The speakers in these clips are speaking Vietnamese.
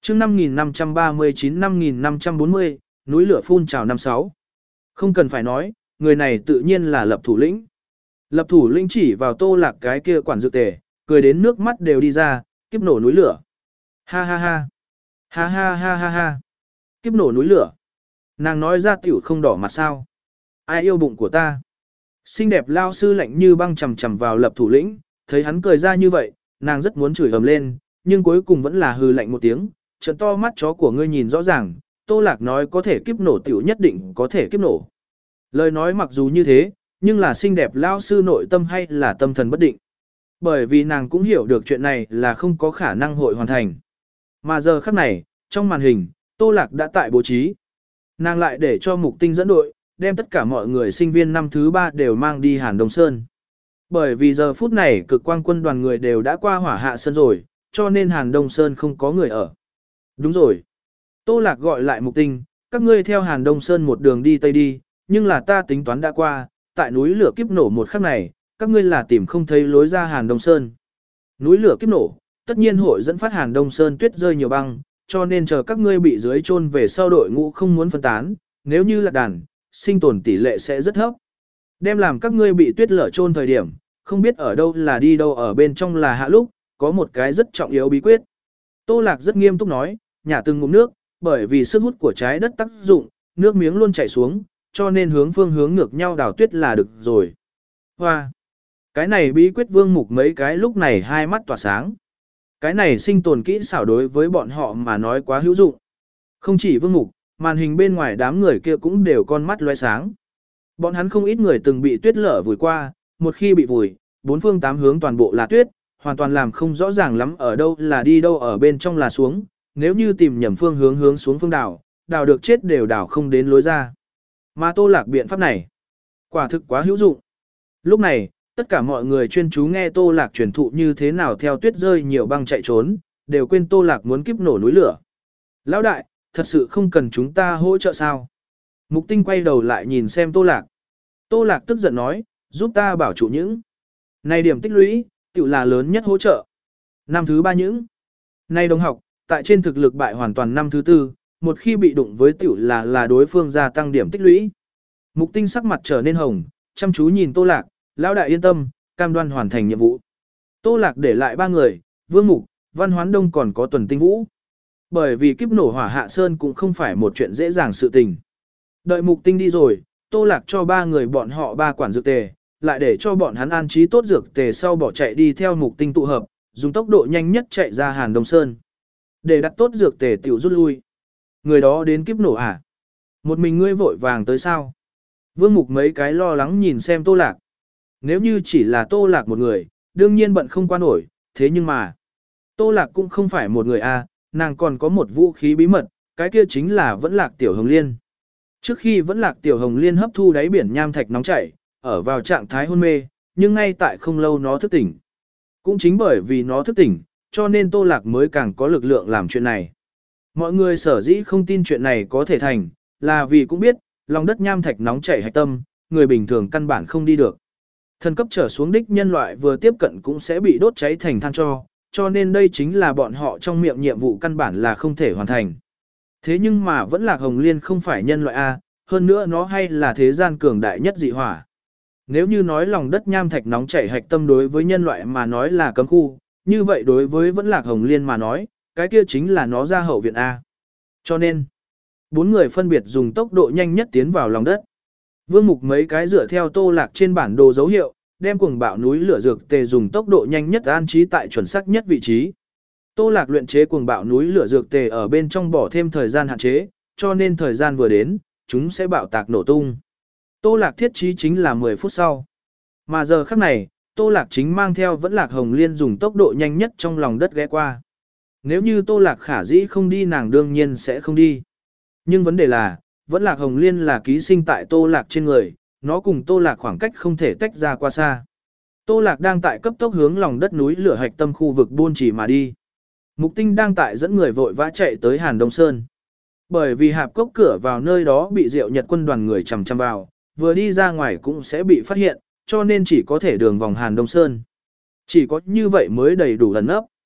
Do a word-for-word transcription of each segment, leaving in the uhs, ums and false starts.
chương năm nghìn năm trăm ba mươi chín năm nghìn năm trăm bốn mươi, núi lửa phun trào năm sáu. Không cần phải nói, người này tự nhiên là lập thủ lĩnh. Lập thủ lĩnh chỉ vào Tô Lạc cái kia quản dược tề, cười đến nước mắt đều đi ra, kiếp nổ núi lửa. Ha ha ha. Ha ha ha ha ha. Kiếp nổ núi lửa. Nàng nói ra tiểu không đỏ mặt sao. Ai yêu bụng của ta. Xinh đẹp lao sư lạnh như băng chầm chầm vào lập thủ lĩnh, thấy hắn cười ra như vậy, nàng rất muốn chửi ầm lên, nhưng cuối cùng vẫn là hừ lạnh một tiếng, trợn to mắt chó của ngươi nhìn rõ ràng, Tô Lạc nói có thể kiếp nổ tiểu nhất định có thể kiếp nổ. Lời nói mặc dù như thế, nhưng là xinh đẹp lao sư nội tâm hay là tâm thần bất định. Bởi vì nàng cũng hiểu được chuyện này là không có khả năng hội hoàn thành. Mà giờ khắc này, trong màn hình, Tô Lạc đã tại bố trí. Nàng lại để cho Mục Tinh dẫn đội, đem tất cả mọi người sinh viên năm thứ ba đều mang đi Hàn Đông Sơn. Bởi vì giờ phút này cực quang quân đoàn người đều đã qua hỏa hạ sơn rồi, cho nên Hàn Đông Sơn không có người ở. Đúng rồi. Tô Lạc gọi lại Mục Tinh, các ngươi theo Hàn Đông Sơn một đường đi tây đi, nhưng là ta tính toán đã qua, tại núi lửa kiếp nổ một khắc này, các ngươi là tìm không thấy lối ra Hàn Đông Sơn. Núi lửa kiếp nổ, tất nhiên hội dẫn phát Hàn Đông Sơn tuyết rơi nhiều băng, cho nên chờ các ngươi bị dưới chôn về sau đội ngũ không muốn phân tán, nếu như là đàn, sinh tồn tỷ lệ sẽ rất thấp. Đem làm các ngươi bị tuyết lở chôn thời điểm, không biết ở đâu là đi đâu ở bên trong là hạ lúc, có một cái rất trọng yếu bí quyết. Tô Lạc rất nghiêm túc nói, nhả từng ngụm nước, bởi vì sức hút của trái đất tác dụng, nước miếng luôn chảy xuống, cho nên hướng phương hướng ngược nhau đào tuyết là được rồi. Hoa! Cái này bí quyết Vương Mục mấy cái lúc này hai mắt tỏa sáng. Cái này sinh tồn kỹ xảo đối với bọn họ mà nói quá hữu dụng. Không chỉ Vương Mục, màn hình bên ngoài đám người kia cũng đều con mắt loe sáng. Bọn hắn không ít người từng bị tuyết lở vùi qua, một khi bị vùi, bốn phương tám hướng toàn bộ là tuyết, hoàn toàn làm không rõ ràng lắm ở đâu là đi đâu ở bên trong là xuống, nếu như tìm nhầm phương hướng hướng xuống phương đảo, đảo được chết đều đảo không đến lối ra. Mà Tô Lạc biện pháp này, quả thực quá hữu dụng. Lúc này, tất cả mọi người chuyên chú nghe Tô Lạc truyền thụ như thế nào theo tuyết rơi nhiều băng chạy trốn, đều quên Tô Lạc muốn kiếp nổ núi lửa. Lão đại, thật sự không cần chúng ta hỗ trợ sao? Mục Tinh quay đầu lại nhìn xem Tô Lạc. Tô Lạc tức giận nói, giúp ta bảo trụ những. Này điểm tích lũy, tiểu là lớn nhất hỗ trợ. Năm thứ ba những. Này đồng học, tại trên thực lực bại hoàn toàn năm thứ tư, một khi bị đụng với tiểu là là đối phương gia tăng điểm tích lũy. Mục Tinh sắc mặt trở nên hồng, chăm chú nhìn Tô Lạc, lão đại yên tâm, cam đoan hoàn thành nhiệm vụ. Tô Lạc để lại ba người, Vương Mục, Văn Hoán Đông còn có Tuần Tinh Vũ. Bởi vì kiếp nổ hỏa hạ sơn cũng không phải một chuyện dễ dàng sự tình. Đợi Mục Tinh đi rồi, Tô Lạc cho ba người bọn họ ba quản dược tề, lại để cho bọn hắn an trí tốt dược tề sau bỏ chạy đi theo Mục Tinh tụ hợp, dùng tốc độ nhanh nhất chạy ra Hàn Đông Sơn. Để đặt tốt dược tề tiểu rút lui. Người đó đến kiếp nổ à? Một mình ngươi vội vàng tới sao? Vương Mục mấy cái lo lắng nhìn xem Tô Lạc. Nếu như chỉ là Tô Lạc một người, đương nhiên bận không qua nổi, thế nhưng mà, Tô Lạc cũng không phải một người à, nàng còn có một vũ khí bí mật, cái kia chính là Vẫn Lạc Tiểu Hồng Liên. Trước khi Vẫn Lạc Tiểu Hồng Liên hấp thu đáy biển nham thạch nóng chảy, ở vào trạng thái hôn mê, nhưng ngay tại không lâu nó thức tỉnh. Cũng chính bởi vì nó thức tỉnh, cho nên Tô Lạc mới càng có lực lượng làm chuyện này. Mọi người sở dĩ không tin chuyện này có thể thành, là vì cũng biết, lòng đất nham thạch nóng chảy hạch tâm, người bình thường căn bản không đi được. Thần cấp trở xuống đích nhân loại vừa tiếp cận cũng sẽ bị đốt cháy thành than tro, cho nên đây chính là bọn họ trong miệng nhiệm vụ căn bản là không thể hoàn thành. Thế nhưng mà Vẫn Lạc Hồng Liên không phải nhân loại A, hơn nữa nó hay là thế gian cường đại nhất dị hỏa. Nếu như nói lòng đất nham thạch nóng chảy hạch tâm đối với nhân loại mà nói là cấm khu, như vậy đối với Vẫn Lạc Hồng Liên mà nói, cái kia chính là nó ra hậu viện A. Cho nên, bốn người phân biệt dùng tốc độ nhanh nhất tiến vào lòng đất. Vương Mục mấy cái dựa theo Tô Lạc trên bản đồ dấu hiệu, đem cuồng bạo núi lửa dược tề dùng tốc độ nhanh nhất an trí tại chuẩn xác nhất vị trí. Tô Lạc luyện chế cuồng bạo núi lửa dược tề ở bên trong bỏ thêm thời gian hạn chế, cho nên thời gian vừa đến, chúng sẽ bạo tạc nổ tung. Tô Lạc thiết trí chính là mười phút sau. Mà giờ khắc này, Tô Lạc chính mang theo Vẫn Lạc Hồng Liên dùng tốc độ nhanh nhất trong lòng đất ghé qua. Nếu như Tô Lạc khả dĩ không đi nàng đương nhiên sẽ không đi. Nhưng vấn đề là, Vẫn Lạc Hồng Liên là ký sinh tại Tô Lạc trên người, nó cùng Tô Lạc khoảng cách không thể tách ra qua xa. Tô Lạc đang tại cấp tốc hướng lòng đất núi lửa hạch tâm khu vực buôn chỉ mà đi. Mục Tinh đang tại dẫn người vội vã chạy tới Hàn Đông Sơn. Bởi vì hạp cốc cửa vào nơi đó bị Diệu Nhật quân đoàn người chằm chằm vào, vừa đi ra ngoài cũng sẽ bị phát hiện, cho nên chỉ có thể đường vòng Hàn Đông Sơn. Chỉ có như vậy mới đầy đủ ẩn nấp.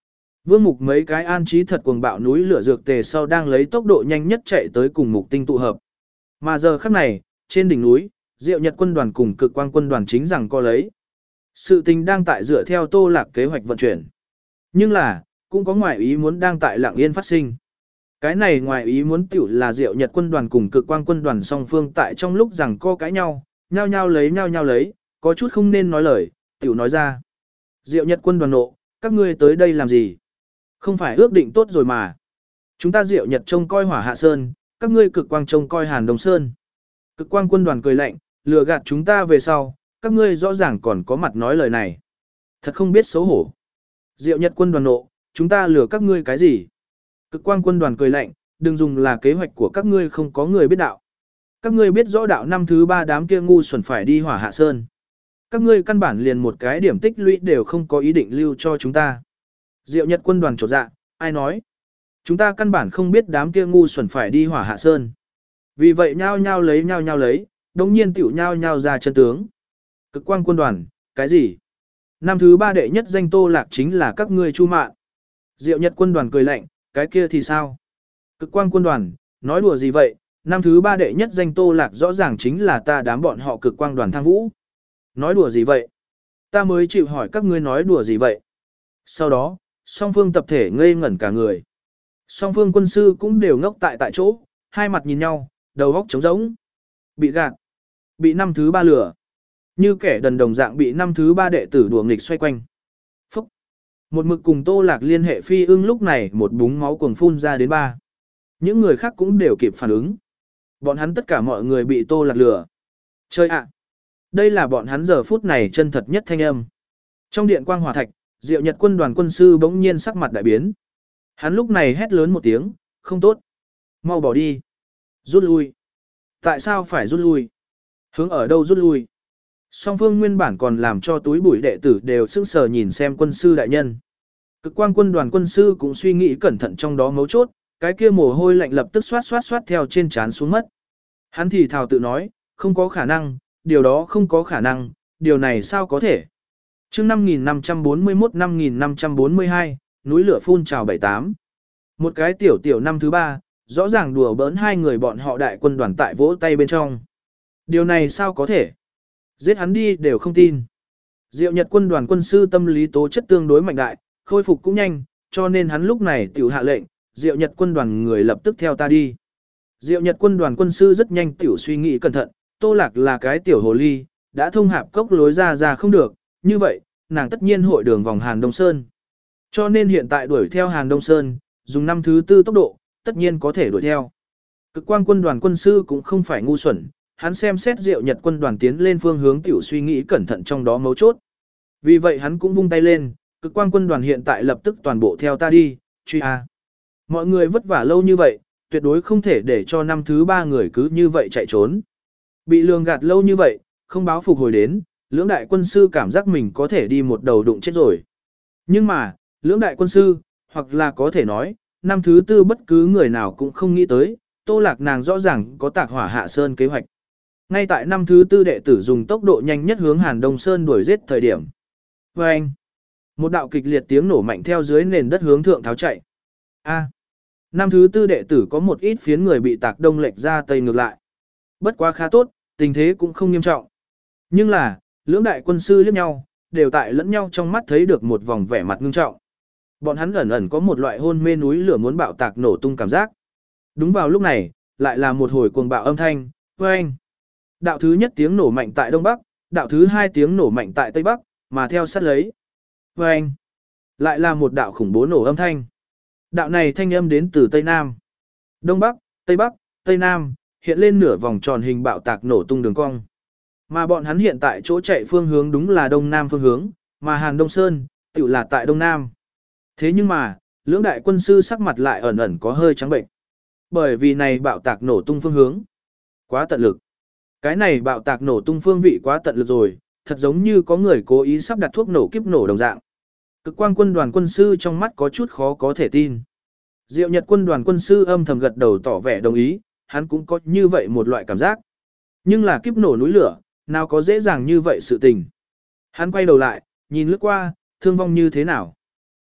Vương Mục mấy cái an trí thật cuồng bạo núi lửa dược tề sau đang lấy tốc độ nhanh nhất chạy tới cùng Mục Tinh tụ hợp. Mà giờ khắc này, trên đỉnh núi, Diệu Nhật quân đoàn cùng Cực Quang quân đoàn chính rằng co lấy. Sự tình đang tại dựa theo Tô Lạc kế hoạch vận chuyển. Nhưng là, cũng có ngoại ý muốn đang tại lặng yên phát sinh. Cái này ngoại ý muốn tiểu là Diệu Nhật quân đoàn cùng Cực Quang quân đoàn song phương tại trong lúc rằng co cãi nhau, nhau nhau lấy nhau nhau lấy, có chút không nên nói lời, tiểu nói ra. Diệu Nhật quân đoàn nộ, các ngươi tới đây làm gì? Không phải ước định tốt rồi mà. Chúng ta Diệu Nhật trông coi Hỏa Hạ Sơn, các ngươi Cực Quang trông coi Hàn Đông Sơn. Cực Quang quân đoàn cười lạnh, lừa gạt chúng ta về sau, các ngươi rõ ràng còn có mặt nói lời này. Thật không biết xấu hổ. Diệu Nhật quân đoàn nộ, chúng ta lừa các ngươi cái gì? Cực Quang quân đoàn cười lạnh, đừng dùng là kế hoạch của các ngươi không có người biết đạo. Các ngươi biết rõ đạo năm thứ ba đám kia ngu xuẩn phải đi Hỏa Hạ Sơn. Các ngươi căn bản liền một cái điểm tích lũy đều không có ý định lưu cho chúng ta. Diệu Nhật quân đoàn chột dạ, ai nói? Chúng ta căn bản không biết đám kia ngu xuẩn phải đi Hỏa Hạ Sơn. Vì vậy nhao nhao lấy nhao nhao lấy, đồng nhiên tiểu nhao nhao ra chân tướng. Cực Quang quân đoàn, cái gì? Năm thứ ba đệ nhất danh Tô Lạc chính là các ngươi chu mạn. Diệu Nhật quân đoàn cười lạnh, cái kia thì sao? Cực Quang quân đoàn, nói đùa gì vậy? Năm thứ ba đệ nhất danh Tô Lạc rõ ràng chính là ta đám bọn họ Cực Quang đoàn thang vũ. Nói đùa gì vậy? Ta mới chịu hỏi các ngươi nói đùa gì vậy? Sau đó, song phương tập thể ngây ngẩn cả người. Song phương quân sư cũng đều ngốc tại tại chỗ, hai mặt nhìn nhau, đầu óc trống rỗng. Bị gạt. Bị năm thứ ba lửa. Như kẻ đần đồng dạng bị năm thứ ba đệ tử đùa nghịch xoay quanh. Phúc. Một mực cùng Tô Lạc liên hệ phi ưng lúc này một búng máu cuồng phun ra đến ba. Những người khác cũng đều kịp phản ứng. Bọn hắn tất cả mọi người bị Tô Lạc lừa. Chơi ạ. Đây là bọn hắn giờ phút này chân thật nhất thanh âm. Trong điện quang hỏa thạch, Diệu Nhật quân đoàn quân sư bỗng nhiên sắc mặt đại biến. Hắn lúc này hét lớn một tiếng, không tốt. Mau bỏ đi. Rút lui. Tại sao phải rút lui? Hướng ở đâu rút lui? Song phương nguyên bản còn làm cho túi bụi đệ tử đều sững sờ nhìn xem quân sư đại nhân. Cực Quang quân đoàn quân sư cũng suy nghĩ cẩn thận trong đó mấu chốt, cái kia mồ hôi lạnh lập tức xoát xoát xoát theo trên trán xuống mất. Hắn thì thào tự nói, không có khả năng, điều đó không có khả năng, điều này sao có thể? Chương năm nghìn năm trăm bốn mươi mốt năm nghìn năm trăm bốn mươi hai, núi lửa phun trào bảy tám. Một cái tiểu tiểu năm thứ ba, rõ ràng đùa bỡn hai người bọn họ đại quân đoàn tại vỗ tay bên trong. Điều này sao có thể? Giết hắn đi đều không tin. Diệu Nhật quân đoàn quân sư tâm lý tố chất tương đối mạnh đại, khôi phục cũng nhanh, cho nên hắn lúc này tiểu hạ lệnh, Diệu Nhật quân đoàn người lập tức theo ta đi. Diệu Nhật quân đoàn quân sư rất nhanh tiểu suy nghĩ cẩn thận, Tô Lạc là cái tiểu hồ ly, đã thông hạp cốc lối ra ra không được, như vậy, nàng tất nhiên hội đường vòng Hàn Đông Sơn. Cho nên hiện tại đuổi theo Hàn Đông Sơn, dùng năm thứ tư tốc độ, tất nhiên có thể đuổi theo. Cực Quang quân đoàn quân sư cũng không phải ngu xuẩn, hắn xem xét Diệu Nhật quân đoàn tiến lên phương hướng tiểu suy nghĩ cẩn thận trong đó mấu chốt. Vì vậy hắn cũng vung tay lên, Cực Quang quân đoàn hiện tại lập tức toàn bộ theo ta đi, truy a. Mọi người vất vả lâu như vậy, tuyệt đối không thể để cho năm thứ ba người cứ như vậy chạy trốn. Bị lường gạt lâu như vậy, không báo phục hồi đến, lưỡng đại quân sư cảm giác mình có thể đi một đầu đụng chết rồi. Nhưng mà, lưỡng đại quân sư, hoặc là có thể nói, năm thứ tư bất cứ người nào cũng không nghĩ tới, Tô Lạc nàng rõ ràng có tạc Hỏa Hạ Sơn kế hoạch. Ngay tại năm thứ tư đệ tử dùng tốc độ nhanh nhất hướng Hàn Đông Sơn đuổi giết thời điểm. Và anh, một đạo kịch liệt tiếng nổ mạnh theo dưới nền đất hướng thượng tháo chạy. A, năm thứ tư đệ tử có một ít phiến người bị tạc đông lệch ra tây ngược lại. Bất quá khá tốt, tình thế cũng không nghiêm trọng. Nhưng là, lưỡng đại quân sư liếc nhau, đều tại lẫn nhau trong mắt thấy được một vòng vẻ mặt ngưng trọng. Bọn hắn ẩn ẩn có một loại hôn mê núi lửa muốn bạo tạc nổ tung cảm giác. Đúng vào lúc này, lại là một hồi cuồng bạo âm thanh, oeng. Đạo thứ nhất tiếng nổ mạnh tại đông bắc, đạo thứ hai tiếng nổ mạnh tại tây bắc, mà theo sát lấy. Oeng. Lại là một đạo khủng bố nổ âm thanh. Đạo này thanh âm đến từ tây nam. Đông bắc, tây bắc, tây nam, hiện lên nửa vòng tròn hình bạo tạc nổ tung đường cong. Mà bọn hắn hiện tại chỗ chạy phương hướng đúng là đông nam phương hướng, mà Hàn Đông Sơn, tự là tại đông nam. Thế nhưng mà, lưỡng đại quân sư sắc mặt lại ẩn ẩn có hơi trắng bệnh. Bởi vì này bạo tạc nổ tung phương hướng. Quá tận lực. Cái này bạo tạc nổ tung phương vị quá tận lực rồi, thật giống như có người cố ý sắp đặt thuốc nổ kiếp nổ đồng dạng. Cực Quang quân đoàn quân sư trong mắt có chút khó có thể tin. Diệu Nhật quân đoàn quân sư âm thầm gật đầu tỏ vẻ đồng ý, hắn cũng có như vậy một loại cảm giác. Nhưng là kiếp nổ núi lửa, nào có dễ dàng như vậy sự tình. Hắn quay đầu lại, nhìn lướt qua, thương vong như thế nào.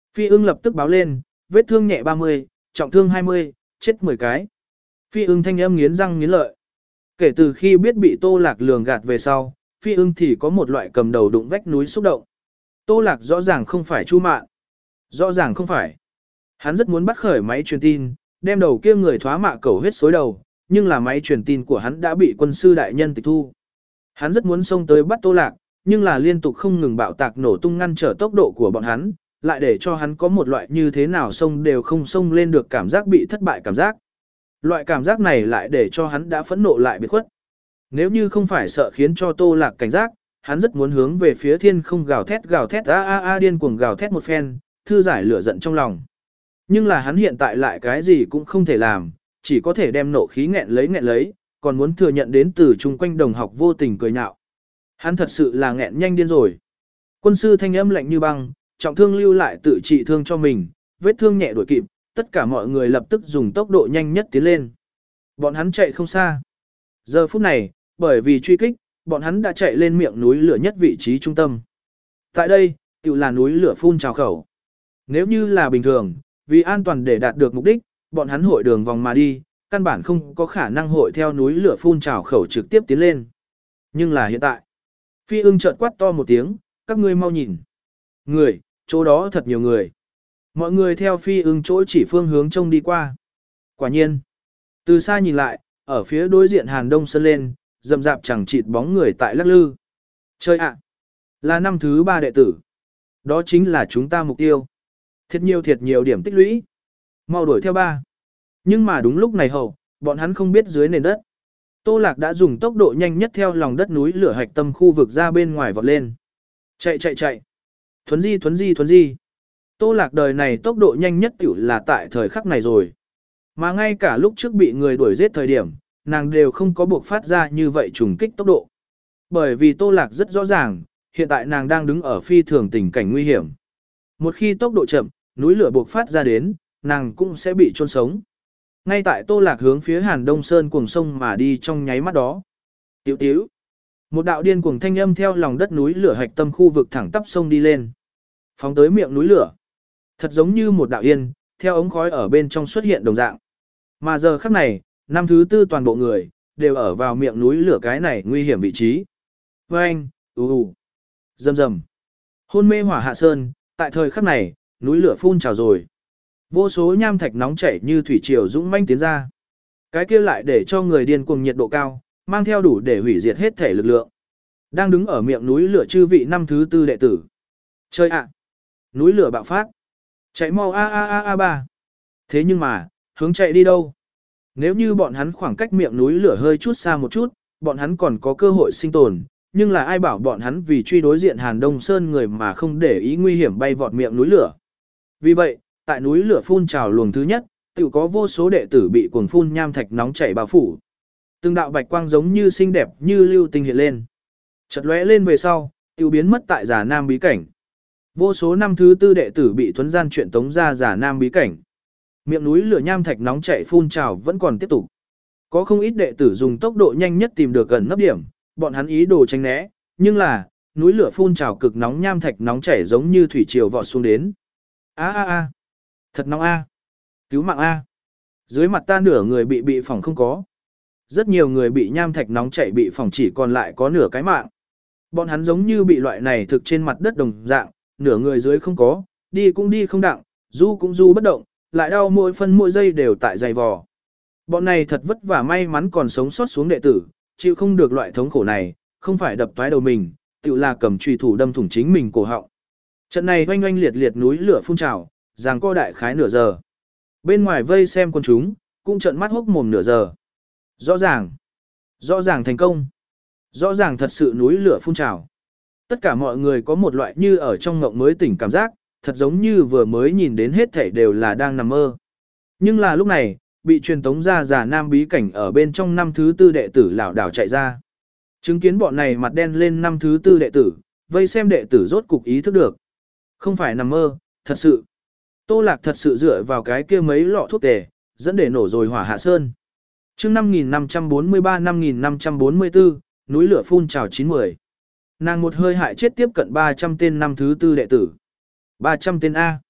Phi ưng lập tức báo lên, vết thương nhẹ ba mươi, trọng thương hai mươi, chết mười cái. Phi ưng thanh âm nghiến răng nghiến lợi. Kể từ khi biết bị Tô Lạc lường gạt về sau, Phi ưng thì có một loại cầm đầu đụng vách núi xúc động. Tô Lạc rõ ràng không phải Chu Mạn. Rõ ràng không phải. Hắn rất muốn bắt khởi máy truyền tin, đem đầu kia người thoá mạ cầu huyết xối đầu, nhưng là máy truyền tin của hắn đã bị quân sư đại nhân tịch thu. Hắn rất muốn xông tới bắt Tô Lạc, nhưng là liên tục không ngừng bạo tạc nổ tung ngăn trở tốc độ của bọn hắn, lại để cho hắn có một loại như thế nào xông đều không xông lên được cảm giác bị thất bại cảm giác. Loại cảm giác này lại để cho hắn đã phẫn nộ lại biệt khuất. Nếu như không phải sợ khiến cho Tô Lạc cảnh giác, hắn rất muốn hướng về phía thiên không gào thét gào thét a a a điên cuồng gào thét một phen, thư giải lửa giận trong lòng. Nhưng là hắn hiện tại lại cái gì cũng không thể làm, chỉ có thể đem nộ khí nghẹn lấy nghẹn lấy, còn muốn thừa nhận đến từ chung quanh đồng học vô tình cười nhạo. Hắn thật sự là nghẹn nhanh điên rồi. Quân sư thanh âm lạnh như băng, trọng thương lưu lại tự trị thương cho mình, vết thương nhẹ đuổi kịp, tất cả mọi người lập tức dùng tốc độ nhanh nhất tiến lên. Bọn hắn chạy không xa. Giờ phút này, bởi vì truy kích, bọn hắn đã chạy lên miệng núi lửa nhất vị trí trung tâm. Tại đây, tự là núi lửa phun trào khẩu. Nếu như là bình thường, vì an toàn để đạt được mục đích, bọn hắn hội đường vòng mà đi, căn bản không có khả năng hội theo núi lửa phun trào khẩu trực tiếp tiến lên. Nhưng là hiện tại, Phi ưng chợt quát to một tiếng, các ngươi mau nhìn. Người, chỗ đó thật nhiều người. Mọi người theo Phi ưng chỗ chỉ phương hướng trông đi qua. Quả nhiên, từ xa nhìn lại, ở phía đối diện Hàn Đông Sơn lên, rậm rạp chẳng chịt bóng người tại lắc lư. Chơi ạ, là năm thứ ba đệ tử. Đó chính là chúng ta mục tiêu. Thiệt nhiều thiệt nhiều điểm tích lũy. Mau đuổi theo ba. Nhưng mà đúng lúc này hậu, bọn hắn không biết dưới nền đất. Tô Lạc đã dùng tốc độ nhanh nhất theo lòng đất núi lửa hạch tâm khu vực ra bên ngoài vọt lên. Chạy chạy chạy. Thuấn di thuấn di thuấn di. Tô Lạc đời này tốc độ nhanh nhất tiểu là tại thời khắc này rồi. Mà ngay cả lúc trước bị người đuổi giết thời điểm, nàng đều không có buộc phát ra như vậy trùng kích tốc độ. Bởi vì Tô Lạc rất rõ ràng, hiện tại nàng đang đứng ở phi thường tình cảnh nguy hiểm. Một khi tốc độ chậm, núi lửa buộc phát ra đến, nàng cũng sẽ bị chôn sống. Ngay tại Tô Lạc hướng phía Hàn Đông Sơn cuồng sông mà đi trong nháy mắt đó. Tiểu tiểu. Một đạo điên cuồng thanh âm theo lòng đất núi lửa hạch tâm khu vực thẳng tắp sông đi lên. Phóng tới miệng núi lửa. Thật giống như một đạo yên, theo ống khói ở bên trong xuất hiện đồng dạng. Mà giờ khắc này, năm thứ tư toàn bộ người, đều ở vào miệng núi lửa cái này nguy hiểm vị trí. Vâng, ù ù, rầm rầm. Hôn mê hỏa hạ sơn, tại thời khắc này, núi lửa phun trào rồi. Vô số nham thạch nóng chảy như thủy triều dũng manh tiến ra. Cái kia lại để cho người điên cuồng nhiệt độ cao, mang theo đủ để hủy diệt hết thể lực lượng. Đang đứng ở miệng núi lửa chư vị năm thứ tư đệ tử. Chơi ạ! Núi lửa bạo phát. Chạy mau a a a a ba. Thế nhưng mà, hướng chạy đi đâu? Nếu như bọn hắn khoảng cách miệng núi lửa hơi chút xa một chút, bọn hắn còn có cơ hội sinh tồn, nhưng là ai bảo bọn hắn vì truy đối diện Hàn Đông Sơn người mà không để ý nguy hiểm bay vọt miệng núi lửa. Vì vậy, tại núi lửa phun trào luồng thứ nhất, tự có vô số đệ tử bị cuồng phun nham thạch nóng chảy bao phủ. Từng đạo bạch quang giống như xinh đẹp như lưu tinh hiện lên. Chợt lóe lên về sau, tiêu biến mất tại Già Nam bí cảnh. Vô số năm thứ tư đệ tử bị thuấn gian chuyện tống ra Già Nam bí cảnh. Miệng núi lửa nham thạch nóng chảy phun trào vẫn còn tiếp tục. Có không ít đệ tử dùng tốc độ nhanh nhất tìm được gần nấp điểm, bọn hắn ý đồ tránh né, nhưng là, núi lửa phun trào cực nóng nham thạch nóng chảy giống như thủy triều vọt xuống đến. A a a, thật nóng a. Cứu mạng a. Dưới mặt ta nửa người bị bị phỏng không có. Rất nhiều người bị nham thạch nóng chảy bị phỏng chỉ còn lại có nửa cái mạng. Bọn hắn giống như bị loại này thực trên mặt đất đồng dạng, nửa người dưới không có, đi cũng đi không đặng, du cũng du bất động, lại đau mỗi phân mỗi giây đều tại dày vò. Bọn này thật vất vả may mắn còn sống sót xuống đệ tử, chịu không được loại thống khổ này, không phải đập toái đầu mình, tự là cầm chùy thủ đâm thủng chính mình cổ họng. Trận này oanh oanh liệt liệt núi lửa phun trào, giằng co đại khái nửa giờ. Bên ngoài vây xem con chúng, cũng trợn mắt hốc mồm nửa giờ. Rõ ràng, rõ ràng thành công. Rõ ràng thật sự núi lửa phun trào. Tất cả mọi người có một loại như ở trong ngộng mới tỉnh cảm giác, thật giống như vừa mới nhìn đến hết thảy đều là đang nằm mơ. Nhưng là lúc này, bị truyền tống ra Già Nam bí cảnh ở bên trong năm thứ tư đệ tử lảo đảo chạy ra. Chứng kiến bọn này mặt đen lên năm thứ tư đệ tử, vây xem đệ tử rốt cục ý thức được. Không phải nằm mơ, thật sự. Tô Lạc thật sự dựa vào cái kia mấy lọ thuốc tề, dẫn để nổ rồi hỏa hạ sơn. Chương năm nghìn năm trăm bốn mươi ba năm nghìn năm trăm bốn mươi tư, núi lửa phun trào chín mười. Nàng một hơi hại chết tiếp cận ba trăm tên năm thứ tư đệ tử. ba trăm tên A.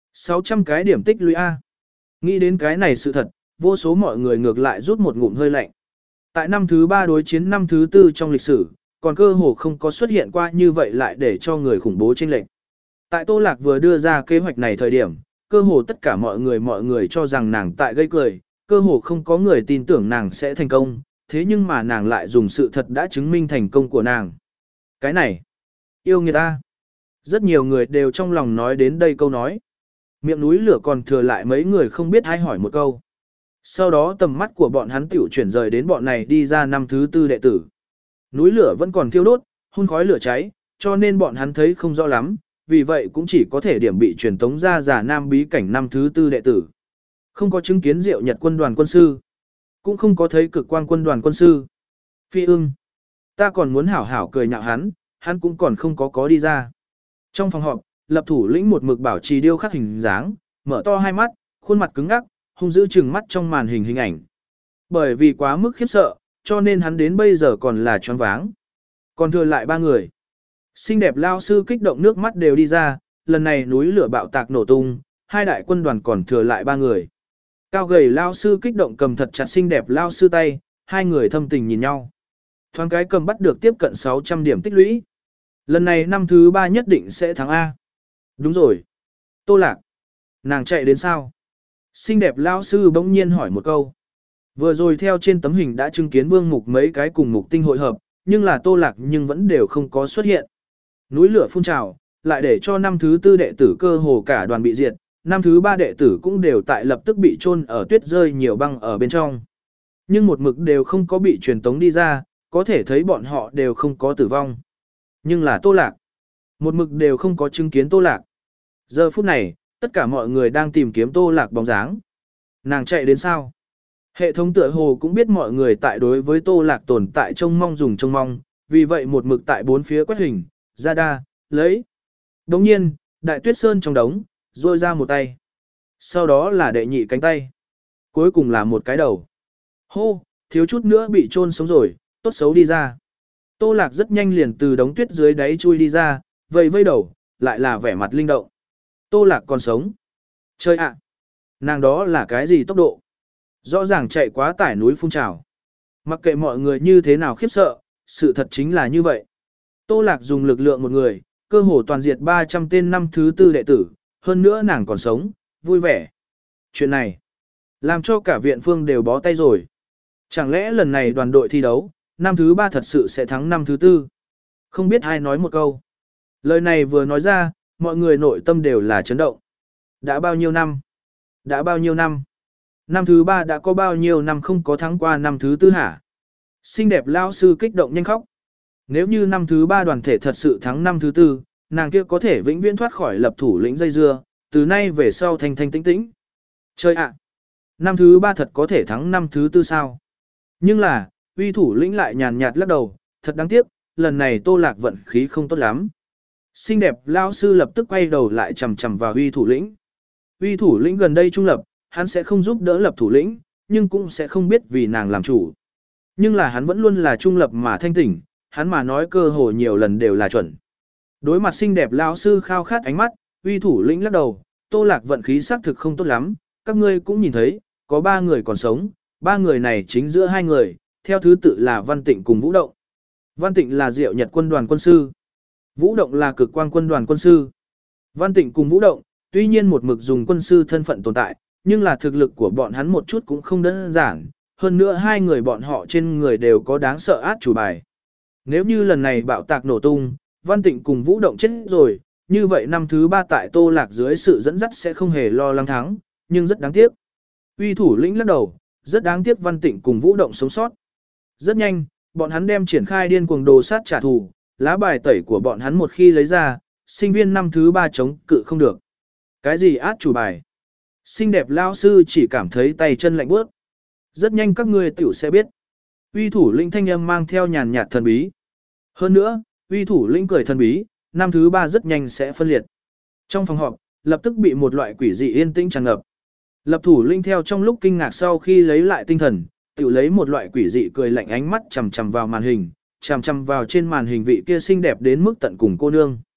sáu trăm cái điểm tích lũy A. Nghĩ đến cái này sự thật, vô số mọi người ngược lại rút một ngụm hơi lạnh. Tại năm thứ ba đối chiến năm thứ tư trong lịch sử, còn cơ hồ không có xuất hiện qua như vậy lại để cho người khủng bố chênh lệch. Tại Tô Lạc vừa đưa ra kế hoạch này thời điểm, cơ hồ tất cả mọi người mọi người cho rằng nàng tại gây cười, cơ hồ không có người tin tưởng nàng sẽ thành công, thế nhưng mà nàng lại dùng sự thật đã chứng minh thành công của nàng. Cái này, yêu người ta. Rất nhiều người đều trong lòng nói đến đây câu nói. Miệng núi lửa còn thừa lại mấy người không biết hay hỏi một câu. Sau đó tầm mắt của bọn hắn tiểu chuyển rời đến bọn này đi ra năm thứ tư đệ tử. Núi lửa vẫn còn thiêu đốt, hun khói lửa cháy, cho nên bọn hắn thấy không rõ lắm, vì vậy cũng chỉ có thể điểm bị truyền tống ra giả nam bí cảnh năm thứ tư đệ tử. Không có chứng kiến Diệu Nhật quân đoàn quân sư, cũng không có thấy Cực Quang quân đoàn quân sư. Phi ưng, ta còn muốn hảo hảo cười nhạo hắn, hắn cũng còn không có có đi ra. Trong phòng họp, lập thủ lĩnh một mực bảo trì điêu khắc hình dáng, mở to hai mắt, khuôn mặt cứng ngắc, hung dữ trừng mắt trong màn hình hình ảnh. Bởi vì quá mức khiếp sợ, cho nên hắn đến bây giờ còn là choáng váng. Còn thừa lại ba người. Xinh đẹp lao sư kích động nước mắt đều đi ra, lần này núi lửa bạo tạc nổ tung, hai đại quân đoàn còn thừa lại ba người. Cao gầy lao sư kích động cầm thật chặt xinh đẹp lao sư tay, hai người thâm tình nhìn nhau. Thoáng cái cầm bắt được tiếp cận sáu trăm điểm tích lũy. Lần này năm thứ ba nhất định sẽ thắng A. Đúng rồi. Tô Lạc. Nàng chạy đến sao? Xinh đẹp lao sư bỗng nhiên hỏi một câu. Vừa rồi theo trên tấm hình đã chứng kiến Vương Mục mấy cái cùng mục tinh hội hợp, nhưng là Tô Lạc nhưng vẫn đều không có xuất hiện. Núi lửa phun trào, lại để cho năm thứ tư đệ tử cơ hồ cả đoàn bị diệt, năm thứ ba đệ tử cũng đều tại lập tức bị chôn ở tuyết rơi nhiều băng ở bên trong. Nhưng một mực đều không có bị truyền tống đi ra, có thể thấy bọn họ đều không có tử vong. Nhưng là Tô Lạc. Một mực đều không có chứng kiến Tô Lạc. Giờ phút này, tất cả mọi người đang tìm kiếm Tô Lạc bóng dáng. Nàng chạy đến sao? Hệ thống tựa hồ cũng biết mọi người tại đối với Tô Lạc tồn tại trông mong dùng trông mong, vì vậy một mực tại bốn phía quét hình, ra đa, lấy. Đồng nhiên, Đại Tuyết Sơn trong đống, rôi ra một tay. Sau đó là đệ nhị cánh tay. Cuối cùng là một cái đầu. Hô, thiếu chút nữa bị chôn sống rồi, tốt xấu đi ra. Tô Lạc rất nhanh liền từ đống tuyết dưới đáy chui đi ra, vây vây đầu, lại là vẻ mặt linh động. Tô Lạc còn sống. Chơi ạ! Nàng đó là cái gì tốc độ? Rõ ràng chạy quá tải núi phun trào. Mặc kệ mọi người như thế nào khiếp sợ, sự thật chính là như vậy. Tô Lạc dùng lực lượng một người, cơ hồ toàn diệt ba trăm tên năm thứ tư đệ tử, hơn nữa nàng còn sống, vui vẻ. Chuyện này, làm cho cả viện phương đều bó tay rồi. Chẳng lẽ lần này đoàn đội thi đấu, năm thứ ba thật sự sẽ thắng năm thứ tư? Không biết ai nói một câu. Lời này vừa nói ra, mọi người nội tâm đều là chấn động. Đã bao nhiêu năm? Đã bao nhiêu năm? Năm thứ ba đã có bao nhiêu năm không có thắng qua năm thứ tư hả? Xinh đẹp lao sư kích động nhanh khóc. Nếu như năm thứ ba đoàn thể thật sự thắng năm thứ tư, nàng kia có thể vĩnh viễn thoát khỏi lập thủ lĩnh dây dưa, từ nay về sau thanh thanh tĩnh tĩnh. Chơi ạ! Năm thứ ba thật có thể thắng năm thứ tư sao? Nhưng là, uy thủ lĩnh lại nhàn nhạt lắc đầu, thật đáng tiếc, lần này Tô Lạc vận khí không tốt lắm. Xinh đẹp lao sư lập tức quay đầu lại chầm chầm vào uy thủ lĩnh. Uy thủ lĩnh gần đây trung lập, hắn sẽ không giúp đỡ lập thủ lĩnh, nhưng cũng sẽ không biết vì nàng làm chủ. Nhưng là hắn vẫn luôn là trung lập mà thanh tỉnh, hắn mà nói cơ hồ nhiều lần đều là chuẩn. Đối mặt xinh đẹp lão sư khao khát ánh mắt, uy thủ lĩnh lắc đầu, Tô Lạc vận khí xác thực không tốt lắm, các ngươi cũng nhìn thấy, có ba người còn sống, ba người này chính giữa hai người, theo thứ tự là Văn Tịnh cùng Vũ Động. Văn Tịnh là Diệu Nhật quân đoàn quân sư, Vũ Động là Cực Quang quân đoàn quân sư. Văn Tịnh cùng Vũ Động, tuy nhiên một mực dùng quân sư thân phận tồn tại, nhưng là thực lực của bọn hắn một chút cũng không đơn giản, hơn nữa hai người bọn họ trên người đều có đáng sợ át chủ bài. Nếu như lần này bạo tạc nổ tung, Văn Tịnh cùng Vũ Động chết rồi, như vậy năm thứ ba tại Tô Lạc dưới sự dẫn dắt sẽ không hề lo lắng thắng, nhưng rất đáng tiếc. Uy thủ lĩnh lắc đầu, rất đáng tiếc Văn Tịnh cùng Vũ Động sống sót. Rất nhanh, bọn hắn đem triển khai điên cuồng đồ sát trả thù, lá bài tẩy của bọn hắn một khi lấy ra, sinh viên năm thứ ba chống cự không được. Cái gì át chủ bài? Xinh đẹp lao sư chỉ cảm thấy tay chân lạnh bước. Rất nhanh các ngươi tiểu sẽ biết. Uy thủ lĩnh thanh âm mang theo nhàn nhạt thần bí. Hơn nữa, uy thủ lĩnh cười thần bí, năm thứ ba rất nhanh sẽ phân liệt. Trong phòng họp, lập tức bị một loại quỷ dị yên tĩnh tràn ngập. Lập thủ lĩnh theo trong lúc kinh ngạc sau khi lấy lại tinh thần, tiểu lấy một loại quỷ dị cười lạnh ánh mắt chằm chằm vào màn hình, chằm chằm vào trên màn hình vị kia xinh đẹp đến mức tận cùng cô nương.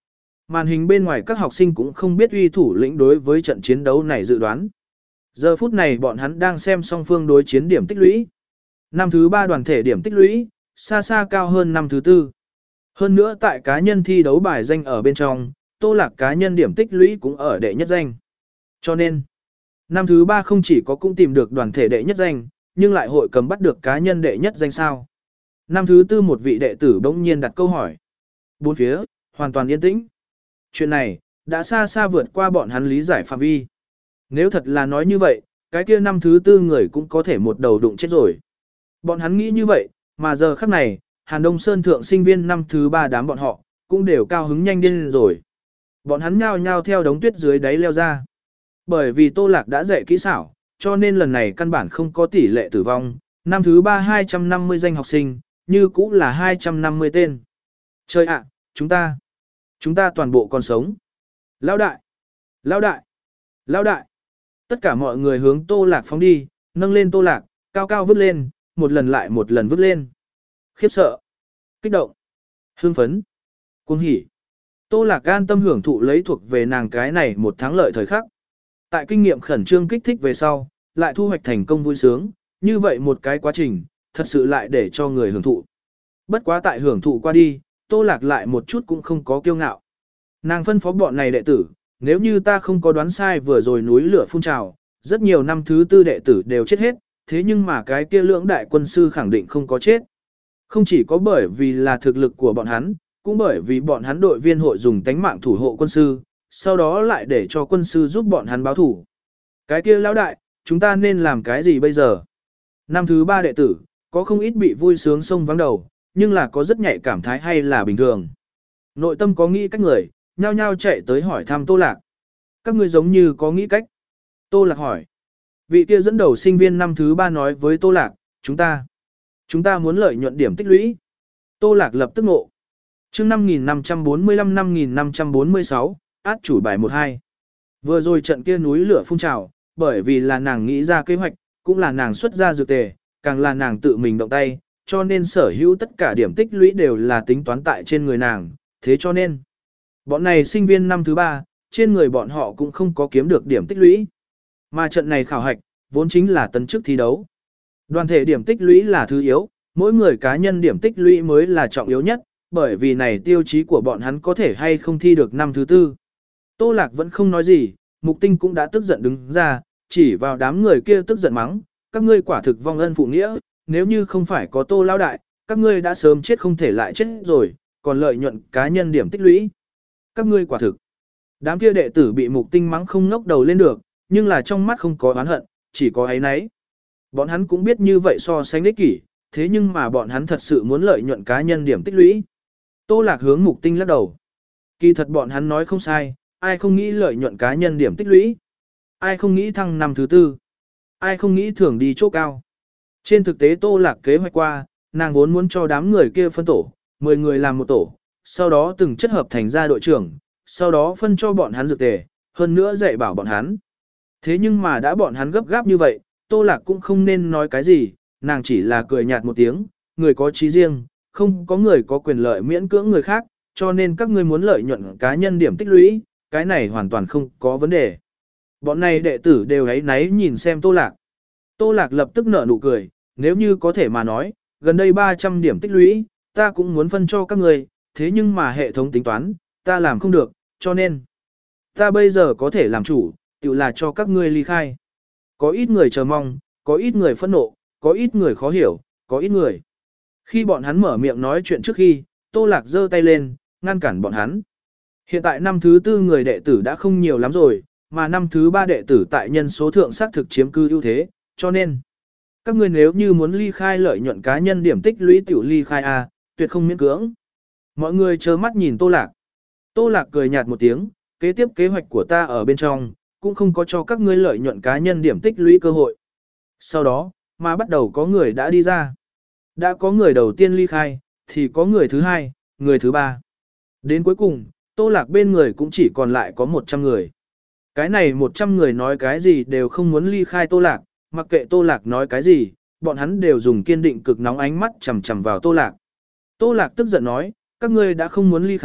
Màn hình bên ngoài các học sinh cũng không biết uy thủ lĩnh đối với trận chiến đấu này dự đoán. Giờ phút này bọn hắn đang xem song phương đối chiến điểm tích lũy. Năm thứ ba đoàn thể điểm tích lũy, xa xa cao hơn năm thứ tư. Hơn nữa tại cá nhân thi đấu bài danh ở bên trong, Tô Lạc cá nhân điểm tích lũy cũng ở đệ nhất danh. Cho nên, năm thứ ba không chỉ có cũng tìm được đoàn thể đệ nhất danh, nhưng lại hội cầm bắt được cá nhân đệ nhất danh sao. Năm thứ tư một vị đệ tử bỗng nhiên đặt câu hỏi. Bốn phía, hoàn toàn yên tĩnh. Chuyện này, đã xa xa vượt qua bọn hắn lý giải phạm vi. Nếu thật là nói như vậy, cái kia năm thứ tư người cũng có thể một đầu đụng chết rồi. Bọn hắn nghĩ như vậy, mà giờ khắc này, Hàn Đông Sơn thượng sinh viên năm thứ ba đám bọn họ, cũng đều cao hứng nhanh điên rồi. Bọn hắn nhao nhao theo đống tuyết dưới đáy leo ra. Bởi vì Tô Lạc đã dạy kỹ xảo, cho nên lần này căn bản không có tỷ lệ tử vong. Năm thứ ba hai trăm năm mươi danh học sinh, như cũng là hai trăm năm mươi tên. Trời ạ, chúng ta, chúng ta toàn bộ còn sống. Lão đại, lão đại, lão đại. Tất cả mọi người hướng Tô Lạc phóng đi, nâng lên Tô Lạc, cao cao vứt lên, một lần lại một lần vứt lên. Khiếp sợ, kích động, hưng phấn, cuồng hỉ. Tô Lạc an tâm hưởng thụ lấy thuộc về nàng cái này một thắng lợi thời khắc. Tại kinh nghiệm khẩn trương kích thích về sau, lại thu hoạch thành công vui sướng, như vậy một cái quá trình, thật sự lại để cho người hưởng thụ. Bất quá tại hưởng thụ qua đi, Tô Lạc lại một chút cũng không có kiêu ngạo. Nàng phân phó bọn này đệ tử, nếu như ta không có đoán sai vừa rồi núi lửa phun trào, rất nhiều năm thứ tư đệ tử đều chết hết, thế nhưng mà cái kia lưỡng đại quân sư khẳng định không có chết. Không chỉ có bởi vì là thực lực của bọn hắn, cũng bởi vì bọn hắn đội viên hội dùng tánh mạng thủ hộ quân sư, sau đó lại để cho quân sư giúp bọn hắn báo thủ. Cái kia lão đại, chúng ta nên làm cái gì bây giờ? Năm thứ ba đệ tử, có không ít bị vui sướng sông vắng đầu, nhưng là có rất nhạy cảm thái hay là bình thường. Nội tâm có nghĩ cách người, nhao nhao chạy tới hỏi thăm Tô Lạc. Các ngươi giống như có nghĩ cách. Tô Lạc hỏi. Vị kia dẫn đầu sinh viên năm thứ ba nói với Tô Lạc, chúng ta, chúng ta muốn lợi nhuận điểm tích lũy. Tô Lạc lập tức ngộ. Chương năm nghìn năm trăm bốn mươi lăm năm nghìn năm trăm bốn mươi sáu, át chủ bài một hai. Vừa rồi trận kia núi lửa phun trào, bởi vì là nàng nghĩ ra kế hoạch, cũng là nàng xuất ra dược tề, càng là nàng tự mình động tay, cho nên sở hữu tất cả điểm tích lũy đều là tính toán tại trên người nàng, thế cho nên, bọn này sinh viên năm thứ ba, trên người bọn họ cũng không có kiếm được điểm tích lũy. Mà trận này khảo hạch, vốn chính là tấn chức thi đấu. Đoàn thể điểm tích lũy là thứ yếu, mỗi người cá nhân điểm tích lũy mới là trọng yếu nhất, bởi vì này tiêu chí của bọn hắn có thể hay không thi được năm thứ tư. Tô Lạc vẫn không nói gì, Mục Tinh cũng đã tức giận đứng ra, chỉ vào đám người kia tức giận mắng, các ngươi quả thực vong ân phụ nghĩa, nếu như không phải có Tô lão đại, các ngươi đã sớm chết không thể lại chết rồi, còn lợi nhuận cá nhân điểm tích lũy. Các ngươi quả thực. Đám kia đệ tử bị Mục Tinh mắng không ngóc đầu lên được, nhưng là trong mắt không có oán hận, chỉ có áy náy. Bọn hắn cũng biết như vậy so sánh ích kỷ, thế nhưng mà bọn hắn thật sự muốn lợi nhuận cá nhân điểm tích lũy. Tô Lạc hướng Mục Tinh lắc đầu. Kỳ thật bọn hắn nói không sai, ai không nghĩ lợi nhuận cá nhân điểm tích lũy, ai không nghĩ thăng năm thứ tư, ai không nghĩ thưởng đi chỗ cao. Trên thực tế Tô Lạc kế hoạch qua, nàng vốn muốn cho đám người kia phân tổ, mười người làm một tổ, sau đó từng chất hợp thành ra đội trưởng, sau đó phân cho bọn hắn dược tề, hơn nữa dạy bảo bọn hắn. Thế nhưng mà đã bọn hắn gấp gáp như vậy, Tô Lạc cũng không nên nói cái gì, nàng chỉ là cười nhạt một tiếng, người có trí riêng, không có người có quyền lợi miễn cưỡng người khác, cho nên các ngươi muốn lợi nhuận cá nhân điểm tích lũy, cái này hoàn toàn không có vấn đề. Bọn này đệ tử đều ấy náy nhìn xem Tô Lạc. Tô Lạc lập tức nở nụ cười, nếu như có thể mà nói, gần đây ba trăm điểm tích lũy, ta cũng muốn phân cho các người, thế nhưng mà hệ thống tính toán, ta làm không được, cho nên, ta bây giờ có thể làm chủ, tự là cho các ngươi ly khai. Có ít người chờ mong, có ít người phẫn nộ, có ít người khó hiểu, có ít người. Khi bọn hắn mở miệng nói chuyện trước khi, Tô Lạc giơ tay lên, ngăn cản bọn hắn. Hiện tại năm thứ tư người đệ tử đã không nhiều lắm rồi, mà năm thứ ba đệ tử tại nhân số thượng xác thực chiếm cư ưu thế, cho nên, các ngươi nếu như muốn ly khai lợi nhuận cá nhân điểm tích lũy tiểu ly khai A, tuyệt không miễn cưỡng. Mọi người trơ mắt nhìn Tô Lạc. Tô Lạc cười nhạt một tiếng, kế tiếp kế hoạch của ta ở bên trong, cũng không có cho các ngươi lợi nhuận cá nhân điểm tích lũy cơ hội. Sau đó, mà bắt đầu có người đã đi ra. Đã có người đầu tiên ly khai, thì có người thứ hai, người thứ ba. Đến cuối cùng, Tô Lạc bên người cũng chỉ còn lại có một trăm người. Cái này một trăm người nói cái gì đều không muốn ly khai Tô Lạc, mặc kệ Tô Lạc nói cái gì, bọn hắn đều dùng kiên định cực nóng ánh mắt chằm chằm vào Tô Lạc. Tô Lạc tức giận nói, các ngươi đã không muốn ly khai,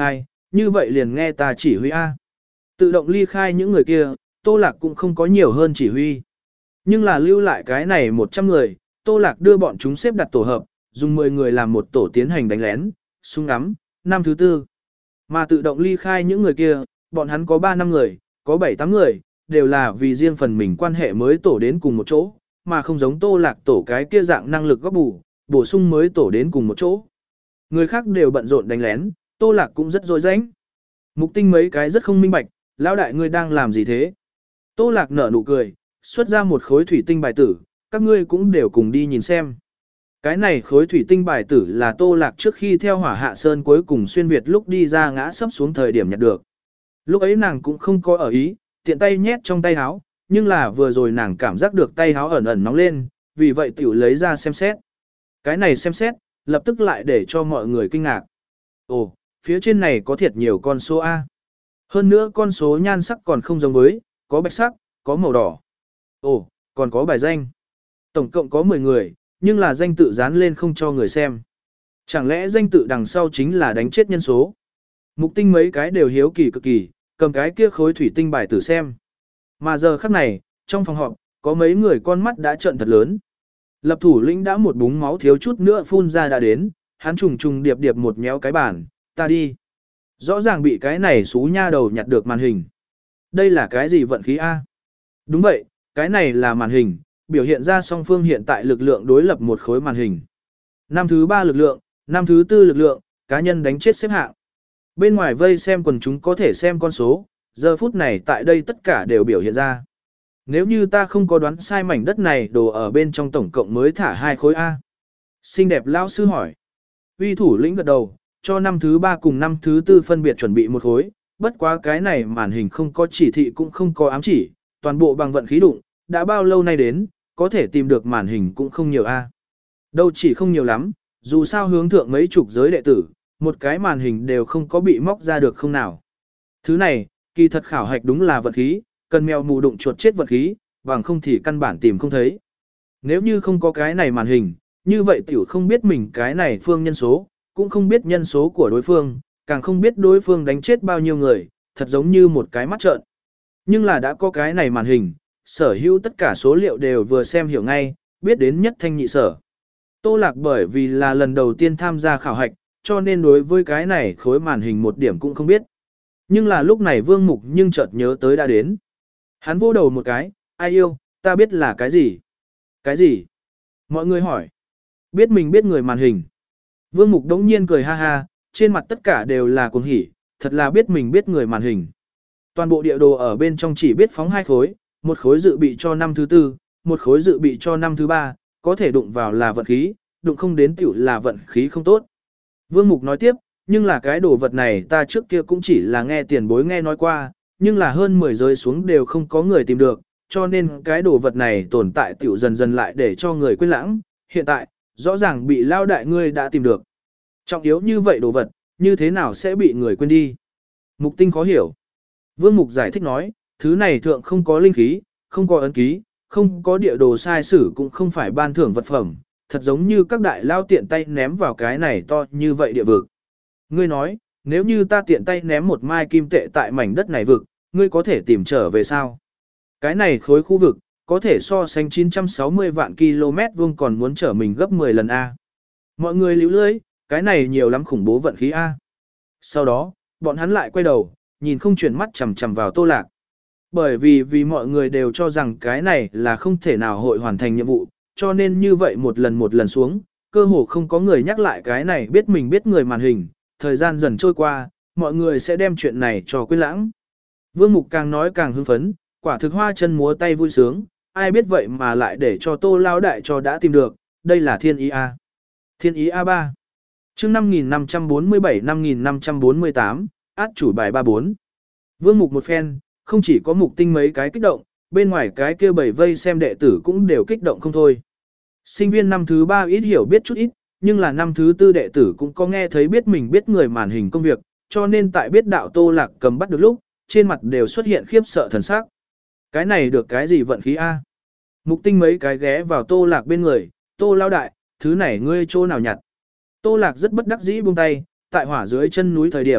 như vậy liền nghe ta chỉ huy A. Tự động ly khai những người kia, Tô Lạc cũng không có nhiều hơn chỉ huy. Nhưng là lưu lại cái này một trăm người, Tô Lạc đưa bọn chúng xếp đặt tổ hợp, dùng mười người làm một tổ tiến hành đánh lén, súng ngắm, năm thứ tư. Mà tự động ly khai những người kia, bọn hắn có ba năm người, có bảy tám người, đều là vì riêng phần mình quan hệ mới tổ đến cùng một chỗ, mà không giống Tô Lạc tổ cái kia dạng năng lực góp bù, bổ sung mới tổ đến cùng một chỗ. Người khác đều bận rộn đánh lén, Tô Lạc cũng rất rối rãnh. Mục Tinh mấy cái rất không minh bạch, lão đại ngươi đang làm gì thế? Tô Lạc nở nụ cười, xuất ra một khối thủy tinh bài tử, các ngươi cũng đều cùng đi nhìn xem. Cái này khối thủy tinh bài tử là Tô Lạc trước khi theo Hỏa Hạ Sơn cuối cùng xuyên Việt lúc đi ra ngã sấp xuống thời điểm nhặt được. Lúc ấy nàng cũng không có ở ý, tiện tay nhét trong tay áo, nhưng là vừa rồi nàng cảm giác được tay áo ẩn ẩn nóng lên, vì vậy tiểu lấy ra xem xét. Cái này xem xét, lập tức lại để cho mọi người kinh ngạc. Ồ, phía trên này có thiệt nhiều con số A. Hơn nữa con số nhan sắc còn không giống với, có bạch sắc, có màu đỏ. Ồ, còn có bài danh. Tổng cộng có mười người, nhưng là danh tự dán lên không cho người xem. Chẳng lẽ danh tự đằng sau chính là đánh chết nhân số? Mục Tinh mấy cái đều hiếu kỳ cực kỳ, cầm cái kia khối thủy tinh bài tử xem. Mà giờ khắc này, trong phòng họp, có mấy người con mắt đã trợn thật lớn. Lập thủ lĩnh đã một búng máu thiếu chút nữa phun ra đã đến, hắn trùng trùng điệp điệp một nhéo cái bàn, ta đi. Rõ ràng bị cái này xú nha đầu nhặt được màn hình. Đây là cái gì vận khí A? Đúng vậy, cái này là màn hình, biểu hiện ra song phương hiện tại lực lượng đối lập một khối màn hình. Năm thứ ba lực lượng, năm thứ tư lực lượng, cá nhân đánh chết xếp hạng. Bên ngoài vây xem quần chúng có thể xem con số, giờ phút này tại đây tất cả đều biểu hiện ra. Nếu như ta không có đoán sai mảnh đất này đồ ở bên trong tổng cộng mới thả hai khối A. Xinh đẹp lão sư hỏi. Uy thủ lĩnh gật đầu, cho năm thứ ba cùng năm thứ tư phân biệt chuẩn bị một khối, bất quá cái này màn hình không có chỉ thị cũng không có ám chỉ, toàn bộ bằng vận khí đụng, đã bao lâu nay đến, có thể tìm được màn hình cũng không nhiều A. Đâu chỉ không nhiều lắm, dù sao hướng thượng mấy chục giới đệ tử, một cái màn hình đều không có bị móc ra được không nào. Thứ này, kỳ thật khảo hạch đúng là vận khí, cần mèo mù đụng chuột chết vận khí, bằng không thì căn bản tìm không thấy. Nếu như không có cái này màn hình, như vậy tiểu không biết mình cái này phương nhân số, cũng không biết nhân số của đối phương, càng không biết đối phương đánh chết bao nhiêu người, thật giống như một cái mắt trợn. Nhưng là đã có cái này màn hình, sở hữu tất cả số liệu đều vừa xem hiểu ngay, biết đến nhất thanh nhị sở. Tô Lạc bởi vì là lần đầu tiên tham gia khảo hạch, cho nên đối với cái này khối màn hình một điểm cũng không biết. Nhưng là lúc này Vương Mục nhưng chợt nhớ tới đã đến. Hắn vô đầu một cái, ai yêu, ta biết là cái gì? Cái gì? Mọi người hỏi. Biết mình biết người màn hình. Vương Mục đống nhiên cười ha ha, trên mặt tất cả đều là cuồng hỉ, thật là biết mình biết người màn hình. Toàn bộ địa đồ ở bên trong chỉ biết phóng hai khối, một khối dự bị cho năm thứ tư, một khối dự bị cho năm thứ ba, có thể đụng vào là vận khí, đụng không đến tiểu là vận khí không tốt. Vương Mục nói tiếp, nhưng là cái đồ vật này ta trước kia cũng chỉ là nghe tiền bối nghe nói qua, nhưng là hơn mười giới xuống đều không có người tìm được, cho nên cái đồ vật này tồn tại tiểu dần dần lại để cho người quên lãng, hiện tại, rõ ràng bị lao đại ngươi đã tìm được. Trọng yếu như vậy đồ vật, như thế nào sẽ bị người quên đi? Mục Tinh khó hiểu. Vương Mục giải thích nói, thứ này thượng không có linh khí, không có ấn ký, không có địa đồ sai sử cũng không phải ban thưởng vật phẩm, thật giống như các đại lao tiện tay ném vào cái này to như vậy địa vực. Ngươi nói, nếu như ta tiện tay ném một mai kim tệ tại mảnh đất này vực, ngươi có thể tìm trở về sao? Cái này khối khu vực, có thể so sánh chín trăm sáu mươi vạn km vuông còn muốn trở mình gấp mười lần A. Mọi người líu lưới, cái này nhiều lắm khủng bố vận khí A. Sau đó, bọn hắn lại quay đầu, nhìn không chuyển mắt chằm chằm vào Tô Lạc. Bởi vì vì mọi người đều cho rằng cái này là không thể nào hội hoàn thành nhiệm vụ, cho nên như vậy một lần một lần xuống, cơ hồ không có người nhắc lại cái này biết mình biết người màn hình, thời gian dần trôi qua, mọi người sẽ đem chuyện này cho quên lãng. Vương Mục càng nói càng hưng phấn, quả thực hoa chân múa tay vui sướng, ai biết vậy mà lại để cho Tô lao đại cho đã tìm được, đây là thiên ý A. Thiên ý A ba. Chương năm nghìn năm trăm bốn mươi bảy năm nghìn năm trăm bốn mươi tám, át chủ bài ba bốn. Vương Mục một phen, không chỉ có Mục Tinh mấy cái kích động, bên ngoài cái kia bảy vây xem đệ tử cũng đều kích động không thôi. Sinh viên năm thứ ba ít hiểu biết chút ít, nhưng là năm thứ tư đệ tử cũng có nghe thấy biết mình biết người màn hình công việc, cho nên tại biết đạo Tô Lạc cầm bắt được lúc, trên mặt đều xuất hiện khiếp sợ thần sắc. Cái này được cái gì vận khí A? Mục Tinh mấy cái ghé vào Tô Lạc bên người, Tô lao đại, thứ này ngươi chỗ nào nhặt? Tô Lạc rất bất đắc dĩ buông tay, tại hỏa dưới chân núi thời điểm,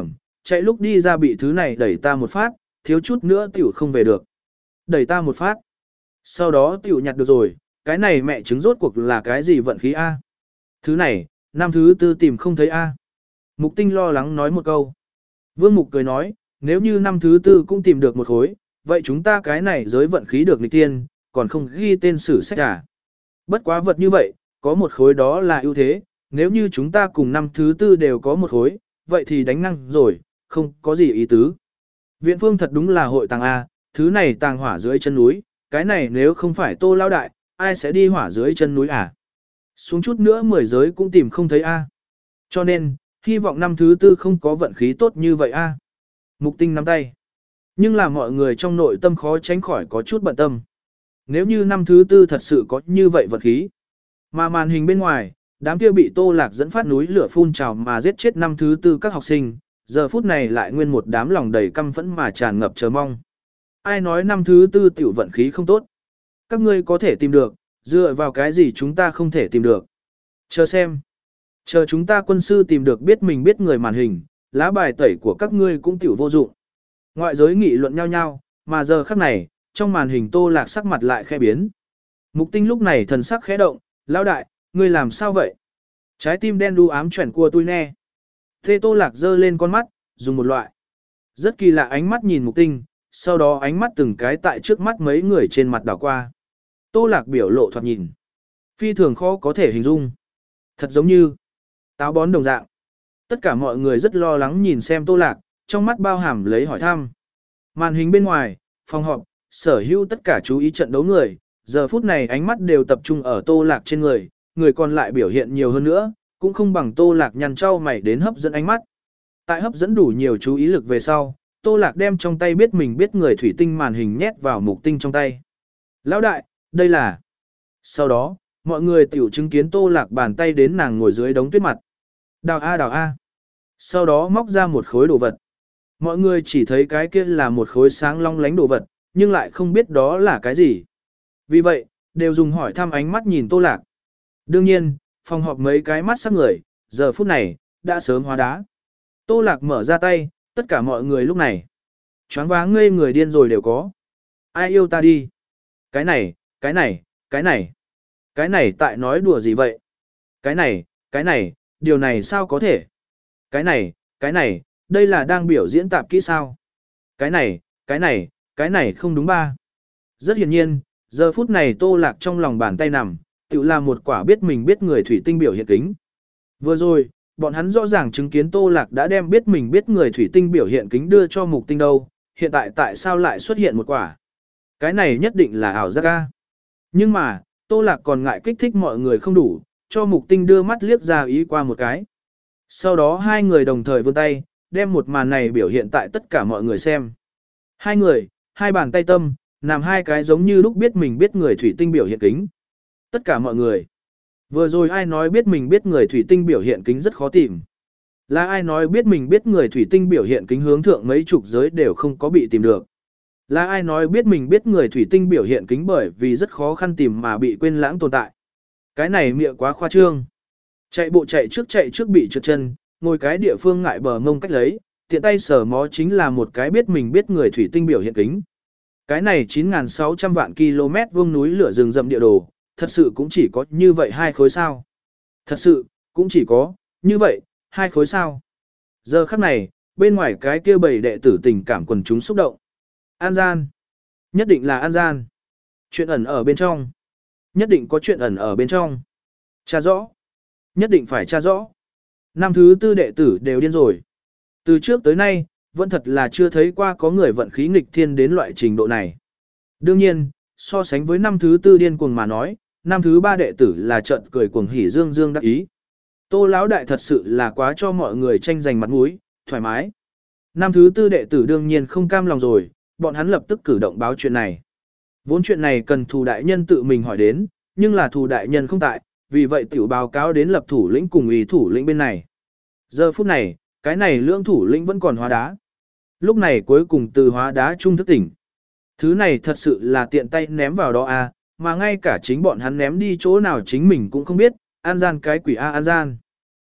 chạy lúc đi ra bị thứ này đẩy ta một phát, thiếu chút nữa tiểu không về được. Đẩy ta một phát. Sau đó tiểu nhặt được rồi, cái này mẹ trứng rốt cuộc là cái gì vận khí A. Thứ này, năm thứ tư tìm không thấy A. Mục Tinh lo lắng nói một câu. Vương Mục cười nói, nếu như năm thứ tư cũng tìm được một khối, vậy chúng ta cái này giới vận khí được nghịch tiên, còn không ghi tên sử sách à. Bất quá vật như vậy, có một khối đó là ưu thế, nếu như chúng ta cùng năm thứ tư đều có một khối, vậy thì đánh năng rồi, không có gì ý tứ. Viện Phương thật đúng là hội tàng A, thứ này tàng hỏa dưới chân núi, cái này nếu không phải Tô Lão đại, ai sẽ đi hỏa dưới chân núi à? Xuống chút nữa mười giới cũng tìm không thấy A. Cho nên, hy vọng năm thứ tư không có vận khí tốt như vậy A. Mục Tinh nắm tay. Nhưng là mọi người trong nội tâm khó tránh khỏi có chút bận tâm. Nếu như năm thứ tư thật sự có như vậy vận khí, mà màn hình bên ngoài, đám kia bị Tô Lạc dẫn phát núi lửa phun trào mà giết chết năm thứ tư các học sinh, giờ phút này lại nguyên một đám lòng đầy căm phẫn mà tràn ngập chờ mong. Ai nói năm thứ tư tiểu vận khí không tốt? Các ngươi có thể tìm được, dựa vào cái gì chúng ta không thể tìm được? Chờ xem. Chờ chúng ta quân sư tìm được biết mình biết người màn hình, lá bài tẩy của các ngươi cũng tiểu vô dụng. Ngoại giới nghị luận nhau nhau, mà giờ khắc này, trong màn hình Tô Lạc sắc mặt lại khẽ biến. Mục Tinh lúc này thần sắc khẽ động, lão đại, ngươi làm sao vậy? Trái tim đen đu ám chuyển của tôi nè. Thế Tô Lạc giơ lên con mắt, dùng một loại rất kỳ lạ ánh mắt nhìn Mục Tinh, sau đó ánh mắt từng cái tại trước mắt mấy người trên mặt đảo qua. Tô Lạc biểu lộ thoạt nhìn, phi thường khó có thể hình dung. Thật giống như táo bón đồng dạng. Tất cả mọi người rất lo lắng nhìn xem Tô Lạc, trong mắt bao hàm lấy hỏi thăm. Màn hình bên ngoài, phòng họp, sở hữu tất cả chú ý trận đấu người, giờ phút này ánh mắt đều tập trung ở Tô Lạc trên người, người còn lại biểu hiện nhiều hơn nữa, cũng không bằng Tô Lạc nhăn trao mày đến hấp dẫn ánh mắt. Tại hấp dẫn đủ nhiều chú ý lực về sau, Tô Lạc đem trong tay biết mình biết người thủy tinh màn hình nhét vào Mục Tinh trong tay. Lão đại, đây là... Sau đó, mọi người tiểu chứng kiến Tô Lạc bàn tay đến nàng ngồi dưới đống tuyết mặt. Đào A đào A. Sau đó móc ra một khối đồ vật. Mọi người chỉ thấy cái kia là một khối sáng long lánh đồ vật, nhưng lại không biết đó là cái gì. Vì vậy, đều dùng hỏi thăm ánh mắt nhìn Tô Lạc. Đương nhiên, phòng họp mấy cái mắt sắc người, giờ phút này, đã sớm hóa đá. Tô Lạc mở ra tay, tất cả mọi người lúc này. Choáng váng ngây người điên rồi đều có. Ai yêu ta đi? Cái này, cái này, cái này. Cái này tại nói đùa gì vậy? Cái này, cái này, điều này sao có thể? Cái này, cái này, đây là đang biểu diễn tạp kỹ sao? Cái này, cái này, cái này không đúng ba. Rất hiển nhiên, giờ phút này Tô Lạc trong lòng bàn tay nằm, tự là một quả biết mình biết người thủy tinh biểu hiện kính. Vừa rồi, bọn hắn rõ ràng chứng kiến Tô Lạc đã đem biết mình biết người thủy tinh biểu hiện kính đưa cho Mục Tinh đâu, hiện tại tại sao lại xuất hiện một quả? Cái này nhất định là ảo giác ca. Nhưng mà, Tô Lạc còn ngại kích thích mọi người không đủ, cho Mục Tinh đưa mắt liếc ra ý qua một cái. Sau đó hai người đồng thời vươn tay, đem một màn này biểu hiện tại tất cả mọi người xem. Hai người, hai bàn tay tâm, làm hai cái giống như lúc biết mình biết người thủy tinh biểu hiện kính. Tất cả mọi người. Vừa rồi ai nói biết mình biết người thủy tinh biểu hiện kính rất khó tìm. Là ai nói biết mình biết người thủy tinh biểu hiện kính hướng thượng mấy chục giới đều không có bị tìm được. Là ai nói biết mình biết người thủy tinh biểu hiện kính bởi vì rất khó khăn tìm mà bị quên lãng tồn tại. Cái này miệng quá khoa trương. Chạy bộ chạy trước chạy trước bị trượt chân, ngồi cái địa phương ngại bờ ngông cách lấy, tiện tay sở mó chính là một cái biết mình biết người thủy tinh biểu hiện kính. Cái này chín nghìn sáu trăm vạn km vuông núi lửa rừng rậm địa đồ, thật sự cũng chỉ có như vậy hai khối sao. Thật sự, cũng chỉ có, như vậy, hai khối sao. Giờ khắc này, bên ngoài cái kia bầy đệ tử tình cảm quần chúng xúc động. An gian. Nhất định là an gian. Chuyện ẩn ở bên trong. Nhất định có chuyện ẩn ở bên trong. Tra rõ. Nhất định phải tra rõ. Năm thứ tư đệ tử đều điên rồi. Từ trước tới nay, vẫn thật là chưa thấy qua có người vận khí nghịch thiên đến loại trình độ này. Đương nhiên, so sánh với năm thứ tư điên cuồng mà nói, năm thứ ba đệ tử là trận cười cuồng hỉ dương dương đắc ý. Tô lão đại thật sự là quá cho mọi người tranh giành mặt mũi, thoải mái. Năm thứ tư đệ tử đương nhiên không cam lòng rồi, bọn hắn lập tức cử động báo chuyện này. Vốn chuyện này cần Thù đại nhân tự mình hỏi đến, nhưng là Thù đại nhân không tại, vì vậy tiểu báo cáo đến lập thủ lĩnh cùng ủy thủ lĩnh bên này. Giờ phút này, cái này lưỡng thủ lĩnh vẫn còn hóa đá. Lúc này cuối cùng từ hóa đá trung thức tỉnh. Thứ này thật sự là tiện tay ném vào đó à, mà ngay cả chính bọn hắn ném đi chỗ nào chính mình cũng không biết, an gian cái quỷ a an gian.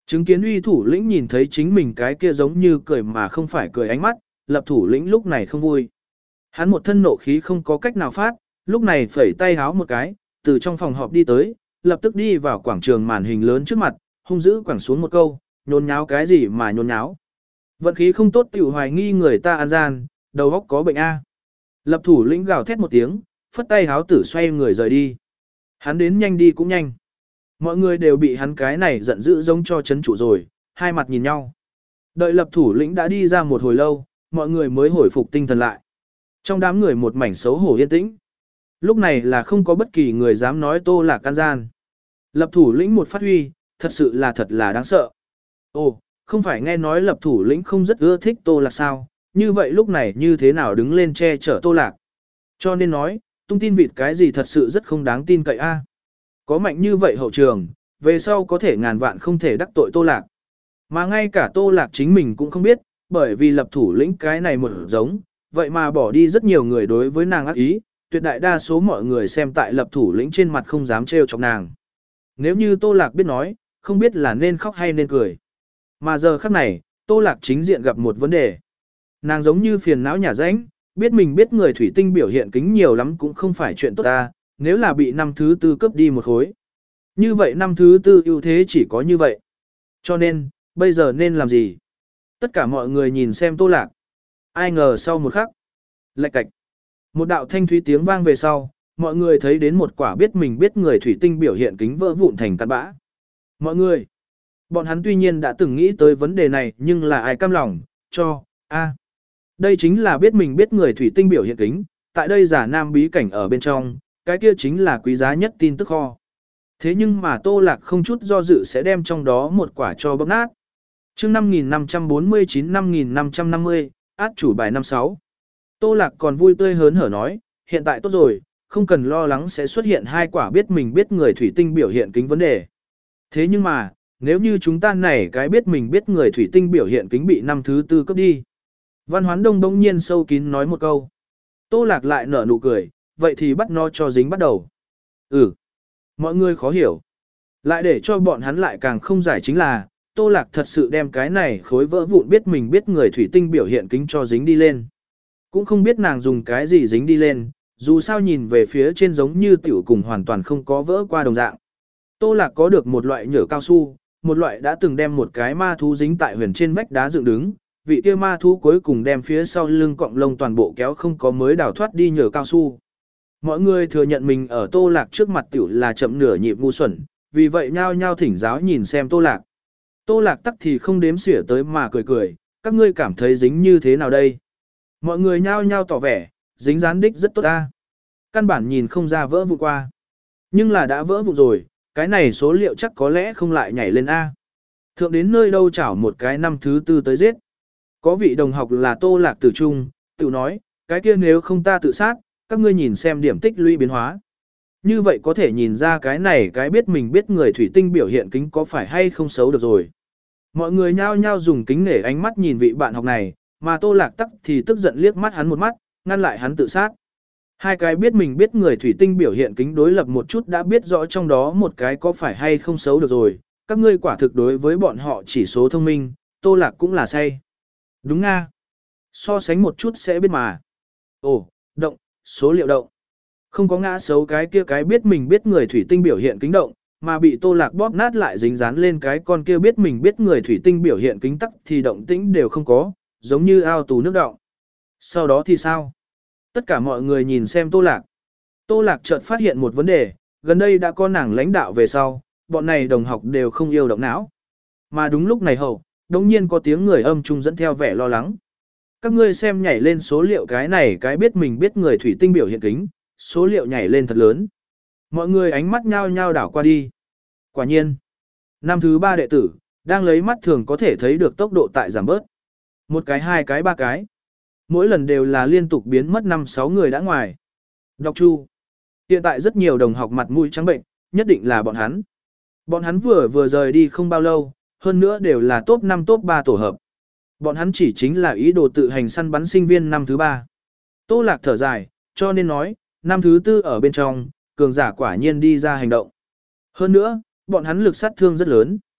Chứng kiến uy thủ lĩnh nhìn thấy chính mình cái kia giống như cười mà không phải cười ánh mắt, lập thủ lĩnh lúc này không vui. Hắn một thân nộ khí không có cách nào phát, lúc này phẩy tay háo một cái, từ trong phòng họp đi tới, lập tức đi vào quảng trường màn hình lớn trước mặt, hung dữ quẳng xuống một câu, nhốn nháo cái gì mà nhốn nháo. Vận khí không tốt tiểu hoài nghi người ta ăn gian, đầu óc có bệnh A. Lập thủ lĩnh gào thét một tiếng, phất tay háo tử xoay người rời đi. Hắn đến nhanh đi cũng nhanh. Mọi người đều bị hắn cái này giận dữ giống cho chấn trụ rồi, hai mặt nhìn nhau. Đợi lập thủ lĩnh đã đi ra một hồi lâu, mọi người mới hồi phục tinh thần lại. Trong đám người một mảnh xấu hổ yên tĩnh. Lúc này là không có bất kỳ người dám nói Tô Lạc can gian. Lập thủ lĩnh một phát huy, thật sự là thật là đáng sợ. Ồ, không phải nghe nói lập thủ lĩnh không rất ưa thích Tô Lạc sao, như vậy lúc này như thế nào đứng lên che chở Tô Lạc. Cho nên nói, tung tin vịt cái gì thật sự rất không đáng tin cậy a. Có mạnh như vậy hậu trường, về sau có thể ngàn vạn không thể đắc tội Tô Lạc. Mà ngay cả Tô Lạc chính mình cũng không biết, bởi vì lập thủ lĩnh cái này một giống, vậy mà bỏ đi rất nhiều người đối với nàng ác ý, tuyệt đại đa số mọi người xem tại lập thủ lĩnh trên mặt không dám trêu chọc nàng. Nếu như Tô Lạc biết nói, không biết là nên khóc hay nên cười. Mà giờ khắc này, Tô Lạc chính diện gặp một vấn đề. Nàng giống như phiền não nhà rãnh, biết mình biết người thủy tinh biểu hiện kính nhiều lắm cũng không phải chuyện tốt ta, nếu là bị năm thứ tư cướp đi một khối. Như vậy năm thứ tư ưu thế chỉ có như vậy. Cho nên, bây giờ nên làm gì? Tất cả mọi người nhìn xem Tô Lạc. Ai ngờ sau một khắc, lạch cạch. Một đạo thanh thúy tiếng vang về sau, mọi người thấy đến một quả biết mình biết người thủy tinh biểu hiện kính vỡ vụn thành cát bã. Mọi người, bọn hắn tuy nhiên đã từng nghĩ tới vấn đề này nhưng là ai cam lòng, cho, a. Đây chính là biết mình biết người thủy tinh biểu hiện kính, tại đây giả nam bí cảnh ở bên trong, cái kia chính là quý giá nhất tin tức kho. Thế nhưng mà Tô Lạc không chút do dự sẽ đem trong đó một quả cho bóp nát. Chương năm nghìn năm trăm bốn mươi chín năm nghìn năm trăm năm mươi, át chủ bài năm sáu. Tô Lạc còn vui tươi hớn hở nói, hiện tại tốt rồi, không cần lo lắng sẽ xuất hiện hai quả biết mình biết người thủy tinh biểu hiện kính vấn đề. Thế nhưng mà, nếu như chúng ta này cái biết mình biết người thủy tinh biểu hiện kính bị năm thứ tư cấp đi. Văn Hoán Đông đông nhiên sâu kín nói một câu. Tô Lạc lại nở nụ cười, vậy thì bắt nó cho dính bắt đầu. Ừ, mọi người khó hiểu. Lại để cho bọn hắn lại càng không giải chính là, Tô Lạc thật sự đem cái này khối vỡ vụn biết mình biết người thủy tinh biểu hiện kính cho dính đi lên. Cũng không biết nàng dùng cái gì dính đi lên, dù sao nhìn về phía trên giống như tiểu cùng hoàn toàn không có vỡ qua đồng dạng. Tô Lạc có được một loại nhựa cao su, một loại đã từng đem một cái ma thú dính tại huyền trên vách đá dựng đứng, vị kia ma thú cuối cùng đem phía sau lưng cọng lông toàn bộ kéo không có mới đào thoát đi nhựa cao su. Mọi người thừa nhận mình ở Tô Lạc trước mặt tiểu là chậm nửa nhịp ngu xuẩn, vì vậy nhao nhao thỉnh giáo nhìn xem Tô Lạc. Tô Lạc tắc thì không đếm xỉa tới mà cười cười, các ngươi cảm thấy dính như thế nào đây? Mọi người nhao nhao tỏ vẻ, dính dán đích rất tốt ta. Căn bản nhìn không ra vỡ vụn qua. Nhưng là đã vỡ vụn rồi, cái này số liệu chắc có lẽ không lại nhảy lên A. Thượng đến nơi đâu chảo một cái năm thứ tư tới giết. Có vị đồng học là Tô Lạc Tử Trung, tự nói, cái kia nếu không ta tự sát, các ngươi nhìn xem điểm tích lũy biến hóa. Như vậy có thể nhìn ra cái này cái biết mình biết người thủy tinh biểu hiện kính có phải hay không xấu được rồi. Mọi người nhao nhao dùng kính nể ánh mắt nhìn vị bạn học này, mà Tô Lạc tắc thì tức giận liếc mắt hắn một mắt, ngăn lại hắn tự sát. Hai cái biết mình biết người thủy tinh biểu hiện kính đối lập một chút đã biết rõ trong đó một cái có phải hay không xấu được rồi, các ngươi quả thực đối với bọn họ chỉ số thông minh, Tô Lạc cũng là say. Đúng nga. So sánh một chút sẽ biết mà. Ồ, động, số liệu động. Không có ngã xấu cái kia cái biết mình biết người thủy tinh biểu hiện kính động, mà bị Tô Lạc bóp nát lại dính dán lên cái con kia biết mình biết người thủy tinh biểu hiện kính tắc thì động tĩnh đều không có, giống như ao tù nước động. Sau đó thì sao? Tất cả mọi người nhìn xem Tô Lạc. Tô Lạc chợt phát hiện một vấn đề, gần đây đã có nàng lãnh đạo về sau, bọn này đồng học đều không yêu động não. Mà đúng lúc này hậu, đống nhiên có tiếng người âm trung dẫn theo vẻ lo lắng. Các ngươi xem nhảy lên số liệu cái này cái biết mình biết người thủy tinh biểu hiện kính, số liệu nhảy lên thật lớn. Mọi người ánh mắt nhao nhao đảo qua đi. Quả nhiên, năm thứ ba đệ tử, đang lấy mắt thường có thể thấy được tốc độ tại giảm bớt. Một cái hai cái ba cái. Mỗi lần đều là liên tục biến mất năm sáu người đã ngoài. Đọc Chu. Hiện tại rất nhiều đồng học mặt mũi trắng bệnh, nhất định là bọn hắn. Bọn hắn vừa vừa rời đi không bao lâu, hơn nữa đều là top năm top ba tổ hợp. Bọn hắn chỉ chính là ý đồ tự hành săn bắn sinh viên năm thứ ba. Tô Lạc thở dài, cho nên nói, năm thứ tư ở bên trong, cường giả quả nhiên đi ra hành động. Hơn nữa, bọn hắn lực sát thương rất lớn.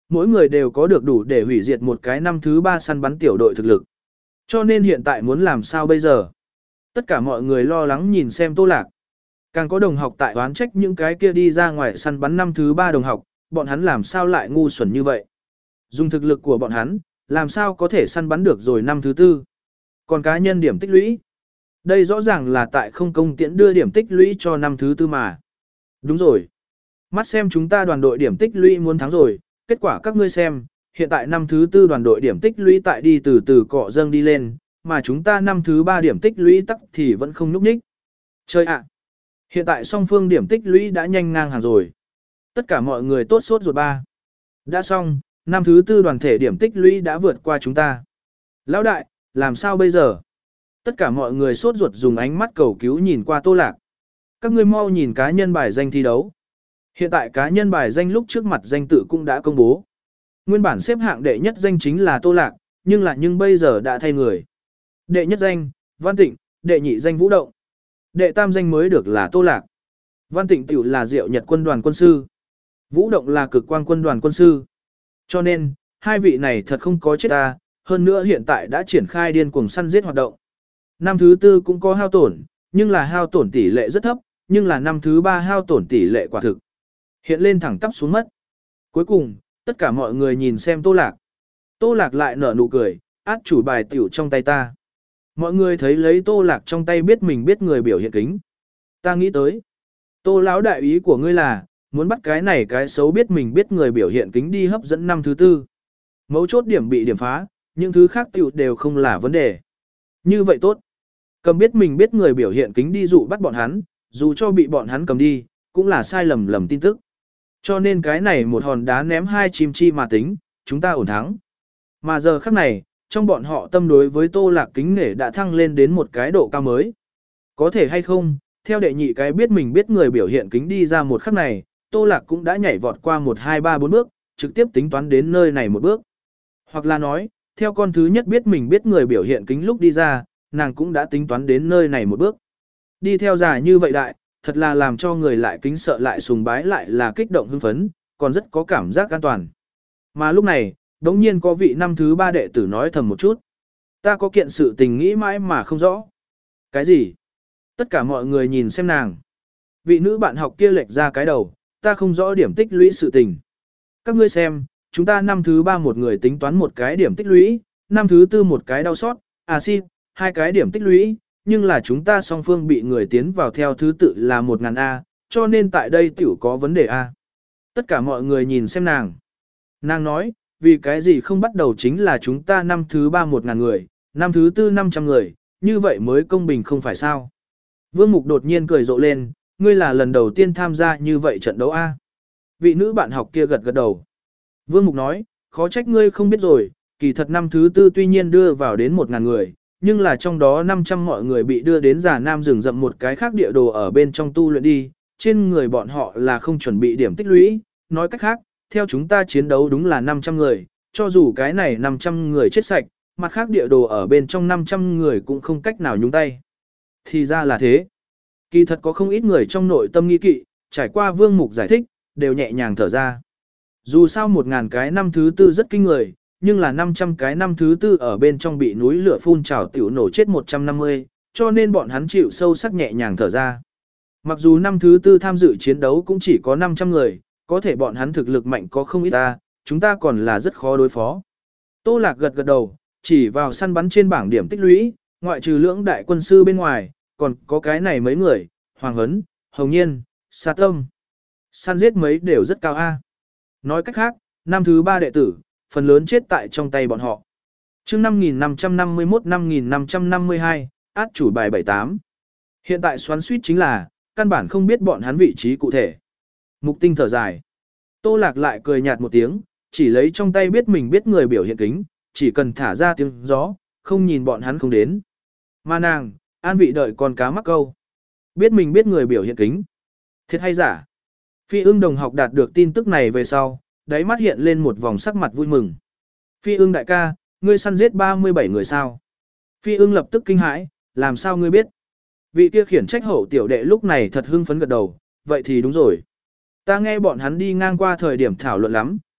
mỗi người đều có được đủ để hủy diệt một cái năm thứ ba săn bắn tiểu đội thực lực. Cho nên hiện tại muốn làm sao bây giờ? Tất cả mọi người lo lắng nhìn xem Tô Lạc. Càng có đồng học tại oán trách những cái kia đi ra ngoài săn bắn năm thứ ba đồng học, bọn hắn làm sao lại ngu xuẩn như vậy? Dùng thực lực của bọn hắn, làm sao có thể săn bắn được rồi năm thứ tư? Còn cá nhân điểm tích lũy? Đây rõ ràng là tại không công tiễn đưa điểm tích lũy cho năm thứ tư mà. Đúng rồi. Mắt xem chúng ta đoàn đội điểm tích lũy muốn thắng rồi, kết quả các ngươi xem, hiện tại năm thứ tư đoàn đội điểm tích lũy tại đi từ từ cọ dâng đi lên, mà chúng ta năm thứ ba điểm tích lũy tắc thì vẫn không nhúc nhích. Chơi ạ! Hiện tại song phương điểm tích lũy đã nhanh ngang hàng rồi. Tất cả mọi người tốt sốt ruột ba. Đã xong, năm thứ tư đoàn thể điểm tích lũy đã vượt qua chúng ta. Lão đại, làm sao bây giờ? Tất cả mọi người sốt ruột dùng ánh mắt cầu cứu nhìn qua Tô Lạc. Các ngươi mau nhìn cá nhân bài danh thi đấu. Hiện tại cá nhân bài danh lúc trước mặt danh tự cũng đã công bố. Nguyên bản xếp hạng đệ nhất danh chính là Tô Lạc, nhưng là nhưng bây giờ đã thay người. Đệ nhất danh, Văn Tịnh, đệ nhị danh Vũ Động. Đệ tam danh mới được là Tô Lạc. Văn Tịnh tiểu là Diệu Nhật quân đoàn quân sư. Vũ Động là Cực Quang quân đoàn quân sư. Cho nên, hai vị này thật không có chết ta, hơn nữa hiện tại đã triển khai điên cuồng săn giết hoạt động. Năm thứ tư cũng có hao tổn, nhưng là hao tổn tỷ lệ rất thấp, nhưng là năm thứ ba hao tổn tỷ lệ quả thực. Hiện lên thẳng tắp xuống mất. Cuối cùng, tất cả mọi người nhìn xem Tô Lạc. Tô Lạc lại nở nụ cười, át chủ bài tiểu trong tay ta. Mọi người thấy lấy Tô Lạc trong tay biết mình biết người biểu hiện kính. Ta nghĩ tới. Tô lão đại ý của ngươi là, muốn bắt cái này cái xấu biết mình biết người biểu hiện kính đi hấp dẫn năm thứ tư. Mấu chốt điểm bị điểm phá, những thứ khác tiểu đều không là vấn đề. Như vậy tốt. Cầm biết mình biết người biểu hiện kính đi dụ bắt bọn hắn, dù cho bị bọn hắn cầm đi, cũng là sai lầm lầm tin tức. Cho nên cái này một hòn đá ném hai chim chi mà tính, chúng ta ổn thắng. Mà giờ khắc này, trong bọn họ tâm đối với Tô Lạc kính nể đã thăng lên đến một cái độ cao mới. Có thể hay không, theo đệ nhị cái biết mình biết người biểu hiện kính đi ra một khắc này, Tô Lạc cũng đã nhảy vọt qua một hai ba bốn bước, trực tiếp tính toán đến nơi này một bước. Hoặc là nói, theo con thứ nhất biết mình biết người biểu hiện kính lúc đi ra, nàng cũng đã tính toán đến nơi này một bước. Đi theo dài như vậy đại, thật là làm cho người lại kính sợ lại sùng bái lại là kích động hưng phấn, còn rất có cảm giác an toàn. Mà lúc này, đống nhiên có vị năm thứ ba đệ tử nói thầm một chút. Ta có kiện sự tình nghĩ mãi mà không rõ. Cái gì? Tất cả mọi người nhìn xem nàng. Vị nữ bạn học kia lệch ra cái đầu, ta không rõ điểm tích lũy sự tình. Các ngươi xem, chúng ta năm thứ ba một người tính toán một cái điểm tích lũy, năm thứ tư một cái đau sót, à xin, hai cái điểm tích lũy, nhưng là chúng ta song phương bị người tiến vào theo thứ tự là một ngàn A, cho nên tại đây tiểu có vấn đề A. Tất cả mọi người nhìn xem nàng. Nàng nói, vì cái gì không bắt đầu chính là chúng ta năm thứ ba một ngàn người, năm thứ tư năm trăm người, như vậy mới công bình không phải sao. Vương Mục đột nhiên cười rộ lên, ngươi là lần đầu tiên tham gia như vậy trận đấu A. Vị nữ bạn học kia gật gật đầu. Vương Mục nói, khó trách ngươi không biết rồi, kỳ thật năm thứ tư tuy nhiên đưa vào đến một ngàn người, nhưng là trong đó năm trăm mọi người bị đưa đến Già Nam rừng rậm một cái khác địa đồ ở bên trong tu luyện đi, trên người bọn họ là không chuẩn bị điểm tích lũy, nói cách khác, theo chúng ta chiến đấu đúng là năm trăm người, cho dù cái này năm trăm người chết sạch, mặt khác địa đồ ở bên trong năm trăm người cũng không cách nào nhúng tay. Thì ra là thế. Kỳ thật có không ít người trong nội tâm nghi kỵ, trải qua Vương Mục giải thích, đều nhẹ nhàng thở ra. Dù sao một ngàn cái năm thứ tư rất kinh người, nhưng là năm trăm cái năm thứ tư ở bên trong bị núi lửa phun trào tiểu nổ chết một trăm năm mươi, cho nên bọn hắn chịu sâu sắc nhẹ nhàng thở ra. Mặc dù năm thứ tư tham dự chiến đấu cũng chỉ có năm trăm người, có thể bọn hắn thực lực mạnh có không ít ta, chúng ta còn là rất khó đối phó. Tô Lạc gật gật đầu, chỉ vào săn bắn trên bảng điểm tích lũy, ngoại trừ lưỡng đại quân sư bên ngoài, còn có cái này mấy người, Hoàng Hấn, Hồng Nhiên, Sa Tâm. Săn giết mấy đều rất cao A. Nói cách khác, năm thứ ba đệ tử, phần lớn chết tại trong tay bọn họ. chương năm nghìn năm trăm năm mươi mốt năm nghìn năm trăm năm mươi hai, át chủ bài bảy tám. Hiện tại xoắn suýt chính là, căn bản không biết bọn hắn vị trí cụ thể. Mục Tinh thở dài. Tô Lạc lại cười nhạt một tiếng, chỉ lấy trong tay biết mình biết người biểu hiện kính, chỉ cần thả ra tiếng gió, không nhìn bọn hắn không đến. Mà nàng, an vị đợi con cá mắc câu. Biết mình biết người biểu hiện kính. Thiệt hay giả? Phi ưng đồng học đạt được tin tức này về sau, đáy mắt hiện lên một vòng sắc mặt vui mừng. Phi ưng đại ca, ngươi săn giết ba mươi bảy người sao? Phi ưng lập tức kinh hãi, làm sao ngươi biết? Vị kia khiển trách hậu tiểu đệ lúc này thật hưng phấn gật đầu, vậy thì đúng rồi. Ta nghe bọn hắn đi ngang qua thời điểm thảo luận lắm,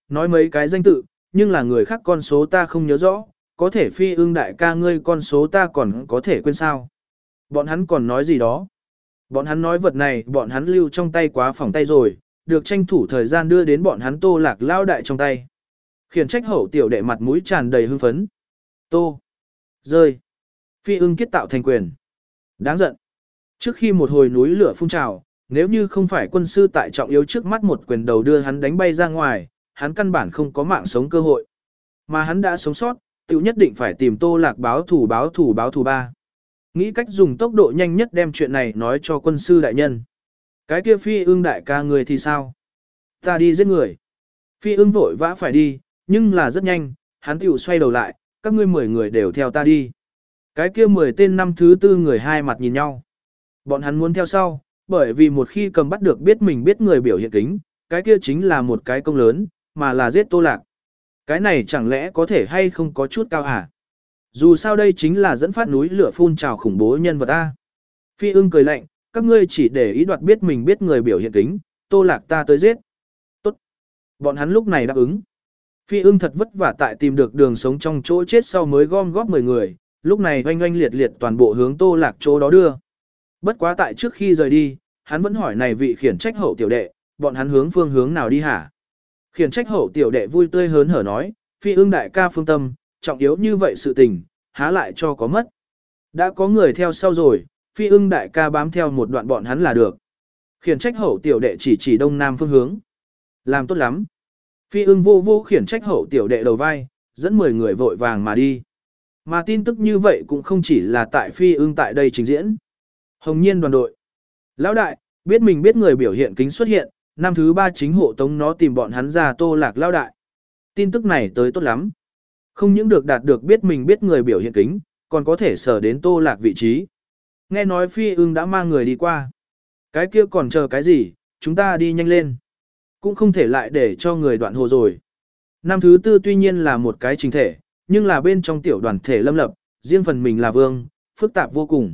Nói mấy cái danh tự, nhưng là người khác con số ta không nhớ rõ, có thể Phi Ưng đại ca ngươi con số ta còn có thể quên sao. Bọn hắn còn nói gì đó. Bọn hắn nói vật này bọn hắn lưu trong tay quá phỏng tay rồi, được tranh thủ thời gian đưa đến bọn hắn Tô Lạc lao đại trong tay. Khiển trách hậu tiểu đệ mặt mũi tràn đầy hưng phấn. Tô. Rơi. Phi Ưng kết tạo thành quyền. Đáng giận. Trước khi một hồi núi lửa phun trào, nếu như không phải quân sư tại trọng yếu trước mắt một quyền đầu đưa hắn đánh bay ra ngoài, hắn căn bản không có mạng sống cơ hội. Mà hắn đã sống sót, tiểu nhất định phải tìm Tô Lạc báo thủ báo thủ báo thủ ba. Nghĩ cách dùng tốc độ nhanh nhất đem chuyện này nói cho quân sư đại nhân. Cái kia Phi Ưng đại ca người thì sao? Ta đi giết người. Phi Ưng vội vã phải đi, nhưng là rất nhanh, hắn tiểu xoay đầu lại, các ngươi mười người đều theo ta đi. Cái kia mười tên năm thứ tư người hai mặt nhìn nhau. Bọn hắn muốn theo sau, bởi vì một khi cầm bắt được biết mình biết người biểu hiện kính, cái kia chính là một cái công lớn, mà là giết Tô Lạc. Cái này chẳng lẽ có thể hay không có chút cao hả? Dù sao đây chính là dẫn phát núi lửa phun trào khủng bố nhân vật A. Phi Ưng cười lạnh, các ngươi chỉ để ý đoạt biết mình biết người biểu hiện kính, Tô Lạc ta tới giết. Tốt. Bọn hắn lúc này đáp ứng. Phi Ưng thật vất vả tại tìm được đường sống trong chỗ chết sau mới gom góp mười người, lúc này oanh oanh liệt liệt toàn bộ hướng Tô Lạc chỗ đó đưa. Bất quá tại trước khi rời đi, hắn vẫn hỏi này vị khiển trách hậu tiểu đệ, bọn hắn hướng phương hướng nào đi hả? Khiển trách hậu tiểu đệ vui tươi hớn hở nói, Phi Ưng đại ca phương tâm, trọng yếu như vậy sự tình, há lại cho có mất. Đã có người theo sau rồi, Phi Ưng đại ca bám theo một đoạn bọn hắn là được. Khiển trách hậu tiểu đệ chỉ chỉ đông nam phương hướng. Làm tốt lắm. Phi Ưng vô vô khiển trách hậu tiểu đệ đầu vai, dẫn mười người vội vàng mà đi. Mà tin tức như vậy cũng không chỉ là tại Phi Ưng tại đây trình diễn. Hồng Nhiên đoàn đội. Lão đại, biết mình biết người biểu hiện kính xuất hiện, năm thứ ba chính hộ tống nó tìm bọn hắn ra Tô Lạc lão đại. Tin tức này tới tốt lắm. Không những được đạt được biết mình biết người biểu hiện kính, còn có thể sở đến Tô Lạc vị trí. Nghe nói Phi Ưng đã mang người đi qua. Cái kia còn chờ cái gì, chúng ta đi nhanh lên. Cũng không thể lại để cho người đoạn hồ rồi. Năm thứ tư tuy nhiên là một cái trình thể, nhưng là bên trong tiểu đoàn thể lâm lập, riêng phần mình là vương, phức tạp vô cùng.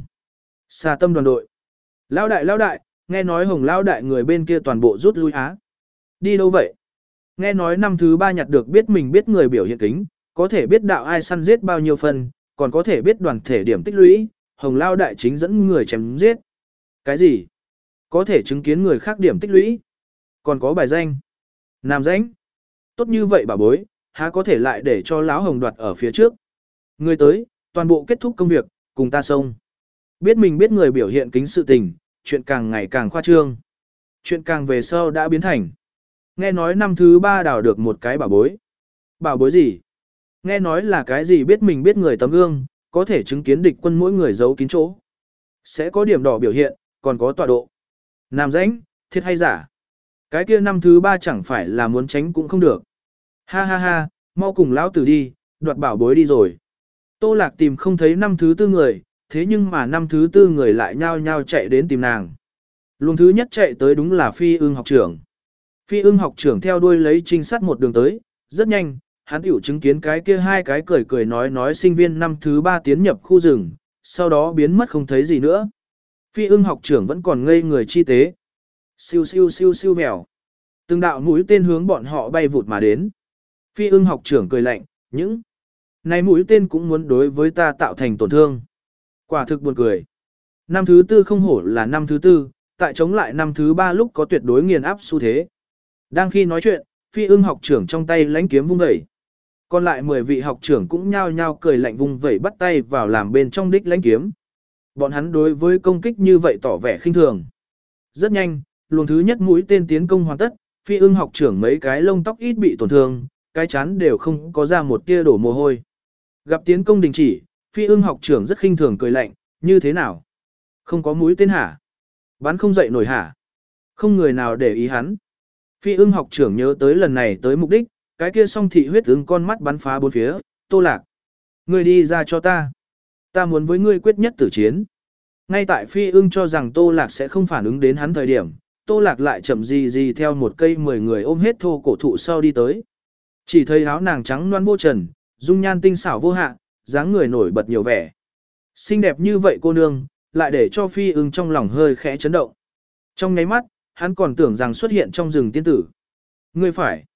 Xà Tâm đoàn đội. Lão đại lão đại, nghe nói Hồng lão đại người bên kia toàn bộ rút lui á. Đi đâu vậy? Nghe nói năm thứ ba nhặt được biết mình biết người biểu hiện kính, có thể biết đạo ai săn giết bao nhiêu phần, còn có thể biết đoàn thể điểm tích lũy, Hồng lão đại chính dẫn người chém giết. Cái gì? Có thể chứng kiến người khác điểm tích lũy. Còn có bài danh. Nam danh. Tốt như vậy bà bối, há có thể lại để cho lão Hồng đoạt ở phía trước. Người tới, toàn bộ kết thúc công việc, cùng ta xông. Biết mình biết người biểu hiện kính sự tình, chuyện càng ngày càng khoa trương. Chuyện càng về sau đã biến thành. Nghe nói năm thứ ba đào được một cái bảo bối. Bảo bối gì? Nghe nói là cái gì biết mình biết người tấm gương, có thể chứng kiến địch quân mỗi người giấu kín chỗ. Sẽ có điểm đỏ biểu hiện, còn có tọa độ. Nam danh, thiệt hay giả? Cái kia năm thứ ba chẳng phải là muốn tránh cũng không được. Ha ha ha, mau cùng lão tử đi, đoạt bảo bối đi rồi. Tô Lạc tìm không thấy năm thứ tư người, thế nhưng mà năm thứ tư người lại nhao nhao chạy đến tìm nàng. Luồng thứ nhất chạy tới đúng là Phi Ưng học trưởng. Phi Ưng học trưởng theo đuôi lấy trinh sát một đường tới, rất nhanh, hắn tiểu chứng kiến cái kia hai cái cười cười nói nói sinh viên năm thứ ba tiến nhập khu rừng, sau đó biến mất không thấy gì nữa. Phi Ưng học trưởng vẫn còn ngây người chi tế. Siêu siêu siêu siêu mèo. Từng đạo mũi tên hướng bọn họ bay vụt mà đến. Phi Ưng học trưởng cười lạnh, những này mũi tên cũng muốn đối với ta tạo thành tổn thương. Quả thực buồn cười. Năm thứ tư không hổ là năm thứ tư, tại chống lại năm thứ ba lúc có tuyệt đối nghiền áp xu thế. Đang khi nói chuyện, Phi Ưng học trưởng trong tay lãnh kiếm vung vẩy. Còn lại mười vị học trưởng cũng nhao nhao cười lạnh vung vẩy bắt tay vào làm bên trong đích lãnh kiếm. Bọn hắn đối với công kích như vậy tỏ vẻ khinh thường. Rất nhanh, luồng thứ nhất mũi tên tiến công hoàn tất, Phi Ưng học trưởng mấy cái lông tóc ít bị tổn thương, cái chán đều không có ra một tia đổ mồ hôi. Gặp tiến công đình chỉ, Phi Ưng học trưởng rất khinh thường cười lạnh, như thế nào? Không có mũi tên hả? Bắn không dậy nổi hả? Không người nào để ý hắn. Phi Ưng học trưởng nhớ tới lần này tới mục đích, cái kia song thị huyết ứng con mắt bắn phá bốn phía, Tô Lạc. Ngươi đi ra cho ta. Ta muốn với ngươi quyết nhất tử chiến. Ngay tại Phi Ưng cho rằng Tô Lạc sẽ không phản ứng đến hắn thời điểm, Tô Lạc lại chậm gì gì theo một cây mười người ôm hết thô cổ thụ sau đi tới. Chỉ thấy áo nàng trắng loan vô trần, dung nhan tinh xảo vô hạ, dáng người nổi bật nhiều vẻ. Xinh đẹp như vậy cô nương, lại để cho Phi Ưng trong lòng hơi khẽ chấn động. Trong nháy mắt, hắn còn tưởng rằng xuất hiện trong rừng tiên tử. Ngươi phải.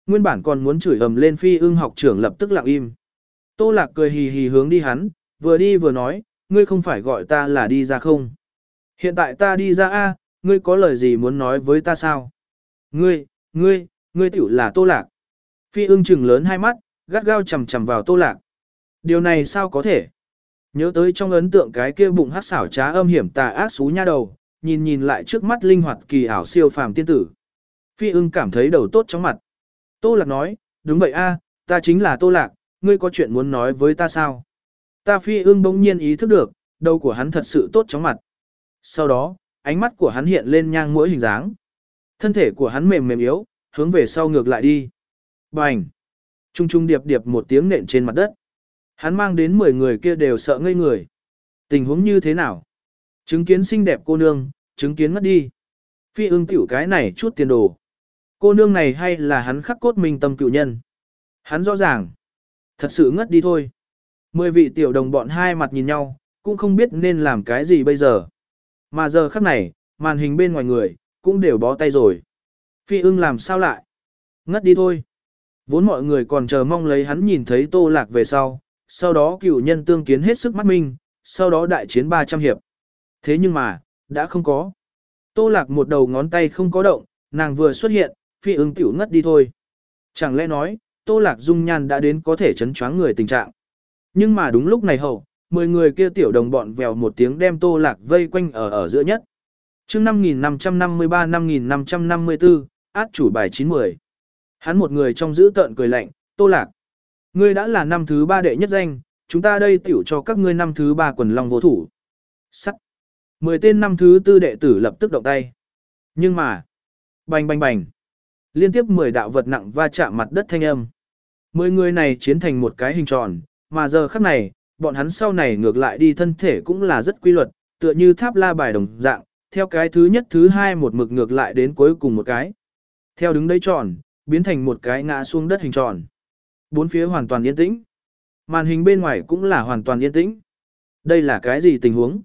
Nguyên bản còn muốn chửi ầm lên Phi Ưng học trưởng lập tức lặng im. Tô Lạc cười hì hì hướng đi hắn, vừa đi vừa nói, ngươi không phải gọi ta là đi ra không? Hiện tại ta đi ra a, ngươi có lời gì muốn nói với ta sao? Ngươi, ngươi, ngươi tiểu là Tô Lạc. Phi Ưng trừng lớn hai mắt, gắt gao chằm chằm vào Tô Lạc. Điều này sao có thể? Nhớ tới trong ấn tượng cái kia bụng hắc xảo trá âm hiểm tà ác xú nha đầu, nhìn nhìn lại trước mắt linh hoạt kỳ ảo siêu phàm tiên tử. Phi Ưng cảm thấy đầu tốt chóng mặt. Tô Lạc nói, đúng vậy a, ta chính là Tô Lạc, ngươi có chuyện muốn nói với ta sao? Ta Phi Ưng bỗng nhiên ý thức được, đầu của hắn thật sự tốt chóng mặt. Sau đó, ánh mắt của hắn hiện lên nhang mũi hình dáng. Thân thể của hắn mềm mềm yếu, hướng về sau ngược lại đi. Bành! Trung trung điệp điệp một tiếng nện trên mặt đất. Hắn mang đến mười người kia đều sợ ngây người. Tình huống như thế nào? Chứng kiến xinh đẹp cô nương, chứng kiến ngất đi. Phi Ưng tiểu cái này chút tiền đồ. Cô nương này hay là hắn khắc cốt minh tâm cựu nhân? Hắn rõ ràng. Thật sự ngất đi thôi. Mười vị tiểu đồng bọn hai mặt nhìn nhau, cũng không biết nên làm cái gì bây giờ. Mà giờ khắc này, màn hình bên ngoài người, cũng đều bó tay rồi. Phi Ưng làm sao lại? Ngất đi thôi. Vốn mọi người còn chờ mong lấy hắn nhìn thấy Tô Lạc về sau, sau đó cựu nhân tương kiến hết sức mắt minh, sau đó đại chiến ba trăm hiệp. Thế nhưng mà, đã không có. Tô Lạc một đầu ngón tay không có động, nàng vừa xuất hiện, Phi Ưng tiểu ngất đi thôi. Chẳng lẽ nói, Tô Lạc dung nhan đã đến có thể chấn choáng người tình trạng. Nhưng mà đúng lúc này hậu, mười người kia tiểu đồng bọn vèo một tiếng đem Tô Lạc vây quanh ở ở giữa nhất. Chương năm nghìn năm trăm năm mươi ba năm nghìn năm trăm năm mươi tư, át chủ bài chín mươi. Hắn một người trong giữ tợn cười lạnh, Tô Lạc. Ngươi đã là năm thứ ba đệ nhất danh, chúng ta đây tiểu cho các ngươi năm thứ ba quần long vô thủ. Sắt. Mười tên năm thứ tư đệ tử lập tức động tay. Nhưng mà, bành bành bành. Liên tiếp mười đạo vật nặng va chạm mặt đất thanh âm. Mười người này chiến thành một cái hình tròn, mà giờ khắc này, bọn hắn sau này ngược lại đi thân thể cũng là rất quy luật, tựa như tháp la bài đồng dạng, theo cái thứ nhất thứ hai một mực ngược lại đến cuối cùng một cái. Theo đứng đấy tròn, biến thành một cái ngã xuống đất hình tròn. Bốn phía hoàn toàn yên tĩnh. Màn hình bên ngoài cũng là hoàn toàn yên tĩnh. Đây là cái gì tình huống?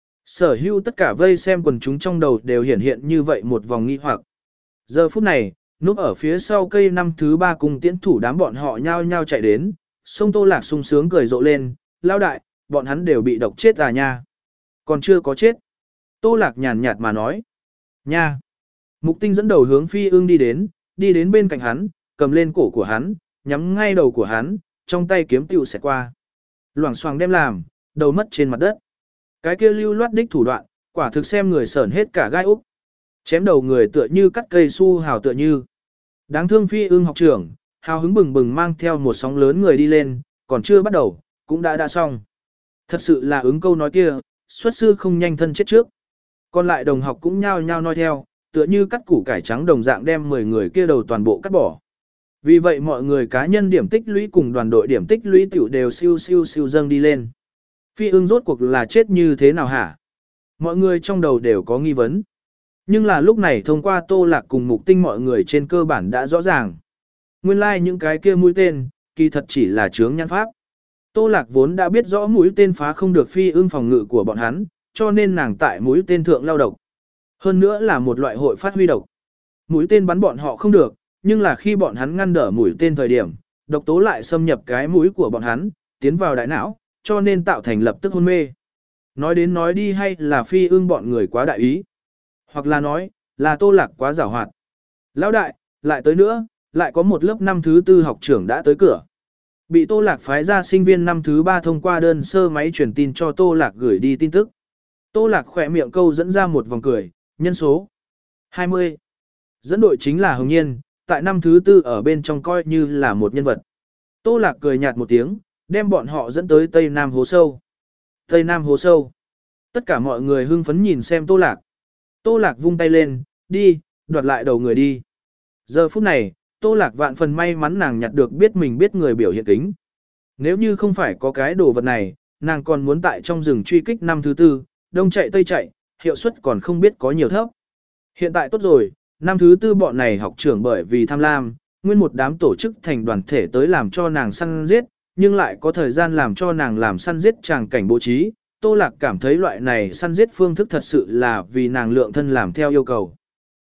Sở hữu tất cả vây xem quần chúng trong đầu đều hiển hiện như vậy một vòng nghi hoặc. Giờ phút này, núp ở phía sau cây năm thứ ba cùng tiễn thủ đám bọn họ nhao nhao chạy đến, sông Tô Lạc sung sướng cười rộ lên, lao đại, bọn hắn đều bị độc chết à nha. Còn chưa có chết. Tô Lạc nhàn nhạt mà nói. Nha. Mục Tinh dẫn đầu hướng Phi Ưng đi đến, đi đến bên cạnh hắn, cầm lên cổ của hắn, nhắm ngay đầu của hắn, trong tay kiếm tiêu xẹt qua. Loảng xoảng đem làm, đầu mất trên mặt đất. Cái kia lưu loát đích thủ đoạn, quả thực xem người sởn hết cả gai úc. Chém đầu người tựa như cắt cây su hào tựa như. Đáng thương Phi Ưng học trưởng, hào hứng bừng bừng mang theo một sóng lớn người đi lên, còn chưa bắt đầu, cũng đã đã xong. Thật sự là ứng câu nói kia, xuất sư không nhanh thân chết trước. Còn lại đồng học cũng nhao nhao nói theo, tựa như cắt củ cải trắng đồng dạng đem mười người kia đầu toàn bộ cắt bỏ. Vì vậy mọi người cá nhân điểm tích lũy cùng đoàn đội điểm tích lũy tiểu đều siêu siêu siêu dâng đi lên. Phi Ưng rốt cuộc là chết như thế nào hả? Mọi người trong đầu đều có nghi vấn. Nhưng là lúc này thông qua Tô Lạc cùng Mục Tinh mọi người trên cơ bản đã rõ ràng. Nguyên lai like những cái kia mũi tên, kỳ thật chỉ là chướng nhãn pháp. Tô Lạc vốn đã biết rõ mũi tên phá không được Phi Ưng phòng ngự của bọn hắn, cho nên nàng tại mũi tên thượng lao độc. Hơn nữa là một loại hội phát huy độc. Mũi tên bắn bọn họ không được, nhưng là khi bọn hắn ngăn đỡ mũi tên thời điểm, độc tố lại xâm nhập cái mũi của bọn hắn, tiến vào đại não, cho nên tạo thành lập tức hôn mê. Nói đến nói đi hay là Phi Ưng bọn người quá đại ý. Hoặc là nói, là Tô Lạc quá giàu hoạt. Lão đại, lại tới nữa, lại có một lớp năm thứ tư học trưởng đã tới cửa. Bị Tô Lạc phái ra sinh viên năm thứ ba thông qua đơn sơ máy truyền tin cho Tô Lạc gửi đi tin tức. Tô Lạc khỏe miệng câu dẫn ra một vòng cười, nhân số hai mươi. Dẫn đội chính là Hồng Nhiên, tại năm thứ tư ở bên trong coi như là một nhân vật. Tô Lạc cười nhạt một tiếng, đem bọn họ dẫn tới Tây Nam Hố Sâu. Tây Nam Hố Sâu. Tất cả mọi người hưng phấn nhìn xem Tô Lạc. Tô Lạc vung tay lên, đi, đoạt lại đầu người đi. Giờ phút này, Tô Lạc vạn phần may mắn nàng nhặt được biết mình biết người biểu hiện kính. Nếu như không phải có cái đồ vật này, nàng còn muốn tại trong rừng truy kích năm thứ tư, đông chạy tây chạy, hiệu suất còn không biết có nhiều thấp. Hiện tại tốt rồi, năm thứ tư bọn này học trưởng bởi vì tham lam, nguyên một đám tổ chức thành đoàn thể tới làm cho nàng săn giết, nhưng lại có thời gian làm cho nàng làm săn giết tràng cảnh bố trí. Tô Lạc cảm thấy loại này săn giết phương thức thật sự là vì nàng lượng thân làm theo yêu cầu.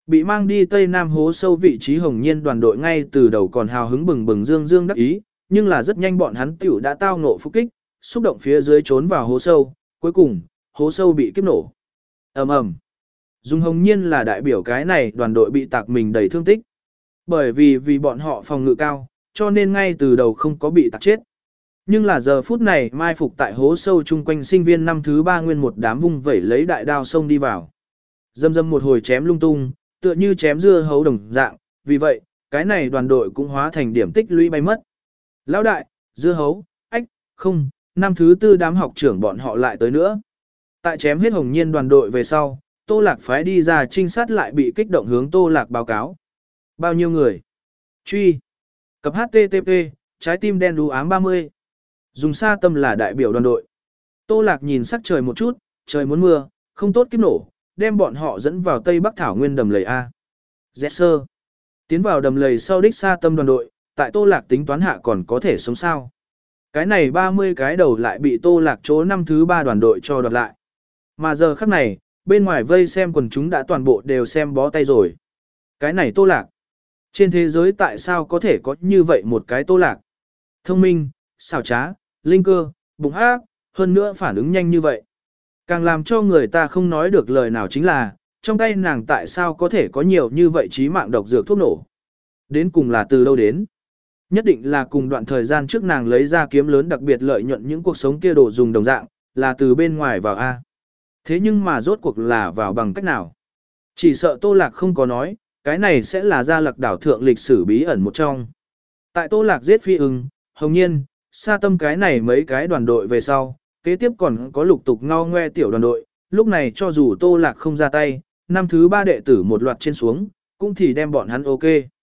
Bị mang đi Tây Nam hố sâu vị trí Hồng Nhiên đoàn đội ngay từ đầu còn hào hứng bừng bừng dương dương đắc ý, nhưng là rất nhanh bọn hắn tiểu đã tao ngộ phục kích, xúc động phía dưới trốn vào hố sâu, cuối cùng, hố sâu bị kiếp nổ. Ầm ầm. Dung Hồng Nhiên là đại biểu cái này đoàn đội bị tạc mình đầy thương tích. Bởi vì vì bọn họ phòng ngự cao, cho nên ngay từ đầu không có bị tạc chết. Nhưng là giờ phút này mai phục tại hố sâu chung quanh sinh viên năm thứ ba nguyên một đám vung vẩy lấy đại đao sông đi vào. Dâm dâm một hồi chém lung tung, tựa như chém dưa hấu đồng dạng, vì vậy, cái này đoàn đội cũng hóa thành điểm tích lũy bay mất. Lão đại, dưa hấu, ách, không, năm thứ tư đám học trưởng bọn họ lại tới nữa. Tại chém hết Hồng Nhiên đoàn đội về sau, Tô Lạc phái đi ra trinh sát lại bị kích động hướng Tô Lạc báo cáo. Bao nhiêu người? Truy. Cập hát tê tê pê, trái tim đen đú ám ba mươi. Dùng sa tâm là đại biểu đoàn đội. Tô Lạc nhìn sắc trời một chút, trời muốn mưa, không tốt kiếp nổ, đem bọn họ dẫn vào Tây Bắc Thảo Nguyên đầm lầy A. Dẹt sơ. Tiến vào đầm lầy sau đích sa tâm đoàn đội, tại Tô Lạc tính toán hạ còn có thể sống sao. Cái này ba mươi cái đầu lại bị Tô Lạc chỗ năm thứ ba đoàn đội cho đoạt lại. Mà giờ khắc này, bên ngoài vây xem quần chúng đã toàn bộ đều xem bó tay rồi. Cái này Tô Lạc. Trên thế giới tại sao có thể có như vậy một cái Tô Lạc? Thông minh, xảo trá, linh cơ, bụng ác, hơn nữa phản ứng nhanh như vậy. Càng làm cho người ta không nói được lời nào chính là, trong tay nàng tại sao có thể có nhiều như vậy chí mạng độc dược thuốc nổ. Đến cùng là từ đâu đến? Nhất định là cùng đoạn thời gian trước nàng lấy ra kiếm lớn đặc biệt lợi nhuận những cuộc sống kia đồ dùng đồng dạng, là từ bên ngoài vào A. Thế nhưng mà rốt cuộc là vào bằng cách nào? Chỉ sợ Tô Lạc không có nói, cái này sẽ là gia lạc đảo thượng lịch sử bí ẩn một trong. Tại Tô Lạc giết Phi ưng, Hồng Nhiên, sa tâm cái này mấy cái đoàn đội về sau, kế tiếp còn có lục tục ngao ngoe tiểu đoàn đội, lúc này cho dù Tô Lạc không ra tay, năm thứ ba đệ tử một loạt trên xuống, cũng thì đem bọn hắn ok.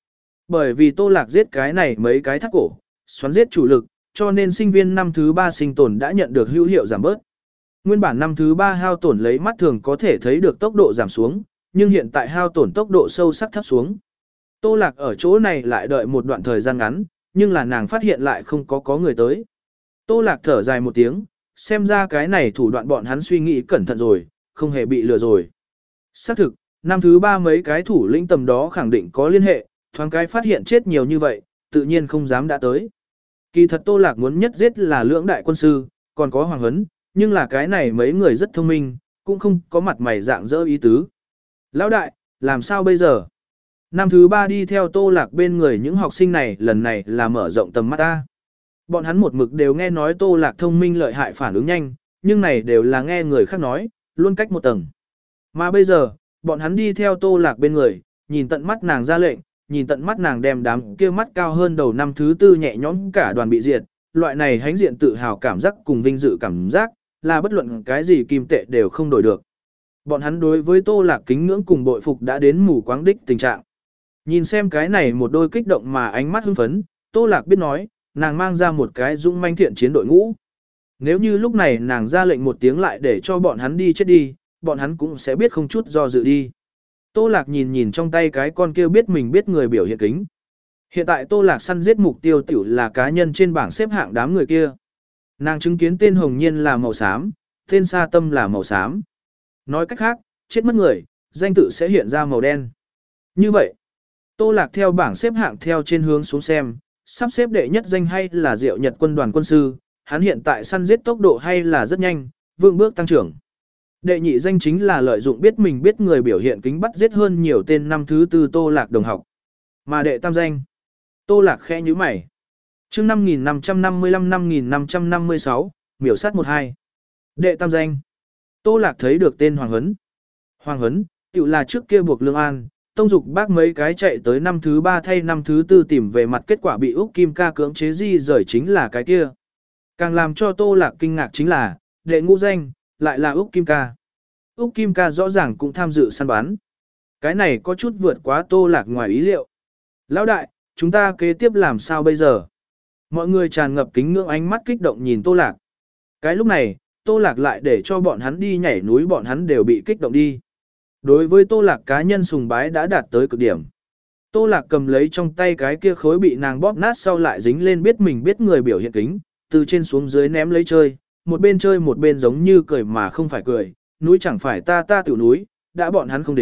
Bởi vì Tô Lạc giết cái này mấy cái thắt cổ, xoắn giết chủ lực, cho nên sinh viên năm thứ ba sinh tồn đã nhận được hữu hiệu giảm bớt. Nguyên bản năm thứ ba hao tổn lấy mắt thường có thể thấy được tốc độ giảm xuống, nhưng hiện tại hao tổn tốc độ sâu sắc thấp xuống. Tô Lạc ở chỗ này lại đợi một đoạn thời gian ngắn, nhưng là nàng phát hiện lại không có có người tới. Tô Lạc thở dài một tiếng, xem ra cái này thủ đoạn bọn hắn suy nghĩ cẩn thận rồi, không hề bị lừa rồi. Xác thực, năm thứ ba mấy cái thủ lĩnh tầm đó khẳng định có liên hệ, thoáng cái phát hiện chết nhiều như vậy, tự nhiên không dám đã tới. Kỳ thật Tô Lạc muốn nhất giết là lưỡng đại quân sư, còn có Hoàng Huấn, nhưng là cái này mấy người rất thông minh, cũng không có mặt mày dạng dỡ ý tứ. Lão đại, làm sao bây giờ? Năm thứ ba đi theo Tô Lạc bên người những học sinh này lần này là mở rộng tầm mắt ta. Bọn hắn một mực đều nghe nói Tô Lạc thông minh lợi hại phản ứng nhanh, nhưng này đều là nghe người khác nói, luôn cách một tầng. Mà bây giờ, bọn hắn đi theo Tô Lạc bên người, nhìn tận mắt nàng ra lệnh, nhìn tận mắt nàng đem đám kia mắt cao hơn đầu năm thứ tư nhẹ nhõm cả đoàn bị diệt, loại này hãnh diện tự hào cảm giác cùng vinh dự cảm giác, là bất luận cái gì kim tệ đều không đổi được. Bọn hắn đối với Tô Lạc kính ngưỡng cùng bội phục đã đến mù quáng đích tình trạng. Nhìn xem cái này một đôi kích động mà ánh mắt hưng phấn, Tô Lạc biết nói, nàng mang ra một cái dũng manh thiện chiến đội ngũ. Nếu như lúc này nàng ra lệnh một tiếng lại để cho bọn hắn đi chết đi, bọn hắn cũng sẽ biết không chút do dự đi. Tô Lạc nhìn nhìn trong tay cái con kia biết mình biết người biểu hiện kính. Hiện tại Tô Lạc săn giết mục tiêu tiểu là cá nhân trên bảng xếp hạng đám người kia. Nàng chứng kiến tên Hồng Nhiên là màu xám, tên Sa Tâm là màu xám. Nói cách khác, chết mất người, danh tự sẽ hiện ra màu đen. Như vậy, Tô Lạc theo bảng xếp hạng theo trên hướng xuống xem, sắp xếp đệ nhất danh hay là Diệu Nhật quân đoàn quân sư, hắn hiện tại săn giết tốc độ hay là rất nhanh, vững bước tăng trưởng. Đệ nhị danh chính là lợi dụng biết mình biết người biểu hiện kính bắt giết hơn nhiều tên năm thứ tư Tô Lạc đồng học. Mà đệ tam danh, Tô Lạc khẽ nhíu mày. Chương năm nghìn năm trăm năm mươi lăm năm nghìn năm trăm năm mươi sáu, miểu sát một hai. Đệ tam danh, Tô Lạc thấy được tên Hoàng Huấn. Hoàng Huấn, tiểu là trước kia buộc Lương An, tông dục bác mấy cái chạy tới năm thứ ba thay năm thứ tư tìm về mặt kết quả bị Úc Kim Ca cưỡng chế di rời chính là cái kia. Càng làm cho Tô Lạc kinh ngạc chính là, đệ ngũ danh, lại là Úc Kim Ca. Úc Kim Ca rõ ràng cũng tham dự săn bắn. Cái này có chút vượt quá Tô Lạc ngoài ý liệu. Lão đại, chúng ta kế tiếp làm sao bây giờ? Mọi người tràn ngập kính ngưỡng ánh mắt kích động nhìn Tô Lạc. Cái lúc này, Tô Lạc lại để cho bọn hắn đi nhảy núi bọn hắn đều bị kích động đi. Đối với Tô Lạc cá nhân sùng bái đã đạt tới cực điểm. Tô Lạc cầm lấy trong tay cái kia khối bị nàng bóp nát sau lại dính lên biết mình biết người biểu hiện kính, từ trên xuống dưới ném lấy chơi, một bên chơi một bên giống như cười mà không phải cười, núi chẳng phải ta ta tiểu núi, đã bọn hắn không đến,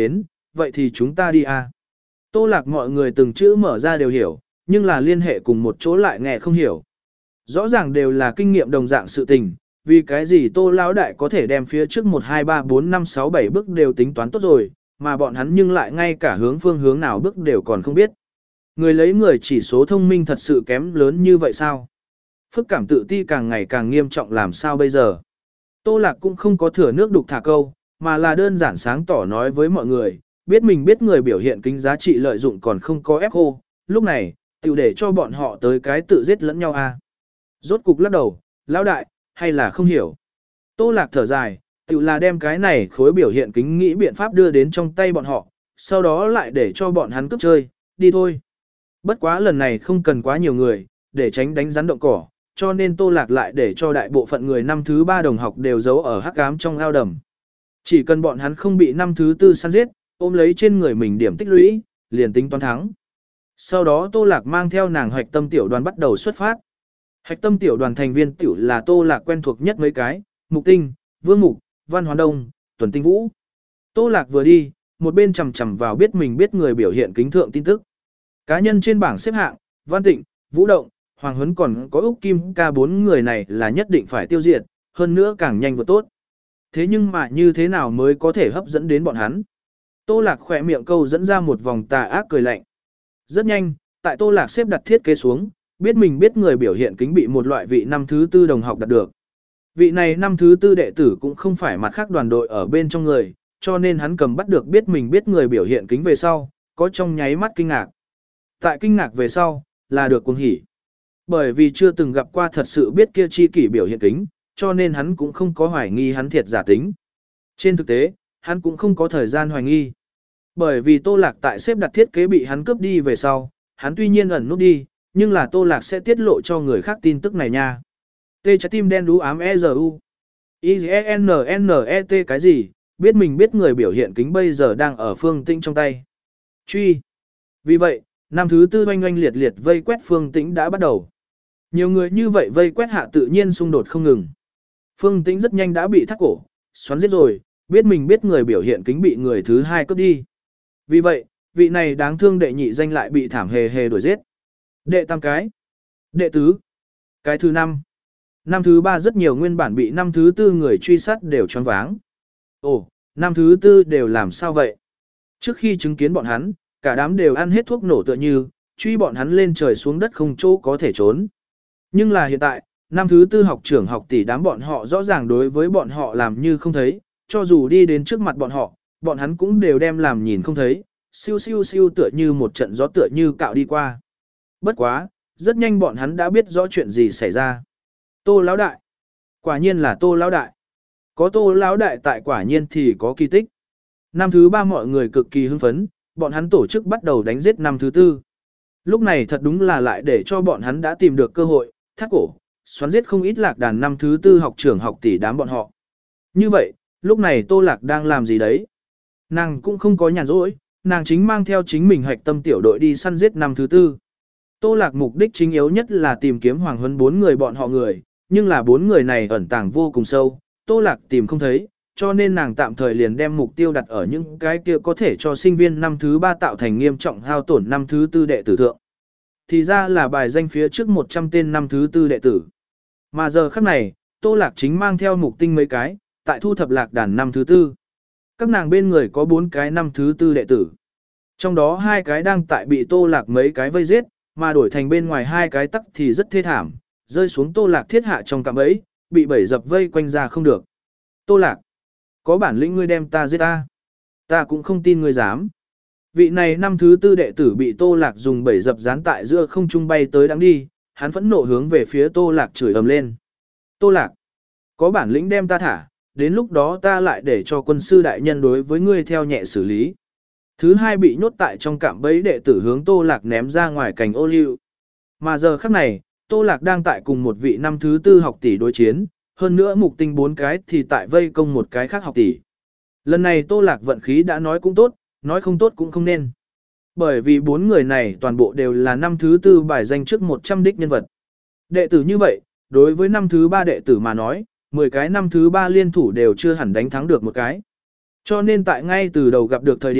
vậy thì chúng ta đi à. Tô Lạc mọi người từng chữ mở ra đều hiểu, nhưng là liên hệ cùng một chỗ lại nghe không hiểu. Rõ ràng đều là kinh nghiệm đồng dạng sự tình, vì cái gì Tô lão đại có thể đem phía trước một hai ba bốn năm sáu bảy bước đều tính toán tốt rồi, mà bọn hắn nhưng lại ngay cả hướng phương hướng nào bước đều còn không biết. Người lấy người chỉ số thông minh thật sự kém lớn như vậy sao? Phức cảm tự ti càng ngày càng nghiêm trọng làm sao bây giờ? Tô Lạc cũng không có thừa nước đục thả câu, mà là đơn giản sáng tỏ nói với mọi người, biết mình biết người biểu hiện kính giá trị lợi dụng còn không có ép khô, lúc này, tiểu để cho bọn họ tới cái tự giết lẫn nhau a. Rốt cục lắc đầu, lão đại, hay là không hiểu. Tô Lạc thở dài, tiểu là đem cái này khối biểu hiện kính nghĩ biện pháp đưa đến trong tay bọn họ, sau đó lại để cho bọn hắn cướp chơi, đi thôi. Bất quá lần này không cần quá nhiều người, để tránh đánh rắn động cỏ, cho nên Tô Lạc lại để cho đại bộ phận người năm thứ ba đồng học đều giấu ở hắc ám trong ao đầm. Chỉ cần bọn hắn không bị năm thứ tư săn giết, ôm lấy trên người mình điểm tích lũy, liền tính toán thắng. Sau đó Tô Lạc mang theo nàng Hạch Tâm tiểu đoàn bắt đầu xuất phát. Hạch Tâm tiểu đoàn thành viên tiểu là Tô Lạc quen thuộc nhất mấy cái, Mục Tinh, Vương Mục, Văn Hoán Đông, Tuần Tinh Vũ. Tô Lạc vừa đi, một bên chằm chằm vào biết mình biết người biểu hiện kính thượng tin tức. Cá nhân trên bảng xếp hạng, Văn Tịnh, Vũ Động, Hoàng Huấn còn có Úc Kim ca bốn người này là nhất định phải tiêu diệt, hơn nữa càng nhanh vừa tốt. Thế nhưng mà như thế nào mới có thể hấp dẫn đến bọn hắn? Tô Lạc khỏe miệng câu dẫn ra một vòng tà ác cười lạnh. Rất nhanh, tại Tô Lạc xếp đặt thiết kế xuống, biết mình biết người biểu hiện kính bị một loại vị năm thứ tư đồng học đạt được. Vị này năm thứ tư đệ tử cũng không phải mặt khác đoàn đội ở bên trong người, cho nên hắn cầm bắt được biết mình biết người biểu hiện kính về sau, có trong nháy mắt kinh ngạc. Tại kinh ngạc về sau, là được cuồng hỉ. Bởi vì chưa từng gặp qua thật sự biết kia chi kỷ biểu hiện kính, cho nên hắn cũng không có hoài nghi hắn thiệt giả tính. Trên thực tế, hắn cũng không có thời gian hoài nghi. Bởi vì Tô Lạc tại xếp đặt thiết kế bị hắn cướp đi về sau, hắn tuy nhiên ẩn nút đi, nhưng là Tô Lạc sẽ tiết lộ cho người khác tin tức này nha. T trái tim đen đú ám e rờ u. I E N N E T cái gì, biết mình biết người biểu hiện kính bây giờ đang ở Phương Tĩnh trong tay. Truy. Vì vậy, năm thứ tư oanh oanh liệt liệt vây quét Phương Tĩnh đã bắt đầu. Nhiều người như vậy vây quét hạ tự nhiên xung đột không ngừng. Phương Tĩnh rất nhanh đã bị thắt cổ, xoắn giết rồi, biết mình biết người biểu hiện kính bị người thứ hai cướp đi. Vì vậy, vị này đáng thương đệ nhị danh lại bị thảm hề hề đuổi giết. Đệ tam cái. Đệ tứ. Cái thứ năm. Năm thứ ba rất nhiều nguyên bản bị năm thứ tư người truy sát đều choáng váng. Ồ, năm thứ tư đều làm sao vậy? Trước khi chứng kiến bọn hắn, cả đám đều ăn hết thuốc nổ tựa như, truy bọn hắn lên trời xuống đất không chỗ có thể trốn. Nhưng là hiện tại, năm thứ tư học trưởng học tỷ đám bọn họ rõ ràng đối với bọn họ làm như không thấy, cho dù đi đến trước mặt bọn họ, bọn hắn cũng đều đem làm nhìn không thấy, siêu siêu siêu tựa như một trận gió tựa như cạo đi qua. Bất quá, rất nhanh bọn hắn đã biết rõ chuyện gì xảy ra. Tô lão đại. Quả nhiên là Tô lão đại. Có Tô lão đại tại quả nhiên thì có kỳ tích. Năm thứ ba mọi người cực kỳ hưng phấn, bọn hắn tổ chức bắt đầu đánh giết năm thứ tư. Lúc này thật đúng là lại để cho bọn hắn đã tìm được cơ hội, thắt cổ, xoắn giết không ít lạc đàn năm thứ tư học trưởng học tỷ đám bọn họ. Như vậy, lúc này Tô Lạc đang làm gì đấy? Nàng cũng không có nhàn rỗi, nàng chính mang theo chính mình Hạch Tâm tiểu đội đi săn giết năm thứ tư. Tô Lạc mục đích chính yếu nhất là tìm kiếm Hoàng Huấn bốn người bọn họ người, nhưng là bốn người này ẩn tàng vô cùng sâu, Tô Lạc tìm không thấy, cho nên nàng tạm thời liền đem mục tiêu đặt ở những cái kia có thể cho sinh viên năm thứ ba tạo thành nghiêm trọng hao tổn năm thứ tư đệ tử thượng. Thì ra là bài danh phía trước một trăm tên năm thứ tư đệ tử. Mà giờ khắc này, Tô Lạc chính mang theo Mục Tinh mấy cái, tại thu thập lạc đàn năm thứ tư. Các nàng bên người có bốn cái năm thứ tư đệ tử. Trong đó hai cái đang tại bị Tô Lạc mấy cái vây giết, mà đổi thành bên ngoài hai cái tắc thì rất thê thảm, rơi xuống Tô Lạc thiết hạ trong cạm bẫy, bị bẫy dập vây quanh ra không được. Tô Lạc, có bản lĩnh ngươi đem ta giết ta. Ta cũng không tin ngươi dám. Vị này năm thứ tư đệ tử bị Tô Lạc dùng bẫy dập dán tại giữa không trung bay tới đang đi, hắn phẫn nộ hướng về phía Tô Lạc chửi ầm lên. Tô Lạc, có bản lĩnh đem ta thả, đến lúc đó ta lại để cho quân sư đại nhân đối với ngươi theo nhẹ xử lý. Thứ hai bị nhốt tại trong cạm bẫy đệ tử hướng Tô Lạc ném ra ngoài cành ô liu. Mà giờ khắc này, Tô Lạc đang tại cùng một vị năm thứ tư học tỷ đối chiến, hơn nữa Mục Tinh bốn cái thì tại vây công một cái khác học tỷ. Lần này Tô Lạc vận khí đã nói cũng tốt, nói không tốt cũng không nên. Bởi vì bốn người này toàn bộ đều là năm thứ tư bài danh trước một trăm đích nhân vật. Đệ tử như vậy, đối với năm thứ ba đệ tử mà nói, mười cái năm thứ ba liên thủ đều chưa hẳn đánh thắng được một cái. Cho nên tại ngay từ đầu gặp được thời điểm,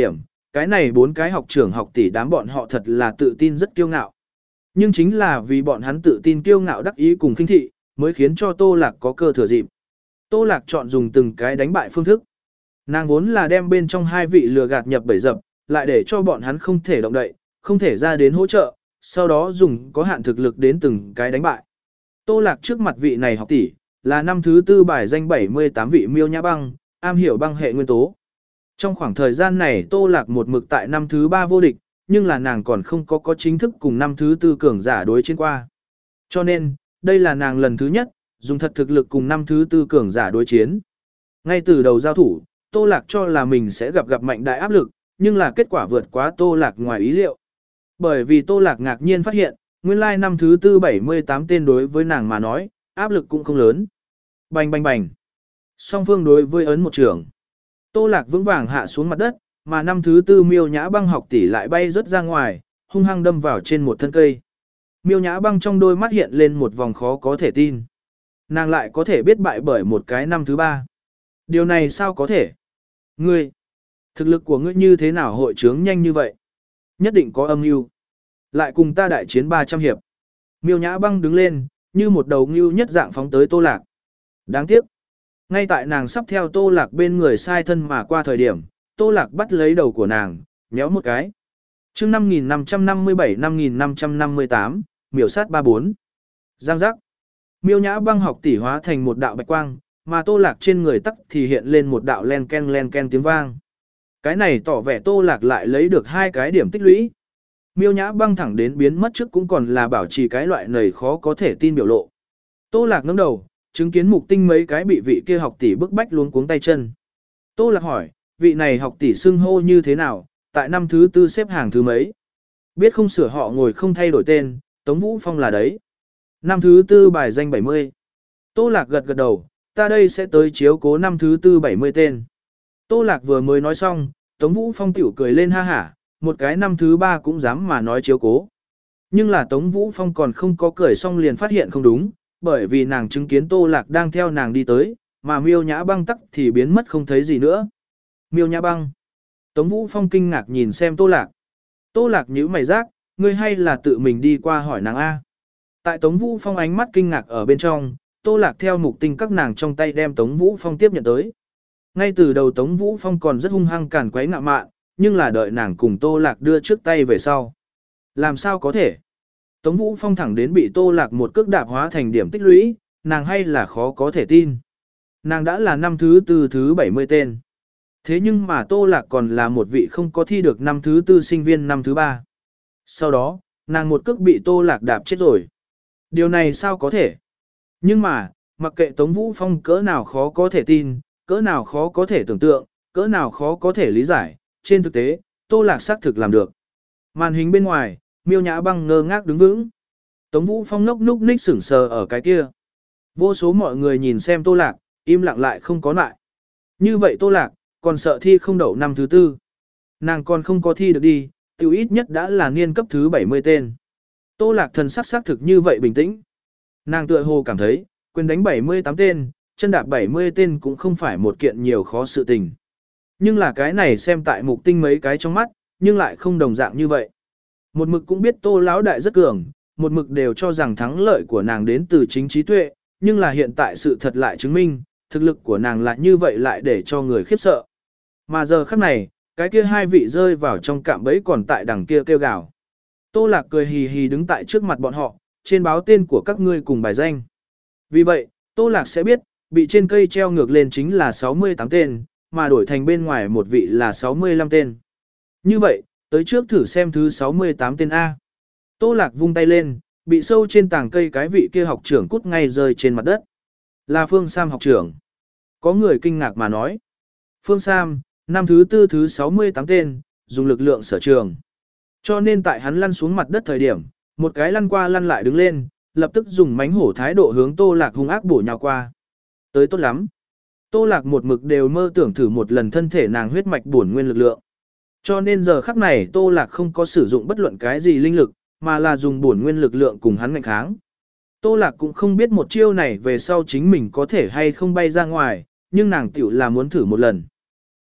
cái này bốn cái học trưởng học tỷ đám bọn họ thật là tự tin rất kiêu ngạo. Nhưng chính là vì bọn hắn tự tin kiêu ngạo đắc ý cùng khinh thị, mới khiến cho Tô Lạc có cơ thừa dịp. Tô Lạc chọn dùng từng cái đánh bại phương thức. Nàng vốn là đem bên trong hai vị lừa gạt nhập bẫy dập, lại để cho bọn hắn không thể động đậy, không thể ra đến hỗ trợ, sau đó dùng có hạn thực lực đến từng cái đánh bại. Tô Lạc trước mặt vị này học tỷ, là năm thứ tư bài danh bảy mươi tám vị miêu nhã băng, am hiểu băng hệ nguyên tố. Trong khoảng thời gian này Tô Lạc một mực tại năm thứ ba vô địch, nhưng là nàng còn không có có chính thức cùng năm thứ tư cường giả đối chiến qua. Cho nên, đây là nàng lần thứ nhất, dùng thật thực lực cùng năm thứ tư cường giả đối chiến. Ngay từ đầu giao thủ, Tô Lạc cho là mình sẽ gặp gặp mạnh đại áp lực, nhưng là kết quả vượt quá Tô Lạc ngoài ý liệu. Bởi vì Tô Lạc ngạc nhiên phát hiện, nguyên lai năm thứ tư bảy mươi tám tên đối với nàng mà nói, áp lực cũng không lớn. Bành bành bành. Song phương đối với ấn một trường. Tô Lạc vững vàng hạ xuống mặt đất, mà năm thứ tư miêu nhã băng học tỷ lại bay rớt ra ngoài, hung hăng đâm vào trên một thân cây. Miêu nhã băng trong đôi mắt hiện lên một vòng khó có thể tin. Nàng lại có thể biết bại bởi một cái năm thứ ba. Điều này sao có thể? Ngươi, thực lực của ngươi như thế nào hội trướng nhanh như vậy? Nhất định có âm mưu. Lại cùng ta đại chiến ba trăm hiệp. Miêu nhã băng đứng lên, như một đầu ngưu nhất dạng phóng tới Tô Lạc. Đáng tiếc. Ngay tại nàng sắp theo Tô Lạc bên người sai thân mà qua thời điểm, Tô Lạc bắt lấy đầu của nàng, nhéo một cái. chương năm nghìn năm trăm năm mươi bảy năm nghìn năm trăm năm mươi tám, miểu sát ba bốn. Giang giác. Miêu nhã băng học tỷ hóa thành một đạo bạch quang, mà Tô Lạc trên người tắc thì hiện lên một đạo len ken len ken tiếng vang. Cái này tỏ vẻ Tô Lạc lại lấy được hai cái điểm tích lũy. Miêu nhã băng thẳng đến biến mất trước cũng còn là bảo trì cái loại này khó có thể tin biểu lộ. Tô Lạc ngẩng đầu, chứng kiến mục tinh mấy cái bị vị kia học tỷ bức bách luống cuống tay chân. Tô Lạc hỏi, vị này học tỷ xưng hô như thế nào, tại năm thứ tư xếp hàng thứ mấy? Biết không sửa họ ngồi không thay đổi tên, Tống Vũ Phong là đấy. Năm thứ tư bài danh bảy mươi. Tô Lạc gật gật đầu, ta đây sẽ tới chiếu cố năm thứ tư bảy mươi tên. Tô Lạc vừa mới nói xong, Tống Vũ Phong tiểu cười lên ha hả, một cái năm thứ ba cũng dám mà nói chiếu cố. Nhưng là Tống Vũ Phong còn không có cười xong liền phát hiện không đúng, bởi vì nàng chứng kiến Tô Lạc đang theo nàng đi tới, mà miêu nhã băng tắc thì biến mất không thấy gì nữa. Miêu nhã băng. Tống Vũ Phong kinh ngạc nhìn xem Tô Lạc. Tô Lạc nhíu mày giác, ngươi hay là tự mình đi qua hỏi nàng A. Tại Tống Vũ Phong ánh mắt kinh ngạc ở bên trong, Tô Lạc theo mục tinh các nàng trong tay đem Tống Vũ Phong tiếp nhận tới. Ngay từ đầu Tống Vũ Phong còn rất hung hăng cản quấy ngạ mạn, nhưng là đợi nàng cùng Tô Lạc đưa trước tay về sau. Làm sao có thể? Tống Vũ Phong thẳng đến bị Tô Lạc một cước đạp hóa thành điểm tích lũy, nàng hay là khó có thể tin. Nàng đã là năm thứ tư thứ bảy mươi tên. Thế nhưng mà Tô Lạc còn là một vị không có thi được năm thứ tư sinh viên năm thứ ba. Sau đó, nàng một cước bị Tô Lạc đạp chết rồi. Điều này sao có thể? Nhưng mà, mặc kệ Tống Vũ Phong cỡ nào khó có thể tin, cỡ nào khó có thể tưởng tượng, cỡ nào khó có thể lý giải, trên thực tế, Tô Lạc xác thực làm được. Màn hình bên ngoài, miêu nhã băng ngơ ngác đứng vững. Tống Vũ Phong nốc núc ních sững sờ ở cái kia. Vô số mọi người nhìn xem Tô Lạc, im lặng lại không có lại. Như vậy Tô Lạc, còn sợ thi không đậu năm thứ tư. Nàng còn không có thi được đi, tiểu ít nhất đã là niên cấp thứ bảy mươi tên. Tô Lạc thần sắc xác thực như vậy bình tĩnh. Nàng tựa hồ cảm thấy, quyền đánh bảy mươi tám tên, chân đạp bảy mươi tên cũng không phải một kiện nhiều khó sự tình. Nhưng là cái này xem tại mục tinh mấy cái trong mắt, nhưng lại không đồng dạng như vậy. Một mực cũng biết Tô lão đại rất cường, một mực đều cho rằng thắng lợi của nàng đến từ chính trí tuệ, nhưng là hiện tại sự thật lại chứng minh, thực lực của nàng lại như vậy lại để cho người khiếp sợ. Mà giờ khắc này, cái kia hai vị rơi vào trong cạm bẫy còn tại đằng kia kêu gào. Tô Lạc cười hì hì đứng tại trước mặt bọn họ, trên báo tên của các ngươi cùng bài danh. Vì vậy, Tô Lạc sẽ biết, bị trên cây treo ngược lên chính là sáu mươi tám tên, mà đổi thành bên ngoài một vị là sáu mươi lăm tên. Như vậy, tới trước thử xem thứ sáu mươi tám tên A. Tô Lạc vung tay lên, bị sâu trên tảng cây cái vị kia học trưởng cút ngay rơi trên mặt đất. Là Phương Sam học trưởng. Có người kinh ngạc mà nói. Phương Sam, năm thứ tư thứ sáu mươi tám tên, dùng lực lượng sở trường. Cho nên tại hắn lăn xuống mặt đất thời điểm, một cái lăn qua lăn lại đứng lên, lập tức dùng mánh hổ thái độ hướng Tô Lạc hung ác bổ nhào qua. Tới tốt lắm. Tô Lạc một mực đều mơ tưởng thử một lần thân thể nàng huyết mạch bổn nguyên lực lượng. Cho nên giờ khắc này Tô Lạc không có sử dụng bất luận cái gì linh lực, mà là dùng bổn nguyên lực lượng cùng hắn ngạnh kháng. Tô Lạc cũng không biết một chiêu này về sau chính mình có thể hay không bay ra ngoài, nhưng nàng tiểu là muốn thử một lần.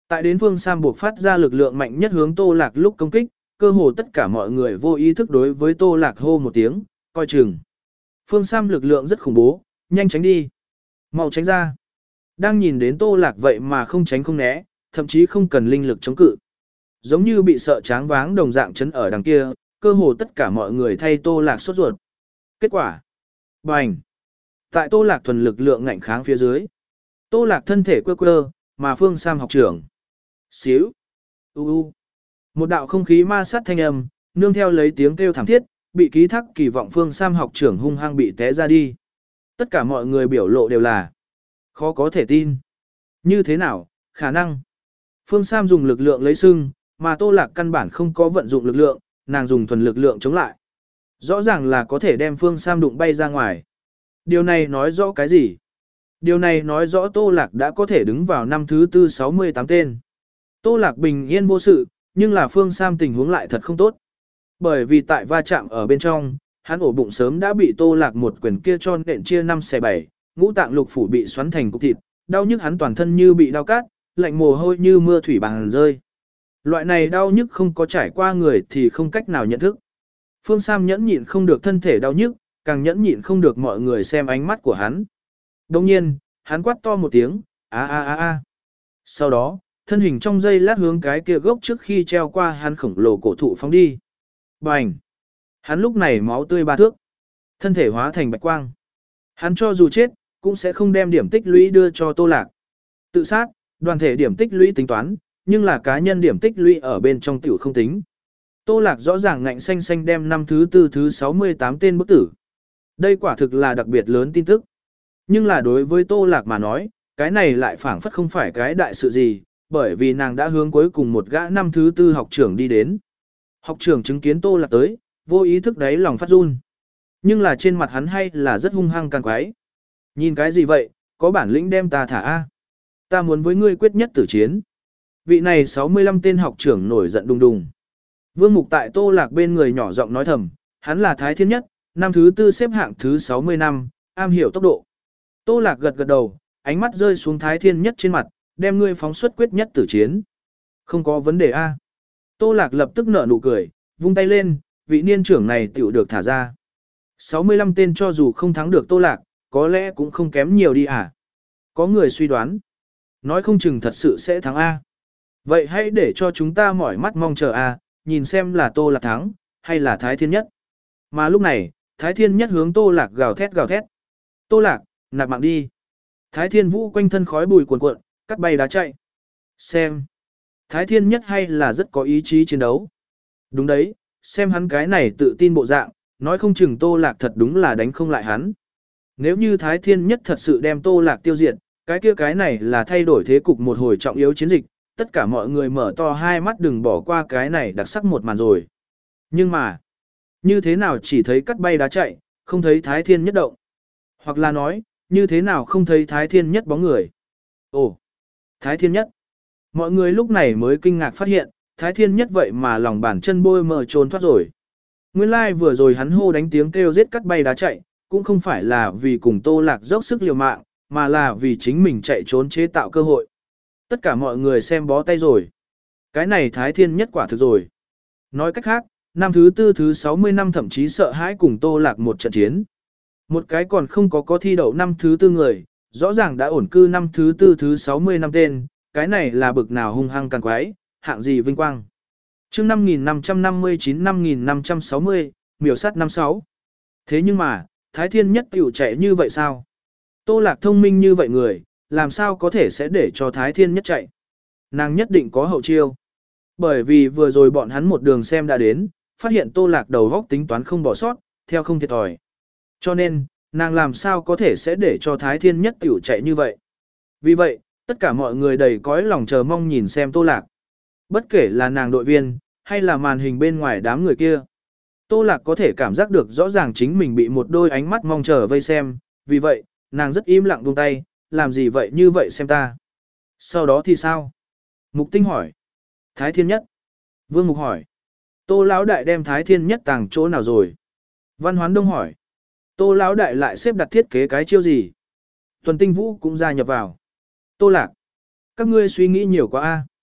Tại đến Phương Sam buộc phát ra lực lượng mạnh nhất hướng Tô Lạc lúc công kích, cơ hồ tất cả mọi người vô ý thức đối với Tô Lạc hô một tiếng, coi chừng. Phương Sam lực lượng rất khủng bố, nhanh tránh đi. Mau tránh ra. Đang nhìn đến Tô Lạc vậy mà không tránh không né, thậm chí không cần linh lực chống cự. Giống như bị sợ tráng váng đồng dạng chấn ở đằng kia, cơ hồ tất cả mọi người thay Tô Lạc sốt ruột. Kết quả. Bành. Tại Tô Lạc thuần lực lượng ngạnh kháng phía dưới. Tô Lạc thân thể quơ quơ, mà Phương Sam học trưởng. Xíu. U u. Một đạo không khí ma sát thanh âm, nương theo lấy tiếng kêu thảm thiết, bị ký thác kỳ vọng Phương Sam học trưởng hung hăng bị té ra đi. Tất cả mọi người biểu lộ đều là khó có thể tin. Như thế nào, khả năng. Phương Sam dùng lực lượng lấy sưng, mà Tô Lạc căn bản không có vận dụng lực lượng, nàng dùng thuần lực lượng chống lại. Rõ ràng là có thể đem Phương Sam đụng bay ra ngoài. Điều này nói rõ cái gì? Điều này nói rõ Tô Lạc đã có thể đứng vào năm thứ tư sáu mươi tám tên. Tô Lạc bình yên vô sự, nhưng là Phương Sam tình huống lại thật không tốt. Bởi vì tại va chạm ở bên trong, hắn ổ bụng sớm đã bị Tô Lạc một quyền kia cho nện chia năm xẻ bảy, ngũ tạng lục phủ bị xoắn thành cục thịt, đau nhức hắn toàn thân như bị đau cát, lạnh mồ hôi như mưa thủy bằng rơi. Loại này đau nhức không có trải qua người thì không cách nào nhận thức. Phương Sam nhẫn nhịn không được thân thể đau nhức, càng nhẫn nhịn không được mọi người xem ánh mắt của hắn. Đồng nhiên, hắn quát to một tiếng, a a a a. Sau đó, thân hình trong giây lát hướng cái kia gốc trước khi treo qua hắn khổng lồ cổ thụ phóng đi. Bành! Hắn lúc này máu tươi ba thước. Thân thể hóa thành bạch quang. Hắn cho dù chết, cũng sẽ không đem điểm tích lũy đưa cho Tô Lạc. Tự sát, đoàn thể điểm tích lũy tính toán, nhưng là cá nhân điểm tích lũy ở bên trong tiểu không tính. Tô Lạc rõ ràng ngạnh xanh xanh đem năm thứ tư thứ sáu mươi tám tên bức tử. Đây quả thực là đặc biệt lớn tin tức. Nhưng là đối với Tô Lạc mà nói, cái này lại phảng phất không phải cái đại sự gì, bởi vì nàng đã hướng cuối cùng một gã năm thứ tư học trưởng đi đến. Học trưởng chứng kiến Tô Lạc tới, vô ý thức đấy lòng phát run. Nhưng là trên mặt hắn hay là rất hung hăng càng quái. Nhìn cái gì vậy, có bản lĩnh đem ta thả a. Ta muốn với ngươi quyết nhất tử chiến. Vị này sáu mươi lăm tên học trưởng nổi giận đùng đùng. Vương Mục tại Tô Lạc bên người nhỏ giọng nói thầm, hắn là Thái Thiên Nhất, năm thứ tư xếp hạng thứ sáu mươi năm, am hiểu tốc độ. Tô Lạc gật gật đầu, ánh mắt rơi xuống Thái Thiên Nhất trên mặt, đem ngươi phóng xuất quyết nhất tử chiến. Không có vấn đề a. Tô Lạc lập tức nở nụ cười, vung tay lên, vị niên trưởng này tiểu được thả ra. sáu mươi lăm tên cho dù không thắng được Tô Lạc, có lẽ cũng không kém nhiều đi à. Có người suy đoán, nói không chừng thật sự sẽ thắng A. Vậy hãy để cho chúng ta mỏi mắt mong chờ A, nhìn xem là Tô Lạc thắng, hay là Thái Thiên Nhất. Mà lúc này, Thái Thiên Nhất hướng Tô Lạc gào thét gào thét. Tô Lạc, nạp mạng đi. Thái Thiên Vũ quanh thân khói bùi cuồn cuộn, cắt bay đá chạy. Xem. Thái Thiên Nhất hay là rất có ý chí chiến đấu. Đúng đấy, xem hắn cái này tự tin bộ dạng, nói không chừng Tô Lạc thật đúng là đánh không lại hắn. Nếu như Thái Thiên Nhất thật sự đem Tô Lạc tiêu diệt, cái kia cái này là thay đổi thế cục một hồi trọng yếu chiến dịch, tất cả mọi người mở to hai mắt đừng bỏ qua cái này đặc sắc một màn rồi. Nhưng mà, như thế nào chỉ thấy cắt bay đá chạy, không thấy Thái Thiên Nhất động. Hoặc là nói, như thế nào không thấy Thái Thiên Nhất bóng người. Ồ, Thái Thiên Nhất. Mọi người lúc này mới kinh ngạc phát hiện, Thái Thiên Nhất vậy mà lòng bàn chân bôi mờ trốn thoát rồi. Nguyên lai like vừa rồi hắn hô đánh tiếng kêu giết cắt bay đá chạy, cũng không phải là vì cùng Tô Lạc dốc sức liều mạng, mà là vì chính mình chạy trốn chế tạo cơ hội. Tất cả mọi người xem bó tay rồi. Cái này Thái Thiên Nhất quả thực rồi. Nói cách khác, năm thứ tư thứ sáu mươi năm thậm chí sợ hãi cùng Tô Lạc một trận chiến. Một cái còn không có có thi đậu năm thứ tư người, rõ ràng đã ổn cư năm thứ tư thứ sáu mươi năm tên, cái này là bực nào hung hăng càng quái, hạng gì vinh quang. Chương năm nghìn năm trăm năm mươi chín năm nghìn năm trăm sáu mươi, miểu sát năm sáu. Thế nhưng mà, Thái Thiên Nhất tiểu chạy như vậy sao? Tô Lạc thông minh như vậy người, làm sao có thể sẽ để cho Thái Thiên Nhất chạy? Nàng nhất định có hậu chiêu. Bởi vì vừa rồi bọn hắn một đường xem đã đến, phát hiện Tô Lạc đầu góc tính toán không bỏ sót, theo không thiệt thòi. Cho nên, nàng làm sao có thể sẽ để cho Thái Thiên Nhất tiểu chạy như vậy? Vì vậy, tất cả mọi người đầy cõi lòng chờ mong nhìn xem Tô Lạc. Bất kể là nàng đội viên, hay là màn hình bên ngoài đám người kia. Tô Lạc có thể cảm giác được rõ ràng chính mình bị một đôi ánh mắt mong chờ vây xem, vì vậy, nàng rất im lặng buông tay, làm gì vậy như vậy xem ta. Sau đó thì sao? Mục Tinh hỏi. Thái Thiên Nhất. Vương Mục hỏi. Tô Lão Đại đem Thái Thiên Nhất tàng chỗ nào rồi? Văn Hoán Đông hỏi. Tô Lão Đại lại xếp đặt thiết kế cái chiêu gì? Tuần Tinh Vũ cũng gia nhập vào. Tô Lạc. Các ngươi suy nghĩ nhiều quá a.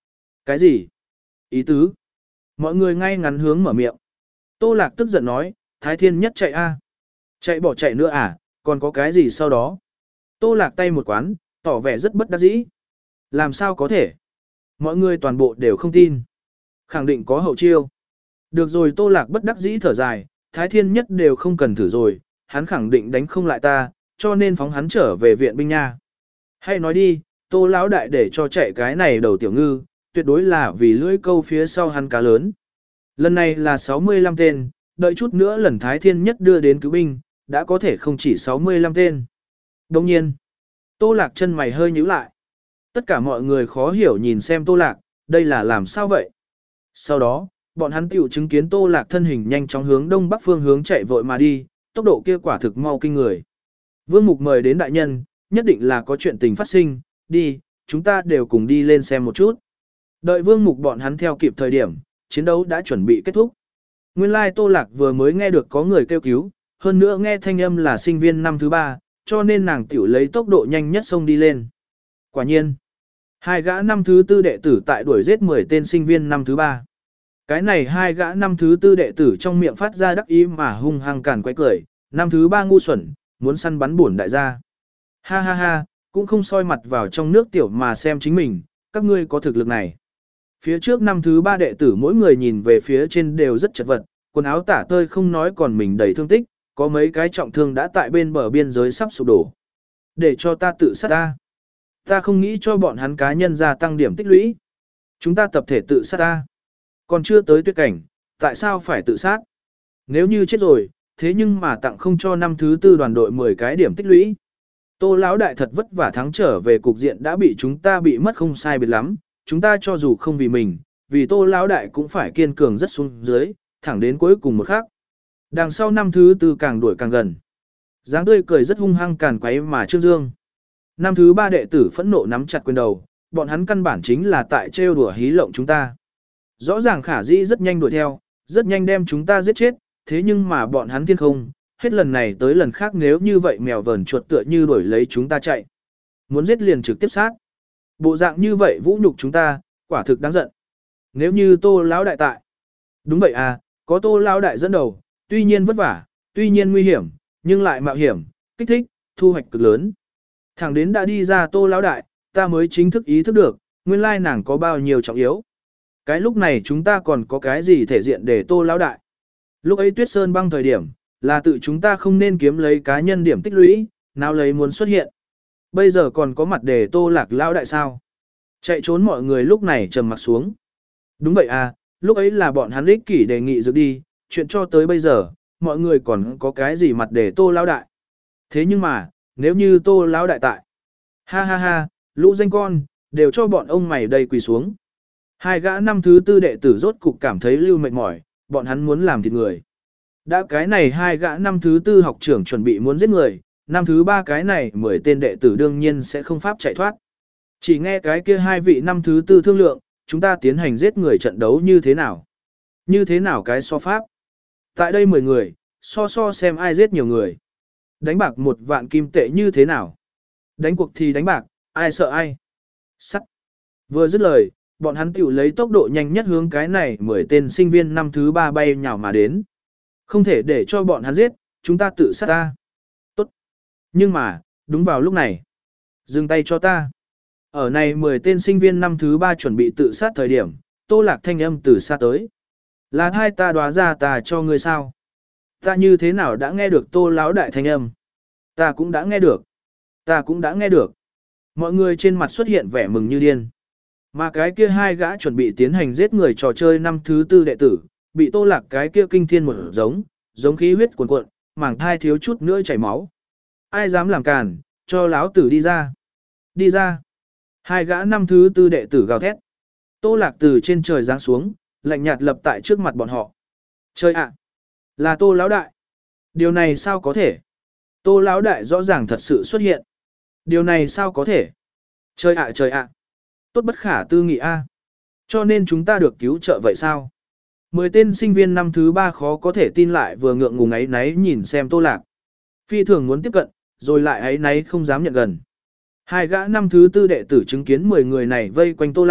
Cái gì? Ý tứ? Mọi người ngay ngắn hướng mở miệng. Tô Lạc tức giận nói, Thái Thiên Nhất chạy a, chạy bỏ chạy nữa à, còn có cái gì sau đó? Tô Lạc tay một quán, tỏ vẻ rất bất đắc dĩ. Làm sao có thể? Mọi người toàn bộ đều không tin. Khẳng định có hậu chiêu. Được rồi, Tô Lạc bất đắc dĩ thở dài, Thái Thiên Nhất đều không cần thử rồi, hắn khẳng định đánh không lại ta, cho nên phóng hắn trở về viện binh nha. Hay nói đi, Tô lão đại để cho chạy cái này đầu tiểu ngư, tuyệt đối là vì lưỡi câu phía sau hắn cá lớn. Lần này là sáu mươi lăm tên, đợi chút nữa lần Thái Thiên Nhất đưa đến cứu binh, đã có thể không chỉ sáu mươi lăm tên. Đồng nhiên, Tô Lạc chân mày hơi nhíu lại. Tất cả mọi người khó hiểu nhìn xem Tô Lạc, đây là làm sao vậy? Sau đó, bọn hắn tiểu chứng kiến Tô Lạc thân hình nhanh chóng hướng đông bắc phương hướng chạy vội mà đi, tốc độ kia quả thực mau kinh người. Vương Mục mời đến đại nhân, nhất định là có chuyện tình phát sinh, đi, chúng ta đều cùng đi lên xem một chút. Đợi Vương Mục bọn hắn theo kịp thời điểm, chiến đấu đã chuẩn bị kết thúc. Nguyên lai Tô Lạc vừa mới nghe được có người kêu cứu, hơn nữa nghe thanh âm là sinh viên năm thứ ba, cho nên nàng tiểu lấy tốc độ nhanh nhất xông đi lên. Quả nhiên, hai gã năm thứ tư đệ tử tại đuổi giết mười tên sinh viên năm thứ ba. Cái này hai gã năm thứ tư đệ tử trong miệng phát ra đắc ý mà hung hăng cản quái cười, năm thứ ba ngu xuẩn, muốn săn bắn bổn đại gia. Ha ha ha, cũng không soi mặt vào trong nước tiểu mà xem chính mình, các ngươi có thực lực này. Phía trước năm thứ ba đệ tử mỗi người nhìn về phía trên đều rất chật vật, quần áo tả tơi không nói còn mình đầy thương tích, có mấy cái trọng thương đã tại bên bờ biên giới sắp sụp đổ. Để cho ta tự sát ta. Ta không nghĩ cho bọn hắn cá nhân gia tăng điểm tích lũy. Chúng ta tập thể tự sát ta. Còn chưa tới tuyệt cảnh, tại sao phải tự sát? Nếu như chết rồi, thế nhưng mà tặng không cho năm thứ tư đoàn đội mười cái điểm tích lũy. Tô lão đại thật vất vả thắng trở về cục diện đã bị chúng ta bị mất không sai biệt lắm, chúng ta cho dù không vì mình, vì Tô lão đại cũng phải kiên cường rất xuống dưới, thẳng đến cuối cùng một khắc. Đằng sau năm thứ tư càng đuổi càng gần. Dáng tươi cười rất hung hăng càn quấy mà Trương Dương. Năm thứ ba đệ tử phẫn nộ nắm chặt quyền đầu, bọn hắn căn bản chính là tại trêu đùa hí lộng chúng ta. Rõ ràng Khả Dĩ rất nhanh đuổi theo, rất nhanh đem chúng ta giết chết, thế nhưng mà bọn hắn thiên không, hết lần này tới lần khác nếu như vậy mèo vờn chuột tựa như đuổi lấy chúng ta chạy. Muốn giết liền trực tiếp sát. Bộ dạng như vậy vũ nhục chúng ta, quả thực đáng giận. Nếu như Tô lão đại tại. Đúng vậy à, có Tô lão đại dẫn đầu, tuy nhiên vất vả, tuy nhiên nguy hiểm, nhưng lại mạo hiểm, kích thích, thu hoạch cực lớn. Thẳng đến đã đi ra Tô lão đại, ta mới chính thức ý thức được, nguyên lai nàng có bao nhiêu trọng yếu. Cái lúc này chúng ta còn có cái gì thể diện để Tô lão đại. Lúc ấy Tuyết Sơn băng thời điểm, là tự chúng ta không nên kiếm lấy cá nhân điểm tích lũy, nào lấy muốn xuất hiện. Bây giờ còn có mặt để Tô Lạc lão đại sao. Chạy trốn mọi người lúc này trầm mặt xuống. Đúng vậy à, lúc ấy là bọn hắn ích kỷ đề nghị dược đi, chuyện cho tới bây giờ, mọi người còn có cái gì mặt để Tô lão đại. Thế nhưng mà, nếu như Tô lão đại tại. Ha ha ha, lũ danh con, đều cho bọn ông mày đây quỳ xuống. Hai gã năm thứ tư đệ tử rốt cục cảm thấy lưu mệt mỏi, bọn hắn muốn làm thịt người. Đã cái này hai gã năm thứ tư học trưởng chuẩn bị muốn giết người, năm thứ ba cái này mười tên đệ tử đương nhiên sẽ không pháp chạy thoát. Chỉ nghe cái kia hai vị năm thứ tư thương lượng, chúng ta tiến hành giết người trận đấu như thế nào? Như thế nào cái so pháp? Tại đây mười người, so so xem ai giết nhiều người. Đánh bạc một vạn kim tệ như thế nào? Đánh cuộc thì đánh bạc, ai sợ ai? Sắt. Vừa dứt lời, bọn hắn tiểu lấy tốc độ nhanh nhất hướng cái này mười tên sinh viên năm thứ ba bay nhào mà đến. Không thể để cho bọn hắn giết, chúng ta tự sát ta. Tốt. Nhưng mà, đúng vào lúc này. Dừng tay cho ta. Ở này mười tên sinh viên năm thứ ba chuẩn bị tự sát thời điểm, Tô Lạc thanh âm từ xa tới. Là hai ta đoá ra ta cho ngươi sao? Ta như thế nào đã nghe được Tô lão đại thanh âm? Ta cũng đã nghe được. Ta cũng đã nghe được. Mọi người trên mặt xuất hiện vẻ mừng như điên. Mà cái kia hai gã chuẩn bị tiến hành giết người trò chơi năm thứ tư đệ tử, bị Tô Lạc cái kia kinh thiên một giống, giống khí huyết cuồn cuộn, màng thai thiếu chút nữa chảy máu. Ai dám làm càn, cho láo tử đi ra. Đi ra. Hai gã năm thứ tư đệ tử gào thét. Tô Lạc từ trên trời giáng xuống, lạnh nhạt lập tại trước mặt bọn họ. Trời ạ, là Tô lão đại. Điều này sao có thể? Tô lão đại rõ ràng thật sự xuất hiện. Điều này sao có thể? Trời ạ trời ạ. Tốt bất khả tư nghị a. Cho nên chúng ta được cứu trợ vậy sao? Mười tên sinh viên năm thứ ba khó có thể tin lại vừa ngượng ngùng ấy náy nhìn xem Tô Lạc. Phi thường muốn tiếp cận, rồi lại ấy náy không dám nhận gần. Hai gã năm thứ tư đệ tử chứng kiến mười người này vây quanh Tô Lạc,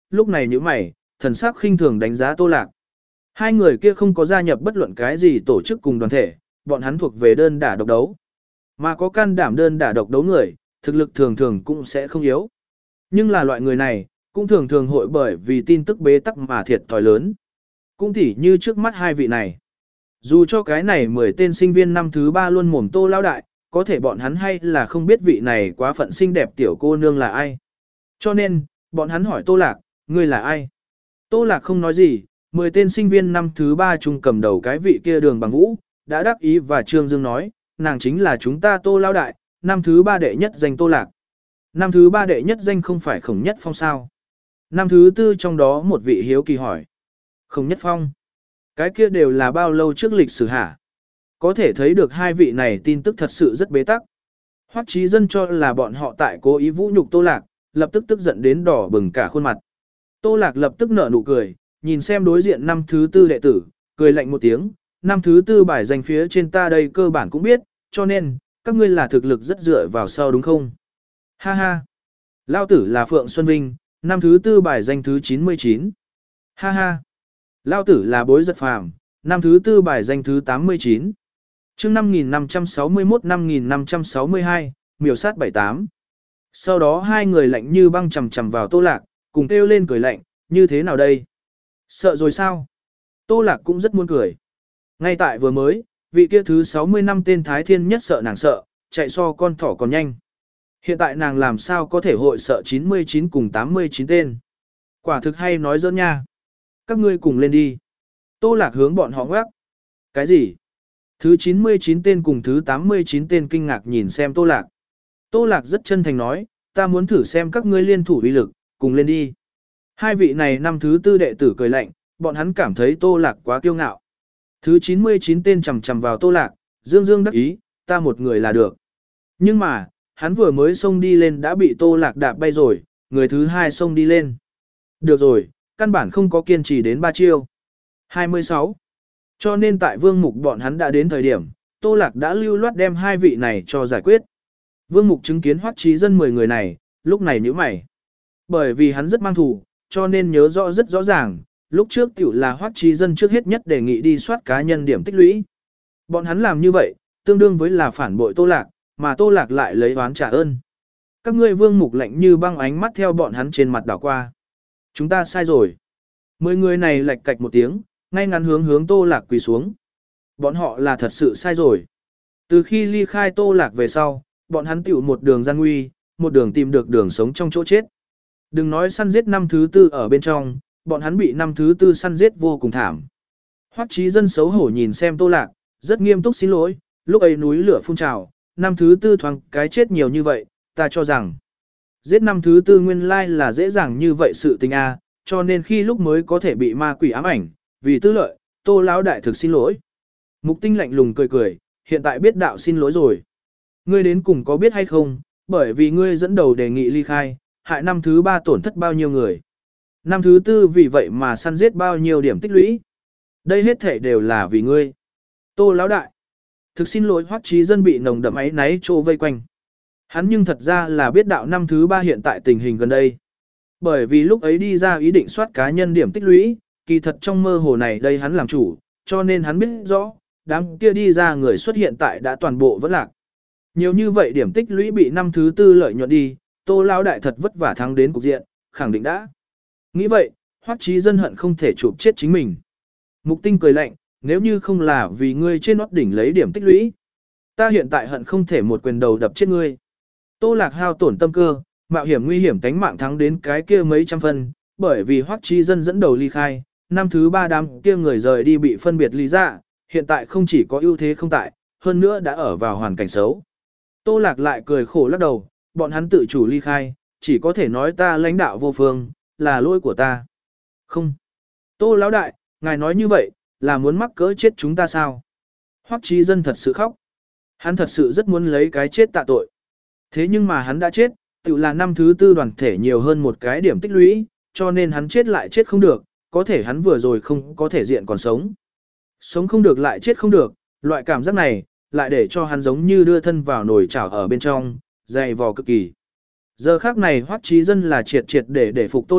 lúc này nhíu mày, thần sắc khinh thường đánh giá Tô Lạc. Hai người kia không có gia nhập bất luận cái gì tổ chức cùng đoàn thể, bọn hắn thuộc về đơn đả độc đấu. Mà có can đảm đơn đả độc đấu người, thực lực thường thường cũng sẽ không yếu. Nhưng là loại người này, cũng thường thường hội bởi vì tin tức bế tắc mà thiệt thòi lớn. Cũng tỉ như trước mắt hai vị này. Dù cho cái này mười tên sinh viên năm thứ ba luôn mồm Tô lão đại, có thể bọn hắn hay là không biết vị này quá phận xinh đẹp tiểu cô nương là ai. Cho nên, bọn hắn hỏi Tô Lạc, ngươi là ai? Tô Lạc không nói gì, mười tên sinh viên năm thứ ba chung cầm đầu cái vị kia Đường Bằng Vũ, đã đắc ý và Trương Dương nói, nàng chính là chúng ta Tô lão đại, năm thứ ba đệ nhất danh Tô Lạc. Năm thứ ba đệ nhất danh không phải Khổng Nhất Phong sao? Năm thứ tư trong đó một vị hiếu kỳ hỏi. Khổng Nhất Phong. Cái kia đều là bao lâu trước lịch sử hả? Có thể thấy được hai vị này tin tức thật sự rất bế tắc. Hoắc Chí Dân cho là bọn họ tại cố ý vũ nhục Tô Lạc, lập tức tức giận đến đỏ bừng cả khuôn mặt. Tô Lạc lập tức nở nụ cười, nhìn xem đối diện năm thứ tư đệ tử, cười lạnh một tiếng, năm thứ tư bài danh phía trên ta đây cơ bản cũng biết, cho nên, các ngươi là thực lực rất dựa vào sau đúng không? Ha ha! Lao tử là Phượng Xuân Vinh, năm thứ tư bài danh thứ chín mươi chín. Ha ha! Lao tử là Bối Giật Phàm, năm thứ tư bài danh thứ tám mươi chín. Chương năm nghìn năm trăm sáu mươi mốt năm nghìn năm trăm sáu mươi hai, miểu sát bảy tám. Sau đó hai người lạnh như băng chầm chầm vào Tô Lạc, cùng kêu lên cười lạnh, như thế nào đây? Sợ rồi sao? Tô Lạc cũng rất muốn cười. Ngay tại vừa mới, vị kia thứ sáu mươi năm tên Thái Thiên nhất sợ nàng sợ, chạy so con thỏ còn nhanh. Hiện tại nàng làm sao có thể hội sợ chín mươi chín cùng tám mươi chín tên. Quả thực hay nói giỡn nha. Các ngươi cùng lên đi. Tô Lạc hướng bọn họ ngoắc. Cái gì? Thứ chín mươi chín tên cùng thứ tám mươi chín tên kinh ngạc nhìn xem Tô Lạc. Tô Lạc rất chân thành nói, ta muốn thử xem các ngươi liên thủ uy lực, cùng lên đi. Hai vị này năm thứ tư đệ tử cười lạnh, bọn hắn cảm thấy Tô Lạc quá kiêu ngạo. Thứ chín mươi chín tên chầm chầm vào Tô Lạc, dương dương đắc ý, ta một người là được. Nhưng mà, hắn vừa mới xông đi lên đã bị Tô Lạc đạp bay rồi, người thứ hai xông đi lên. Được rồi, căn bản không có kiên trì đến ba chiêu. hai mươi sáu. Cho nên tại Vương Mục bọn hắn đã đến thời điểm, Tô Lạc đã lưu loát đem hai vị này cho giải quyết. Vương Mục chứng kiến Hoắc Chí Dân mười người này, lúc này nhíu mày. Bởi vì hắn rất mang thù, cho nên nhớ rõ rất rõ ràng, lúc trước tiểu là Hoắc Chí Dân trước hết nhất đề nghị đi soát cá nhân điểm tích lũy. Bọn hắn làm như vậy, tương đương với là phản bội Tô Lạc, mà Tô Lạc lại lấy oán trả ơn. Các ngươi Vương Mục lạnh như băng ánh mắt theo bọn hắn trên mặt đảo qua. Chúng ta sai rồi. Mười người này lạch cạch một tiếng, ngay ngắn hướng hướng Tô Lạc quỳ xuống. Bọn họ là thật sự sai rồi. Từ khi ly khai Tô Lạc về sau, bọn hắn tiểu một đường gian nguy, một đường tìm được đường sống trong chỗ chết. Đừng nói săn giết năm thứ tư ở bên trong, bọn hắn bị năm thứ tư săn giết vô cùng thảm. Hoắc Chí Dân xấu hổ nhìn xem Tô Lạc, rất nghiêm túc xin lỗi, lúc ấy núi lửa phun trào, năm thứ tư thoáng cái chết nhiều như vậy, ta cho rằng giết năm thứ tư nguyên lai là dễ dàng như vậy sự tình a, cho nên khi lúc mới có thể bị ma quỷ ám ảnh, vì tư lợi, Tô lão đại thực xin lỗi. Mục Tinh lạnh lùng cười cười, hiện tại biết đạo xin lỗi rồi. Ngươi đến cùng có biết hay không, bởi vì ngươi dẫn đầu đề nghị ly khai, hại năm thứ ba tổn thất bao nhiêu người. Năm thứ tư vì vậy mà săn giết bao nhiêu điểm tích lũy. Đây hết thể đều là vì ngươi. Tô lão đại. Thực xin lỗi Hoắc Chí Dân bị nồng đậm áy náy trô vây quanh. Hắn nhưng thật ra là biết đạo năm thứ ba hiện tại tình hình gần đây. Bởi vì lúc ấy đi ra ý định soát cá nhân điểm tích lũy, kỳ thật trong mơ hồ này đây hắn làm chủ, cho nên hắn biết rõ, đám kia đi ra người xuất hiện tại đã toàn bộ vẫn lạc. Nhiều như vậy điểm tích lũy bị năm thứ tư lợi nhuận đi, Tô lão đại thật vất vả thắng đến cục diện, khẳng định đã. Nghĩ vậy, Hoắc Chí Dân hận không thể chụp chết chính mình. Mục Tinh cười lạnh, nếu như không là vì ngươi trên nót đỉnh lấy điểm tích lũy, ta hiện tại hận không thể một quyền đầu đập chết ngươi. Tô Lạc hao tổn tâm cơ, mạo hiểm nguy hiểm tánh mạng thắng đến cái kia mấy trăm phân, bởi vì Hoắc Chí Dân dẫn đầu ly khai, năm thứ ba đám kia người rời đi bị phân biệt ly ra, hiện tại không chỉ có ưu thế không tại, hơn nữa đã ở vào hoàn cảnh xấu. Tô Lạc lại cười khổ lắc đầu, bọn hắn tự chủ ly khai, chỉ có thể nói ta lãnh đạo vô phương, là lỗi của ta. Không. Tô lão đại, ngài nói như vậy, là muốn mắc cỡ chết chúng ta sao? Hoắc Chí Dân thật sự khóc. Hắn thật sự rất muốn lấy cái chết tạ tội. Thế nhưng mà hắn đã chết, tự là năm thứ tư đoàn thể nhiều hơn một cái điểm tích lũy, cho nên hắn chết lại chết không được, có thể hắn vừa rồi không có thể diện còn sống. Sống không được lại chết không được, loại cảm giác này, lại để cho hắn giống như đưa thân vào nồi chảo ở bên trong, dày vò cực kỳ. Giờ khác này Hoắc Chí Dân là triệt triệt để để phục Tô Lạc,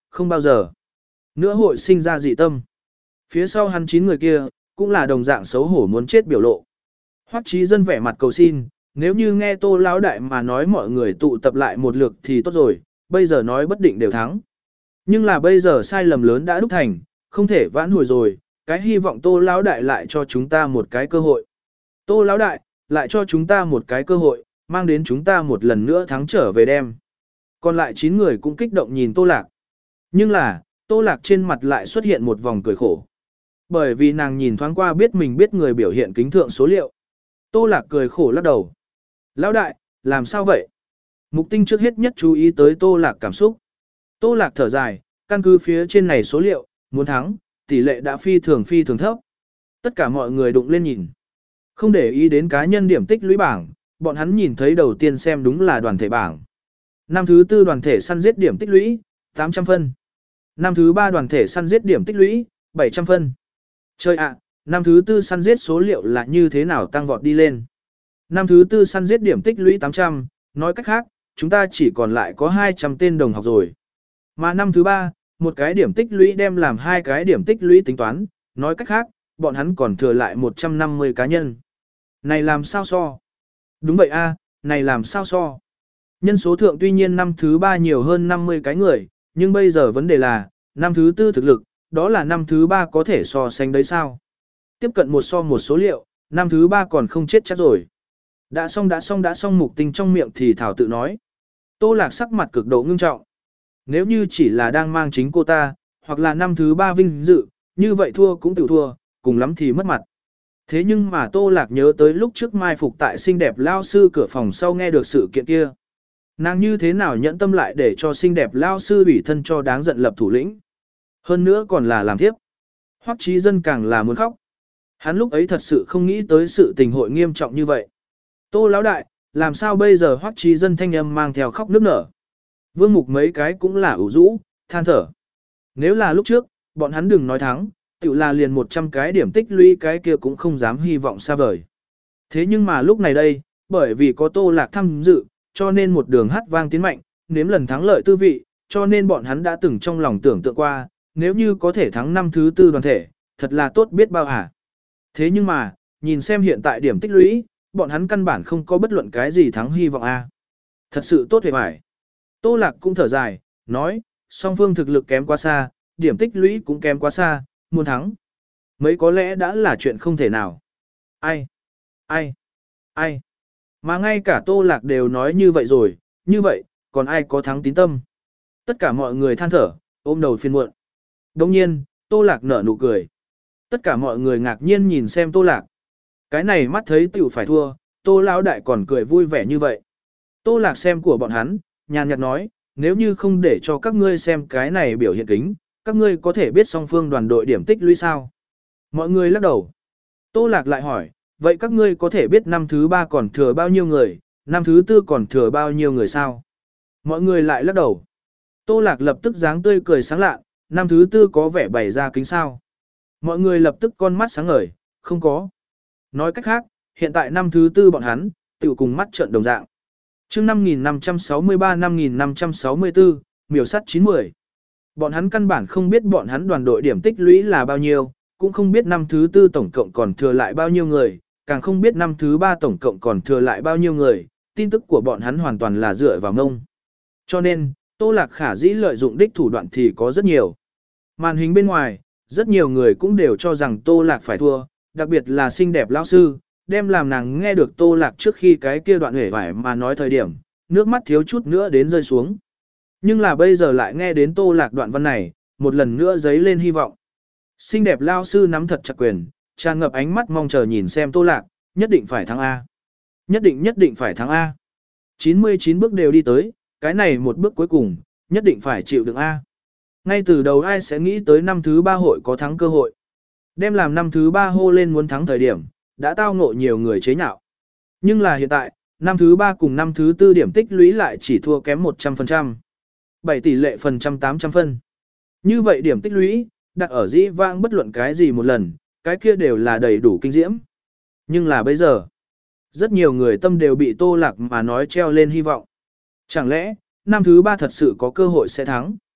không bao giờ nữa hội sinh ra dị tâm. Phía sau hắn chín người kia, cũng là đồng dạng xấu hổ muốn chết biểu lộ. Hoắc Chí Dân vẻ mặt cầu xin, nếu như nghe Tô lão đại mà nói mọi người tụ tập lại một lượt thì tốt rồi, bây giờ nói bất định đều thắng. Nhưng là bây giờ sai lầm lớn đã đúc thành, không thể vãn hồi rồi, cái hy vọng Tô lão đại lại cho chúng ta một cái cơ hội. Tô lão đại, lại cho chúng ta một cái cơ hội, mang đến chúng ta một lần nữa thắng trở về đem. Còn lại chín người cũng kích động nhìn Tô Lạc. Nhưng là, Tô Lạc trên mặt lại xuất hiện một vòng cười khổ. Bởi vì nàng nhìn thoáng qua biết mình biết người biểu hiện kính thượng số liệu. Tô Lạc cười khổ lắc đầu. Lão đại, làm sao vậy? Mục Tinh trước hết nhất chú ý tới Tô Lạc cảm xúc. Tô Lạc thở dài, căn cứ phía trên này số liệu, muốn thắng, tỷ lệ đã phi thường phi thường thấp. Tất cả mọi người đụng lên nhìn. Không để ý đến cá nhân điểm tích lũy bảng, bọn hắn nhìn thấy đầu tiên xem đúng là đoàn thể bảng. Năm thứ tư đoàn thể săn giết điểm tích lũy, tám trăm phân. Năm thứ ba đoàn thể săn giết điểm tích lũy, bảy trăm phân. Chơi ạ, năm thứ tư săn giết số liệu là như thế nào tăng vọt đi lên. Năm thứ tư săn giết điểm tích lũy tám trăm, nói cách khác, chúng ta chỉ còn lại có hai trăm tên đồng học rồi. Mà năm thứ ba, một cái điểm tích lũy đem làm hai cái điểm tích lũy tính toán, nói cách khác, bọn hắn còn thừa lại một trăm năm mươi cá nhân. Này làm sao so? Đúng vậy a, này làm sao so? Nhân số thượng tuy nhiên năm thứ ba nhiều hơn năm mươi cái người, nhưng bây giờ vấn đề là, năm thứ tư thực lực, đó là năm thứ ba có thể so sánh đấy sao? Tiếp cận một so một số liệu, năm thứ ba còn không chết chắc rồi. Đã xong đã xong đã xong. Mục Tinh trong miệng thì thảo tự nói. Tô Lạc sắc mặt cực độ ngưng trọng. Nếu như chỉ là đang mang chính cô ta, hoặc là năm thứ ba vinh dự, như vậy thua cũng tự thua, cùng lắm thì mất mặt. Thế nhưng mà Tô Lạc nhớ tới lúc trước mai phục tại xinh đẹp lao sư cửa phòng sau nghe được sự kiện kia. Nàng như thế nào nhẫn tâm lại để cho xinh đẹp lao sư ủy thân cho đáng giận lập thủ lĩnh. Hơn nữa còn là làm tiếp. Hoắc Chí Dân càng là muốn khóc. Hắn lúc ấy thật sự không nghĩ tới sự tình hội nghiêm trọng như vậy. Tô lão đại, làm sao bây giờ? Hoắc Chí Dân thanh âm mang theo khóc nức nở. Vương Mục mấy cái cũng là ủ rũ, than thở. Nếu là lúc trước, bọn hắn đừng nói thắng, tự là liền một trăm cái điểm tích lũy cái kia cũng không dám hy vọng xa vời. Thế nhưng mà lúc này đây, bởi vì có Tô Lạc tham dự, cho nên một đường hát vang tiến mạnh, nếm lần thắng lợi tư vị, cho nên bọn hắn đã từng trong lòng tưởng tượng qua, nếu như có thể thắng năm thứ tư đoàn thể, thật là tốt biết bao hả. Thế nhưng mà, nhìn xem hiện tại điểm tích lũy, bọn hắn căn bản không có bất luận cái gì thắng hy vọng a. Thật sự tốt hề phải. Tô Lạc cũng thở dài, nói, song phương thực lực kém quá xa, điểm tích lũy cũng kém quá xa, muốn thắng. Mấy có lẽ đã là chuyện không thể nào. Ai? Ai? Ai? Mà ngay cả Tô Lạc đều nói như vậy rồi, như vậy, còn ai có thắng tín tâm? Tất cả mọi người than thở, ôm đầu phiền muộn. Đồng nhiên, Tô Lạc nở nụ cười. Tất cả mọi người ngạc nhiên nhìn xem Tô Lạc. Cái này mắt thấy tiểu phải thua, Tô lão đại còn cười vui vẻ như vậy. Tô Lạc xem của bọn hắn, nhàn nhạt nói, nếu như không để cho các ngươi xem cái này biểu hiện kính, các ngươi có thể biết song phương đoàn đội điểm tích lũy sao? Mọi người lắc đầu. Tô Lạc lại hỏi, vậy các ngươi có thể biết năm thứ ba còn thừa bao nhiêu người, năm thứ tư còn thừa bao nhiêu người sao? Mọi người lại lắc đầu. Tô Lạc lập tức dáng tươi cười sáng lạ, năm thứ tư có vẻ bày ra kính sao? Mọi người lập tức con mắt sáng ngời, không có. Nói cách khác, hiện tại năm thứ tư bọn hắn, tự cùng mắt trợn đồng dạng. Chương năm nghìn năm trăm sáu mươi ba năm nghìn năm trăm sáu mươi tư, miểu sắt chín mươi. Bọn hắn căn bản không biết bọn hắn đoàn đội điểm tích lũy là bao nhiêu, cũng không biết năm thứ tư tổng cộng còn thừa lại bao nhiêu người, càng không biết năm thứ ba tổng cộng còn thừa lại bao nhiêu người, tin tức của bọn hắn hoàn toàn là dựa vào ngông. Cho nên, Tô Lạc khả dĩ lợi dụng đích thủ đoạn thì có rất nhiều. Màn hình bên ngoài, rất nhiều người cũng đều cho rằng Tô Lạc phải thua, đặc biệt là xinh đẹp lão sư, đem làm nàng nghe được Tô Lạc trước khi cái kia đoạn hể vải mà nói thời điểm, nước mắt thiếu chút nữa đến rơi xuống. Nhưng là bây giờ lại nghe đến Tô Lạc đoạn văn này, một lần nữa dấy lên hy vọng. Xinh đẹp lão sư nắm thật chặt quyền, tràn ngập ánh mắt mong chờ nhìn xem Tô Lạc, nhất định phải thắng A. Nhất định nhất định phải thắng A. chín mươi chín bước đều đi tới, cái này một bước cuối cùng, nhất định phải chịu đựng A. Ngay từ đầu ai sẽ nghĩ tới năm thứ ba hội có thắng cơ hội. Đem làm năm thứ ba hô lên muốn thắng thời điểm, đã tao ngộ nhiều người chế nhạo. Nhưng là hiện tại, năm thứ ba cùng năm thứ tư điểm tích lũy lại chỉ thua kém một trăm phần trăm. bảy tỷ lệ phần trăm tám trăm phân. Như vậy điểm tích lũy, đặt ở dĩ vãng bất luận cái gì một lần, cái kia đều là đầy đủ kinh diễm. Nhưng là bây giờ, rất nhiều người tâm đều bị Tô Lạc mà nói treo lên hy vọng. Chẳng lẽ, năm thứ ba thật sự có cơ hội sẽ thắng?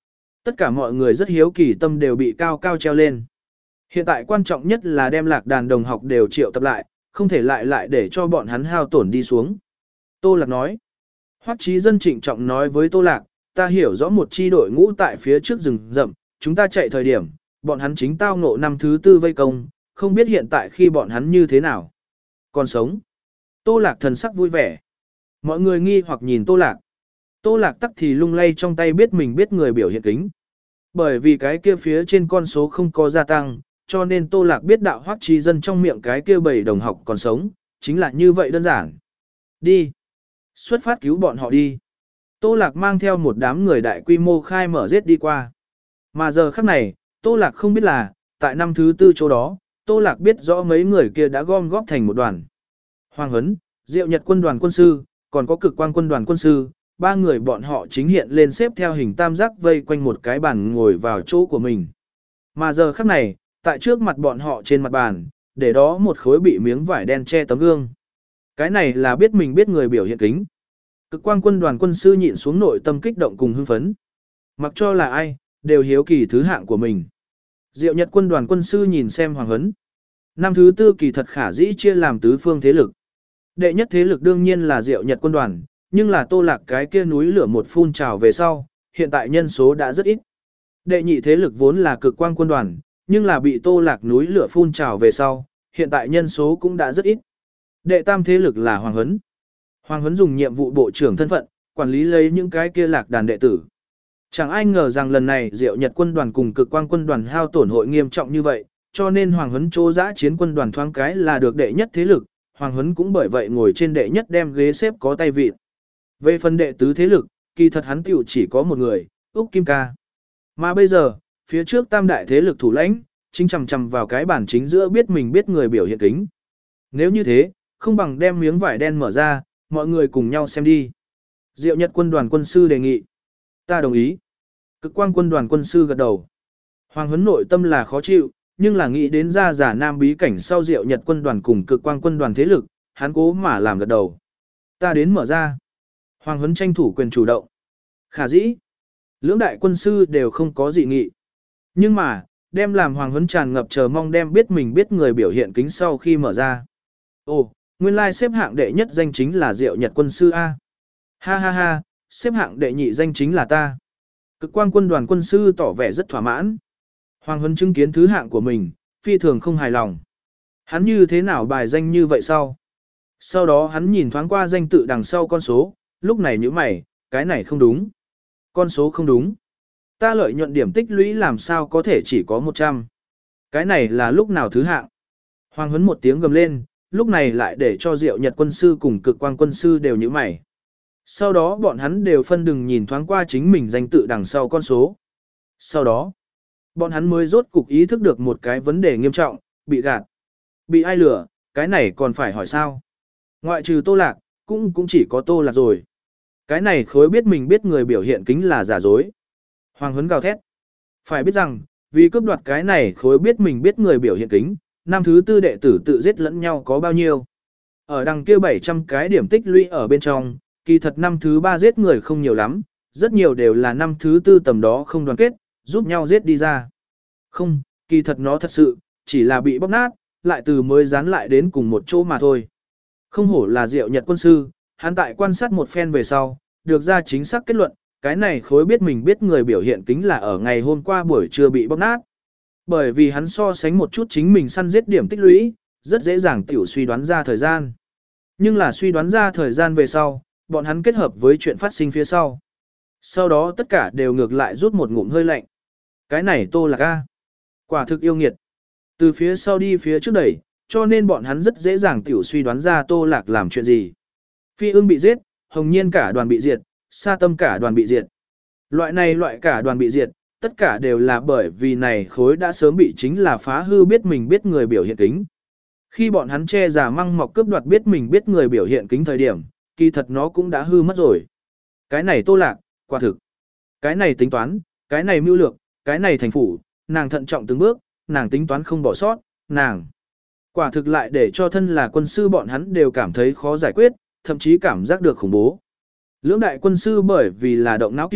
Tất cả mọi người rất hiếu kỳ, tâm đều bị cao cao treo lên. Hiện tại quan trọng nhất là đem Lạc Đàn đồng học đều triệu tập lại, không thể lại lại để cho bọn hắn hao tổn đi xuống. Tô Lạc nói. Hoắc Chí Dân trịnh trọng nói với Tô Lạc, ta hiểu rõ một chi đội ngũ tại phía trước rừng rậm, chúng ta chạy thời điểm, bọn hắn chính tao ngộ năm thứ tư vây công, không biết hiện tại khi bọn hắn như thế nào. Còn sống. Tô Lạc thần sắc vui vẻ. Mọi người nghi hoặc nhìn Tô Lạc. Tô Lạc tắc thì lung lay trong tay biết mình biết người biểu hiện kính. Bởi vì cái kia phía trên con số không có gia tăng, cho nên Tô Lạc biết đạo Hoắc Chí Dân trong miệng cái kia bảy đồng học còn sống, chính là như vậy đơn giản. Đi. Xuất phát cứu bọn họ đi. Tô Lạc mang theo một đám người đại quy mô khai mở giết đi qua. Mà giờ khắc này, Tô Lạc không biết là, tại năm thứ tư chỗ đó, Tô Lạc biết rõ mấy người kia đã gom góp thành một đoàn. Hoàng Huấn, Diệu Nhật quân đoàn quân sư, còn có Cực Quang quân đoàn quân sư, ba người bọn họ chính hiện lên xếp theo hình tam giác vây quanh một cái bàn ngồi vào chỗ của mình. Mà giờ khắc này, tại trước mặt bọn họ trên mặt bàn, để đó một khối bị miếng vải đen che tấm gương. Cái này là biết mình biết người biểu hiện kính. Cực Quang quân đoàn quân sư nhịn xuống nội tâm kích động cùng hưng phấn. Mặc cho là ai, đều hiếu kỳ thứ hạng của mình. Diệu Nhật quân đoàn quân sư nhìn xem Hoàng Huấn. Năm thứ tư kỳ thật khả dĩ chia làm tứ phương thế lực. Đệ nhất thế lực đương nhiên là Diệu Nhật quân đoàn, nhưng là Tô Lạc cái kia núi lửa một phun trào về sau, hiện tại nhân số đã rất ít. Đệ nhị thế lực vốn là Cực Quang quân đoàn, nhưng là bị Tô Lạc núi lửa phun trào về sau, hiện tại nhân số cũng đã rất ít. Đệ tam thế lực là Hoàng Huấn. Hoàng Huấn dùng nhiệm vụ bộ trưởng thân phận, quản lý lấy những cái kia Lạc Đàn đệ tử. Chẳng ai ngờ rằng lần này Diệu Nhật quân đoàn cùng Cực Quang quân đoàn hao tổn hội nghiêm trọng như vậy, cho nên Hoàng Huấn chỗ dã chiến quân đoàn thoáng cái là được đệ nhất thế lực, Hoàng Huấn cũng bởi vậy ngồi trên đệ nhất đem ghế xếp có tay vịn. Về phần đệ tứ thế lực, kỳ thật hắn tiểu chỉ có một người, Úc Kim Ca. Mà bây giờ, phía trước tam đại thế lực thủ lãnh, chính chằm chằm vào cái bản chính giữa biết mình biết người biểu hiện kính. Nếu như thế, không bằng đem miếng vải đen mở ra, mọi người cùng nhau xem đi. Diệu Nhật quân đoàn quân sư đề nghị. Ta đồng ý. Cực Quang quân đoàn quân sư gật đầu. Hoàng Huấn nội tâm là khó chịu, nhưng là nghĩ đến ra giả nam bí cảnh sau Diệu Nhật quân đoàn cùng Cực Quang quân đoàn thế lực, hắn cố mà làm gật đầu. Ta đến mở ra. Hoàng Huấn tranh thủ quyền chủ động. Khả dĩ. Lưỡng đại quân sư đều không có dị nghị. Nhưng mà, đem làm Hoàng Huấn tràn ngập chờ mong đem biết mình biết người biểu hiện kính sau khi mở ra. Ồ, nguyên lai xếp hạng đệ nhất danh chính là Diệu Nhật quân sư A. Ha ha ha, xếp hạng đệ nhị danh chính là ta. Cực Quang quân đoàn quân sư tỏ vẻ rất thỏa mãn. Hoàng Huấn chứng kiến thứ hạng của mình, phi thường không hài lòng. Hắn như thế nào bài danh như vậy sau? Sau đó hắn nhìn thoáng qua danh tự đằng sau con số, lúc này nhíu mày, cái này không đúng. Con số không đúng. Ta lợi nhuận điểm tích lũy làm sao có thể chỉ có một trăm. Cái này là lúc nào thứ hạng? Hoàng Huấn một tiếng gầm lên, lúc này lại để cho Diệu Nhật quân sư cùng Cực Quang quân sư đều nhíu mày. Sau đó bọn hắn đều phân đừng nhìn thoáng qua chính mình danh tự đằng sau con số. Sau đó, bọn hắn mới rốt cục ý thức được một cái vấn đề nghiêm trọng, bị gạt. Bị ai lừa, cái này còn phải hỏi sao? Ngoại trừ Tô Lạc, cũng cũng chỉ có Tô Lạc rồi. Cái này khối biết mình biết người biểu hiện kính là giả dối. Hoàng Huấn gào thét. Phải biết rằng, vì cướp đoạt cái này khối biết mình biết người biểu hiện kính, năm thứ tư đệ tử tự giết lẫn nhau có bao nhiêu. Ở đằng kia bảy trăm cái điểm tích lũy ở bên trong, kỳ thật năm thứ ba giết người không nhiều lắm, rất nhiều đều là năm thứ tư tầm đó không đoàn kết, giúp nhau giết đi ra. Không, kỳ thật nó thật sự, chỉ là bị bóc nát, lại từ mới dán lại đến cùng một chỗ mà thôi. Không hổ là Diệu Nhật quân sư, hắn tại quan sát một phen về sau, được ra chính xác kết luận, cái này khối biết mình biết người biểu hiện kính là ở ngày hôm qua buổi trưa bị bóc nát. Bởi vì hắn so sánh một chút chính mình săn giết điểm tích lũy, rất dễ dàng tiểu suy đoán ra thời gian. Nhưng là suy đoán ra thời gian về sau, bọn hắn kết hợp với chuyện phát sinh phía sau. Sau đó tất cả đều ngược lại rút một ngụm hơi lạnh. Cái này Tô Lạc A. Quả thực yêu nghiệt. Từ phía sau đi phía trước đẩy, cho nên bọn hắn rất dễ dàng tiểu suy đoán ra Tô Lạc làm chuyện gì. Phi ương bị giết, Hồng Nhiên cả đoàn bị diệt, Sa Tâm cả đoàn bị diệt. Loại này loại cả đoàn bị diệt, tất cả đều là bởi vì này khối đã sớm bị chính là phá hư biết mình biết người biểu hiện kính. Khi bọn hắn che giả măng mọc cướp đoạt biết mình biết người biểu hiện kính thời điểm, kỳ thật nó cũng đã hư mất rồi. Cái này Tô Lạc, quả thực. Cái này tính toán, cái này mưu lược, cái này thành phủ, nàng thận trọng từng bước, nàng tính toán không bỏ sót, nàng. Quả thực lại để cho thân là quân sư bọn hắn đều cảm thấy khó giải quyết, thậm chí cảm giác được khủng bố. Lưỡng đại quân sư bởi vì là động não kiểu,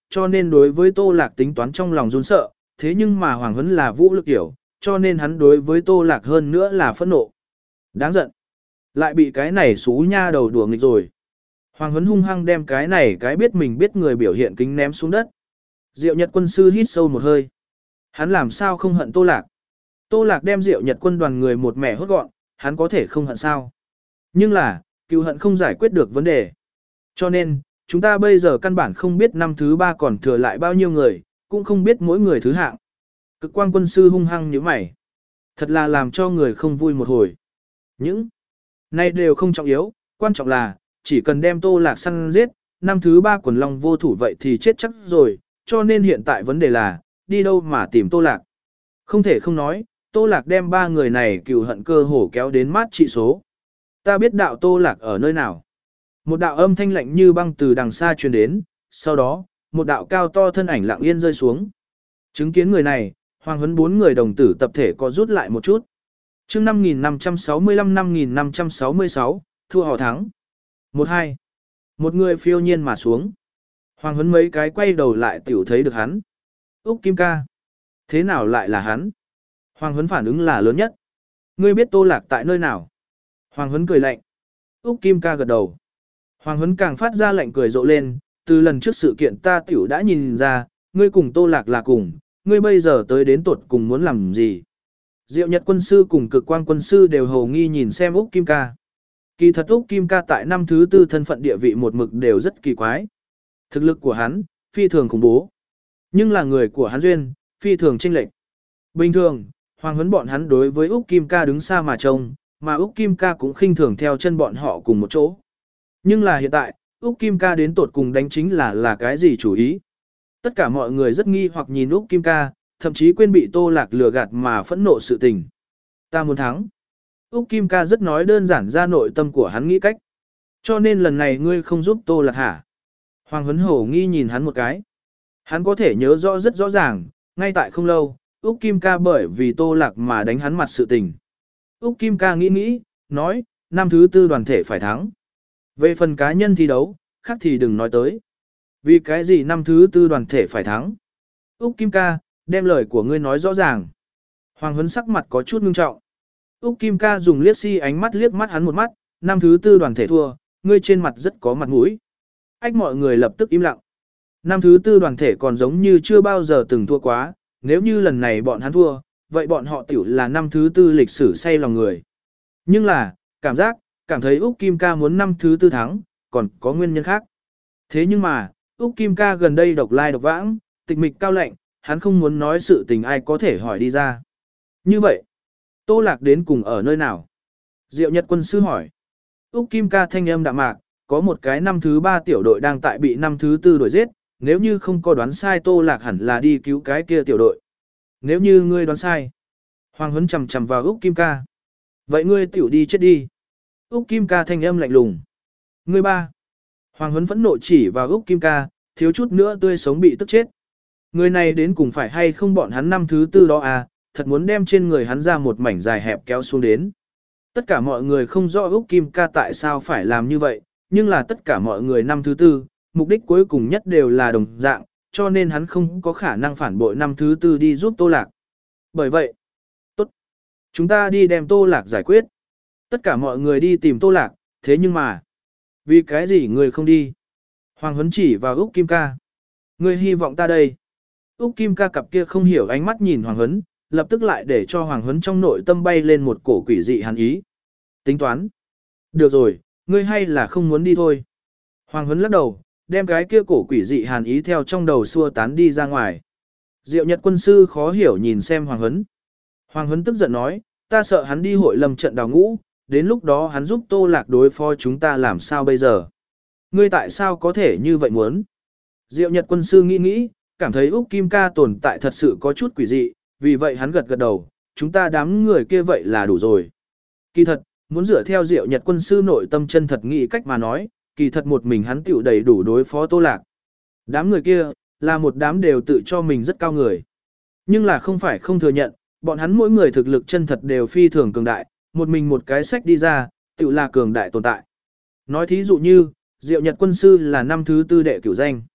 cho nên đối với Tô Lạc tính toán trong lòng run sợ, thế nhưng mà Hoàng Huấn là vũ lực hiểu, cho nên hắn đối với Tô Lạc hơn nữa là phẫn nộ. Đáng giận. Lại bị cái này xú nha đầu đùa nghịch rồi. Hoàng Huấn hung hăng đem cái này cái biết mình biết người biểu hiện kính ném xuống đất. Diệu Nhật quân sư hít sâu một hơi. Hắn làm sao không hận Tô Lạc. Tô Lạc đem Diệu Nhật quân đoàn người một mẻ hốt gọn, hắn có thể không hận sao. Nhưng là, cựu hận không giải quyết được vấn đề. Cho nên, chúng ta bây giờ căn bản không biết năm thứ ba còn thừa lại bao nhiêu người, cũng không biết mỗi người thứ hạng. Cực quang quân sư hung hăng như mày. Thật là làm cho người không vui một hồi. Những này đều không trọng yếu, quan trọng là, chỉ cần đem Tô Lạc săn giết, năm thứ ba quần long vô thủ vậy thì chết chắc rồi, cho nên hiện tại vấn đề là, đi đâu mà tìm Tô Lạc. Không thể không nói, Tô Lạc đem ba người này cựu hận cơ hổ kéo đến mát trị số. Ta biết đạo Tô Lạc ở nơi nào. Một đạo âm thanh lạnh như băng từ đằng xa truyền đến, sau đó, một đạo cao to thân ảnh lặng yên rơi xuống. Chứng kiến người này, Hoàng Huấn bốn người đồng tử tập thể có rút lại một chút. Chương năm nghìn năm trăm sáu mươi lăm năm nghìn năm trăm sáu mươi sáu, thua họ thắng. một hai. Một người phiêu nhiên mà xuống. Hoàng Huấn mấy cái quay đầu lại tiểu thấy được hắn. Úc Kim ca. Thế nào lại là hắn? Hoàng Huấn phản ứng là lớn nhất. Ngươi biết Tô Lạc tại nơi nào? Hoàng Huấn cười lạnh. Úc Kim ca gật đầu. Hoàng Huấn càng phát ra lạnh cười rộ lên, từ lần trước sự kiện ta tiểu đã nhìn ra, ngươi cùng Tô Lạc là cùng, ngươi bây giờ tới đến tuột cùng muốn làm gì? Diệu Nhật quân sư cùng Cực Quang quân sư đều hầu nghi nhìn xem Úc Kim ca. Kỳ thật Úc Kim ca tại năm thứ tư thân phận địa vị một mực đều rất kỳ quái. Thực lực của hắn, phi thường khủng bố. Nhưng là người của hắn duyên, phi thường chênh lệch. Bình thường, Hoàng Huấn bọn hắn đối với Úc Kim ca đứng xa mà trông, mà Úc Kim ca cũng khinh thường theo chân bọn họ cùng một chỗ. Nhưng là hiện tại, Úc Kim ca đến tột cùng đánh chính là là cái gì chủ ý. Tất cả mọi người rất nghi hoặc nhìn Úc Kim ca, thậm chí quên bị Tô Lạc lừa gạt mà phẫn nộ sự tình. Ta muốn thắng. Úc Kim ca rất nói đơn giản ra nội tâm của hắn nghĩ cách. Cho nên lần này ngươi không giúp Tô Lạc hả? Hoàng Huấn hổ nghi nhìn hắn một cái. Hắn có thể nhớ rõ rất rõ ràng, ngay tại không lâu, Úc Kim ca bởi vì Tô Lạc mà đánh hắn mặt sự tình. Úc Kim ca nghĩ nghĩ, nói, năm thứ tư đoàn thể phải thắng. Về phần cá nhân thi đấu, khác thì đừng nói tới. Vì cái gì năm thứ tư đoàn thể phải thắng? Úc Kim ca, đem lời của ngươi nói rõ ràng. Hoàng Huấn sắc mặt có chút ngưng trọng. Úc Kim ca dùng liếc si ánh mắt liếc mắt hắn một mắt, năm thứ tư đoàn thể thua, ngươi trên mặt rất có mặt mũi. Ách mọi người lập tức im lặng. Năm thứ tư đoàn thể còn giống như chưa bao giờ từng thua quá, nếu như lần này bọn hắn thua, vậy bọn họ tiểu là năm thứ tư lịch sử say lòng người. Nhưng là, cảm giác, cảm thấy Úc Kim ca muốn năm thứ tư thắng, còn có nguyên nhân khác. Thế nhưng mà, Úc Kim ca gần đây độc lai độc vãng, tịch mịch cao lạnh, hắn không muốn nói sự tình ai có thể hỏi đi ra. Như vậy, Tô Lạc đến cùng ở nơi nào? Diệu Nhật quân sư hỏi. Úc Kim ca thanh âm đạm mạc, có một cái năm thứ ba tiểu đội đang tại bị năm thứ tư đuổi giết, nếu như không có đoán sai Tô Lạc hẳn là đi cứu cái kia tiểu đội. Nếu như ngươi đoán sai, Hoàng Huấn chầm chầm vào Úc Kim ca. Vậy ngươi tiểu đi chết đi. Úc Kim ca thanh âm lạnh lùng. Ngươi ba. Hoàng Huấn phẫn nộ chỉ vào Úc Kim ca, thiếu chút nữa tươi sống bị tức chết. Người này đến cùng phải hay không bọn hắn năm thứ tư đó à, thật muốn đem trên người hắn ra một mảnh dài hẹp kéo xuống đến. Tất cả mọi người không rõ Úc Kim ca tại sao phải làm như vậy, nhưng là tất cả mọi người năm thứ tư, mục đích cuối cùng nhất đều là đồng dạng, cho nên hắn không có khả năng phản bội năm thứ tư đi giúp Tô Lạc. Bởi vậy, tốt, chúng ta đi đem Tô Lạc giải quyết. Tất cả mọi người đi tìm Tô Lạc, thế nhưng mà, vì cái gì người không đi? Hoàng Huấn chỉ vào Úc Kim ca. Người hy vọng ta đây. Úc Kim ca cặp kia không hiểu ánh mắt nhìn Hoàng Huấn, lập tức lại để cho Hoàng Huấn trong nội tâm bay lên một cổ quỷ dị hàn ý. Tính toán. Được rồi, ngươi hay là không muốn đi thôi. Hoàng Huấn lắc đầu, đem cái kia cổ quỷ dị hàn ý theo trong đầu xua tán đi ra ngoài. Diệu Nhật quân sư khó hiểu nhìn xem Hoàng Huấn. Hoàng Huấn tức giận nói, ta sợ hắn đi hội lâm trận đào ngũ, đến lúc đó hắn giúp Tô Lạc đối phó chúng ta làm sao bây giờ. Ngươi tại sao có thể như vậy muốn? Diệu Nhật quân sư nghĩ nghĩ, cảm thấy Úc Kim ca tồn tại thật sự có chút quỷ dị, vì vậy hắn gật gật đầu, chúng ta đám người kia vậy là đủ rồi. Kỳ thật, muốn dựa theo Diệu Nhật quân sư nội tâm chân thật nghĩ cách mà nói, kỳ thật một mình hắn tiểu đầy đủ đối phó Tô Lạc. Đám người kia, là một đám đều tự cho mình rất cao người. Nhưng là không phải không thừa nhận, bọn hắn mỗi người thực lực chân thật đều phi thường cường đại, một mình một cái sách đi ra, tiểu là cường đại tồn tại. Nói thí dụ như, Diệu Nhật quân sư là năm thứ tư đệ cửu danh.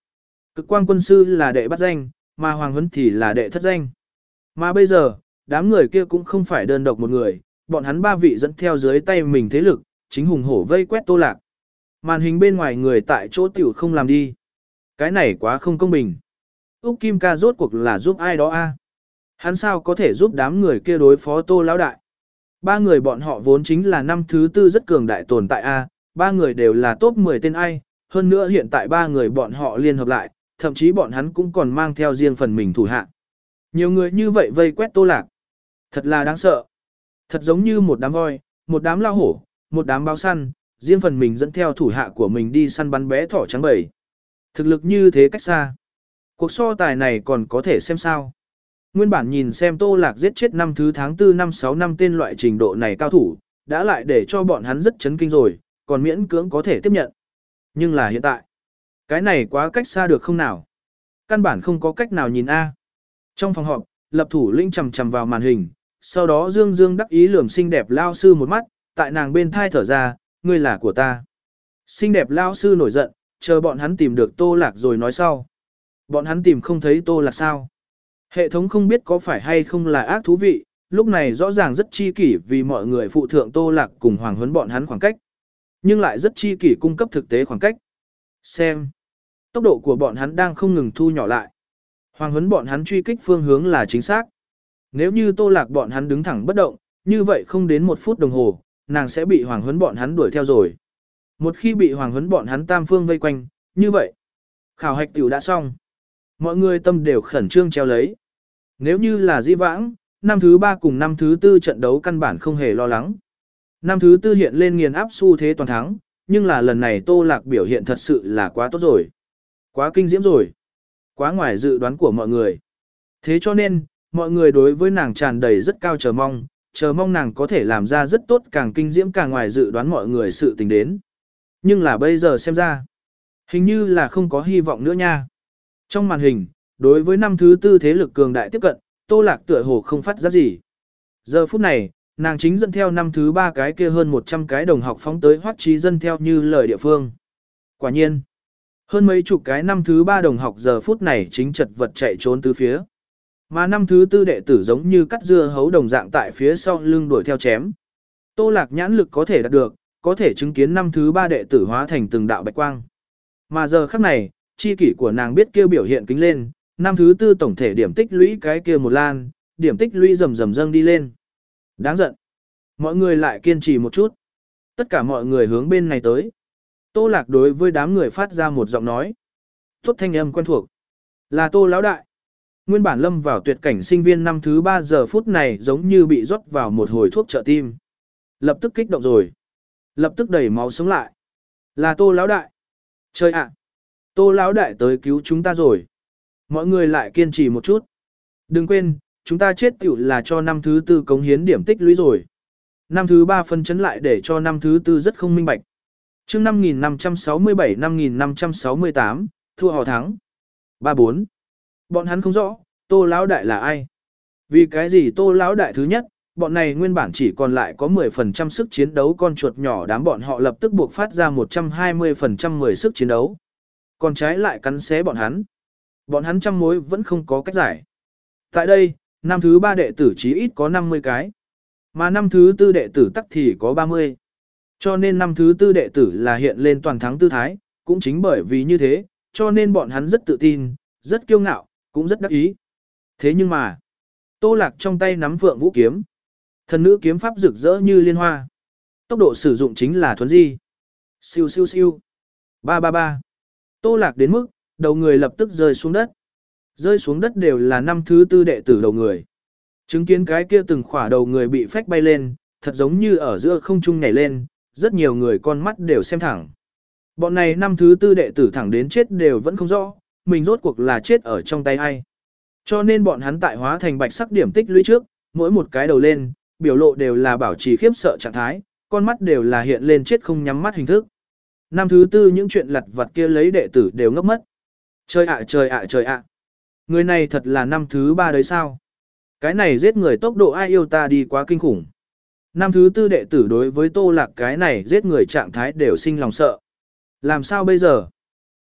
Cực quang quân sư là đệ bắt danh, mà Hoàng Huấn thì là đệ thất danh. Mà bây giờ, đám người kia cũng không phải đơn độc một người, bọn hắn ba vị dẫn theo dưới tay mình thế lực, chính hùng hổ vây quét Tô Lạc. Màn hình bên ngoài người tại chỗ tiểu không làm đi. Cái này quá không công bình. Úc Kim ca rốt cuộc là giúp ai đó a? Hắn sao có thể giúp đám người kia đối phó Tô lão đại? Ba người bọn họ vốn chính là năm thứ tư rất cường đại tồn tại a, ba người đều là top mười tên ai, hơn nữa hiện tại ba người bọn họ liên hợp lại, thậm chí bọn hắn cũng còn mang theo riêng phần mình thủ hạ. Nhiều người như vậy vây quét Tô Lạc. Thật là đáng sợ. Thật giống như một đám voi, một đám lao hổ, một đám báo săn, riêng phần mình dẫn theo thủ hạ của mình đi săn bắn bé thỏ trắng bầy. Thực lực như thế cách xa. Cuộc so tài này còn có thể xem sao. Nguyên bản nhìn xem Tô Lạc giết chết năm thứ tháng tư năm sáu năm tên loại trình độ này cao thủ, đã lại để cho bọn hắn rất chấn kinh rồi, còn miễn cưỡng có thể tiếp nhận. Nhưng là hiện tại, cái này quá cách xa được không nào? Căn bản không có cách nào nhìn a. Trong phòng họp, lập thủ lĩnh chầm chầm vào màn hình, sau đó dương dương đắc ý lườm xinh đẹp lao sư một mắt, tại nàng bên thai thở ra, ngươi là của ta. Xinh đẹp lao sư nổi giận, chờ bọn hắn tìm được Tô Lạc rồi nói sau. Bọn hắn tìm không thấy Tô Lạc sao? Hệ thống không biết có phải hay không là ác thú vị, lúc này rõ ràng rất chi kỷ vì mọi người phụ thượng Tô Lạc cùng Hoàng Huấn bọn hắn khoảng cách. Nhưng lại rất chi kỷ cung cấp thực tế khoảng cách. Xem. Tốc độ của bọn hắn đang không ngừng thu nhỏ lại. Hoàng Huấn bọn hắn truy kích phương hướng là chính xác. Nếu như Tô Lạc bọn hắn đứng thẳng bất động, như vậy không đến một phút đồng hồ, nàng sẽ bị Hoàng Huấn bọn hắn đuổi theo rồi. Một khi bị Hoàng Huấn bọn hắn tam phương vây quanh, như vậy, khảo hạch tiểu đã xong. Mọi người tâm đều khẩn trương treo lấy. Nếu như là dĩ vãng, năm thứ ba cùng năm thứ tư trận đấu căn bản không hề lo lắng. Năm thứ tư hiện lên nghiền áp xu thế toàn thắng, nhưng là lần này Tô Lạc biểu hiện thật sự là quá tốt rồi. Quá kinh diễm rồi. Quá ngoài dự đoán của mọi người. Thế cho nên, mọi người đối với nàng tràn đầy rất cao chờ mong, chờ mong nàng có thể làm ra rất tốt càng kinh diễm càng ngoài dự đoán mọi người sự tình đến. Nhưng là bây giờ xem ra, hình như là không có hy vọng nữa nha. Trong màn hình, đối với năm thứ tư thế lực cường đại tiếp cận, Tô Lạc tựa hồ không phát giác gì. Giờ phút này, nàng chính dẫn theo năm thứ ba cái kia hơn một trăm cái đồng học phóng tới Hoắc Chí Dân theo như lời địa phương. Quả nhiên, hơn mấy chục cái năm thứ ba đồng học giờ phút này chính chật vật chạy trốn tứ phía. Mà năm thứ tư đệ tử giống như cắt dưa hấu đồng dạng tại phía sau lưng đuổi theo chém. Tô Lạc nhãn lực có thể đạt được, có thể chứng kiến năm thứ ba đệ tử hóa thành từng đạo bạch quang. Mà giờ khắc này, chi kỷ của nàng biết kêu biểu hiện kính lên, năm thứ tư tổng thể điểm tích lũy cái kia một lan, điểm tích lũy rầm rầm dâng đi lên. Đáng giận. Mọi người lại kiên trì một chút. Tất cả mọi người hướng bên này tới. Tô Lạc đối với đám người phát ra một giọng nói. Tốt thanh âm quen thuộc. Là Tô lão đại. Nguyên bản lâm vào tuyệt cảnh sinh viên năm thứ ba giờ phút này giống như bị rót vào một hồi thuốc trợ tim. Lập tức kích động rồi. Lập tức đẩy máu sống lại. Là Tô lão đại. Trời ạ. Tô lão đại tới cứu chúng ta rồi. Mọi người lại kiên trì một chút. Đừng quên, chúng ta chết tiểu là cho năm thứ tư cống hiến điểm tích lũy rồi. Năm thứ ba phân chấn lại để cho năm thứ tư rất không minh bạch. Chương năm nghìn năm trăm sáu mươi bảy năm nghìn năm trăm sáu mươi tám, thua họ thắng. ba bốn. Bọn hắn không rõ, Tô lão đại là ai? Vì cái gì Tô lão đại thứ nhất, bọn này nguyên bản chỉ còn lại có mười phần trăm sức chiến đấu con chuột nhỏ đám bọn họ lập tức buộc phát ra một trăm hai mươi phần trăm mười sức chiến đấu. Còn trái lại cắn xé bọn hắn. Bọn hắn trăm mối vẫn không có cách giải. Tại đây, năm thứ ba đệ tử chí ít có năm mươi cái. Mà năm thứ tư đệ tử tắc thì có ba mươi. Cho nên năm thứ tư đệ tử là hiện lên toàn thắng tư thái, cũng chính bởi vì như thế, cho nên bọn hắn rất tự tin, rất kiêu ngạo, cũng rất đắc ý. Thế nhưng mà, Tô Lạc trong tay nắm Phượng Vũ kiếm. Thần nữ kiếm pháp rực rỡ như liên hoa. Tốc độ sử dụng chính là thuấn di. Siêu siêu siêu. ba ba ba. Tô Lạc đến mức, đầu người lập tức rơi xuống đất. Rơi xuống đất đều là năm thứ tư đệ tử đầu người. Chứng kiến cái kia từng khỏa đầu người bị phách bay lên, thật giống như ở giữa không trung nhảy lên, rất nhiều người con mắt đều xem thẳng. Bọn này năm thứ tư đệ tử thẳng đến chết đều vẫn không rõ, mình rốt cuộc là chết ở trong tay ai. Cho nên bọn hắn tại hóa thành bạch sắc điểm tích lũy trước, mỗi một cái đầu lên, biểu lộ đều là bảo trì khiếp sợ trạng thái, con mắt đều là hiện lên chết không nhắm mắt hình thức. Năm thứ tư những chuyện lặt vặt kia lấy đệ tử đều ngốc mất. Trời ạ trời ạ trời ạ. Người này thật là năm thứ ba đấy sao? Cái này giết người tốc độ ai yêu ta đi quá kinh khủng. Năm thứ tư đệ tử đối với Tô Lạc cái này giết người trạng thái đều sinh lòng sợ. Làm sao bây giờ?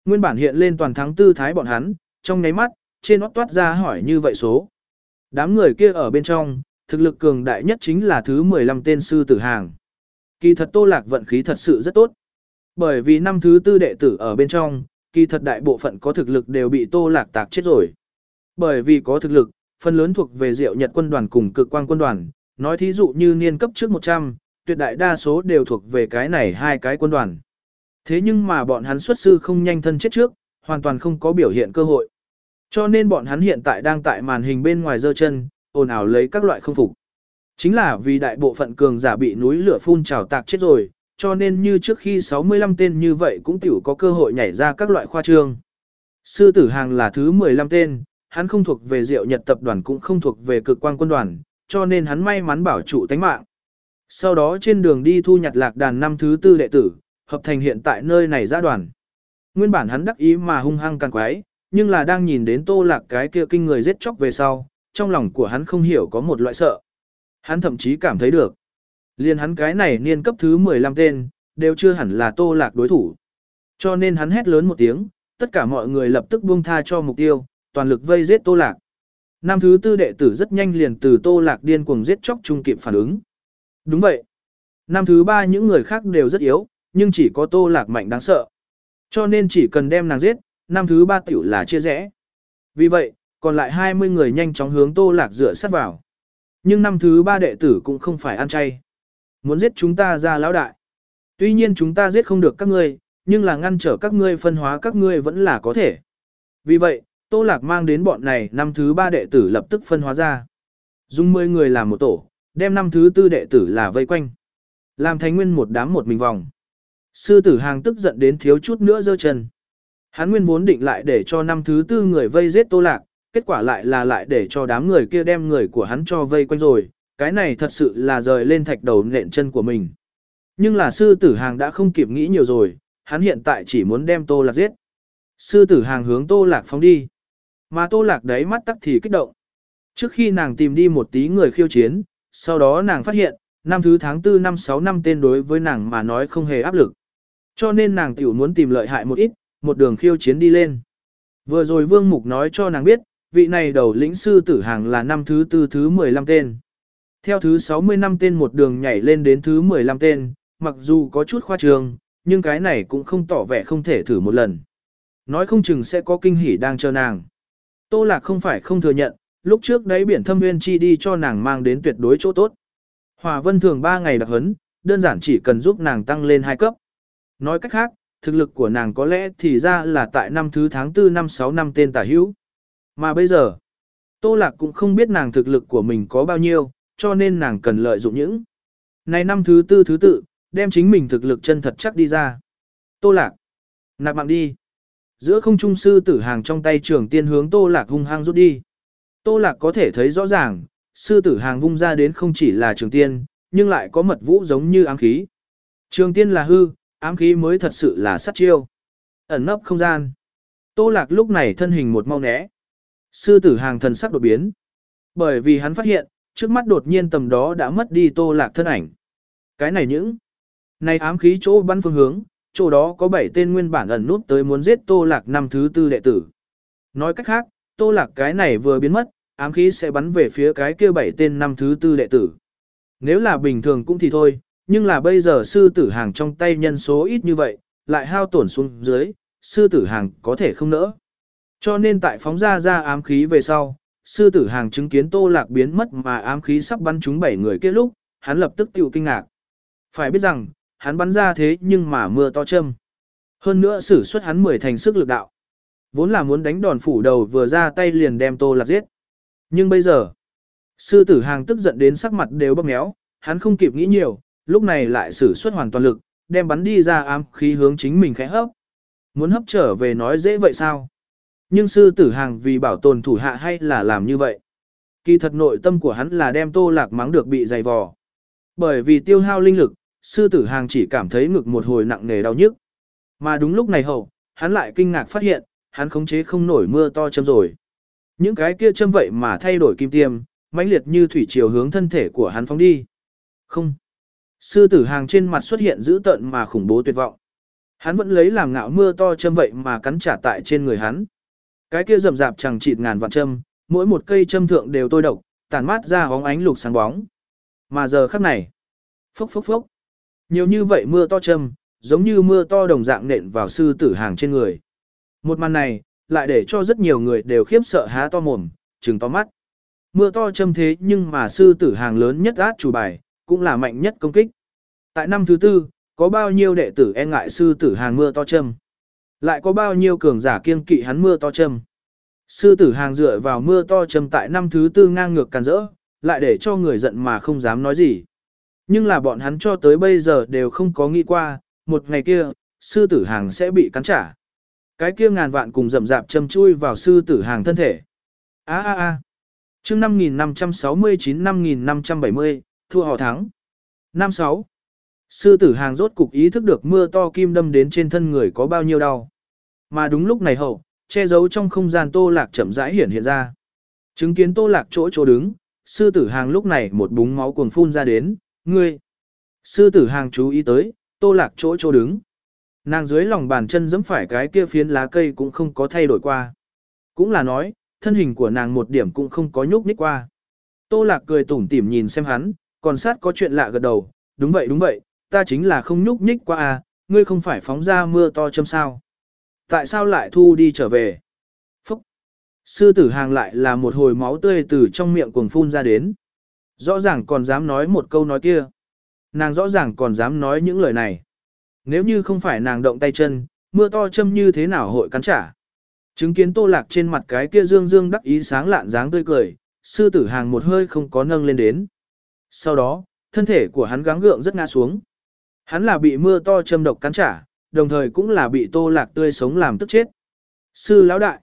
Nguyên bản hiện lên toàn thắng tư thái bọn hắn, trong nháy mắt, trên nót toát ra hỏi như vậy số. Đám người kia ở bên trong, thực lực cường đại nhất chính là thứ mười lăm tên sư tử hàng. Kỳ thật Tô Lạc vận khí thật sự rất tốt. Bởi vì năm thứ tư đệ tử ở bên trong, kỳ thật đại bộ phận có thực lực đều bị Tô Lạc tạc chết rồi. Bởi vì có thực lực, phần lớn thuộc về Diệu Nhật quân đoàn cùng Cực Quang quân đoàn, nói thí dụ như niên cấp trước một trăm, tuyệt đại đa số đều thuộc về cái này hai cái quân đoàn. Thế nhưng mà bọn hắn xuất sư không nhanh thân chết trước, hoàn toàn không có biểu hiện cơ hội. Cho nên bọn hắn hiện tại đang tại màn hình bên ngoài giơ chân, ồn ào lấy các loại không phục. Chính là vì đại bộ phận cường giả bị núi lửa phun trào tạc chết rồi, cho nên như trước khi sáu mươi lăm tên như vậy cũng tiểu có cơ hội nhảy ra các loại khoa trương. Sư tử hàng là thứ mười lăm tên, hắn không thuộc về Diệu Nhật tập đoàn cũng không thuộc về Cực Quang quân đoàn, cho nên hắn may mắn bảo trụ tánh mạng. Sau đó trên đường đi thu nhặt lạc đàn năm thứ tư đệ tử, hợp thành hiện tại nơi này giã đoàn. Nguyên bản hắn đắc ý mà hung hăng càng quái, nhưng là đang nhìn đến Tô Lạc cái kia kinh người giết chóc về sau, trong lòng của hắn không hiểu có một loại sợ. Hắn thậm chí cảm thấy được. Liên hắn cái này niên cấp thứ mười lăm tên, đều chưa hẳn là Tô Lạc đối thủ. Cho nên hắn hét lớn một tiếng, tất cả mọi người lập tức buông tha cho mục tiêu, toàn lực vây giết Tô Lạc. Năm thứ tư đệ tử rất nhanh liền từ Tô Lạc điên cuồng giết chóc trung kịp phản ứng. Đúng vậy. Năm thứ ba những người khác đều rất yếu, nhưng chỉ có Tô Lạc mạnh đáng sợ. Cho nên chỉ cần đem nàng giết, năm thứ ba tiểu là chia rẽ. Vì vậy, còn lại hai mươi người nhanh chóng hướng Tô Lạc dựa sát vào. Nhưng năm thứ ba đệ tử cũng không phải ăn chay. Muốn giết chúng ta ra lão đại. Tuy nhiên chúng ta giết không được các ngươi, nhưng là ngăn trở các ngươi phân hóa các ngươi vẫn là có thể. Vì vậy, Tô Lạc mang đến bọn này năm thứ ba đệ tử lập tức phân hóa ra. Dùng mười người làm một tổ, đem năm thứ tư đệ tử là vây quanh. Làm thành nguyên một đám một mình vòng. Sư tử hàng tức giận đến thiếu chút nữa giơ chân. Hắn nguyên vốn định lại để cho năm thứ tư người vây giết Tô Lạc, kết quả lại là lại để cho đám người kia đem người của hắn cho vây quanh rồi, cái này thật sự là rời lên thạch đầu nện chân của mình. Nhưng là sư tử hàng đã không kịp nghĩ nhiều rồi, hắn hiện tại chỉ muốn đem Tô Lạc giết. Sư tử hàng hướng Tô Lạc phóng đi. Mà Tô Lạc đấy mắt tắc thì kích động. Trước khi nàng tìm đi một tí người khiêu chiến, sau đó nàng phát hiện, năm thứ tháng tư năm sáu năm tên đối với nàng mà nói không hề áp lực. Cho nên nàng tiểu muốn tìm lợi hại một ít, một đường khiêu chiến đi lên. Vừa rồi Vương Mục nói cho nàng biết, vị này đầu lĩnh sư tử hàng là năm thứ tư thứ mười lăm tên. Theo thứ sáu mươi năm tên một đường nhảy lên đến thứ mười lăm tên, mặc dù có chút khoa trương, nhưng cái này cũng không tỏ vẻ không thể thử một lần. Nói không chừng sẽ có kinh hỉ đang chờ nàng. Tô Lạc không phải không thừa nhận, lúc trước đấy biển thâm nguyên chi đi cho nàng mang đến tuyệt đối chỗ tốt. Hòa vân thường ba ngày đặc huấn, đơn giản chỉ cần giúp nàng tăng lên hai cấp. Nói cách khác, thực lực của nàng có lẽ thì ra là tại năm thứ tháng tư năm sáu năm tên tả hữu. Mà bây giờ, Tô Lạc cũng không biết nàng thực lực của mình có bao nhiêu, cho nên nàng cần lợi dụng những. Này năm thứ tư thứ tự, đem chính mình thực lực chân thật chắc đi ra. Tô Lạc, nạp mạng đi. Giữa không trung sư tử hàng trong tay trường tiên hướng Tô Lạc hung hăng rút đi. Tô Lạc có thể thấy rõ ràng, sư tử hàng vung ra đến không chỉ là trường tiên, nhưng lại có mật vũ giống như ám khí. Trường tiên là hư, ám khí mới thật sự là sát chiêu. Ẩn nấp không gian. Tô Lạc lúc này thân hình một mau né. Sư tử hàng thần sắc đột biến. Bởi vì hắn phát hiện, trước mắt đột nhiên tầm đó đã mất đi Tô Lạc thân ảnh. Cái này những. Này ám khí chỗ bắn phương hướng, chỗ đó có bảy tên nguyên bản ẩn nút tới muốn giết Tô Lạc năm thứ tư đệ tử. Nói cách khác, Tô Lạc cái này vừa biến mất, ám khí sẽ bắn về phía cái kia bảy tên năm thứ tư đệ tử. Nếu là bình thường cũng thì thôi, nhưng là bây giờ sư tử hàng trong tay nhân số ít như vậy, lại hao tổn xuống dưới, sư tử hàng có thể không nỡ. Cho nên tại phóng ra ra ám khí về sau, sư tử hàng chứng kiến Tô Lạc biến mất mà ám khí sắp bắn trúng bảy người kia lúc, hắn lập tức tiểu kinh ngạc. Phải biết rằng, hắn bắn ra thế nhưng mà mưa to châm. Hơn nữa sử xuất hắn mười thành sức lực đạo. Vốn là muốn đánh đòn phủ đầu vừa ra tay liền đem Tô Lạc giết. Nhưng bây giờ, sư tử hàng tức giận đến sắc mặt đều bóp méo, hắn không kịp nghĩ nhiều, lúc này lại sử xuất hoàn toàn lực, đem bắn đi ra ám khí hướng chính mình khẽ hấp. Muốn hấp trở về nói dễ vậy sao? Nhưng sư tử hàng vì bảo tồn thủ hạ hay là làm như vậy? Kỳ thật nội tâm của hắn là đem Tô Lạc mắng được bị dày vò. Bởi vì tiêu hao linh lực, sư tử hàng chỉ cảm thấy ngực một hồi nặng nề đau nhức. Mà đúng lúc này hậu, hắn lại kinh ngạc phát hiện, hắn khống chế không nổi mưa to châm rồi. Những cái kia châm vậy mà thay đổi kim tiêm, mãnh liệt như thủy triều hướng thân thể của hắn phóng đi. Không. Sư tử hàng trên mặt xuất hiện dữ tợn mà khủng bố tuyệt vọng. Hắn vẫn lấy làm ngạo mưa to châm vậy mà cắn trả tại trên người hắn. Cái kia rậm rạp chẳng chịt ngàn vạn châm, mỗi một cây châm thượng đều tôi độc, tản mát ra hóng ánh lục sáng bóng. Mà giờ khắc này, phốc phốc phốc, nhiều như vậy mưa to châm, giống như mưa to đồng dạng nện vào sư tử hàng trên người. Một màn này, lại để cho rất nhiều người đều khiếp sợ há to mồm, trừng to mắt. Mưa to châm thế nhưng mà sư tử hàng lớn nhất át chủ bài, cũng là mạnh nhất công kích. Tại năm thứ tư, có bao nhiêu đệ tử e ngại sư tử hàng mưa to châm? Lại có bao nhiêu cường giả kiêng kỵ hắn mưa to châm? Sư tử hàng dựa vào mưa to châm tại năm thứ tư ngang ngược càn rỡ, lại để cho người giận mà không dám nói gì. Nhưng là bọn hắn cho tới bây giờ đều không có nghĩ qua, một ngày kia, sư tử hàng sẽ bị cắn trả. Cái kia ngàn vạn cùng rậm rạp châm chui vào sư tử hàng thân thể. A a a. Chương năm nghìn năm trăm sáu mươi chín năm nghìn năm trăm bảy mươi, thua họ thắng. Năm sáu. Sư tử hàng rốt cục ý thức được mưa to kim đâm đến trên thân người có bao nhiêu đau. Mà đúng lúc này hậu, che giấu trong không gian Tô Lạc chậm rãi hiện hiện ra. Chứng kiến Tô Lạc chỗ chỗ đứng, sư tử hàng lúc này một búng máu cuồng phun ra đến, ngươi. Sư tử hàng chú ý tới, Tô Lạc chỗ chỗ đứng. Nàng dưới lòng bàn chân giẫm phải cái kia phiến lá cây cũng không có thay đổi qua. Cũng là nói, thân hình của nàng một điểm cũng không có nhúc nhích qua. Tô Lạc cười tủm tỉm nhìn xem hắn, còn sát có chuyện lạ gật đầu, đúng vậy đúng vậy, ta chính là không nhúc nhích qua à, ngươi không phải phóng ra mưa to châm sao. Tại sao lại thu đi trở về? Phúc! Sư tử hàng lại là một hồi máu tươi từ trong miệng cuồng phun ra đến. Rõ ràng còn dám nói một câu nói kia. Nàng rõ ràng còn dám nói những lời này. Nếu như không phải nàng động tay chân, mưa to châm như thế nào hội cắn trả. Chứng kiến Tô Lạc trên mặt cái kia dương dương đắc ý sáng lạn dáng tươi cười, sư tử hàng một hơi không có nâng lên đến. Sau đó, thân thể của hắn gắng gượng rất ngã xuống. Hắn là bị mưa to châm độc cắn trả, đồng thời cũng là bị Tô Lạc tươi sống làm tức chết. Sư lão đại.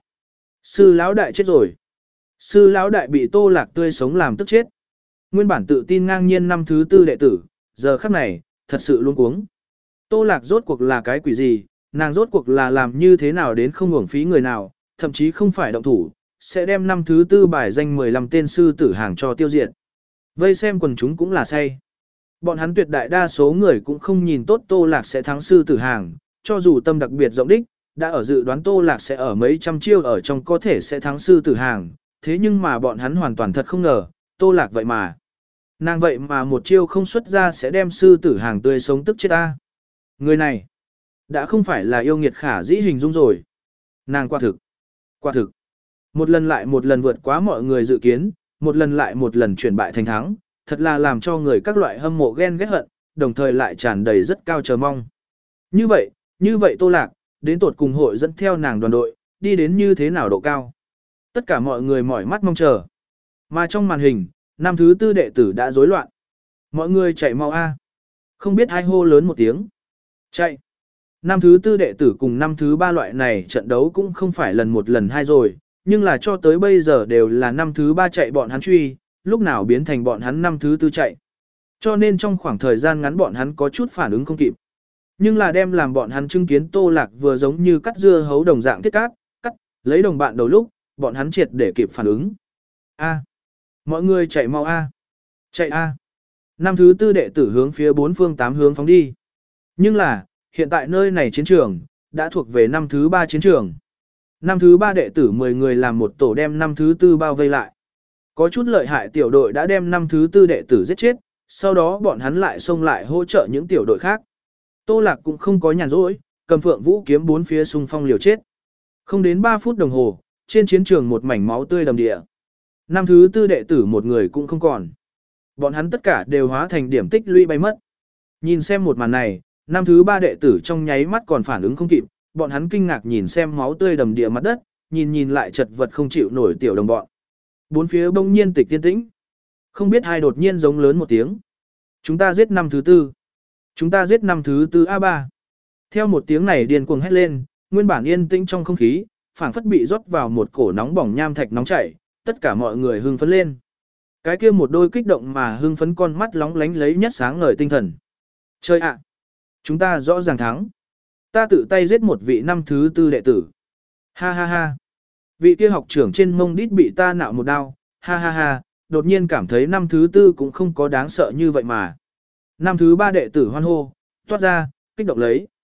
Sư lão đại chết rồi. Sư lão đại bị Tô Lạc tươi sống làm tức chết. Nguyên bản tự tin ngang nhiên năm thứ tư đệ tử, giờ khắc này, thật sự luống cuống. Tô Lạc rốt cuộc là cái quỷ gì, nàng rốt cuộc là làm như thế nào đến không uổng phí người nào, thậm chí không phải động thủ, sẽ đem năm thứ tư bài danh mười lăm tên sư tử hàng cho tiêu diệt. Vây xem quần chúng cũng là say. Bọn hắn tuyệt đại đa số người cũng không nhìn tốt Tô Lạc sẽ thắng sư tử hàng, cho dù tâm đặc biệt rộng đích, đã ở dự đoán Tô Lạc sẽ ở mấy trăm chiêu ở trong có thể sẽ thắng sư tử hàng, thế nhưng mà bọn hắn hoàn toàn thật không ngờ, Tô Lạc vậy mà. Nàng vậy mà một chiêu không xuất ra sẽ đem sư tử hàng tươi sống tức chết ta. Người này, đã không phải là yêu nghiệt khả dĩ hình dung rồi. Nàng quả thực, quả thực. Một lần lại một lần vượt quá mọi người dự kiến, một lần lại một lần chuyển bại thành thắng, thật là làm cho người các loại hâm mộ ghen ghét hận, đồng thời lại tràn đầy rất cao chờ mong. Như vậy, như vậy Tô Lạc, đến tột cùng hội dẫn theo nàng đoàn đội, đi đến như thế nào độ cao. Tất cả mọi người mỏi mắt mong chờ. Mà trong màn hình, năm thứ tư đệ tử đã rối loạn. Mọi người chạy mau a. Không biết ai hô lớn một tiếng. Chạy. Năm thứ tư đệ tử cùng năm thứ ba loại này trận đấu cũng không phải lần một lần hai rồi, nhưng là cho tới bây giờ đều là năm thứ ba chạy bọn hắn truy, lúc nào biến thành bọn hắn năm thứ tư chạy. Cho nên trong khoảng thời gian ngắn bọn hắn có chút phản ứng không kịp. Nhưng là đem làm bọn hắn chứng kiến Tô Lạc vừa giống như cắt dưa hấu đồng dạng thiết cát, cắt, lấy đồng bạn đầu lúc, bọn hắn triệt để kịp phản ứng. A. Mọi người chạy mau A. Chạy A. Năm thứ tư đệ tử hướng phía bốn phương tám hướng phóng đi. Nhưng là, hiện tại nơi này chiến trường, đã thuộc về năm thứ ba chiến trường. Năm thứ ba đệ tử mười người làm một tổ đem năm thứ tư bao vây lại. Có chút lợi hại tiểu đội đã đem năm thứ tư đệ tử giết chết, sau đó bọn hắn lại xông lại hỗ trợ những tiểu đội khác. Tô Lạc cũng không có nhàn rỗi, cầm phượng vũ kiếm bốn phía xung phong liều chết. Không đến ba phút đồng hồ, trên chiến trường một mảnh máu tươi đầm địa. Năm thứ tư đệ tử một người cũng không còn. Bọn hắn tất cả đều hóa thành điểm tích lũy bay mất. Nhìn xem một màn này, năm thứ ba đệ tử trong nháy mắt còn phản ứng không kịp, bọn hắn kinh ngạc nhìn xem máu tươi đầm địa mặt đất, nhìn nhìn lại chật vật không chịu nổi tiểu đồng bọn. Bốn phía bỗng nhiên tịch tiên tĩnh. Không biết ai đột nhiên giống lớn một tiếng. Chúng ta giết năm thứ tư. Chúng ta giết năm thứ tư a ba. Theo một tiếng này điên cuồng hét lên, nguyên bản yên tĩnh trong không khí, phảng phất bị rót vào một cổ nóng bỏng nham thạch nóng chảy, tất cả mọi người hưng phấn lên. Cái kia một đôi kích động mà hưng phấn con mắt lóng lánh lấy nhất sáng ngời tinh thần. Chơi ạ! Chúng ta rõ ràng thắng. Ta tự tay giết một vị năm thứ tư đệ tử. Ha ha ha! Vị kia học trưởng trên mông đít bị ta nạo một đao. Ha ha ha! Đột nhiên cảm thấy năm thứ tư cũng không có đáng sợ như vậy mà. Năm thứ ba đệ tử hoan hô, toát ra, kích động lấy.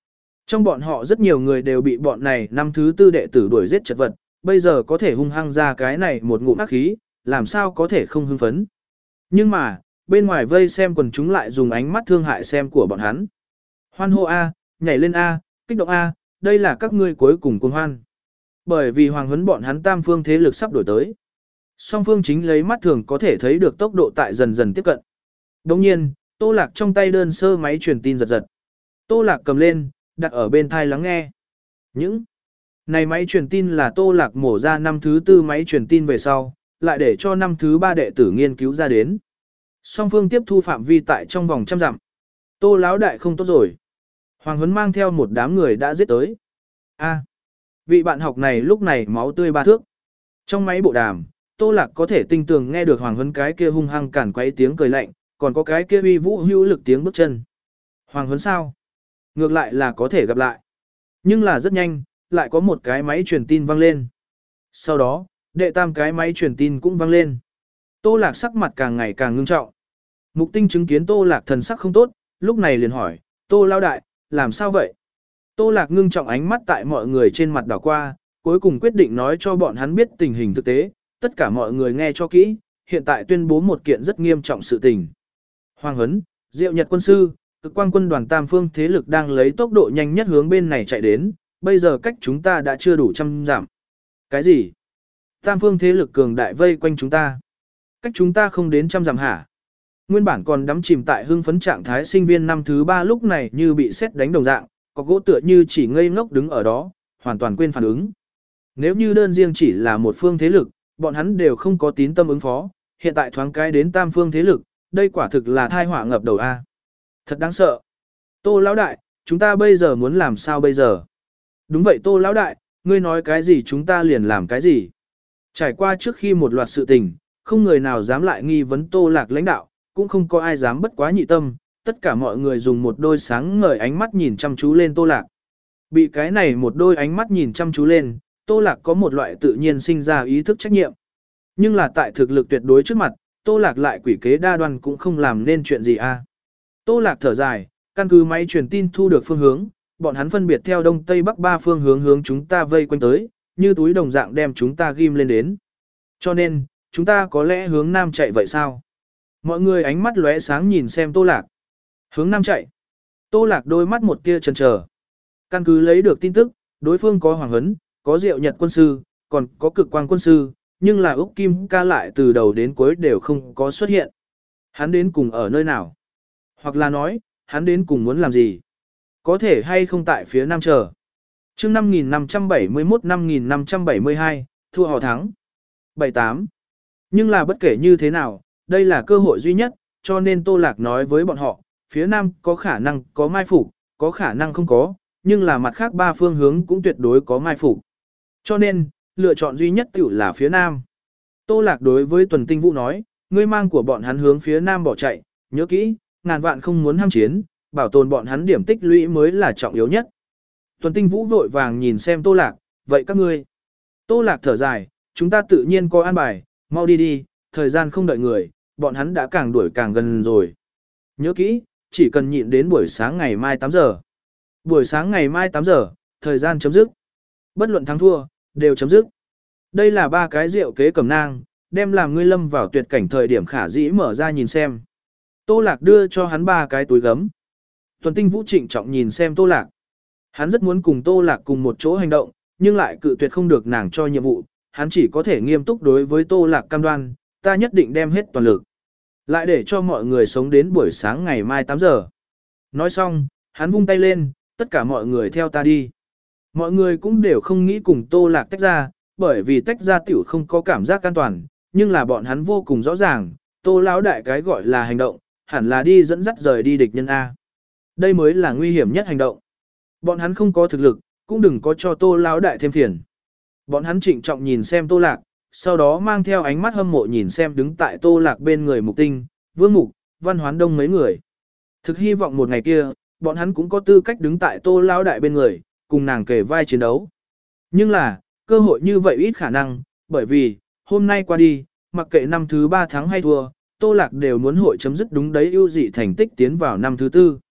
Trong bọn họ rất nhiều người đều bị bọn này năm thứ tư đệ tử đuổi giết chật vật, bây giờ có thể hung hăng ra cái này một ngụm ác khí, làm sao có thể không hưng phấn. Nhưng mà, bên ngoài vây xem quần chúng lại dùng ánh mắt thương hại xem của bọn hắn. Hoan hô A, nhảy lên A, kích động A, đây là các ngươi cuối cùng cuồng hoan. Bởi vì hoàng huấn bọn hắn tam phương thế lực sắp đổi tới. Song phương chính lấy mắt thường có thể thấy được tốc độ tại dần dần tiếp cận. Đồng nhiên, Tô Lạc trong tay đơn sơ máy truyền tin giật giật. Tô Lạc cầm lên, đặt ở bên thai lắng nghe. Những này máy truyền tin là Tô Lạc mổ ra năm thứ tư máy truyền tin về sau, lại để cho năm thứ ba đệ tử nghiên cứu ra đến. Song phương tiếp thu phạm vi tại trong vòng trăm dặm. Tô Lão đại không tốt rồi. Hoàng Huấn mang theo một đám người đã giết tới. A, vị bạn học này lúc này máu tươi ba thước. Trong máy bộ đàm, Tô Lạc có thể tinh tường nghe được Hoàng Huấn cái kia hung hăng cản quấy tiếng cười lạnh, còn có cái kia uy vũ hữu lực tiếng bước chân. Hoàng Huấn sao? Ngược lại là có thể gặp lại. Nhưng là rất nhanh, lại có một cái máy truyền tin vang lên. Sau đó, đệ tam cái máy truyền tin cũng vang lên. Tô Lạc sắc mặt càng ngày càng ngưng trọng. Mục Tinh chứng kiến Tô Lạc thần sắc không tốt, lúc này liền hỏi, Tô Lão đại, làm sao vậy? Tô Lạc ngưng trọng ánh mắt tại mọi người trên mặt đảo qua, cuối cùng quyết định nói cho bọn hắn biết tình hình thực tế, tất cả mọi người nghe cho kỹ, hiện tại tuyên bố một kiện rất nghiêm trọng sự tình. Hoàng Huấn, Diệu Nhật quân sư, cực quang quân đoàn tam phương thế lực đang lấy tốc độ nhanh nhất hướng bên này chạy đến, bây giờ cách chúng ta đã chưa đủ trăm giảm. Cái gì? Tam phương thế lực cường đại vây quanh chúng ta. Cách chúng ta không đến trăm giảm hả? Nguyên bản còn đắm chìm tại hưng phấn trạng thái sinh viên năm thứ ba lúc này như bị sét đánh đồng dạng, có gỗ tựa như chỉ ngây ngốc đứng ở đó, hoàn toàn quên phản ứng. Nếu như đơn riêng chỉ là một phương thế lực, bọn hắn đều không có tín tâm ứng phó, hiện tại thoáng cái đến tam phương thế lực, đây quả thực là thai họa ngập đầu a. Thật đáng sợ. Tô Lão đại, chúng ta bây giờ muốn làm sao bây giờ? Đúng vậy Tô Lão đại, ngươi nói cái gì chúng ta liền làm cái gì. Trải qua trước khi một loạt sự tình, không người nào dám lại nghi vấn Tô Lạc lãnh đạo, cũng không có ai dám bất quá nhị tâm, tất cả mọi người dùng một đôi sáng ngời ánh mắt nhìn chăm chú lên Tô Lạc. Bị cái này một đôi ánh mắt nhìn chăm chú lên, Tô Lạc có một loại tự nhiên sinh ra ý thức trách nhiệm. Nhưng là tại thực lực tuyệt đối trước mặt, Tô Lạc lại quỷ kế đa đoan cũng không làm nên chuyện gì a. Tô Lạc thở dài, căn cứ máy truyền tin thu được phương hướng, bọn hắn phân biệt theo đông tây bắc ba phương hướng hướng chúng ta vây quanh tới, như túi đồng dạng đem chúng ta ghim lên đến. Cho nên, chúng ta có lẽ hướng nam chạy vậy sao? Mọi người ánh mắt lóe sáng nhìn xem Tô Lạc. Hướng nam chạy. Tô Lạc đôi mắt một tia chần chờ. Căn cứ lấy được tin tức, đối phương có Hoàng Huấn, có Diệu Nhật quân sư, còn có Cực Quang quân sư, nhưng là Úc Kim ca lại từ đầu đến cuối đều không có xuất hiện. Hắn đến cùng ở nơi nào? Hoặc là nói, hắn đến cùng muốn làm gì? Có thể hay không tại phía nam chờ? Chương năm nghìn năm trăm bảy mươi mốt năm nghìn năm trăm bảy mươi hai, thua họ thắng. bảy tám. Nhưng là bất kể như thế nào, đây là cơ hội duy nhất, cho nên Tô Lạc nói với bọn họ, phía nam có khả năng có mai phục, có khả năng không có, nhưng là mặt khác ba phương hướng cũng tuyệt đối có mai phục. Cho nên, lựa chọn duy nhất tiểu là phía nam. Tô Lạc đối với Tuần Tinh Vũ nói, ngươi mang của bọn hắn hướng phía nam bỏ chạy, nhớ kỹ, ngàn vạn không muốn ham chiến, bảo tồn bọn hắn điểm tích lũy mới là trọng yếu nhất. Tuần Tinh Vũ vội vàng nhìn xem Tô Lạc, vậy các ngươi. Tô Lạc thở dài, chúng ta tự nhiên có an bài, mau đi đi, thời gian không đợi người, bọn hắn đã càng đuổi càng gần rồi. Nhớ kỹ, chỉ cần nhịn đến buổi sáng ngày mai tám giờ. Buổi sáng ngày mai tám giờ, thời gian chấm dứt. Bất luận thắng thua, đều chấm dứt. Đây là ba cái rượu kế cầm nang, đem làm ngươi lâm vào tuyệt cảnh thời điểm khả dĩ mở ra nhìn xem. Tô Lạc đưa cho hắn ba cái túi gấm. Tuần Tinh Vũ trịnh trọng nhìn xem Tô Lạc. Hắn rất muốn cùng Tô Lạc cùng một chỗ hành động, nhưng lại cự tuyệt không được nàng cho nhiệm vụ. Hắn chỉ có thể nghiêm túc đối với Tô Lạc cam đoan, ta nhất định đem hết toàn lực. Lại để cho mọi người sống đến buổi sáng ngày mai tám giờ. Nói xong, hắn vung tay lên, tất cả mọi người theo ta đi. Mọi người cũng đều không nghĩ cùng Tô Lạc tách ra, bởi vì tách ra tiểu không có cảm giác an toàn, nhưng là bọn hắn vô cùng rõ ràng, Tô Lão đại cái gọi là hành động, hẳn là đi dẫn dắt rời đi địch nhân A. Đây mới là nguy hiểm nhất hành động. Bọn hắn không có thực lực, cũng đừng có cho Tô Lão đại thêm phiền. Bọn hắn trịnh trọng nhìn xem Tô Lạc, sau đó mang theo ánh mắt hâm mộ nhìn xem đứng tại Tô Lạc bên người Mục Tinh, Vương Mục, Văn Hoán Đông mấy người. Thực hy vọng một ngày kia, bọn hắn cũng có tư cách đứng tại Tô Lão đại bên người, cùng nàng kề vai chiến đấu. Nhưng là, cơ hội như vậy ít khả năng, bởi vì, hôm nay qua đi, mặc kệ năm thứ ba thắng hay thua, Tô Lạc đều muốn hội chấm dứt đúng đấy ưu dị thành tích tiến vào năm thứ tư.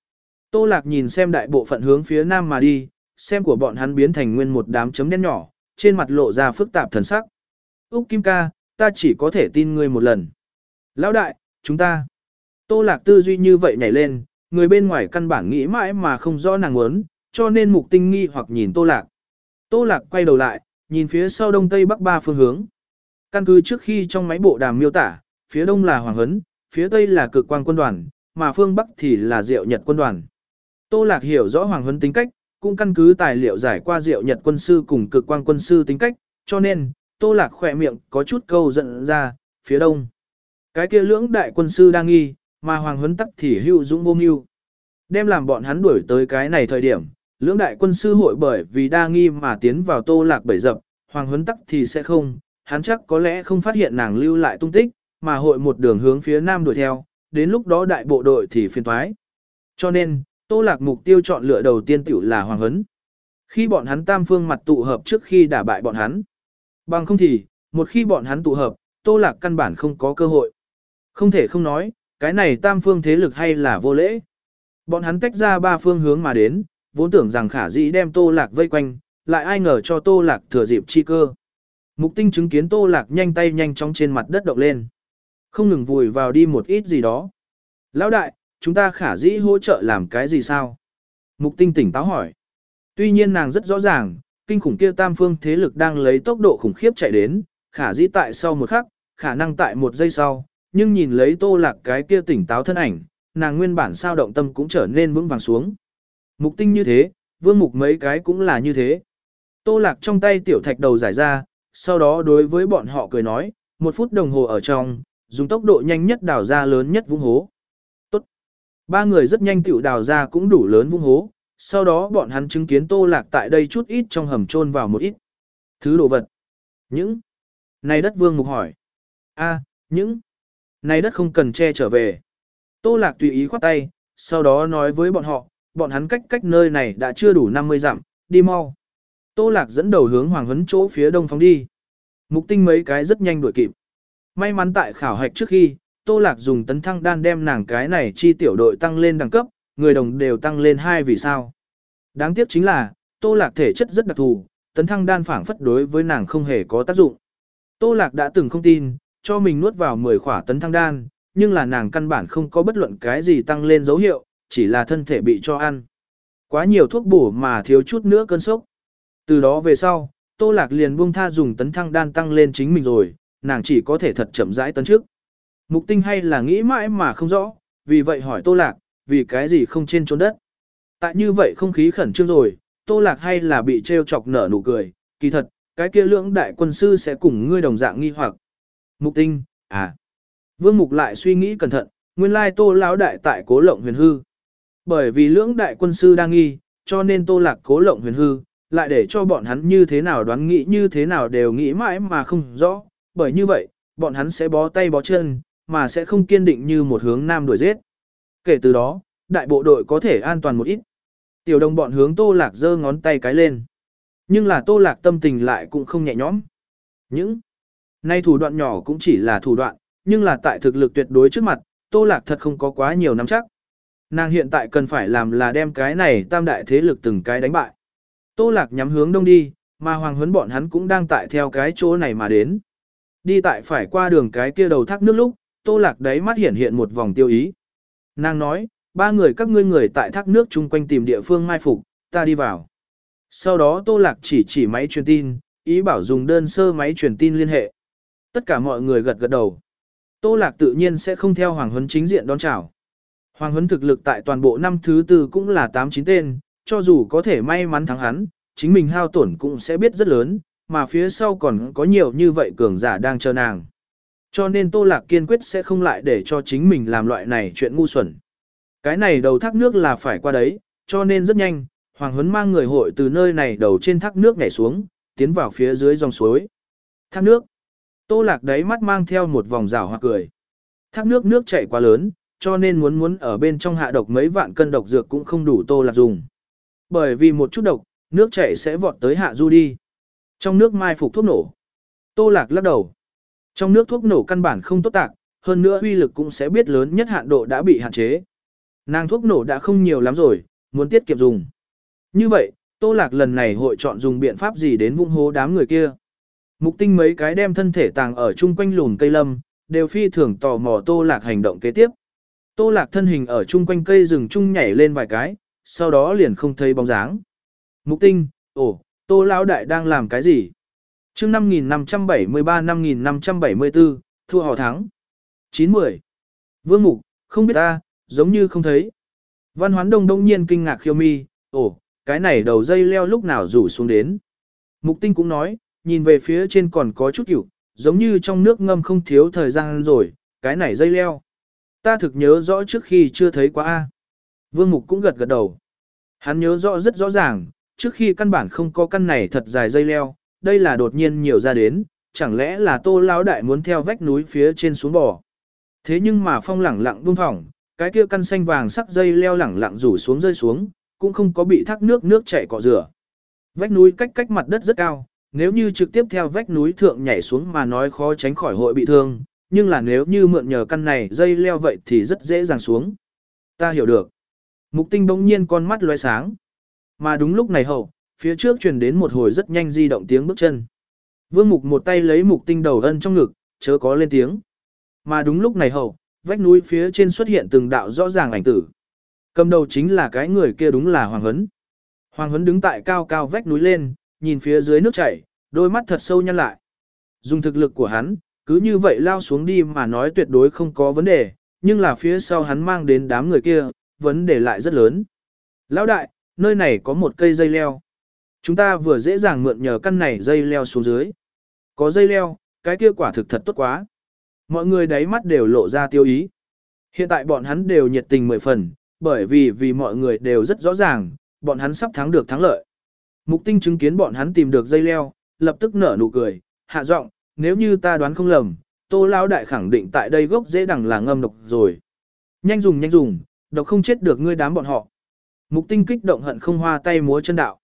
Tô Lạc nhìn xem đại bộ phận hướng phía nam mà đi, xem của bọn hắn biến thành nguyên một đám chấm đen nhỏ, trên mặt lộ ra phức tạp thần sắc. Úc Kim ca, ta chỉ có thể tin ngươi một lần. Lão đại, chúng ta. Tô Lạc tư duy như vậy nhảy lên, người bên ngoài căn bản nghĩ mãi mà không rõ nàng muốn, cho nên Mục Tinh nghi hoặc nhìn Tô Lạc. Tô Lạc quay đầu lại, nhìn phía sau đông tây bắc ba phương hướng. Căn cứ trước khi trong máy bộ đàm miêu tả, phía đông là Hoàng Huấn, phía tây là Cực Quang quân đoàn, mà phương bắc thì là Diệu Nhật quân đoàn. Tô Lạc hiểu rõ Hoàng Huấn tính cách, cũng căn cứ tài liệu giải qua Diệu Nhật quân sư cùng Cực Quang quân sư tính cách, cho nên, Tô Lạc khỏe miệng có chút câu giận ra, phía đông. Cái kia lưỡng đại quân sư đang nghi, mà Hoàng Huấn tắc thì hữu dũng vô mưu. Đem làm bọn hắn đuổi tới cái này thời điểm, lưỡng đại quân sư hội bởi vì đa nghi mà tiến vào Tô Lạc bẫy dập, Hoàng Huấn tắc thì sẽ không, hắn chắc có lẽ không phát hiện nàng lưu lại tung tích, mà hội một đường hướng phía nam đuổi theo, đến lúc đó đại bộ đội thì phiền toái. Cho nên, Tô Lạc mục tiêu chọn lựa đầu tiên tiểu là Hoàng Huấn. Khi bọn hắn tam phương mặt tụ hợp trước khi đả bại bọn hắn. Bằng không thì, một khi bọn hắn tụ hợp, Tô Lạc căn bản không có cơ hội. Không thể không nói, cái này tam phương thế lực hay là vô lễ. Bọn hắn tách ra ba phương hướng mà đến, vốn tưởng rằng khả dĩ đem Tô Lạc vây quanh, lại ai ngờ cho Tô Lạc thừa dịp chi cơ. Mục Tinh chứng kiến Tô Lạc nhanh tay nhanh chóng trên mặt đất động lên. Không ngừng vùi vào đi một ít gì đó. Lão đại, chúng ta khả dĩ hỗ trợ làm cái gì sao? Mục Tinh tỉnh táo hỏi. Tuy nhiên nàng rất rõ ràng, kinh khủng kia tam phương thế lực đang lấy tốc độ khủng khiếp chạy đến, khả dĩ tại sau một khắc, khả năng tại một giây sau, nhưng nhìn lấy Tô Lạc cái kia tỉnh táo thân ảnh, nàng nguyên bản sao động tâm cũng trở nên vững vàng xuống. Mục Tinh như thế, Vương Mục mấy cái cũng là như thế. Tô Lạc trong tay tiểu thạch đầu giải ra, sau đó đối với bọn họ cười nói, một phút đồng hồ ở trong, dùng tốc độ nhanh nhất đào ra lớn nhất vũng hố. Tốt. Ba người rất nhanh tiểu đào ra cũng đủ lớn vũng hố, sau đó bọn hắn chứng kiến Tô Lạc tại đây chút ít trong hầm chôn vào một ít thứ đồ vật. Những này đất Vương Mục hỏi. A, những này đất không cần che trở về. Tô Lạc tùy ý khoát tay, sau đó nói với bọn họ, bọn hắn cách cách nơi này đã chưa đủ năm mươi dặm, đi mau. Tô Lạc dẫn đầu hướng Hoàng Huấn chỗ phía đông phóng đi. Mục Tinh mấy cái rất nhanh đuổi kịp. May mắn tại khảo hạch trước khi, Tô Lạc dùng tấn thăng đan đem nàng cái này chi tiểu đội tăng lên đẳng cấp, người đồng đều tăng lên hai vì sao. Đáng tiếc chính là, Tô Lạc thể chất rất đặc thù, tấn thăng đan phảng phất đối với nàng không hề có tác dụng. Tô Lạc đã từng không tin, cho mình nuốt vào mười khỏa tấn thăng đan, nhưng là nàng căn bản không có bất luận cái gì tăng lên dấu hiệu, chỉ là thân thể bị cho ăn. Quá nhiều thuốc bổ mà thiếu chút nữa cơn sốc. Từ đó về sau, Tô Lạc liền buông tha dùng tấn thăng đan tăng lên chính mình rồi, nàng chỉ có thể thật chậm rãi tấn trước. Mục Tinh hay là nghĩ mãi mà không rõ, vì vậy hỏi Tô Lạc, vì cái gì không trên trốn đất. Tại như vậy không khí khẩn trương rồi, Tô Lạc hay là bị trêu chọc nở nụ cười, kỳ thật, cái kia lưỡng đại quân sư sẽ cùng ngươi đồng dạng nghi hoặc. Mục Tinh, à. Vương Mục lại suy nghĩ cẩn thận, nguyên lai Tô lão đại tại Cố Lộng Huyền hư. Bởi vì lưỡng đại quân sư đang nghi, cho nên Tô Lạc Cố Lộng Huyền hư, lại để cho bọn hắn như thế nào đoán nghĩ như thế nào đều nghĩ mãi mà không rõ, bởi như vậy, bọn hắn sẽ bó tay bó chân, mà sẽ không kiên định như một hướng nam đuổi giết. Kể từ đó, đại bộ đội có thể an toàn một ít. Tiểu đồng bọn hướng Tô Lạc giơ ngón tay cái lên. Nhưng là Tô Lạc tâm tình lại cũng không nhẹ nhõm. Những nay thủ đoạn nhỏ cũng chỉ là thủ đoạn, nhưng là tại thực lực tuyệt đối trước mặt, Tô Lạc thật không có quá nhiều nắm chắc. Nàng hiện tại cần phải làm là đem cái này tam đại thế lực từng cái đánh bại. Tô Lạc nhắm hướng đông đi, mà Hoàng Huấn bọn hắn cũng đang tại theo cái chỗ này mà đến. Đi tại phải qua đường cái kia đầu thác nước lúc, Tô Lạc đáy mắt hiện hiện một vòng tiêu ý. Nàng nói, ba người các ngươi người tại thác nước chung quanh tìm địa phương mai phục, ta đi vào. Sau đó Tô Lạc chỉ chỉ máy truyền tin, ý bảo dùng đơn sơ máy truyền tin liên hệ. Tất cả mọi người gật gật đầu. Tô Lạc tự nhiên sẽ không theo Hoàng Huấn chính diện đón chào. Hoàng Huấn thực lực tại toàn bộ năm thứ tư cũng là tám chín tên, cho dù có thể may mắn thắng hắn, chính mình hao tổn cũng sẽ biết rất lớn, mà phía sau còn có nhiều như vậy cường giả đang chờ nàng. Cho nên Tô Lạc kiên quyết sẽ không lại để cho chính mình làm loại này chuyện ngu xuẩn. Cái này đầu thác nước là phải qua đấy, cho nên rất nhanh, Hoàng Huấn mang người hội từ nơi này đầu trên thác nước nhảy xuống, tiến vào phía dưới dòng suối. Thác nước. Tô Lạc đáy mắt mang theo một vòng rào hoặc cười. Thác nước nước chảy quá lớn, cho nên muốn muốn ở bên trong hạ độc mấy vạn cân độc dược cũng không đủ Tô Lạc dùng. Bởi vì một chút độc, nước chảy sẽ vọt tới hạ du đi. Trong nước mai phục thuốc nổ. Tô Lạc lắc đầu. Trong nước thuốc nổ căn bản không tốt tạc, hơn nữa uy lực cũng sẽ biết lớn nhất hạn độ đã bị hạn chế. Nàng thuốc nổ đã không nhiều lắm rồi, muốn tiết kiệm dùng. Như vậy, Tô Lạc lần này hội chọn dùng biện pháp gì đến vung hố đám người kia. Mục Tinh mấy cái đem thân thể tàng ở chung quanh lùn cây lâm, đều phi thường tò mò Tô Lạc hành động kế tiếp. Tô Lạc thân hình ở chung quanh cây rừng chung nhảy lên vài cái, sau đó liền không thấy bóng dáng. Mục Tinh, ồ, Tô Lão Đại đang làm cái gì? Chương năm nghìn năm trăm bảy mươi ba năm nghìn năm trăm bảy mươi tư, thua họ thắng. chín mười. Vương Mục, không biết ta, giống như không thấy. Văn Hoán Đông đông nhiên kinh ngạc khiêu mi, ồ, cái này đầu dây leo lúc nào rủ xuống đến. Mục Tinh cũng nói, nhìn về phía trên còn có chút kiểu, giống như trong nước ngâm không thiếu thời gian rồi, cái này dây leo. Ta thực nhớ rõ trước khi chưa thấy quá a. Vương Mục cũng gật gật đầu. Hắn nhớ rõ rất rõ ràng, trước khi căn bản không có căn này thật dài dây leo, đây là đột nhiên nhiều ra đến, chẳng lẽ là Tô Lão Đại muốn theo vách núi phía trên xuống bò. Thế nhưng mà phong lẳng lặng buông thỏng, cái kia căn xanh vàng sắc dây leo lẳng lặng rủ xuống rơi xuống, cũng không có bị thác nước nước chảy cọ rửa. Vách núi cách cách mặt đất rất cao, nếu như trực tiếp theo vách núi thượng nhảy xuống mà nói khó tránh khỏi hội bị thương, nhưng là nếu như mượn nhờ căn này dây leo vậy thì rất dễ dàng xuống. Ta hiểu được. Mục Tinh bỗng nhiên con mắt lóe sáng. Mà đúng lúc này hậu, phía trước truyền đến một hồi rất nhanh di động tiếng bước chân. Vương Mục một tay lấy Mục Tinh đầu ân trong ngực, chớ có lên tiếng. Mà đúng lúc này hậu, vách núi phía trên xuất hiện từng đạo rõ ràng ảnh tử. Cầm đầu chính là cái người kia, đúng là Hoàng Huấn. Hoàng Huấn đứng tại cao cao vách núi lên, nhìn phía dưới nước chảy, đôi mắt thật sâu nhăn lại. Dùng thực lực của hắn, cứ như vậy lao xuống đi mà nói tuyệt đối không có vấn đề, nhưng là phía sau hắn mang đến đám người kia, vấn đề lại rất lớn. Lão đại, nơi này có một cây dây leo. Chúng ta vừa dễ dàng mượn nhờ căn này dây leo xuống dưới. Có dây leo, cái kia quả thực thật tốt quá. Mọi người đáy mắt đều lộ ra tiêu ý. Hiện tại bọn hắn đều nhiệt tình mười phần, bởi vì vì mọi người đều rất rõ ràng, bọn hắn sắp thắng được thắng lợi. Mục Tinh chứng kiến bọn hắn tìm được dây leo, lập tức nở nụ cười, hạ giọng, nếu như ta đoán không lầm, Tô Lão Đại khẳng định tại đây gốc dễ đằng là ngâm độc rồi. Nhanh dùng nhanh dùng, độc không chết được ngươi đám bọn họ. Mục Tinh kích động hận không hoa tay múa chân đạo.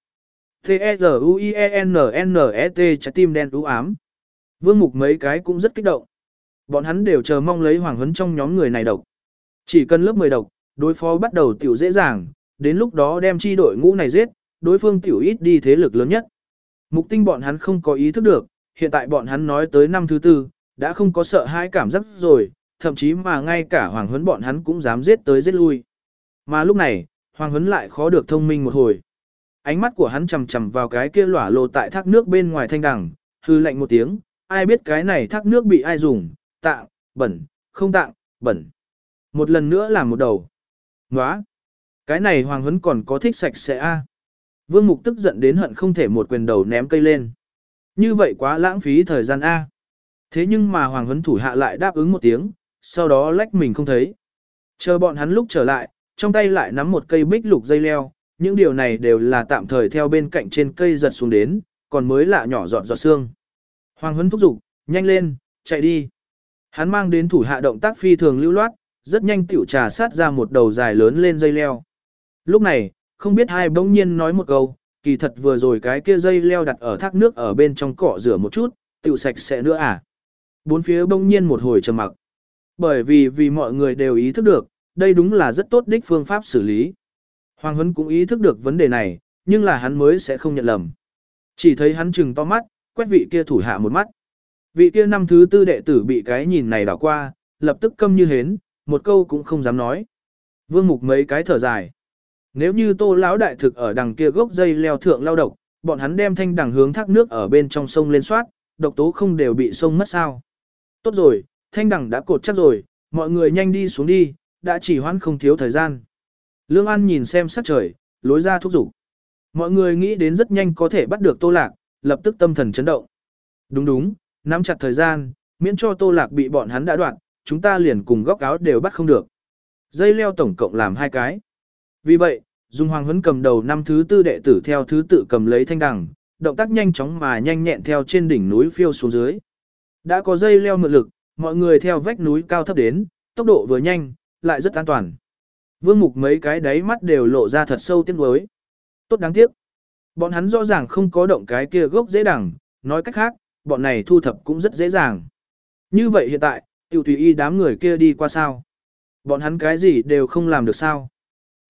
T-E-Z-U-I-E-N-N-E-T trái tim đen u ám. Vương Mục mấy cái cũng rất kích động. Bọn hắn đều chờ mong lấy Hoàng Huấn trong nhóm người này độc. Chỉ cần lớp mười độc, đối phó bắt đầu tiểu dễ dàng, đến lúc đó đem chi đội ngũ này giết, đối phương tiểu ít đi thế lực lớn nhất. Mục Tinh bọn hắn không có ý thức được, hiện tại bọn hắn nói tới năm thứ tư, đã không có sợ hãi cảm giác rồi, thậm chí mà ngay cả Hoàng Huấn bọn hắn cũng dám giết tới giết lui. Mà lúc này, Hoàng Huấn lại khó được thông minh một hồi. Ánh mắt của hắn chằm chằm vào cái kia lỏa lộ tại thác nước bên ngoài thanh đằng, hư lạnh một tiếng, ai biết cái này thác nước bị ai dùng, tạng, bẩn, không tạng, bẩn. Một lần nữa làm một đầu. Nóa! Cái này Hoàng Huấn còn có thích sạch sẽ a. Vương Mục tức giận đến hận không thể một quyền đầu ném cây lên. Như vậy quá lãng phí thời gian a. Thế nhưng mà Hoàng Huấn thủ hạ lại đáp ứng một tiếng, sau đó lách mình không thấy. Chờ bọn hắn lúc trở lại, trong tay lại nắm một cây bích lục dây leo, những điều này đều là tạm thời theo bên cạnh trên cây giật xuống đến, còn mới lạ nhỏ giọt giọt xương. Hoàng Huấn thúc giục, nhanh lên, chạy đi. Hắn mang đến thủ hạ động tác phi thường lưu loát, rất nhanh tiểu trà sát ra một đầu dài lớn lên dây leo. Lúc này, không biết hai bỗng nhiên nói một câu, kỳ thật vừa rồi cái kia dây leo đặt ở thác nước ở bên trong cỏ rửa một chút, tiểu sạch sẽ nữa à. Bốn phía bỗng nhiên một hồi trầm mặc. Bởi vì vì mọi người đều ý thức được, đây đúng là rất tốt đích phương pháp xử lý. Hoàng Huấn cũng ý thức được vấn đề này, nhưng là hắn mới sẽ không nhận lầm. Chỉ thấy hắn trừng to mắt, quét vị kia thủ hạ một mắt. Vị kia năm thứ tư đệ tử bị cái nhìn này đảo qua, lập tức câm như hến, một câu cũng không dám nói. Vương Mục mấy cái thở dài. Nếu như Tô Lão Đại thực ở đằng kia gốc dây leo thượng lao độc, bọn hắn đem thanh đằng hướng thác nước ở bên trong sông lên soát, độc tố không đều bị sông mất sao. Tốt rồi, thanh đằng đã cột chắc rồi, mọi người nhanh đi xuống đi, đã chỉ hoãn không thiếu thời gian. Lương An nhìn xem sắc trời, lối ra thúc giục. Mọi người nghĩ đến rất nhanh có thể bắt được Tô Lạc, lập tức tâm thần chấn động. Đúng đúng, nắm chặt thời gian, miễn cho Tô Lạc bị bọn hắn đã đoạn, chúng ta liền cùng góc áo đều bắt không được. Dây leo tổng cộng làm hai cái. Vì vậy, dùng Hoàng Huấn cầm đầu năm thứ tư đệ tử theo thứ tự cầm lấy thanh đằng, động tác nhanh chóng mà nhanh nhẹn theo trên đỉnh núi phiêu xuống dưới. Đã có dây leo mượn lực, mọi người theo vách núi cao thấp đến, tốc độ vừa nhanh, lại rất an toàn. Vương Mục mấy cái đáy mắt đều lộ ra thật sâu tiếc nuối. Tốt đáng tiếc. Bọn hắn rõ ràng không có động cái kia gốc dễ đằng, nói cách khác, bọn này thu thập cũng rất dễ dàng. Như vậy hiện tại, tiểu tùy y đám người kia đi qua sao? Bọn hắn cái gì đều không làm được sao?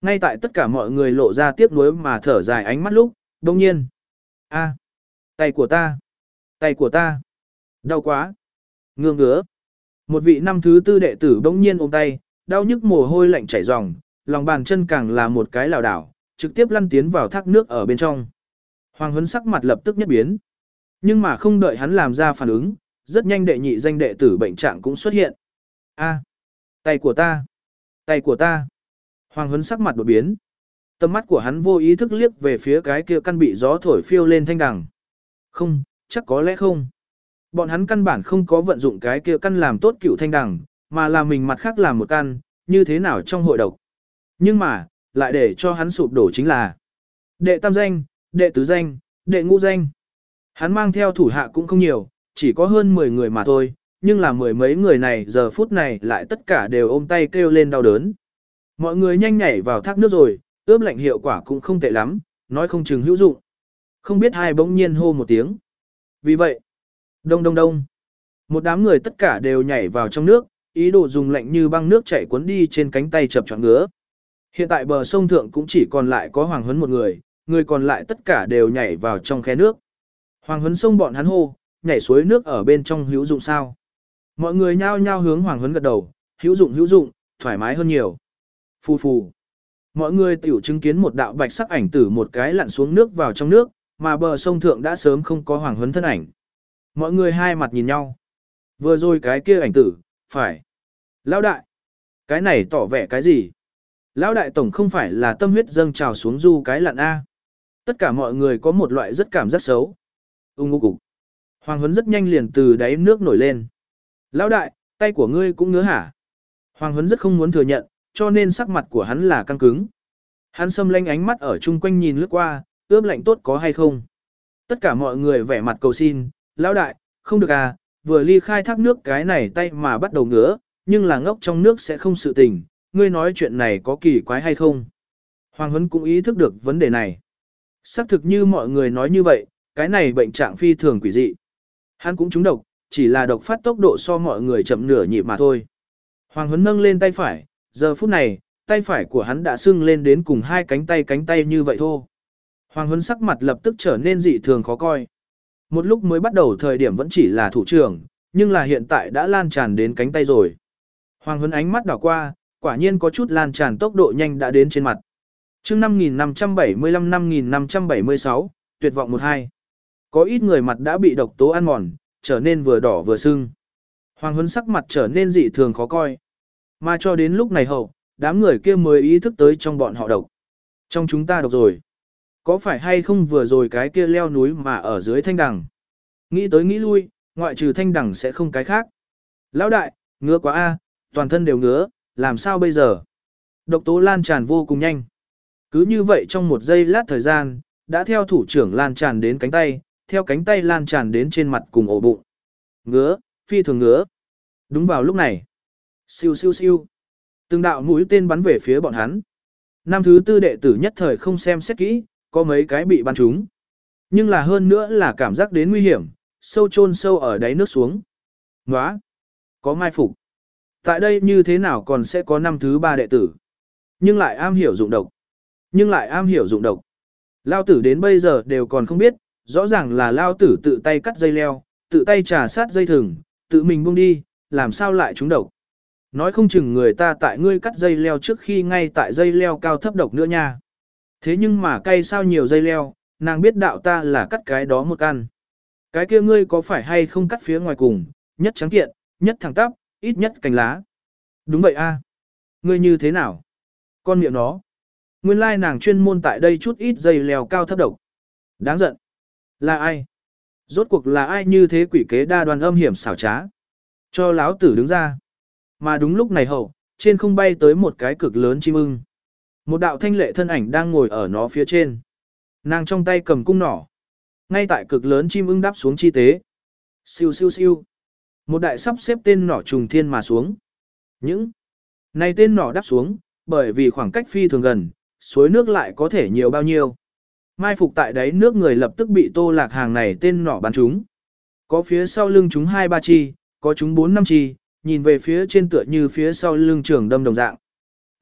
Ngay tại tất cả mọi người lộ ra tiếc nuối mà thở dài ánh mắt lúc, đông nhiên. A, tay của ta, tay của ta, đau quá, ngứa ngứa. Một vị năm thứ tư đệ tử đông nhiên ôm tay, đau nhức mồ hôi lạnh chảy ròng, lòng bàn chân càng là một cái lảo đảo, trực tiếp lăn tiến vào thác nước ở bên trong. Hoàng Huấn sắc mặt lập tức nhất biến. Nhưng mà không đợi hắn làm ra phản ứng, rất nhanh đệ nhị danh đệ tử bệnh trạng cũng xuất hiện. A, tay của ta, tay của ta. Hoàng Huấn sắc mặt đột biến. Tầm mắt của hắn vô ý thức liếc về phía cái kia căn bị gió thổi phiêu lên thanh đằng. Không, chắc có lẽ không. Bọn hắn căn bản không có vận dụng cái kia căn làm tốt cựu thanh đằng, mà là mình mặt khác làm một căn, như thế nào trong hội độc. Nhưng mà, lại để cho hắn sụp đổ chính là đệ tam danh, đệ tứ danh, đệ ngũ danh. Hắn mang theo thủ hạ cũng không nhiều, chỉ có hơn mười người mà thôi, nhưng là mười mấy người này giờ phút này lại tất cả đều ôm tay kêu lên đau đớn. Mọi người nhanh nhảy vào thác nước rồi, ướp lạnh hiệu quả cũng không tệ lắm, nói không chừng hữu dụng. Không biết hai bỗng nhiên hô một tiếng. Vì vậy, đông đông đông, một đám người tất cả đều nhảy vào trong nước, ý đồ dùng lạnh như băng nước chảy cuốn đi trên cánh tay chập choạng ngứa. Hiện tại bờ sông thượng cũng chỉ còn lại có Hoàng Huấn một người, người còn lại tất cả đều nhảy vào trong khe nước. Hoàng Huấn xông bọn hắn hô, nhảy suối nước ở bên trong hữu dụng sao? Mọi người nhao nhao hướng Hoàng Huấn gật đầu, hữu dụng hữu dụng, thoải mái hơn nhiều. Phù phù. Mọi người tiểu chứng kiến một đạo bạch sắc ảnh tử một cái lặn xuống nước vào trong nước, mà bờ sông thượng đã sớm không có Hoàng Huấn thân ảnh. Mọi người hai mặt nhìn nhau. Vừa rồi cái kia ảnh tử, phải. Lão đại. Cái này tỏ vẻ cái gì? Lão đại tổng không phải là tâm huyết dâng trào xuống du cái lặn A. Tất cả mọi người có một loại rất cảm giác xấu. Ung ngu cục. Hoàng Huấn rất nhanh liền từ đáy nước nổi lên. Lão đại, tay của ngươi cũng ngứa hả? Hoàng Huấn rất không muốn thừa nhận, cho nên sắc mặt của hắn là căng cứng. Hắn xâm lanh ánh mắt ở chung quanh nhìn lướt qua, ướp lạnh tốt có hay không? Tất cả mọi người vẻ mặt cầu xin, lão đại, không được à, vừa ly khai thác nước cái này tay mà bắt đầu ngứa, nhưng là ngốc trong nước sẽ không sự tình, ngươi nói chuyện này có kỳ quái hay không? Hoàng Huấn cũng ý thức được vấn đề này. Xác thực như mọi người nói như vậy, cái này bệnh trạng phi thường quỷ dị. Hắn cũng trúng độc, chỉ là độc phát tốc độ so mọi người chậm nửa nhịp mà thôi. Hoàng Huấn nâng lên tay phải, giờ phút này, tay phải của hắn đã sưng lên đến cùng hai cánh tay cánh tay như vậy thôi. Hoàng Huấn sắc mặt lập tức trở nên dị thường khó coi. Một lúc mới bắt đầu thời điểm vẫn chỉ là thủ trưởng, nhưng là hiện tại đã lan tràn đến cánh tay rồi. Hoàng Huấn ánh mắt đảo qua, quả nhiên có chút lan tràn tốc độ nhanh đã đến trên mặt. Chương năm nghìn năm trăm bảy mươi lăm năm nghìn năm trăm bảy mươi sáu, tuyệt vọng một hai. Có ít người mặt đã bị độc tố ăn mòn, trở nên vừa đỏ vừa sưng. Hoàng Huấn sắc mặt trở nên dị thường khó coi. Mà cho đến lúc này hậu, đám người kia mới ý thức tới trong bọn họ độc. Trong chúng ta độc rồi. Có phải hay không vừa rồi cái kia leo núi mà ở dưới thanh đằng? Nghĩ tới nghĩ lui, ngoại trừ thanh đằng sẽ không cái khác. Lão đại, ngứa quá a, toàn thân đều ngứa, làm sao bây giờ? Độc tố lan tràn vô cùng nhanh. Cứ như vậy trong một giây lát thời gian, đã theo thủ trưởng lan tràn đến cánh tay, theo cánh tay lan tràn đến trên mặt cùng ổ bụng. Ngứa, phi thường ngứa. Đúng vào lúc này. Siêu siêu siêu. Từng đạo mũi tên bắn về phía bọn hắn. Năm thứ tư đệ tử nhất thời không xem xét kỹ, có mấy cái bị bắn trúng. Nhưng là hơn nữa là cảm giác đến nguy hiểm, sâu chôn sâu ở đáy nước xuống. Nóa, có mai phục. Tại đây như thế nào còn sẽ có năm thứ ba đệ tử. Nhưng lại am hiểu dụng độc. Nhưng lại am hiểu dụng độc. Lao tử đến bây giờ đều còn không biết, rõ ràng là Lao tử tự tay cắt dây leo, tự tay trà sát dây thừng, tự mình buông đi, làm sao lại trúng độc. Nói không chừng người ta tại ngươi cắt dây leo trước khi ngay tại dây leo cao thấp độc nữa nha. Thế nhưng mà cay sao nhiều dây leo, nàng biết đạo ta là cắt cái đó một căn. Cái kia ngươi có phải hay không cắt phía ngoài cùng, nhất trắng kiện, nhất thẳng tắp, ít nhất cành lá. Đúng vậy a. Ngươi như thế nào? Con miệng nó. Nguyên lai nàng chuyên môn tại đây chút ít dây leo cao thấp độc. Đáng giận. Là ai? Rốt cuộc là ai như thế quỷ kế đa đoan âm hiểm xảo trá? Cho láo tử đứng ra. Mà đúng lúc này hậu, trên không bay tới một cái cực lớn chim ưng. Một đạo thanh lệ thân ảnh đang ngồi ở nó phía trên. Nàng trong tay cầm cung nỏ. Ngay tại cực lớn chim ưng đáp xuống chi tế. Siêu siêu siêu. Một đại sắp xếp tên nỏ trùng thiên mà xuống. Những này tên nỏ đáp xuống, bởi vì khoảng cách phi thường gần, suối nước lại có thể nhiều bao nhiêu. Mai phục tại đáy nước người lập tức bị Tô Lạc hàng này tên nỏ bắn trúng. Có phía sau lưng chúng hai ba chi, có chúng bốn năm chi, nhìn về phía trên tựa như phía sau lưng trường đâm đồng dạng.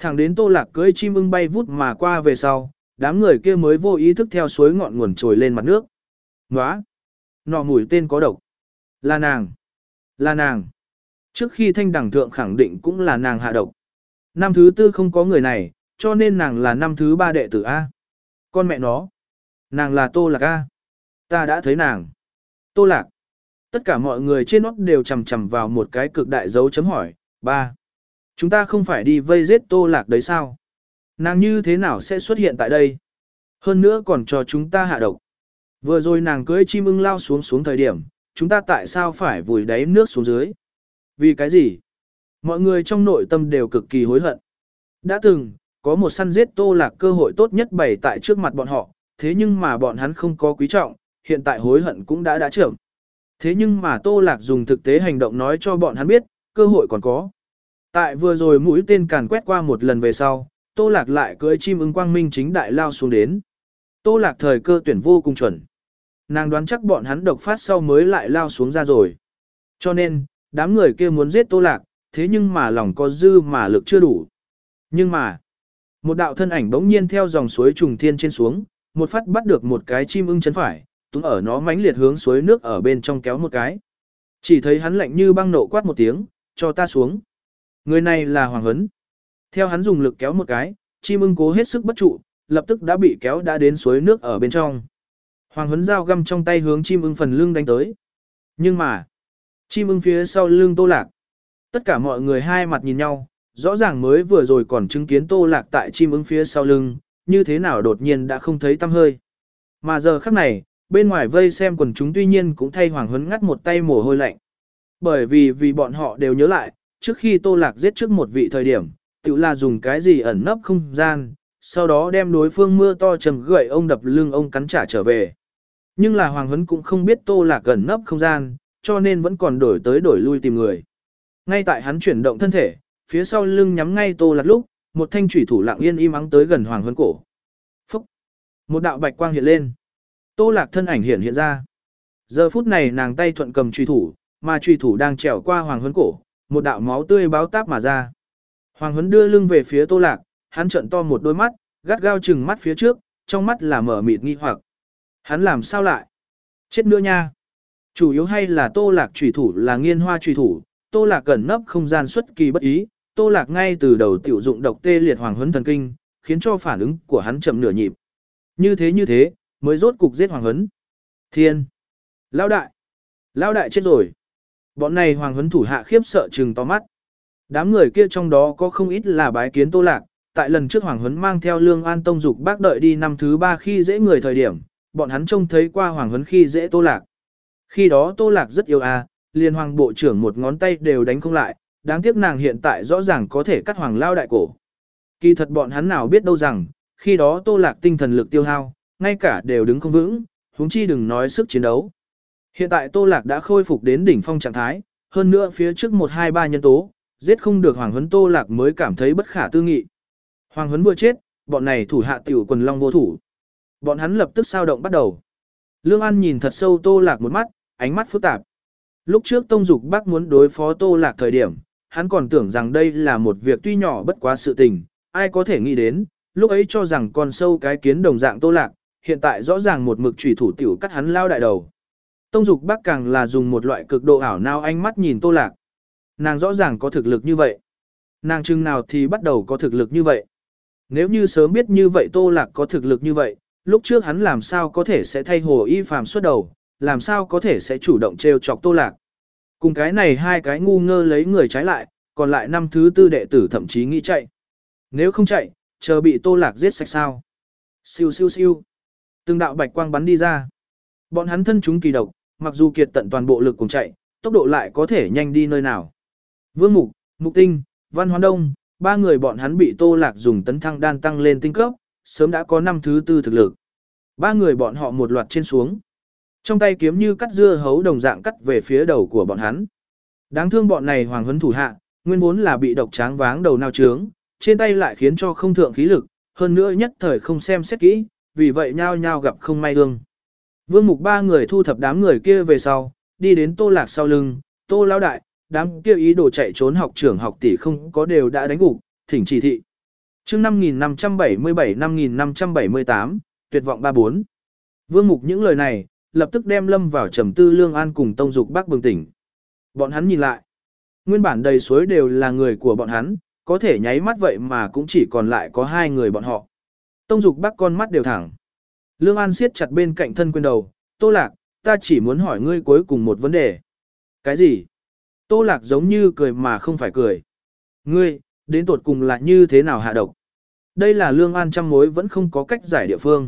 Thẳng đến Tô Lạc cưỡi chim ưng bay vút mà qua về sau, đám người kia mới vô ý thức theo suối ngọn nguồn trồi lên mặt nước. Nóa! Nọ mũi tên có độc. Là nàng! Là nàng! Trước khi thanh đẳng thượng khẳng định cũng là nàng hạ độc. Năm thứ tư không có người này, cho nên nàng là năm thứ ba đệ tử A. Con mẹ nó! Nàng là Tô Lạc A. Ta đã thấy nàng. Tô Lạc! Tất cả mọi người trên nót đều chầm chầm vào một cái cực đại dấu chấm hỏi. Ba! Chúng ta không phải đi vây giết Tô Lạc đấy sao? Nàng như thế nào sẽ xuất hiện tại đây? Hơn nữa còn cho chúng ta hạ độc. Vừa rồi nàng cưỡi chim ưng lao xuống xuống thời điểm, chúng ta tại sao phải vùi đáy nước xuống dưới? Vì cái gì? Mọi người trong nội tâm đều cực kỳ hối hận. Đã từng, có một săn giết Tô Lạc cơ hội tốt nhất bày tại trước mặt bọn họ, thế nhưng mà bọn hắn không có quý trọng, hiện tại hối hận cũng đã đã trưởng. Thế nhưng mà Tô Lạc dùng thực tế hành động nói cho bọn hắn biết, cơ hội còn có. Tại vừa rồi mũi tên càn quét qua một lần về sau, Tô Lạc lại cưỡi chim ưng quang minh chính đại lao xuống đến. Tô Lạc thời cơ tuyển vô cùng chuẩn. Nàng đoán chắc bọn hắn độc phát sau mới lại lao xuống ra rồi. Cho nên, đám người kia muốn giết Tô Lạc, thế nhưng mà lòng có dư mà lực chưa đủ. Nhưng mà, một đạo thân ảnh bỗng nhiên theo dòng suối trùng thiên trên xuống, một phát bắt được một cái chim ưng chân phải, túm ở nó mãnh liệt hướng suối nước ở bên trong kéo một cái. Chỉ thấy hắn lạnh như băng nộ quát một tiếng, cho ta xuống. Người này là Hoàng Huấn. Theo hắn dùng lực kéo một cái, chim ưng cố hết sức bất trụ, lập tức đã bị kéo đã đến suối nước ở bên trong. Hoàng Huấn dao găm trong tay hướng chim ưng phần lưng đánh tới. Nhưng mà, chim ưng phía sau lưng Tô Lạc. Tất cả mọi người hai mặt nhìn nhau, rõ ràng mới vừa rồi còn chứng kiến Tô Lạc tại chim ưng phía sau lưng, như thế nào đột nhiên đã không thấy tăm hơi. Mà giờ khắc này, bên ngoài vây xem quần chúng tuy nhiên cũng thay Hoàng Huấn ngắt một tay mồ hôi lạnh. Bởi vì vì bọn họ đều nhớ lại, trước khi Tô Lạc giết trước một vị thời điểm, tự là dùng cái gì ẩn nấp không gian, sau đó đem đối phương mưa to trầm gậy ông đập lưng ông cắn trả trở về. Nhưng là Hoàng Huấn cũng không biết Tô Lạc ẩn nấp không gian, cho nên vẫn còn đổi tới đổi lui tìm người. Ngay tại hắn chuyển động thân thể, phía sau lưng nhắm ngay Tô Lạc lúc, một thanh chủy thủ lặng yên im ắng tới gần Hoàng Huấn cổ. Phúc! Một đạo bạch quang hiện lên. Tô Lạc thân ảnh hiện hiện ra. Giờ phút này nàng tay thuận cầm chủy thủ, mà chủy thủ đang trèo qua Hoàng Huấn cổ, một đạo máu tươi báo táp mà ra. Hoàng Huấn đưa lưng về phía Tô Lạc, hắn trợn to một đôi mắt, gắt gao chừng mắt phía trước, trong mắt là mở mịt nghi hoặc. Hắn làm sao lại? Chết nữa nha. Chủ yếu hay là Tô Lạc chủy thủ là nghiên hoa chủy thủ, Tô Lạc cẩn nấp không gian xuất kỳ bất ý, Tô Lạc ngay từ đầu tiểu dụng độc tê liệt Hoàng Huấn thần kinh, khiến cho phản ứng của hắn chậm nửa nhịp. Như thế như thế, mới rốt cục giết Hoàng Huấn. Thiên! Lão đại! Lão đại chết rồi! Bọn này Hoàng Huấn thủ hạ khiếp sợ trừng to mắt. Đám người kia trong đó có không ít là bái kiến Tô Lạc, tại lần trước Hoàng Huấn mang theo Lương An Tông dục bác đợi đi năm thứ ba khi dễ người thời điểm, bọn hắn trông thấy qua Hoàng Huấn khi dễ Tô Lạc. Khi đó Tô Lạc rất yêu à, liền Hoàng bộ trưởng một ngón tay đều đánh không lại, đáng tiếc nàng hiện tại rõ ràng có thể cắt Hoàng lao đại cổ. Kỳ thật bọn hắn nào biết đâu rằng, khi đó Tô Lạc tinh thần lực tiêu hao, ngay cả đều đứng không vững, huống chi đừng nói sức chiến đấu. Hiện tại Tô Lạc đã khôi phục đến đỉnh phong trạng thái, hơn nữa phía trước một hai ba nhân tố, giết không được Hoàng Huấn Tô Lạc mới cảm thấy bất khả tư nghị. Hoàng Huấn vừa chết, bọn này thủ hạ tiểu quần long vô thủ. Bọn hắn lập tức sao động bắt đầu. Lương An nhìn thật sâu Tô Lạc một mắt, ánh mắt phức tạp. Lúc trước Tông Dục Bác muốn đối phó Tô Lạc thời điểm, hắn còn tưởng rằng đây là một việc tuy nhỏ bất quá sự tình, ai có thể nghĩ đến, lúc ấy cho rằng con sâu cái kiến đồng dạng Tô Lạc, hiện tại rõ ràng một mực chủy thủ tiểu cắt hắn lao đại đầu. Tông Dục Bác càng là dùng một loại cực độ ảo não ánh mắt nhìn Tô Lạc. Nàng rõ ràng có thực lực như vậy. Nàng chừng nào thì bắt đầu có thực lực như vậy. Nếu như sớm biết như vậy Tô Lạc có thực lực như vậy, lúc trước hắn làm sao có thể sẽ thay Hồ Y Phàm xuất đầu, làm sao có thể sẽ chủ động trêu chọc Tô Lạc. Cùng cái này hai cái ngu ngơ lấy người trái lại, còn lại năm thứ tư đệ tử thậm chí nghĩ chạy. Nếu không chạy, chờ bị Tô Lạc giết sạch sao. Siêu siêu siêu. Từng đạo bạch quang bắn đi ra. Bọn hắn thân chúng kỳ độc, mặc dù kiệt tận toàn bộ lực cùng chạy, tốc độ lại có thể nhanh đi nơi nào. Vương Mục, Mục Tinh, Văn Hoán Đông, ba người bọn hắn bị Tô Lạc dùng tấn thăng đan tăng lên tinh cấp, sớm đã có năm thứ tư thực lực. Ba người bọn họ một loạt trên xuống. Trong tay kiếm như cắt dưa hấu đồng dạng cắt về phía đầu của bọn hắn. Đáng thương bọn này Hoàng Huấn thủ hạ, nguyên vốn là bị độc tráng váng đầu nao trướng, trên tay lại khiến cho không thượng khí lực, hơn nữa nhất thời không xem xét kỹ, vì vậy nhao nhao gặp không may thương. Vương Mục ba người thu thập đám người kia về sau, đi đến Tô Lạc sau lưng, Tô lão đại, đám kia ý đồ chạy trốn học trưởng học tỷ không có đều đã đánh gục, thỉnh chỉ thị. chương năm nghìn năm trăm bảy mươi bảy năm nghìn năm trăm bảy mươi tám, tuyệt vọng ba bốn. Vương Mục những lời này, lập tức đem lâm vào trầm tư Lương An cùng Tông Dục Bắc bừng tỉnh. Bọn hắn nhìn lại. Nguyên bản đầy suối đều là người của bọn hắn, có thể nháy mắt vậy mà cũng chỉ còn lại có hai người bọn họ. Tông Dục Bắc con mắt đều thẳng. Lương An siết chặt bên cạnh thân quyền đầu, Tô Lạc, ta chỉ muốn hỏi ngươi cuối cùng một vấn đề. Cái gì? Tô Lạc giống như cười mà không phải cười. Ngươi, đến tột cùng là như thế nào hạ độc? Đây là Lương An trăm mối vẫn không có cách giải địa phương.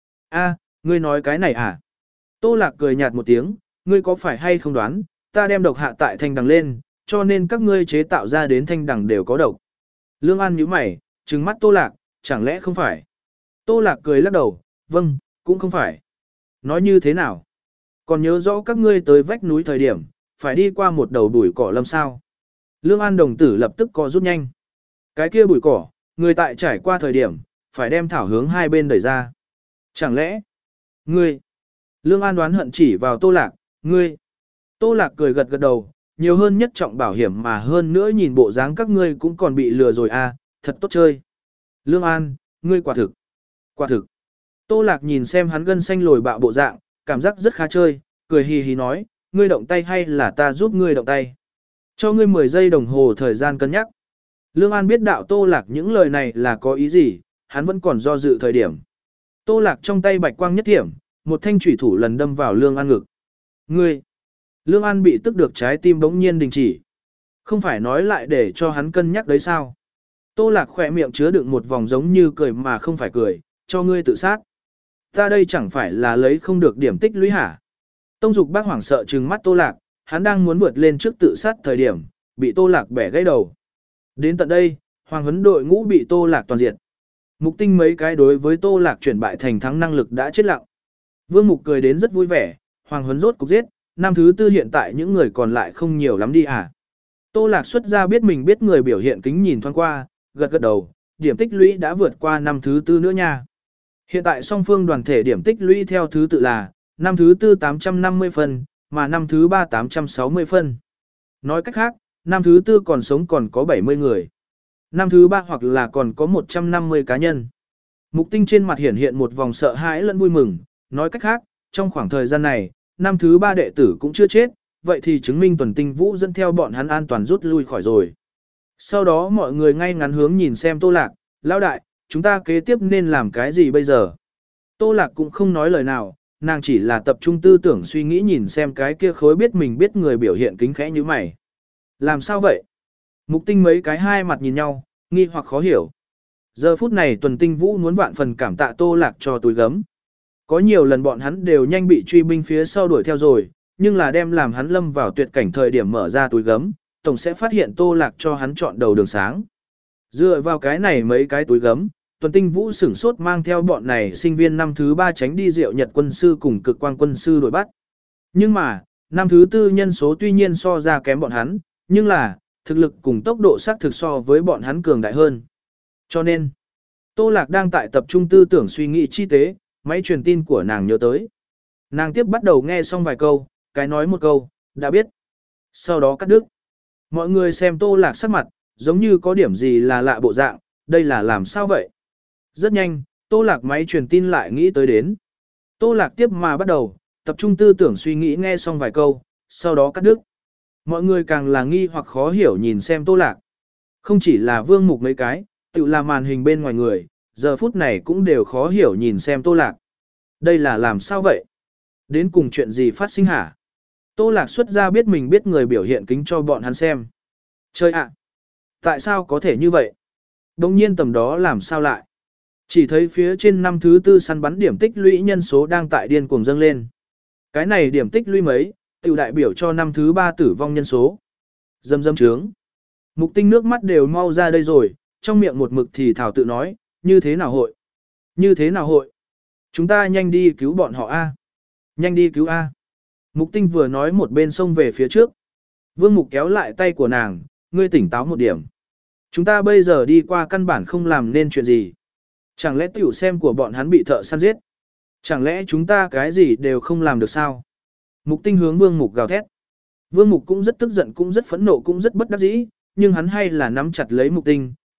A, ngươi nói cái này à? Tô Lạc cười nhạt một tiếng, ngươi có phải hay không đoán, ta đem độc hạ tại thanh đằng lên, cho nên các ngươi chế tạo ra đến thanh đằng đều có độc. Lương An nhíu mày, trừng mắt Tô Lạc, chẳng lẽ không phải? Tô Lạc cười lắc đầu, vâng, cũng không phải. Nói như thế nào? Còn nhớ rõ các ngươi tới vách núi thời điểm, phải đi qua một đầu bụi cỏ lâm sao? Lương An đồng tử lập tức co rút nhanh. Cái kia bụi cỏ, người tại trải qua thời điểm, phải đem thảo hướng hai bên đẩy ra. Chẳng lẽ, ngươi? Lương An đoán hận chỉ vào Tô Lạc, ngươi. Tô Lạc cười gật gật đầu, nhiều hơn nhất trọng bảo hiểm mà hơn nữa nhìn bộ dáng các ngươi cũng còn bị lừa rồi à, thật tốt chơi. Lương An, ngươi quả thực. Quả thực. Tô Lạc nhìn xem hắn gân xanh lồi bạo bộ dạng, cảm giác rất khá chơi, cười hì hì nói, ngươi động tay hay là ta giúp ngươi động tay. Cho ngươi mười giây đồng hồ thời gian cân nhắc. Lương An biết đạo Tô Lạc những lời này là có ý gì, hắn vẫn còn do dự thời điểm. Tô Lạc trong tay bạch quang nhất thiểm, một thanh chủy thủ lần đâm vào Lương An ngực. Ngươi! Lương An bị tức được trái tim bỗng nhiên đình chỉ. Không phải nói lại để cho hắn cân nhắc đấy sao? Tô Lạc khỏe miệng chứa đựng một vòng giống như cười mà không phải cười, cho ngươi tự sát. Ta đây chẳng phải là lấy không được điểm tích lũy hả? Tông Dục Bác hoảng sợ trừng mắt Tô Lạc, hắn đang muốn vượt lên trước tự sát thời điểm, bị Tô Lạc bẻ gãy đầu. Đến tận đây, Hoàng Huấn đội ngũ bị Tô Lạc toàn diệt. Mục Tinh mấy cái đối với Tô Lạc chuyển bại thành thắng năng lực đã chết lặng. Vương Mục cười đến rất vui vẻ, Hoàng Huấn rốt cục giết, năm thứ tư hiện tại những người còn lại không nhiều lắm đi à. Tô Lạc xuất ra biết mình biết người biểu hiện kính nhìn thoáng qua, gật gật đầu, điểm tích lũy đã vượt qua năm thứ tư nữa nha. Hiện tại song phương đoàn thể điểm tích lũy theo thứ tự là năm thứ tư tám trăm năm mươi phân, mà năm thứ ba tám trăm sáu mươi phân. Nói cách khác, năm thứ tư còn sống còn có bảy mươi người. Năm thứ ba hoặc là còn có một trăm năm mươi cá nhân. Mục Tinh trên mặt hiển hiện một vòng sợ hãi lẫn vui mừng, nói cách khác, trong khoảng thời gian này, năm thứ ba đệ tử cũng chưa chết, vậy thì chứng minh Tuần Tinh Vũ dẫn theo bọn hắn an toàn rút lui khỏi rồi. Sau đó mọi người ngay ngắn hướng nhìn xem Tô Lạc, lão đại, chúng ta kế tiếp nên làm cái gì bây giờ? Tô Lạc cũng không nói lời nào, nàng chỉ là tập trung tư tưởng suy nghĩ nhìn xem cái kia khối biết mình biết người biểu hiện kính khẽ như mày. Làm sao vậy? Mục Tinh mấy cái hai mặt nhìn nhau, nghi hoặc khó hiểu. Giờ phút này Tuần Tinh Vũ muốn vạn phần cảm tạ Tô Lạc cho túi gấm. Có nhiều lần bọn hắn đều nhanh bị truy binh phía sau đuổi theo rồi, nhưng là đem làm hắn lâm vào tuyệt cảnh thời điểm mở ra túi gấm, tổng sẽ phát hiện Tô Lạc cho hắn chọn đầu đường sáng. Dựa vào cái này mấy cái túi gấm, Tuần Tinh Vũ sửng sốt mang theo bọn này sinh viên năm thứ ba tránh đi Diệu Nhật quân sư cùng Cực Quang quân sư đuổi bắt. Nhưng mà, năm thứ tư nhân số tuy nhiên so ra kém bọn hắn, nhưng là, thực lực cùng tốc độ xác thực so với bọn hắn cường đại hơn. Cho nên, Tô Lạc đang tại tập trung tư tưởng suy nghĩ chi tế, máy truyền tin của nàng nhớ tới. Nàng tiếp bắt đầu nghe xong vài câu, cái nói một câu, đã biết. Sau đó cắt đứt. Mọi người xem Tô Lạc sắc mặt, giống như có điểm gì là lạ bộ dạng, đây là làm sao vậy? Rất nhanh, Tô Lạc máy truyền tin lại nghĩ tới đến. Tô Lạc tiếp mà bắt đầu, tập trung tư tưởng suy nghĩ nghe xong vài câu, sau đó cắt đứt. Mọi người càng là nghi hoặc khó hiểu nhìn xem Tô Lạc. Không chỉ là Vương Mục mấy cái, tự là màn hình bên ngoài người, giờ phút này cũng đều khó hiểu nhìn xem Tô Lạc. Đây là làm sao vậy? Đến cùng chuyện gì phát sinh hả? Tô Lạc xuất ra biết mình biết người biểu hiện kính cho bọn hắn xem. Chơi ạ! Tại sao có thể như vậy? Đồng nhiên tầm đó làm sao lại? Chỉ thấy phía trên năm thứ tư săn bắn điểm tích lũy nhân số đang tại điên cuồng dâng lên. Cái này điểm tích lũy mấy, tiểu đại biểu cho năm thứ ba tử vong nhân số. Dâm dâm trướng. Mục Tinh nước mắt đều mau ra đây rồi, trong miệng một mực thì thảo tự nói, như thế nào hội? Như thế nào hội? Chúng ta nhanh đi cứu bọn họ A. Nhanh đi cứu A. Mục Tinh vừa nói một bên xông về phía trước. Vương Mục kéo lại tay của nàng, ngươi tỉnh táo một điểm. Chúng ta bây giờ đi qua căn bản không làm nên chuyện gì. Chẳng lẽ tiểu xem của bọn hắn bị thợ săn giết? Chẳng lẽ chúng ta cái gì đều không làm được sao? Mục Tinh hướng Vương Mục gào thét. Vương Mục cũng rất tức giận cũng rất phẫn nộ cũng rất bất đắc dĩ, nhưng hắn hay là nắm chặt lấy Mục Tinh,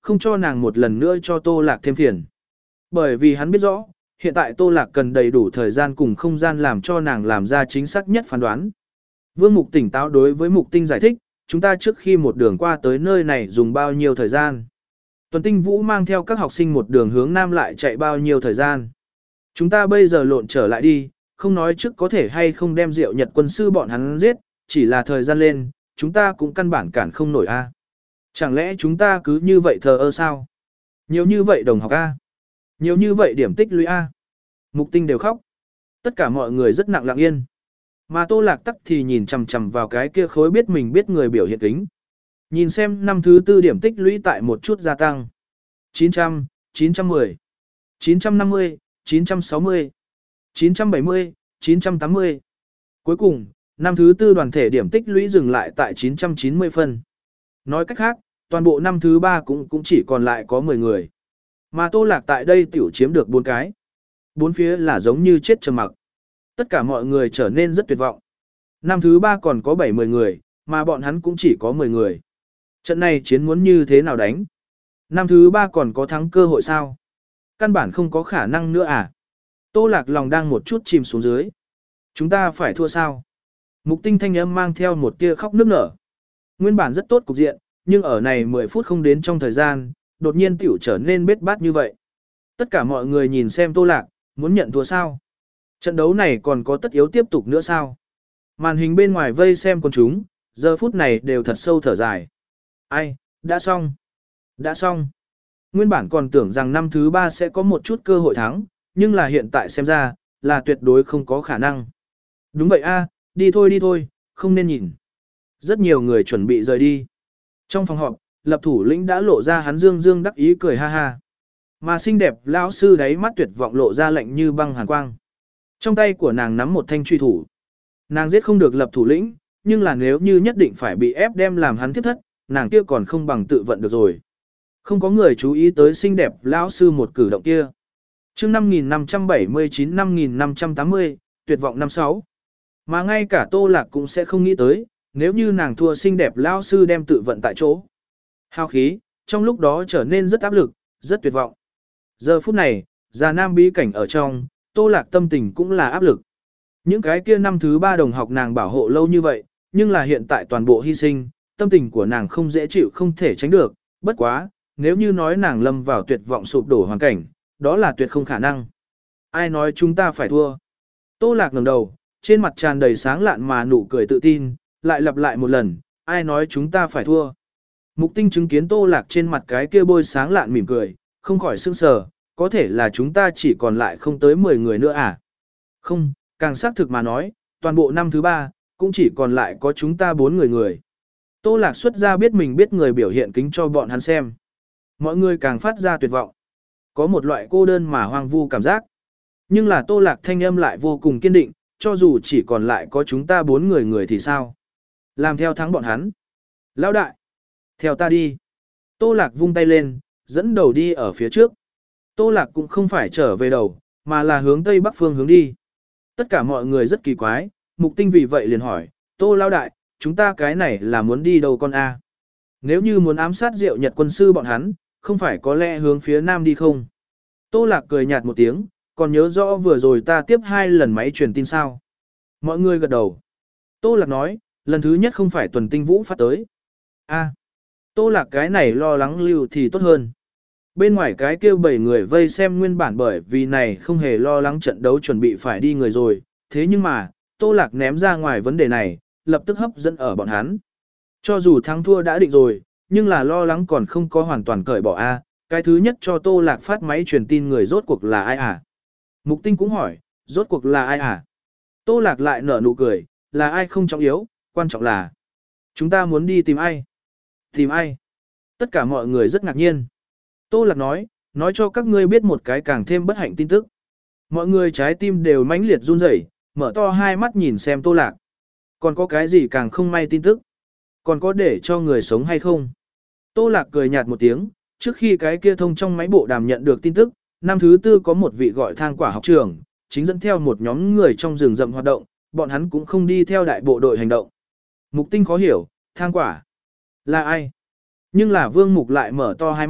không cho nàng một lần nữa cho Tô Lạc thêm phiền. Bởi vì hắn biết rõ, hiện tại Tô Lạc cần đầy đủ thời gian cùng không gian làm cho nàng làm ra chính xác nhất phán đoán. Vương Mục tỉnh táo đối với Mục Tinh giải thích, chúng ta trước khi một đường qua tới nơi này dùng bao nhiêu thời gian. Tuần Tinh Vũ mang theo các học sinh một đường hướng nam lại chạy bao nhiêu thời gian. Chúng ta bây giờ lộn trở lại đi, không nói trước có thể hay không đem Diệu Nhật quân sư bọn hắn giết, chỉ là thời gian lên, chúng ta cũng căn bản cản không nổi a. Chẳng lẽ chúng ta cứ như vậy thờ ơ sao? Nhiều như vậy đồng học a. Nhiều như vậy điểm tích lũy a. Mục Tinh đều khóc. Tất cả mọi người rất nặng lặng yên. Mà Tô Lạc Tắc thì nhìn chằm chằm vào cái kia khối biết mình biết người biểu hiện kính. Nhìn xem năm thứ tư điểm tích lũy tại một chút gia tăng. chín trăm, chín trăm mười, chín trăm năm mươi, chín trăm sáu mươi, chín trăm bảy mươi, chín trăm tám mươi. Cuối cùng, năm thứ tư đoàn thể điểm tích lũy dừng lại tại chín trăm chín mươi phân. Nói cách khác, toàn bộ năm thứ ba cũng cũng chỉ còn lại có mười người. Mà Tô Lạc tại đây tiểu chiếm được bốn cái. Bốn phía là giống như chết trầm mặc. Tất cả mọi người trở nên rất tuyệt vọng. Năm thứ ba còn có bảy mươi người, mà bọn hắn cũng chỉ có mười người. Trận này chiến muốn như thế nào đánh? Năm thứ ba còn có thắng cơ hội sao? Căn bản không có khả năng nữa à? Tô Lạc lòng đang một chút chìm xuống dưới. Chúng ta phải thua sao? Mục Tinh thanh âm mang theo một tia khóc nức nở. Nguyên bản rất tốt cục diện, nhưng ở này mười phút không đến trong thời gian, đột nhiên tiểu trở nên bết bát như vậy. Tất cả mọi người nhìn xem Tô Lạc, muốn nhận thua sao? Trận đấu này còn có tất yếu tiếp tục nữa sao? Màn hình bên ngoài vây xem con chúng, giờ phút này đều thật sâu thở dài. Ai, đã xong. Đã xong. Nguyên bản còn tưởng rằng năm thứ ba sẽ có một chút cơ hội thắng, nhưng là hiện tại xem ra, là tuyệt đối không có khả năng. Đúng vậy a, đi thôi đi thôi, không nên nhìn. Rất nhiều người chuẩn bị rời đi. Trong phòng họp, lập thủ lĩnh đã lộ ra hắn dương dương đắc ý cười ha ha. Mà xinh đẹp lão sư đáy mắt tuyệt vọng lộ ra lạnh như băng hàn quang. Trong tay của nàng nắm một thanh truy thủ. Nàng giết không được lập thủ lĩnh, nhưng là nếu như nhất định phải bị ép đem làm hắn thiết thất, nàng kia còn không bằng tự vận được rồi. Không có người chú ý tới xinh đẹp lão sư một cử động kia. Chương năm nghìn năm trăm bảy mươi chín năm nghìn năm trăm tám mươi, tuyệt vọng năm sáu. Mà ngay cả Tô Lạc cũng sẽ không nghĩ tới, nếu như nàng thua xinh đẹp lão sư đem tự vận tại chỗ. Hao khí, trong lúc đó trở nên rất áp lực, rất tuyệt vọng. Giờ phút này, già nam bí cảnh ở trong, Tô Lạc tâm tình cũng là áp lực. Những cái kia năm thứ ba đồng học nàng bảo hộ lâu như vậy, nhưng là hiện tại toàn bộ hy sinh, tâm tình của nàng không dễ chịu không thể tránh được, bất quá, nếu như nói nàng lâm vào tuyệt vọng sụp đổ hoàn cảnh, đó là tuyệt không khả năng. Ai nói chúng ta phải thua? Tô Lạc ngẩng đầu, trên mặt tràn đầy sáng lạn mà nụ cười tự tin, lại lặp lại một lần, ai nói chúng ta phải thua? Mục Tinh chứng kiến Tô Lạc trên mặt cái kia bôi sáng lạn mỉm cười, không khỏi sững sờ, có thể là chúng ta chỉ còn lại không tới mười người nữa à? Không, càng xác thực mà nói, toàn bộ năm thứ ba, cũng chỉ còn lại có chúng ta bốn người người. Tô Lạc xuất ra biết mình biết người biểu hiện kính cho bọn hắn xem. Mọi người càng phát ra tuyệt vọng. Có một loại cô đơn mà hoang vu cảm giác. Nhưng là Tô Lạc thanh âm lại vô cùng kiên định, cho dù chỉ còn lại có chúng ta bốn người người thì sao? Làm theo thắng bọn hắn. Lão đại, theo ta đi. Tô Lạc vung tay lên, dẫn đầu đi ở phía trước. Tô Lạc cũng không phải trở về đầu, mà là hướng tây bắc phương hướng đi. Tất cả mọi người rất kỳ quái, Mục Tinh vì vậy liền hỏi, Tô Lão đại, chúng ta cái này là muốn đi đâu con a? Nếu như muốn ám sát Diệu Nhật quân sư bọn hắn, không phải có lẽ hướng phía nam đi không? Tô Lạc cười nhạt một tiếng, còn nhớ rõ vừa rồi ta tiếp hai lần máy truyền tin sao? Mọi người gật đầu. Tô Lạc nói, lần thứ nhất không phải Tuần Tinh Vũ phát tới. A, Tô Lạc cái này lo lắng lưu thì tốt hơn. Bên ngoài cái kêu bảy người vây xem nguyên bản bởi vì này không hề lo lắng trận đấu chuẩn bị phải đi người rồi, thế nhưng mà, Tô Lạc ném ra ngoài vấn đề này, lập tức hấp dẫn ở bọn hắn. Cho dù thắng thua đã định rồi, nhưng là lo lắng còn không có hoàn toàn cởi bỏ a. Cái thứ nhất cho Tô Lạc phát máy truyền tin người rốt cuộc là ai à? Mục Tinh cũng hỏi, rốt cuộc là ai à? Tô Lạc lại nở nụ cười, là ai không trọng yếu, quan trọng là chúng ta muốn đi tìm ai? Tìm ai? Tất cả mọi người rất ngạc nhiên. Tô Lạc nói, nói cho các ngươi biết một cái càng thêm bất hạnh tin tức. Mọi người trái tim đều mãnh liệt run rẩy, mở to hai mắt nhìn xem Tô Lạc. Còn có cái gì càng không may tin tức? Còn có để cho người sống hay không? Tô Lạc cười nhạt một tiếng, trước khi cái kia thông trong máy bộ đàm nhận được tin tức, năm thứ tư có một vị gọi thang quả học trưởng, chính dẫn theo một nhóm người trong rừng rậm hoạt động, bọn hắn cũng không đi theo đại bộ đội hành động. Mục Tinh khó hiểu, thang quả là ai? Nhưng là Vương Mục lại mở to hai mắt,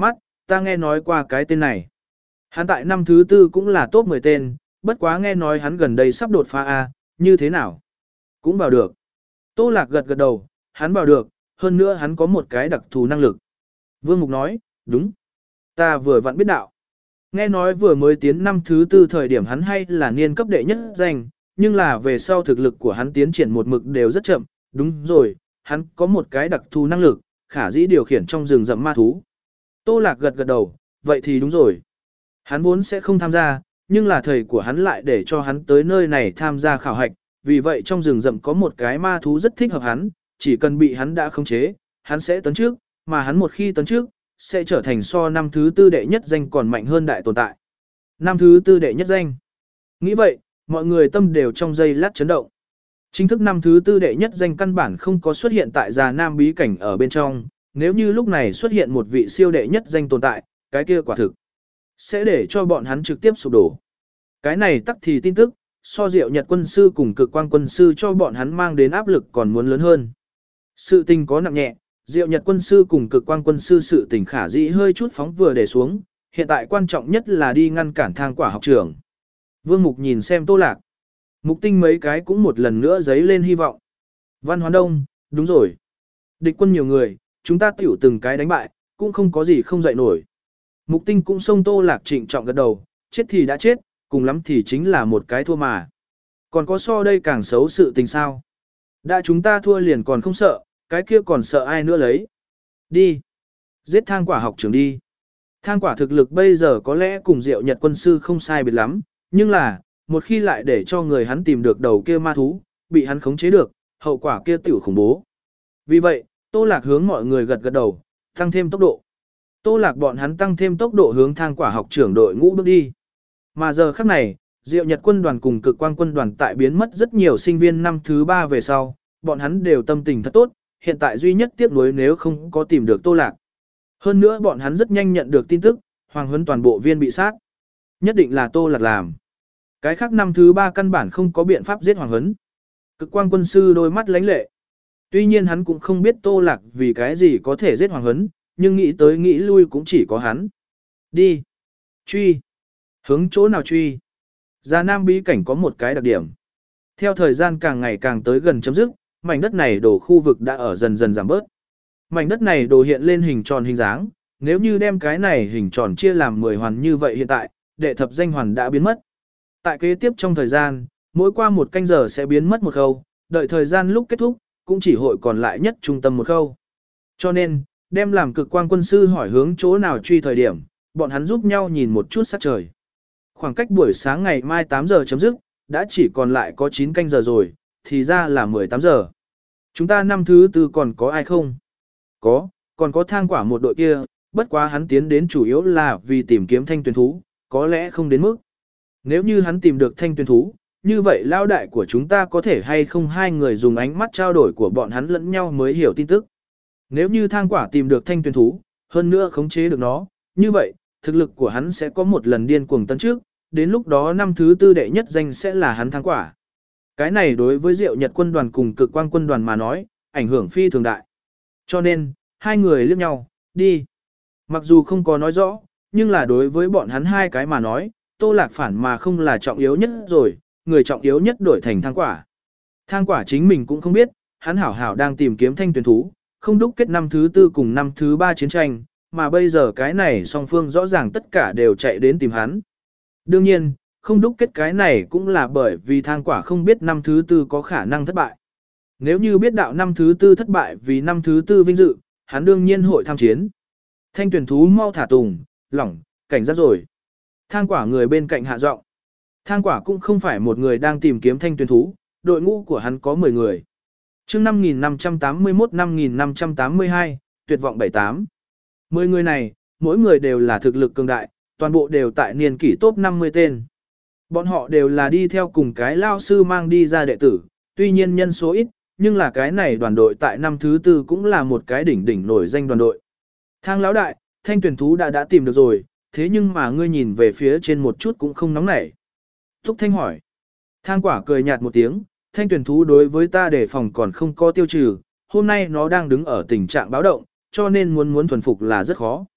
ta nghe nói qua cái tên này. Hắn tại năm thứ tư cũng là top mười tên, bất quá nghe nói hắn gần đây sắp đột phá A, như thế nào? Cũng vào được. Tô Lạc gật gật đầu, hắn vào được, hơn nữa hắn có một cái đặc thù năng lực. Vương Mục nói, đúng. Ta vừa vặn biết đạo. Nghe nói vừa mới tiến năm thứ tư thời điểm hắn hay là niên cấp đệ nhất danh, nhưng là về sau thực lực của hắn tiến triển một mực đều rất chậm. Đúng rồi, hắn có một cái đặc thù năng lực, khả dĩ điều khiển trong rừng rậm ma thú. Tô Lạc gật gật đầu, vậy thì đúng rồi. Hắn vốn sẽ không tham gia, nhưng là thầy của hắn lại để cho hắn tới nơi này tham gia khảo hạch, vì vậy trong rừng rậm có một cái ma thú rất thích hợp hắn, chỉ cần bị hắn đã khống chế, hắn sẽ tấn trước, mà hắn một khi tấn trước, sẽ trở thành so năm thứ tư đệ nhất danh còn mạnh hơn đại tồn tại. Năm thứ tư đệ nhất danh. Nghĩ vậy, mọi người tâm đều trong giây lát chấn động. Chính thức năm thứ tư đệ nhất danh căn bản không có xuất hiện tại già nam bí cảnh ở bên trong, nếu như lúc này xuất hiện một vị siêu đệ nhất danh tồn tại, cái kia quả thực sẽ để cho bọn hắn trực tiếp sụp đổ. Cái này tắc thì tin tức, so Diệu Nhật quân sư cùng Cực Quang quân sư cho bọn hắn mang đến áp lực còn muốn lớn hơn. Sự tình có nặng nhẹ, Diệu Nhật quân sư cùng Cực Quang quân sư sự tình khả dĩ hơi chút phóng vừa để xuống, hiện tại quan trọng nhất là đi ngăn cản Thang Quả học trưởng. Vương Mục nhìn xem Tô Lạc. Mục Tinh mấy cái cũng một lần nữa dấy lên hy vọng. Văn Hoán Đông, đúng rồi. Địch quân nhiều người, chúng ta tiểu từng cái đánh bại, cũng không có gì không dậy nổi. Mục Tinh cũng xông Tô Lạc trịnh trọng gật đầu, chết thì đã chết, cùng lắm thì chính là một cái thua mà. Còn có so đây càng xấu sự tình sao? Đã chúng ta thua liền còn không sợ, cái kia còn sợ ai nữa lấy. Đi. Giết Thang Quả học trưởng đi. Thang Quả thực lực bây giờ có lẽ cùng Diệu Nhật quân sư không sai biệt lắm, nhưng là, một khi lại để cho người hắn tìm được đầu kia ma thú, bị hắn khống chế được, hậu quả kia tiểu khủng bố. Vì vậy, Tô Lạc hướng mọi người gật gật đầu, tăng thêm tốc độ. Tô Lạc bọn hắn tăng thêm tốc độ hướng Thang Quả học trưởng đội ngũ bước đi. Mà giờ khắc này, Diệu Nhật quân đoàn cùng Cực Quang quân đoàn tại biến mất rất nhiều sinh viên năm thứ ba về sau, bọn hắn đều tâm tình thật tốt, hiện tại duy nhất tiếc nuối nếu không có tìm được Tô Lạc. Hơn nữa bọn hắn rất nhanh nhận được tin tức, Hoàng Huấn toàn bộ viên bị sát. Nhất định là Tô Lạc làm. Cái khác năm thứ ba căn bản không có biện pháp giết Hoàng Huấn. Cực Quang quân sư đôi mắt lánh lệ. Tuy nhiên hắn cũng không biết Tô Lạc vì cái gì có thể giết Hoàng Huấn, nhưng nghĩ tới nghĩ lui cũng chỉ có hắn. Đi. Truy. Hướng chỗ nào truy? Già Nam bí cảnh có một cái đặc điểm. Theo thời gian càng ngày càng tới gần chấm dứt, mảnh đất này đổ khu vực đã ở dần dần giảm bớt. Mảnh đất này đổ hiện lên hình tròn hình dáng, nếu như đem cái này hình tròn chia làm mười hoàn như vậy hiện tại, đệ thập danh hoàn đã biến mất. Tại kế tiếp trong thời gian, mỗi qua một canh giờ sẽ biến mất một khâu, đợi thời gian lúc kết thúc, cũng chỉ hội còn lại nhất trung tâm một khâu. Cho nên, đem làm Cực Quang quân sư hỏi hướng chỗ nào truy thời điểm, bọn hắn giúp nhau nhìn một chút sắc trời. Khoảng cách buổi sáng ngày mai tám giờ chấm dứt, đã chỉ còn lại có chín canh giờ rồi, thì ra là mười tám giờ. Chúng ta năm thứ tư còn có ai không? Có, còn có Thang Quả một đội kia, bất quá hắn tiến đến chủ yếu là vì tìm kiếm thanh tuyển thú, có lẽ không đến mức. Nếu như hắn tìm được thanh tuyển thú, như vậy lao đại của chúng ta có thể hay không hai người dùng ánh mắt trao đổi của bọn hắn lẫn nhau mới hiểu tin tức. Nếu như Thang Quả tìm được thanh tuyển thú, hơn nữa khống chế được nó, như vậy, thực lực của hắn sẽ có một lần điên cuồng tấn trước, đến lúc đó năm thứ tư đệ nhất danh sẽ là hắn Thang Quả. Cái này đối với Diệu Nhật quân đoàn cùng Cực Quang quân đoàn mà nói, ảnh hưởng phi thường đại. Cho nên, hai người liếc nhau, đi. Mặc dù không có nói rõ, nhưng là đối với bọn hắn hai cái mà nói, Tô Lạc phản mà không là trọng yếu nhất rồi, người trọng yếu nhất đổi thành Thang Quả. Thang Quả chính mình cũng không biết, hắn hảo hảo đang tìm kiếm thanh tuyển thú, không đúc kết năm thứ tư cùng năm thứ ba chiến tranh, mà bây giờ cái này song phương rõ ràng tất cả đều chạy đến tìm hắn. Đương nhiên, không đúc kết cái này cũng là bởi vì Thang Quả không biết năm thứ tư có khả năng thất bại. Nếu như biết đạo năm thứ tư thất bại vì năm thứ tư vinh dự, hắn đương nhiên hội tham chiến. Thanh tuyển thú mau thả tùng, lỏng, cảnh giác rồi. Thang Quả người bên cạnh hạ giọng. Thang Quả cũng không phải một người đang tìm kiếm thanh tuyển thú, đội ngũ của hắn có mười người. Chương năm nghìn năm trăm tám mươi mốt năm nghìn năm trăm tám mươi hai, tuyệt vọng bảy tám. mười người này, mỗi người đều là thực lực cường đại, toàn bộ đều tại niên kỷ top năm mươi tên. Bọn họ đều là đi theo cùng cái lao sư mang đi ra đệ tử, tuy nhiên nhân số ít, nhưng là cái này đoàn đội tại năm thứ tư cũng là một cái đỉnh đỉnh nổi danh đoàn đội. Thang lão đại, thanh tuyển thú đã đã tìm được rồi, thế nhưng mà ngươi nhìn về phía trên một chút cũng không nóng nảy. Thúc Thanh hỏi. Thang Quả cười nhạt một tiếng, thanh tuyển thú đối với ta đề phòng còn không có tiêu trừ, hôm nay nó đang đứng ở tình trạng báo động, cho nên muốn muốn thuần phục là rất khó.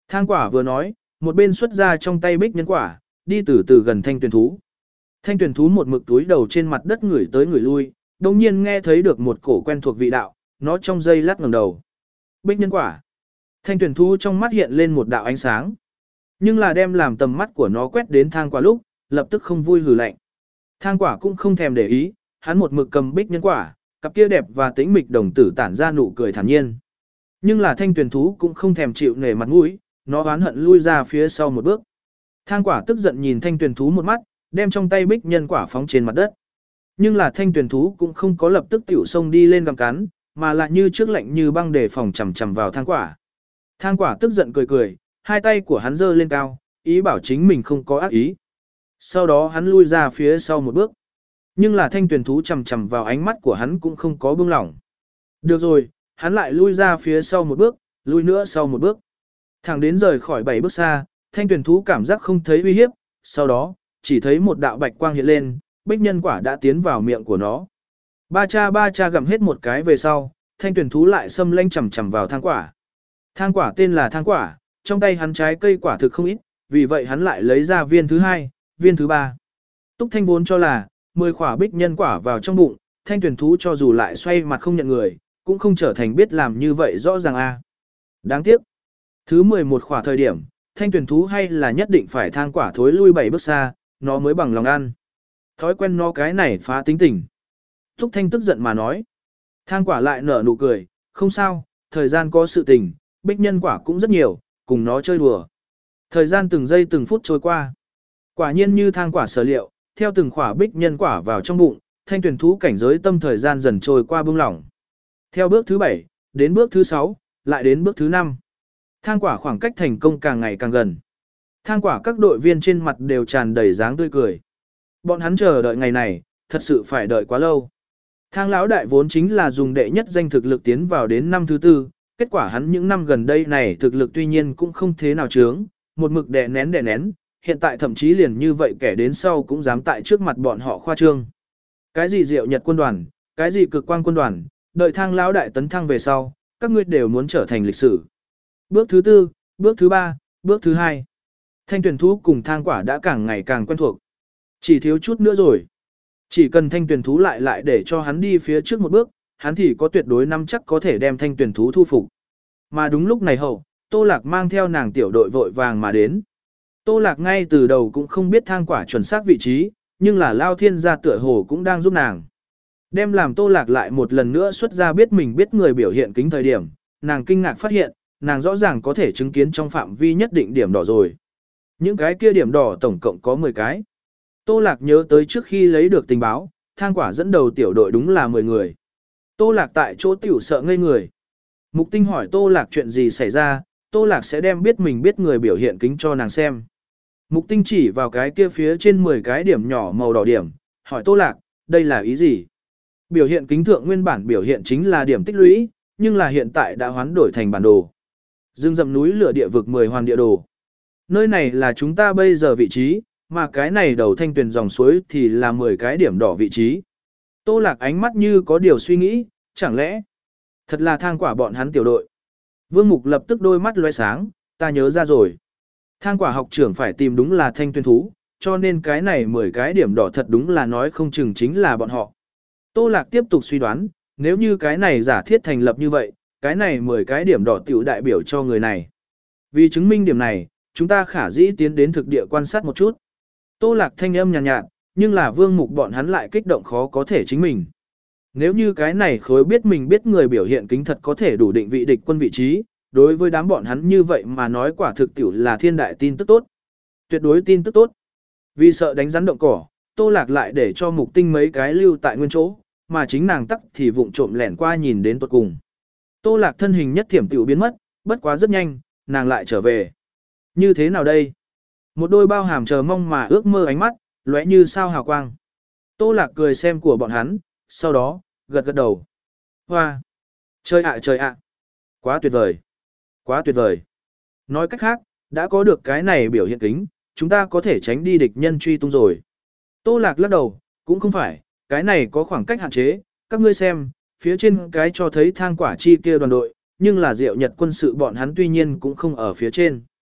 Thang quả vừa nói, một bên xuất ra trong tay bích nhân quả, đi từ từ gần thanh tuyển thú. Thanh tuyển thú một mực túi đầu trên mặt đất ngửi tới ngửi lui, đồng nhiên nghe thấy được một cổ quen thuộc vị đạo, nó trong giây lát ngẩng đầu. Bích nhân quả. Thanh tuyển thú trong mắt hiện lên một đạo ánh sáng. Nhưng là đem làm tầm mắt của nó quét đến thang quả lúc, lập tức không vui hừ lạnh. Thang quả cũng không thèm để ý, hắn một mực cầm bích nhân quả, cặp kia đẹp và tĩnh mịch đồng tử tản ra nụ cười thản nhiên. Nhưng là thanh tuyển thú cũng không thèm chịu nể mặt mũi, nó oán hận lui ra phía sau một bước. Thang quả tức giận nhìn thanh tuyển thú một mắt, đem trong tay bích nhân quả phóng trên mặt đất. Nhưng là thanh tuyển thú cũng không có lập tức tiểu xông đi lên gặm cắn, mà lại như trước lạnh như băng để phòng chầm chầm vào thang quả. Thang quả tức giận cười cười, hai tay của hắn giơ lên cao, ý bảo chính mình không có ác ý. Sau đó hắn lui ra phía sau một bước. Nhưng là thanh tuyển thú chầm chầm vào ánh mắt của hắn cũng không có buông lỏng. Được rồi, hắn lại lui ra phía sau một bước, lui nữa sau một bước. Thẳng đến rời khỏi bảy bước xa, thanh tuyển thú cảm giác không thấy uy hiếp, sau đó, chỉ thấy một đạo bạch quang hiện lên, bích nhân quả đã tiến vào miệng của nó. Ba cha ba cha gặm hết một cái về sau, thanh tuyển thú lại xâm lanh chầm chầm vào thang quả. Thang quả tên là thang quả, trong tay hắn trái cây quả thực không ít, vì vậy hắn lại lấy ra viên thứ hai, viên thứ ba. Túc Thanh vốn cho là, mười khỏa bích nhân quả vào trong bụng, thanh tuyển thú cho dù lại xoay mặt không nhận người, cũng không trở thành biết làm như vậy rõ ràng a. Đáng tiếc. Thứ mười một khỏa thời điểm, thanh tuyển thú hay là nhất định phải thang quả thối lui bảy bước xa, nó mới bằng lòng ăn. Thói quen nó cái này phá tính tình. Túc Thanh tức giận mà nói. Thang quả lại nở nụ cười, không sao, thời gian có sự tình, bích nhân quả cũng rất nhiều, cùng nó chơi đùa. Thời gian từng giây từng phút trôi qua. Quả nhiên như thang quả sở liệu, theo từng khỏa bích nhân quả vào trong bụng, thanh tuyển thú cảnh giới tâm thời gian dần trôi qua bông lỏng. Theo bước thứ bảy, đến bước thứ sáu, lại đến bước thứ năm. Thang quả khoảng cách thành công càng ngày càng gần. Thang quả các đội viên trên mặt đều tràn đầy dáng tươi cười. Bọn hắn chờ đợi ngày này, thật sự phải đợi quá lâu. Thang lão đại vốn chính là dùng đệ nhất danh thực lực tiến vào đến năm thứ tư, kết quả hắn những năm gần đây này thực lực tuy nhiên cũng không thế nào chướng, một mực đè nén đè nén, hiện tại thậm chí liền như vậy kẻ đến sau cũng dám tại trước mặt bọn họ khoa trương. Cái gì diệu nhật quân đoàn, cái gì cực quang quân đoàn, đợi thang lão đại tấn thăng về sau, các ngươi đều muốn trở thành lịch sử. Bước thứ tư, bước thứ ba, bước thứ hai. Thanh tuyển thú cùng thang quả đã càng ngày càng quen thuộc. Chỉ thiếu chút nữa rồi. Chỉ cần thanh tuyển thú lại lại để cho hắn đi phía trước một bước, hắn thì có tuyệt đối nắm chắc có thể đem thanh tuyển thú thu phục. Mà đúng lúc này hậu, Tô Lạc mang theo nàng tiểu đội vội vàng mà đến. Tô Lạc ngay từ đầu cũng không biết thang quả chuẩn xác vị trí, nhưng là Lao Thiên gia tựa hồ cũng đang giúp nàng. Đem làm Tô Lạc lại một lần nữa xuất ra biết mình biết người biểu hiện kính thời điểm, nàng kinh ngạc phát hiện, nàng rõ ràng có thể chứng kiến trong phạm vi nhất định điểm đỏ rồi. Những cái kia điểm đỏ tổng cộng có mười cái. Tô Lạc nhớ tới trước khi lấy được tình báo, thang quả dẫn đầu tiểu đội đúng là mười người. Tô Lạc tại chỗ tiểu sợ ngây người. Mục Tinh hỏi Tô Lạc chuyện gì xảy ra, Tô Lạc sẽ đem biết mình biết người biểu hiện kính cho nàng xem. Mục Tinh chỉ vào cái kia phía trên mười cái điểm nhỏ màu đỏ điểm, hỏi Tô Lạc, đây là ý gì? Biểu hiện kính thượng nguyên bản biểu hiện chính là điểm tích lũy, nhưng là hiện tại đã hoán đổi thành bản đồ. Dương rậm núi lửa địa vực mười hoàn địa đồ. Nơi này là chúng ta bây giờ vị trí, mà cái này đầu thanh tuyền dòng suối thì là mười cái điểm đỏ vị trí. Tô Lạc ánh mắt như có điều suy nghĩ, chẳng lẽ thật là thang quả bọn hắn tiểu đội. Vương Mục lập tức đôi mắt lóe sáng, ta nhớ ra rồi. Thang quả học trưởng phải tìm đúng là thanh tuyên thú, cho nên cái này mười cái điểm đỏ thật đúng là nói không chừng chính là bọn họ. Tô Lạc tiếp tục suy đoán, nếu như cái này giả thiết thành lập như vậy, cái này mười cái điểm đỏ tiểu đại biểu cho người này. Vì chứng minh điểm này, chúng ta khả dĩ tiến đến thực địa quan sát một chút. Tô Lạc thanh âm nhàn nhạt, nhạt, nhưng là Vương Mục bọn hắn lại kích động khó có thể chính mình. Nếu như cái này khối biết mình biết người biểu hiện kính thật có thể đủ định vị địch quân vị trí, đối với đám bọn hắn như vậy mà nói quả thực tiểu là thiên đại tin tức tốt. Tuyệt đối tin tức tốt. Vì sợ đánh rắn động cỏ, Tô Lạc lại để cho Mục Tinh mấy cái lưu tại nguyên chỗ, mà chính nàng tắc thì vụng trộm lẻn qua nhìn đến tuột cùng. Tô Lạc thân hình nhất thiểm tiểu biến mất, bất quá rất nhanh, nàng lại trở về. Như thế nào đây? Một đôi bao hàm chờ mong mà ước mơ ánh mắt, lóe như sao hào quang. Tô Lạc cười xem của bọn hắn, sau đó, gật gật đầu. Hoa! Trời ạ trời ạ! Quá tuyệt vời! Quá tuyệt vời! Nói cách khác, đã có được cái này biểu hiện kính, chúng ta có thể tránh đi địch nhân truy tung rồi. Tô Lạc lắc đầu, cũng không phải, cái này có khoảng cách hạn chế, các ngươi xem, phía trên cái cho thấy thang quả chi kia đoàn đội, nhưng là diệu nhật quân sự bọn hắn tuy nhiên cũng không ở phía trên.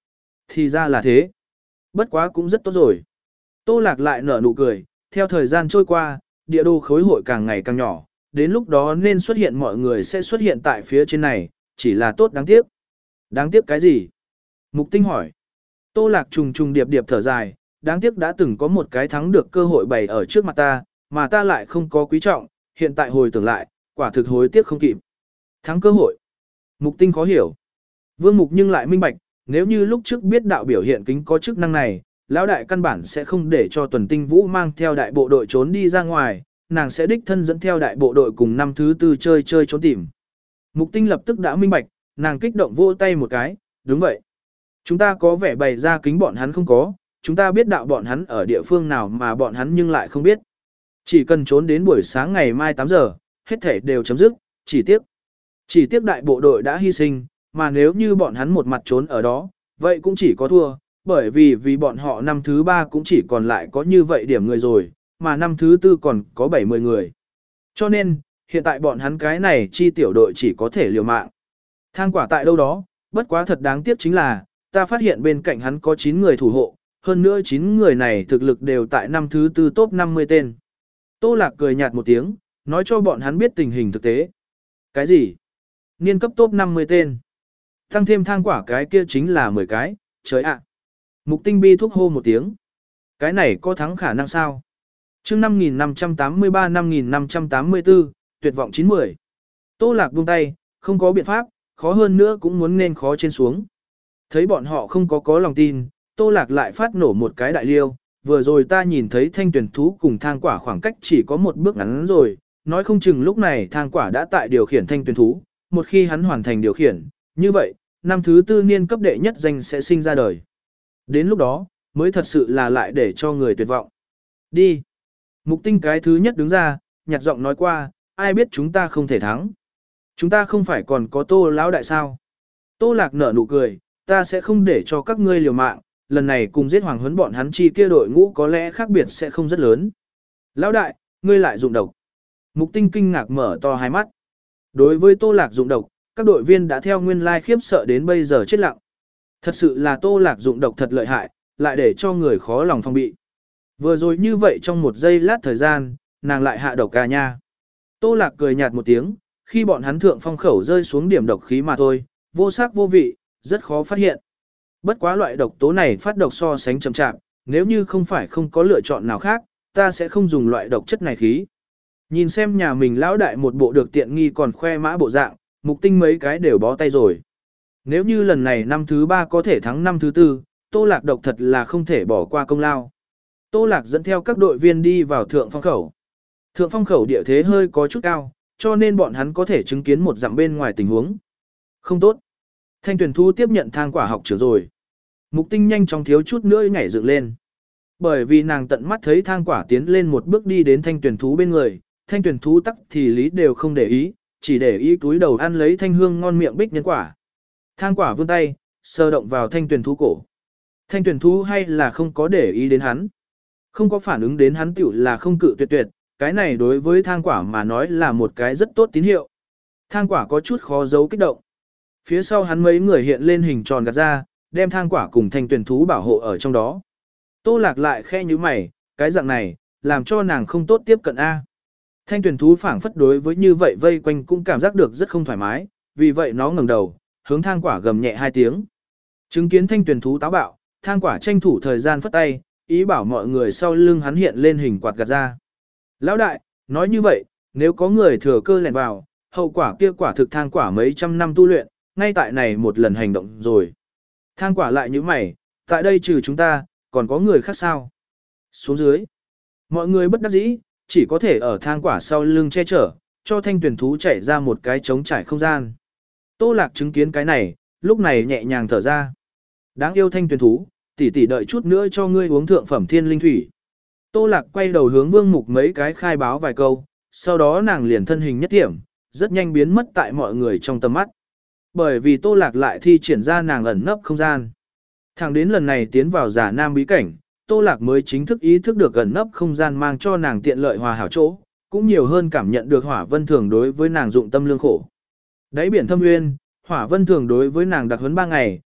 Thì ra là thế. Bất quá cũng rất tốt rồi. Tô Lạc lại nở nụ cười, theo thời gian trôi qua, địa đồ khối hội càng ngày càng nhỏ, đến lúc đó nên xuất hiện mọi người sẽ xuất hiện tại phía trên này, chỉ là tốt đáng tiếc. Đáng tiếc cái gì? Mục Tinh hỏi. Tô Lạc trùng trùng điệp điệp thở dài, đáng tiếc đã từng có một cái thắng được cơ hội bày ở trước mặt ta, mà ta lại không có quý trọng, hiện tại hồi tưởng lại, quả thực hối tiếc không kịp. Thắng cơ hội. Mục Tinh khó hiểu. Vương Mục nhưng lại minh bạch, nếu như lúc trước biết đạo biểu hiện kính có chức năng này, lão đại căn bản sẽ không để cho Tuần Tinh Vũ mang theo đại bộ đội trốn đi ra ngoài, nàng sẽ đích thân dẫn theo đại bộ đội cùng năm thứ tư chơi chơi trốn tìm. Mục Tinh lập tức đã minh bạch, nàng kích động vỗ tay một cái, đúng vậy. Chúng ta có vẻ bày ra kính bọn hắn không có, chúng ta biết đạo bọn hắn ở địa phương nào mà bọn hắn nhưng lại không biết. Chỉ cần trốn đến buổi sáng ngày mai tám giờ, hết thể đều chấm dứt, chỉ tiếc. Chỉ tiếc đại bộ đội đã hy sinh, mà nếu như bọn hắn một mặt trốn ở đó, vậy cũng chỉ có thua, bởi vì vì bọn họ năm thứ ba cũng chỉ còn lại có như vậy điểm người rồi, mà năm thứ tư còn có bảy mươi người. Cho nên, hiện tại bọn hắn cái này chi tiểu đội chỉ có thể liều mạng. Thang quả tại đâu đó, bất quá thật đáng tiếc chính là, ta phát hiện bên cạnh hắn có chín người thủ hộ, hơn nữa chín người này thực lực đều tại năm thứ tư top năm mươi tên. Tô Lạc cười nhạt một tiếng, nói cho bọn hắn biết tình hình thực tế. Cái gì? Niên cấp top năm mươi tên. Tăng thêm thang quả cái kia chính là mười cái, trời ạ. Mục Tinh bi thúc hô một tiếng. Cái này có thắng khả năng sao? Chương năm nghìn năm trăm tám mươi ba năm nghìn năm trăm tám mươi tư, tuyệt vọng chín mươi. Tô Lạc buông tay, không có biện pháp, khó hơn nữa cũng muốn nên khó trên xuống. Thấy bọn họ không có có lòng tin, Tô Lạc lại phát nổ một cái đại liêu, vừa rồi ta nhìn thấy thanh tuyển thú cùng thang quả khoảng cách chỉ có một bước ngắn rồi, nói không chừng lúc này thang quả đã tại điều khiển thanh tuyển thú, một khi hắn hoàn thành điều khiển, như vậy, năm thứ tư niên cấp đệ nhất danh sẽ sinh ra đời. Đến lúc đó, mới thật sự là lại để cho người tuyệt vọng. Đi. Mục Tinh cái thứ nhất đứng ra, nhạt giọng nói qua, ai biết chúng ta không thể thắng. Chúng ta không phải còn có Tô lão đại sao. Tô Lạc nở nụ cười, ta sẽ không để cho các ngươi liều mạng, lần này cùng giết Hoàng Huấn bọn hắn chi kia đội ngũ có lẽ khác biệt sẽ không rất lớn. Lão đại, ngươi lại dụng độc. Mục Tinh kinh ngạc mở to hai mắt. Đối với Tô Lạc dụng độc, các đội viên đã theo nguyên lai khiếp sợ đến bây giờ chết lặng. Thật sự là Tô Lạc dụng độc thật lợi hại, lại để cho người khó lòng phòng bị. Vừa rồi như vậy trong một giây lát thời gian, nàng lại hạ độc ca nha. Tô Lạc cười nhạt một tiếng, khi bọn hắn thượng phong khẩu rơi xuống điểm độc khí mà thôi, vô sắc vô vị, rất khó phát hiện. Bất quá loại độc tố này phát độc so sánh chậm chạp, nếu như không phải không có lựa chọn nào khác, ta sẽ không dùng loại độc chất này khí. Nhìn xem nhà mình lão đại một bộ được tiện nghi còn khoe mã bộ dạng, Mục Tinh mấy cái đều bó tay rồi. Nếu như lần này năm thứ ba có thể thắng năm thứ tư, Tô Lạc độc thật là không thể bỏ qua công lao. Tô Lạc dẫn theo các đội viên đi vào thượng phong khẩu. Thượng phong khẩu địa thế hơi có chút cao, cho nên bọn hắn có thể chứng kiến một dặm bên ngoài tình huống. Không tốt. Thanh tuyển thu tiếp nhận thang quả học trưởng rồi. Mục Tinh nhanh chóng thiếu chút nữa nhảy dựng lên. Bởi vì nàng tận mắt thấy thang quả tiến lên một bước đi đến thanh tuyển thú bên người, thanh tuyển thú tắc thì lý đều không để ý, chỉ để ý túi đầu ăn lấy thanh hương ngon miệng bích nhân quả. Thang quả vươn tay, sờ động vào thanh tuyển thú cổ. Thanh tuyển thú hay là không có để ý đến hắn. Không có phản ứng đến hắn tiểu là không cự tuyệt tuyệt, cái này đối với thang quả mà nói là một cái rất tốt tín hiệu. Thang quả có chút khó giấu kích động. Phía sau hắn mấy người hiện lên hình tròn gạt ra, đem thang quả cùng thanh tuyển thú bảo hộ ở trong đó. Tô Lạc lại khe như mày, cái dạng này, làm cho nàng không tốt tiếp cận A. Thanh tuyển thú phảng phất đối với như vậy vây quanh cũng cảm giác được rất không thoải mái, vì vậy nó ngẩng đầu, hướng thang quả gầm nhẹ hai tiếng. Chứng kiến thanh tuyển thú táo bạo, thang quả tranh thủ thời gian phất tay, ý bảo mọi người sau lưng hắn hiện lên hình quạt gạt ra. Lão đại, nói như vậy, nếu có người thừa cơ lẻn vào, hậu quả kia quả thực thang quả mấy trăm năm tu luyện, ngay tại này một lần hành động rồi. Thang quả lại như mày, tại đây trừ chúng ta, còn có người khác sao? Xuống dưới. Mọi người bất đắc dĩ, chỉ có thể ở thang quả sau lưng che chở, cho thanh tuyển thú chạy ra một cái trống trải không gian. Tô Lạc chứng kiến cái này, lúc này nhẹ nhàng thở ra. Đáng yêu thanh tuyển thú, tỷ tỷ đợi chút nữa cho ngươi uống thượng phẩm thiên linh thủy. Tô Lạc quay đầu hướng Vương Mục mấy cái khai báo vài câu, sau đó nàng liền thân hình nhất điểm, rất nhanh biến mất tại mọi người trong tầm mắt. Bởi vì Tô Lạc lại thi triển ra nàng ẩn nấp không gian. Thẳng đến lần này tiến vào giả nam bí cảnh, Tô Lạc mới chính thức ý thức được ẩn nấp không gian mang cho nàng tiện lợi hòa hảo chỗ, cũng nhiều hơn cảm nhận được Hỏa Vân Thường đối với nàng dụng tâm lương khổ. Đáy biển thâm nguyên, Hỏa Vân Thường đối với nàng đặc huấn ba ngày,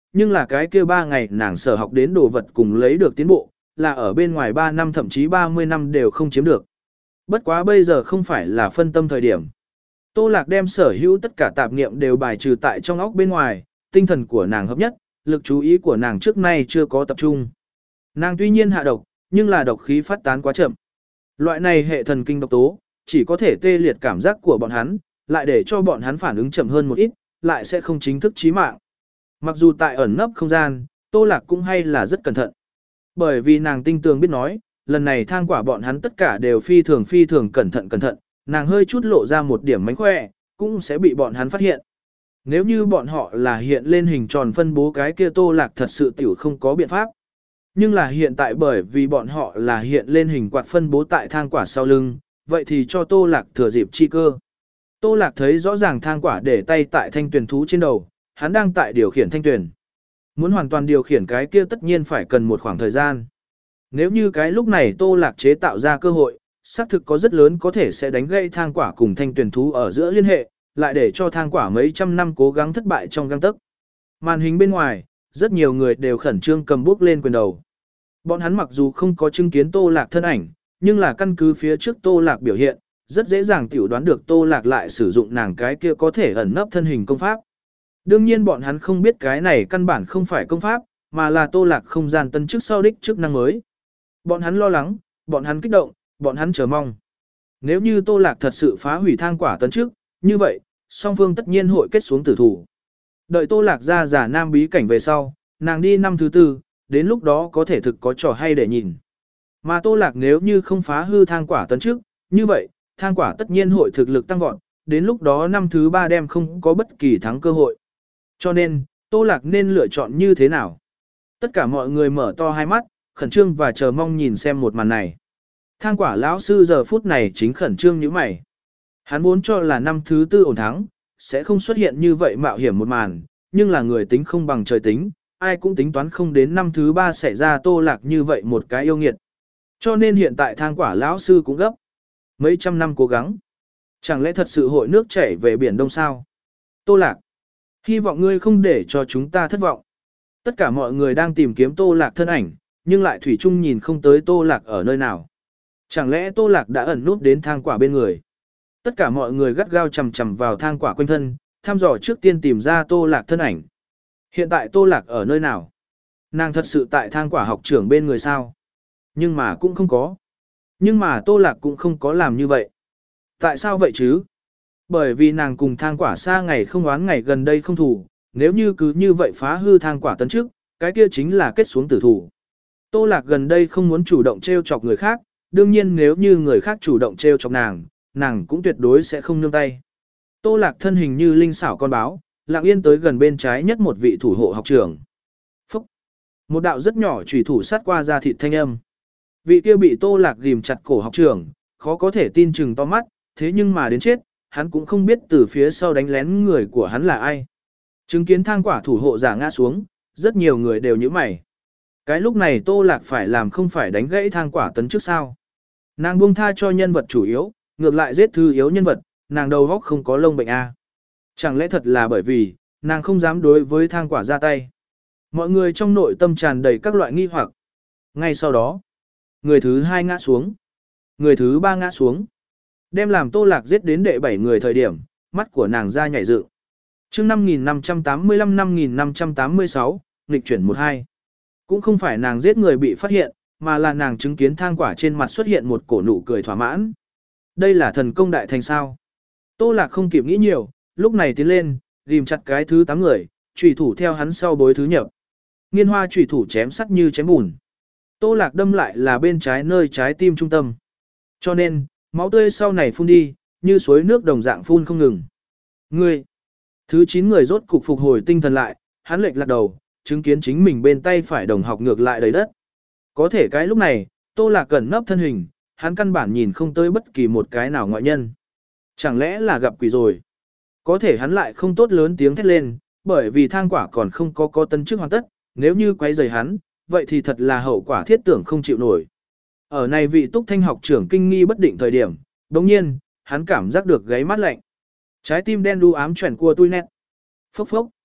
nhưng là cái kia ba ngày nàng sở học đến đồ vật cùng lấy được tiến bộ, là ở bên ngoài ba năm thậm chí ba mươi năm đều không chiếm được. Bất quá bây giờ không phải là phân tâm thời điểm. Tô Lạc đem sở hữu tất cả tạp niệm đều bài trừ tại trong óc bên ngoài, tinh thần của nàng hợp nhất, lực chú ý của nàng trước nay chưa có tập trung. Nàng tuy nhiên hạ độc, nhưng là độc khí phát tán quá chậm. Loại này hệ thần kinh độc tố, chỉ có thể tê liệt cảm giác của bọn hắn, lại để cho bọn hắn phản ứng chậm hơn một ít, lại sẽ không chính thức chí mạng. Mặc dù tại ẩn nấp không gian, Tô Lạc cũng hay là rất cẩn thận. Bởi vì nàng tinh tường biết nói, lần này thang quả bọn hắn tất cả đều phi thường phi thường cẩn thận cẩn thận, nàng hơi chút lộ ra một điểm mánh khỏe, cũng sẽ bị bọn hắn phát hiện. Nếu như bọn họ là hiện lên hình tròn phân bố cái kia Tô Lạc thật sự tiểu không có biện pháp. Nhưng là hiện tại bởi vì bọn họ là hiện lên hình quạt phân bố tại thang quả sau lưng, vậy thì cho Tô Lạc thừa dịp chi cơ. Tô Lạc thấy rõ ràng thang quả để tay tại thanh tuyển thú trên đầu, hắn đang tại điều khiển thanh tuyển. Muốn hoàn toàn điều khiển cái kia tất nhiên phải cần một khoảng thời gian. Nếu như cái lúc này Tô Lạc chế tạo ra cơ hội, xác thực có rất lớn có thể sẽ đánh gãy thang quả cùng thanh tuyển thú ở giữa liên hệ, lại để cho thang quả mấy trăm năm cố gắng thất bại trong gang tấc. Màn hình bên ngoài, rất nhiều người đều khẩn trương cầm bút lên quyền đầu. Bọn hắn mặc dù không có chứng kiến Tô Lạc thân ảnh, nhưng là căn cứ phía trước Tô Lạc biểu hiện, rất dễ dàng tiểu đoán được Tô Lạc lại sử dụng nàng cái kia có thể ẩn nấp thân hình công pháp. Đương nhiên bọn hắn không biết cái này căn bản không phải công pháp, mà là Tô Lạc không gian tân chức sau đích chức năng mới. Bọn hắn lo lắng, bọn hắn kích động, bọn hắn chờ mong. Nếu như Tô Lạc thật sự phá hủy thang quả tấn trước, như vậy, song phương tất nhiên hội kết xuống tử thủ. Đợi Tô Lạc ra giả nam bí cảnh về sau, nàng đi năm thứ tư, đến lúc đó có thể thực có trò hay để nhìn. Mà Tô Lạc nếu như không phá hư thang quả tấn trước, như vậy, thang quả tất nhiên hội thực lực tăng vọt, đến lúc đó năm thứ ba đem không có bất kỳ thắng cơ hội. Cho nên, Tô Lạc nên lựa chọn như thế nào? Tất cả mọi người mở to hai mắt, khẩn trương và chờ mong nhìn xem một màn này. Thang quả lão sư giờ phút này chính khẩn trương như mày. Hắn vốn cho là năm thứ tư ổn thắng, sẽ không xuất hiện như vậy mạo hiểm một màn, nhưng là người tính không bằng trời tính, ai cũng tính toán không đến năm thứ ba xảy ra Tô Lạc như vậy một cái yêu nghiệt. Cho nên hiện tại thang quả lão sư cũng gấp. Mấy trăm năm cố gắng. Chẳng lẽ thật sự hội nước chảy về biển đông sao? Tô Lạc, hy vọng ngươi không để cho chúng ta thất vọng. Tất cả mọi người đang tìm kiếm Tô Lạc thân ảnh, nhưng lại thủy chung nhìn không tới Tô Lạc ở nơi nào. Chẳng lẽ Tô Lạc đã ẩn nút đến thang quả bên người? Tất cả mọi người gắt gao chầm chầm vào thang quả quanh thân, thăm dò trước tiên tìm ra Tô Lạc thân ảnh. Hiện tại Tô Lạc ở nơi nào? Nàng thật sự tại thang quả học trưởng bên người sao? Nhưng mà cũng không có. Nhưng mà Tô Lạc cũng không có làm như vậy. Tại sao vậy chứ? Bởi vì nàng cùng thang quả xa ngày không oán ngày gần đây không thủ, nếu như cứ như vậy phá hư thang quả tấn trước, cái kia chính là kết xuống tử thủ. Tô Lạc gần đây không muốn chủ động trêu chọc người khác, đương nhiên nếu như người khác chủ động trêu chọc nàng, nàng cũng tuyệt đối sẽ không nương tay. Tô Lạc thân hình như linh xảo con báo, lặng yên tới gần bên trái nhất một vị thủ hộ học trưởng. Phúc! Một đạo rất nhỏ chủy thủ sát qua da thịt thanh âm. Vị kia bị Tô Lạc ghim chặt cổ học trưởng, khó có thể tin chừng to mắt, thế nhưng mà đến chết, hắn cũng không biết từ phía sau đánh lén người của hắn là ai. Chứng kiến thang quả thủ hộ giả ngã xuống, rất nhiều người đều nhíu mày. Cái lúc này Tô Lạc phải làm không phải đánh gãy thang quả tấn trước sao. Nàng buông tha cho nhân vật chủ yếu, ngược lại giết thứ yếu nhân vật, nàng đầu óc không có lông bệnh a. Chẳng lẽ thật là bởi vì, nàng không dám đối với thang quả ra tay. Mọi người trong nội tâm tràn đầy các loại nghi hoặc. Ngay sau đó, người thứ hai ngã xuống, người thứ ba ngã xuống. Đem làm Tô Lạc giết đến đệ bảy người thời điểm, mắt của nàng ra nhảy dựng. Chương năm nghìn năm trăm tám mươi lăm năm nghìn năm trăm tám mươi sáu, nghịch chuyển một hai. Cũng không phải nàng giết người bị phát hiện, mà là nàng chứng kiến thang quả trên mặt xuất hiện một cổ nụ cười thỏa mãn. Đây là thần công đại thành sao? Tô Lạc không kịp nghĩ nhiều, lúc này tiến lên, ghim chặt cái thứ tám người, chủy thủ theo hắn sau bối thứ nhập. Nghiên hoa chủy thủ chém sắc như chém bùn. Tô Lạc đâm lại là bên trái nơi trái tim trung tâm. Cho nên, máu tươi sau này phun đi, như suối nước đồng dạng phun không ngừng. Ngươi! Thứ chín người rốt cục phục hồi tinh thần lại, hắn lệch lạc đầu, chứng kiến chính mình bên tay phải đồng học ngược lại đầy đất. Có thể cái lúc này, Tô Lạc cẩn nấp thân hình, hắn căn bản nhìn không tới bất kỳ một cái nào ngoại nhân. Chẳng lẽ là gặp quỷ rồi? Có thể hắn lại không tốt lớn tiếng thét lên, bởi vì thang quả còn không có có tân chức hoàn tất, nếu như quấy rầy hắn, vậy thì thật là hậu quả thiết tưởng không chịu nổi. Ở này vị Túc Thanh học trưởng kinh nghi bất định thời điểm, đồng nhiên, hắn cảm giác được gáy mát lạnh. Trái tim đen đu ám chuyển qua tui nét. Phốc phốc.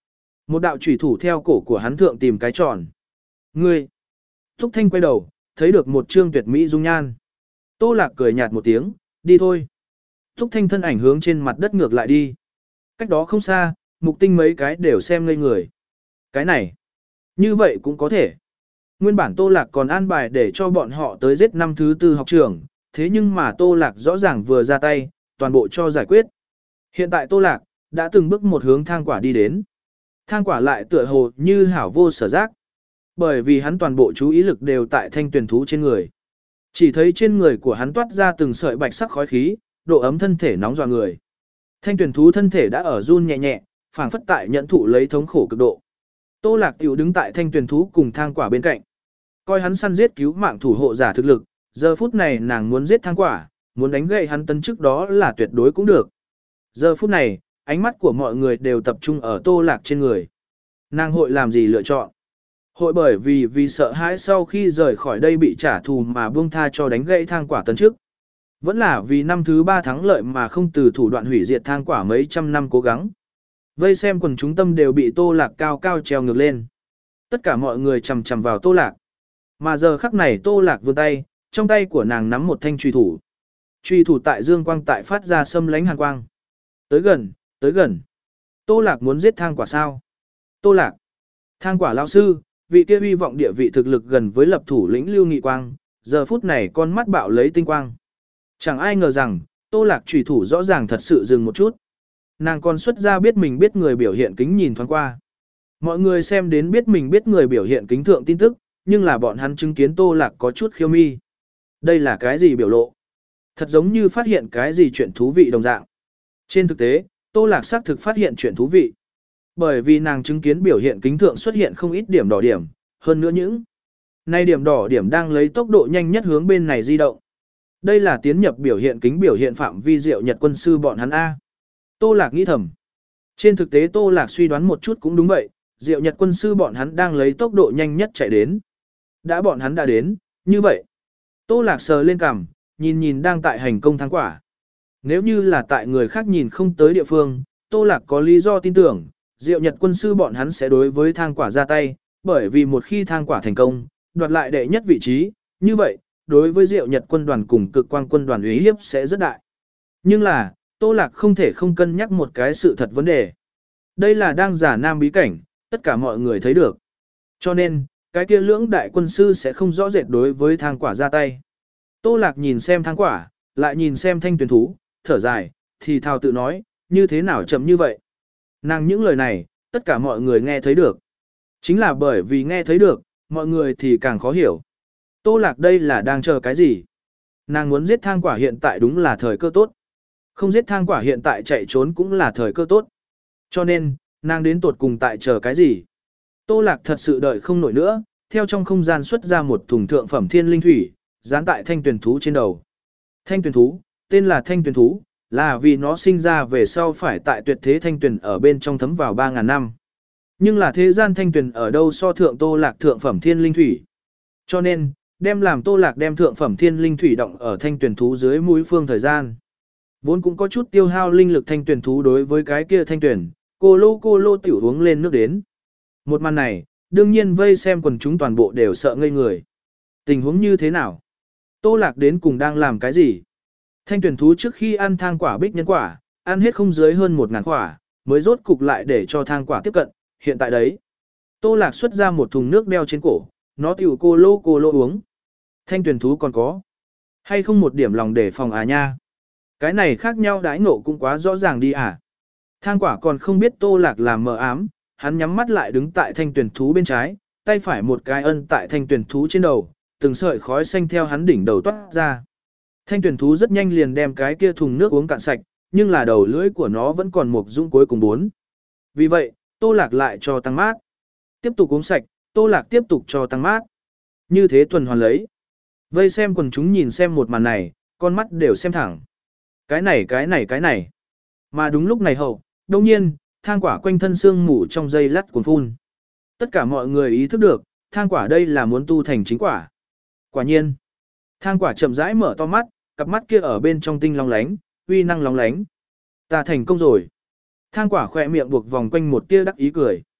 Một đạo chủy thủ theo cổ của hắn thượng tìm cái tròn. Ngươi! Thúc Thanh quay đầu, thấy được một trương tuyệt mỹ dung nhan. Tô Lạc cười nhạt một tiếng, đi thôi. Thúc Thanh thân ảnh hướng trên mặt đất ngược lại đi. Cách đó không xa, Mục Tinh mấy cái đều xem ngây người. Cái này, như vậy cũng có thể. Nguyên bản Tô Lạc còn an bài để cho bọn họ tới giết năm thứ tư học trường, thế nhưng mà Tô Lạc rõ ràng vừa ra tay, toàn bộ cho giải quyết. Hiện tại Tô Lạc, đã từng bước một hướng thang quả đi đến. Thang quả lại tựa hồ như hảo vô sở giác. Bởi vì hắn toàn bộ chú ý lực đều tại thanh tuyển thú trên người. Chỉ thấy trên người của hắn toát ra từng sợi bạch sắc khói khí, độ ấm thân thể nóng dọa người. Thanh tuyển thú thân thể đã ở run nhẹ nhẹ, phảng phất tại nhận thụ lấy thống khổ cực độ. Tô Lạc tiểu đứng tại thanh tuyển thú cùng thang quả bên cạnh. Coi hắn săn giết cứu mạng thủ hộ giả thực lực, giờ phút này nàng muốn giết thang quả, muốn đánh gậy hắn tấn trước đó là tuyệt đối cũng được. Giờ phút này, ánh mắt của mọi người đều tập trung ở Tô Lạc trên người. Nàng hội làm gì lựa chọn? Hội bởi vì vì sợ hãi sau khi rời khỏi đây bị trả thù mà buông tha cho đánh gãy thang quả tấn trước. Vẫn là vì năm thứ ba thắng lợi mà không từ thủ đoạn hủy diệt thang quả mấy trăm năm cố gắng. Vây xem quần chúng tâm đều bị Tô Lạc cao cao treo ngược lên. Tất cả mọi người chầm chầm vào Tô Lạc. Mà giờ khắc này Tô Lạc vươn tay, trong tay của nàng nắm một thanh truy thủ. Truy thủ tại dương quang tại phát ra xâm lánh hàn quang. Tới gần, tới gần. Tô Lạc muốn giết thang quả sao? Tô Lạc. Thang quả lão sư, vị kia hy vọng địa vị thực lực gần với lập thủ lĩnh Lưu Nghị Quang, giờ phút này con mắt bạo lấy tinh quang. Chẳng ai ngờ rằng, Tô Lạc truy thủ rõ ràng thật sự dừng một chút. Nàng còn xuất ra biết mình biết người biểu hiện kính nhìn thoáng qua. Mọi người xem đến biết mình biết người biểu hiện kính thượng tin tức, nhưng là bọn hắn chứng kiến Tô Lạc có chút khiêu mi. Đây là cái gì biểu lộ? Thật giống như phát hiện cái gì chuyện thú vị đồng dạng. Trên thực tế, Tô Lạc xác thực phát hiện chuyện thú vị. Bởi vì nàng chứng kiến biểu hiện kính thượng xuất hiện không ít điểm đỏ điểm, hơn nữa những nay điểm đỏ điểm đang lấy tốc độ nhanh nhất hướng bên này di động. Đây là tiến nhập biểu hiện kính biểu hiện phạm vi Diệu Nhật quân sư bọn hắn A. Tô Lạc nghĩ thầm. Trên thực tế Tô Lạc suy đoán một chút cũng đúng vậy, Diệu Nhật quân sư bọn hắn đang lấy tốc độ nhanh nhất chạy đến. Đã bọn hắn đã đến, như vậy. Tô Lạc sờ lên cằm, nhìn nhìn đang tại hành công thang quả. Nếu như là tại người khác nhìn không tới địa phương, Tô Lạc có lý do tin tưởng, Diệu Nhật quân sư bọn hắn sẽ đối với thang quả ra tay, bởi vì một khi thang quả thành công, đoạt lại đệ nhất vị trí, như vậy, đối với Diệu Nhật quân đoàn cùng cực quang quân đoàn uy hiếp sẽ rất đại. Nhưng là, Tô Lạc không thể không cân nhắc một cái sự thật vấn đề. Đây là đang giả nam bí cảnh, tất cả mọi người thấy được. Cho nên, cái kia lưỡng đại quân sư sẽ không rõ rệt đối với thang quả ra tay. Tô Lạc nhìn xem thang quả, lại nhìn xem thanh tuyển thú, thở dài, thì thào tự nói, như thế nào chậm như vậy. Nàng những lời này, tất cả mọi người nghe thấy được. Chính là bởi vì nghe thấy được, mọi người thì càng khó hiểu. Tô Lạc đây là đang chờ cái gì? Nàng muốn giết thang quả hiện tại đúng là thời cơ tốt. Không giết thang quả hiện tại chạy trốn cũng là thời cơ tốt. Cho nên, nàng đến tột cùng tại chờ cái gì? Tô Lạc thật sự đợi không nổi nữa, theo trong không gian xuất ra một thùng thượng phẩm thiên linh thủy, dán tại thanh tuyển thú trên đầu. Thanh tuyển thú, tên là thanh tuyển thú, là vì nó sinh ra về sau phải tại tuyệt thế thanh tuyển ở bên trong thấm vào ba ngàn năm. Nhưng là thế gian thanh tuyển ở đâu so thượng Tô Lạc thượng phẩm thiên linh thủy. Cho nên, đem làm Tô Lạc đem thượng phẩm thiên linh thủy động ở thanh tuyển thú dưới mũi phương thời gian. Vốn cũng có chút tiêu hao linh lực thanh tuyển thú đối với cái kia thanh tuyển, cô lô cô lô tiểu uống lên nước đến. Một màn này, đương nhiên vây xem quần chúng toàn bộ đều sợ ngây người. Tình huống như thế nào? Tô Lạc đến cùng đang làm cái gì? Thanh tuyển thú trước khi ăn thang quả bích nhân quả, ăn hết không dưới hơn một ngàn quả, mới rốt cục lại để cho thang quả tiếp cận, hiện tại đấy. Tô Lạc xuất ra một thùng nước đeo trên cổ, nó tiểu cô lô cô lô uống. Thanh tuyển thú còn có. Hay không một điểm lòng để phòng à nha? Cái này khác nhau đãi ngộ cũng quá rõ ràng đi à? Thang quả còn không biết Tô Lạc làm mờ ám, hắn nhắm mắt lại đứng tại thanh tuyển thú bên trái, tay phải một cái ân tại thanh tuyển thú trên đầu, từng sợi khói xanh theo hắn đỉnh đầu toát ra. Thanh tuyển thú rất nhanh liền đem cái kia thùng nước uống cạn sạch, nhưng là đầu lưỡi của nó vẫn còn một dũng cuối cùng bốn. Vì vậy, Tô Lạc lại cho tăng mát. Tiếp tục uống sạch, Tô Lạc tiếp tục cho tăng mát. Như thế tuần hoàn lấy. Vây xem quần chúng nhìn xem một màn này, con mắt đều xem thẳng. Cái này cái này cái này. Mà đúng lúc này hậu, đồng nhiên, thang quả quanh thân xương mù trong dây lắt cuốn phun. Tất cả mọi người ý thức được, thang quả đây là muốn tu thành chính quả. Quả nhiên, thang quả chậm rãi mở to mắt, cặp mắt kia ở bên trong tinh long lánh, uy năng long lánh. Ta thành công rồi. Thang quả khỏe miệng buộc vòng quanh một tia đắc ý cười.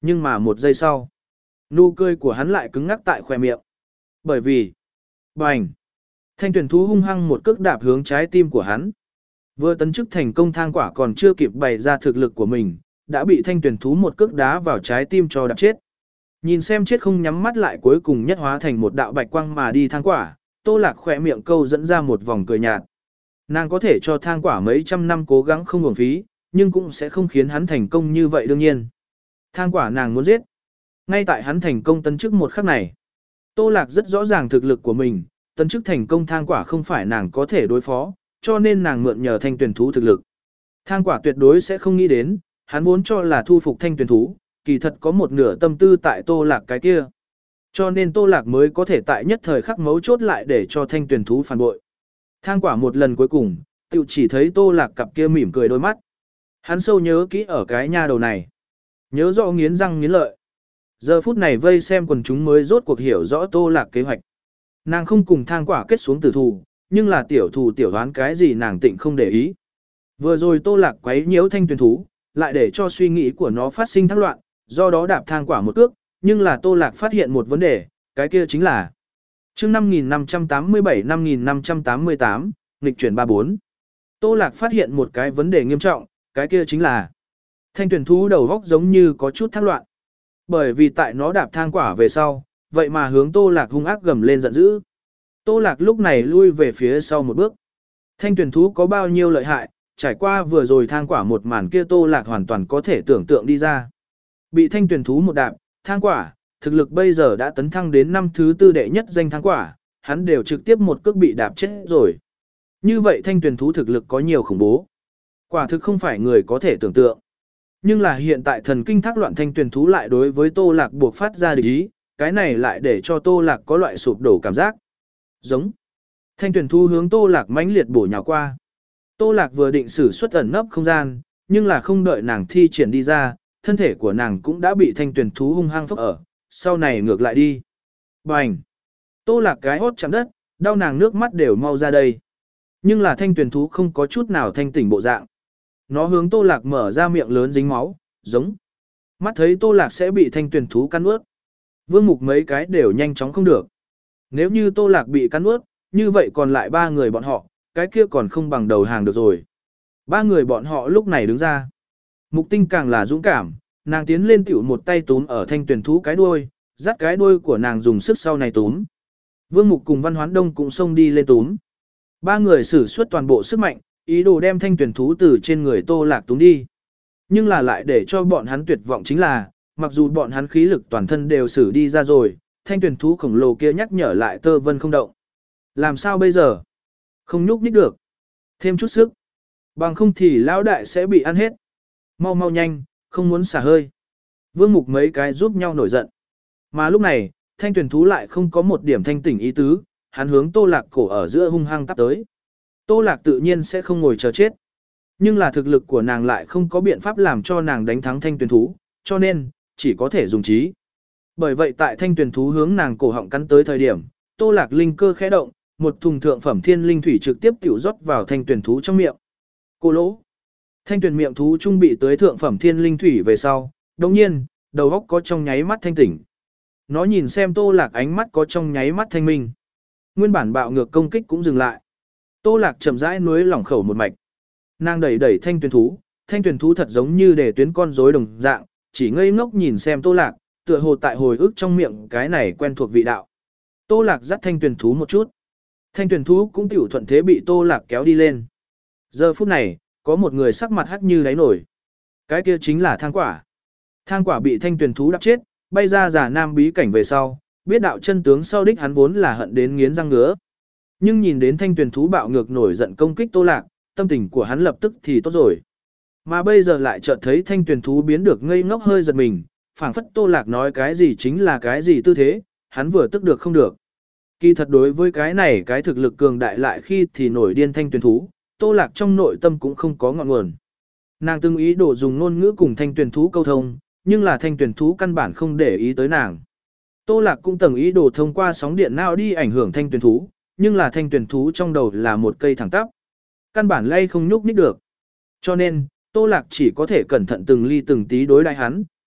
Nhưng mà một giây sau, nụ cười của hắn lại cứng ngắc tại khóe miệng. Bởi vì, bành, thanh tuyển thú hung hăng một cước đạp hướng trái tim của hắn. Vừa tấn chức thành công thang quả còn chưa kịp bày ra thực lực của mình, đã bị thanh tuyển thú một cước đá vào trái tim cho đạp chết. Nhìn xem chết không nhắm mắt lại cuối cùng nhất hóa thành một đạo bạch quang mà đi thang quả, Tô Lạc khỏe miệng câu dẫn ra một vòng cười nhạt. Nàng có thể cho thang quả mấy trăm năm cố gắng không uổng phí, nhưng cũng sẽ không khiến hắn thành công như vậy đương nhiên. Thang quả nàng muốn giết. Ngay tại hắn thành công tấn chức một khắc này, Tô Lạc rất rõ ràng thực lực của mình, tấn chức thành công thang quả không phải nàng có thể đối phó, cho nên nàng mượn nhờ thanh tuyển thú thực lực. Thang quả tuyệt đối sẽ không nghĩ đến, hắn vốn cho là thu phục thanh tuyển thú, kỳ thật có một nửa tâm tư tại Tô Lạc cái kia. Cho nên Tô Lạc mới có thể tại nhất thời khắc mấu chốt lại để cho thanh tuyển thú phản bội. Thang quả một lần cuối cùng, tự chỉ thấy Tô Lạc cặp kia mỉm cười đôi mắt. Hắn sâu nhớ kỹ ở cái nha đầu này. Nhớ rõ nghiến răng nghiến lợi. Giờ phút này vây xem quần chúng mới rốt cuộc hiểu rõ Tô Lạc kế hoạch. Nàng không cùng thang quả kết xuống tử thù, nhưng là tiểu thù tiểu đoán cái gì nàng tịnh không để ý. Vừa rồi Tô Lạc quấy nhiễu thanh tuyển thú, lại để cho suy nghĩ của nó phát sinh thắc loạn, do đó đạp thang quả một cước, nhưng là Tô Lạc phát hiện một vấn đề, cái kia chính là chương năm nghìn năm trăm tám mươi bảy năm nghìn năm trăm tám mươi tám, nghịch chuyển ba bốn. Tô Lạc phát hiện một cái vấn đề nghiêm trọng, cái kia chính là thanh tuyển thú đầu góc giống như có chút thắc loạn. Bởi vì tại nó đạp thang quả về sau, vậy mà hướng Tô Lạc hung ác gầm lên giận dữ. Tô Lạc lúc này lui về phía sau một bước. Thanh tuyển thú có bao nhiêu lợi hại, trải qua vừa rồi thang quả một màn kia Tô Lạc hoàn toàn có thể tưởng tượng đi ra. Bị thanh tuyển thú một đạp, thang quả, thực lực bây giờ đã tấn thăng đến năm thứ tư đệ nhất danh thang quả, hắn đều trực tiếp một cước bị đạp chết rồi. Như vậy thanh tuyển thú thực lực có nhiều khủng bố. Quả thực không phải người có thể tưởng tượng. Nhưng là hiện tại thần kinh thác loạn thanh tuyển thú lại đối với Tô Lạc buộc phát ra địch ý, cái này lại để cho Tô Lạc có loại sụp đổ cảm giác. Giống. Thanh tuyển thú hướng Tô Lạc mãnh liệt bổ nhào qua. Tô Lạc vừa định sử xuất ẩn nấp không gian, nhưng là không đợi nàng thi triển đi ra, thân thể của nàng cũng đã bị thanh tuyển thú hung hăng phốc ở, sau này ngược lại đi. Bành! Tô Lạc cái hốt chạm đất, đau nàng nước mắt đều mau ra đây. Nhưng là thanh tuyển thú không có chút nào thanh tỉnh bộ dạng. Nó hướng Tô Lạc mở ra miệng lớn dính máu, giống. Mắt thấy Tô Lạc sẽ bị thanh tuyển thú cắn ướt. Vương Mục mấy cái đều nhanh chóng không được. Nếu như Tô Lạc bị cắn ướt, như vậy còn lại ba người bọn họ, cái kia còn không bằng đầu hàng được rồi. Ba người bọn họ lúc này đứng ra. Mục Tinh càng là dũng cảm, nàng tiến lên tiểu một tay túm ở thanh tuyển thú cái đuôi, dắt cái đuôi của nàng dùng sức sau này túm. Vương Mục cùng Văn Hoán Đông cũng xông đi lên túm. Ba người sử xuất toàn bộ sức mạnh, ý đồ đem thanh tuyển thú từ trên người Tô Lạc túm đi. Nhưng là lại để cho bọn hắn tuyệt vọng chính là, mặc dù bọn hắn khí lực toàn thân đều sử đi ra rồi, thanh tuyển thú khổng lồ kia nhắc nhở lại Tơ Vân không động. Làm sao bây giờ? Không nhúc nhích được. Thêm chút sức. Bằng không thì lão đại sẽ bị ăn hết. Mau mau nhanh, không muốn xả hơi. Vương Mục mấy cái giúp nhau nổi giận. Mà lúc này, thanh tuyển thú lại không có một điểm thanh tỉnh ý tứ, hắn hướng Tô Lạc cổ ở giữa hung hăng tắp tới. Tô Lạc tự nhiên sẽ không ngồi chờ chết. Nhưng là thực lực của nàng lại không có biện pháp làm cho nàng đánh thắng thanh tuyển thú, cho nên, chỉ có thể dùng trí. Bởi vậy tại thanh tuyển thú hướng nàng cổ họng cắn tới thời điểm, Tô Lạc linh cơ khẽ động, một thùng thượng phẩm thiên linh thủy trực tiếp tiểu rót vào thanh tuyển thú trong miệng. Cô lỗ. Thanh tuyển miệng thú trung bị tới thượng phẩm thiên linh thủy về sau, đồng nhiên, đầu óc có trong nháy mắt thanh tỉnh. Nó nhìn xem Tô Lạc ánh mắt có trong nháy mắt thanh minh. Nguyên bản bạo ngược công kích cũng dừng lại. Tô Lạc chậm rãi nuối lỏng khẩu một mạch. Nàng đẩy đẩy thanh tuyển thú, thanh tuyển thú thật giống như để tuyến con rối đồng dạng, chỉ ngây ngốc nhìn xem Tô Lạc, tựa hồ tại hồi ức trong miệng cái này quen thuộc vị đạo. Tô Lạc dắt thanh tuyển thú một chút. Thanh tuyển thú cũng tiểu thuận thế bị Tô Lạc kéo đi lên. Giờ phút này, có một người sắc mặt hắt như đáy nổi. Cái kia chính là thang quả. Thang quả bị thanh tuyển thú đập chết, bay ra giả nam bí cảnh về sau, biết đạo chân tướng sau đích hắn vốn là hận đến nghiến răng ngứa. Nhưng nhìn đến thanh tuyển thú bạo ngược nổi giận công kích Tô Lạc, tâm tình của hắn lập tức thì tốt rồi. Mà bây giờ lại chợt thấy thanh tuyển thú biến được ngây ngốc hơi giật mình, phảng phất Tô Lạc nói cái gì chính là cái gì tư thế, hắn vừa tức được không được. Kỳ thật đối với cái này cái thực lực cường đại lại khi thì nổi điên thanh tuyển thú, Tô Lạc trong nội tâm cũng không có ngọn nguồn. Nàng từng ý đồ dùng ngôn ngữ cùng thanh tuyển thú câu thông, nhưng là thanh tuyển thú căn bản không để ý tới nàng. Tô Lạc cũng từng ý đồ thông qua sóng điện não đi ảnh hưởng thanh tuyển thú, nhưng là thanh tuyển thú trong đầu là một cây thẳng tắp. Căn bản lay không nhúc nhích được. Cho nên, Tô Lạc chỉ có thể cẩn thận từng ly từng tí đối đãi hắn,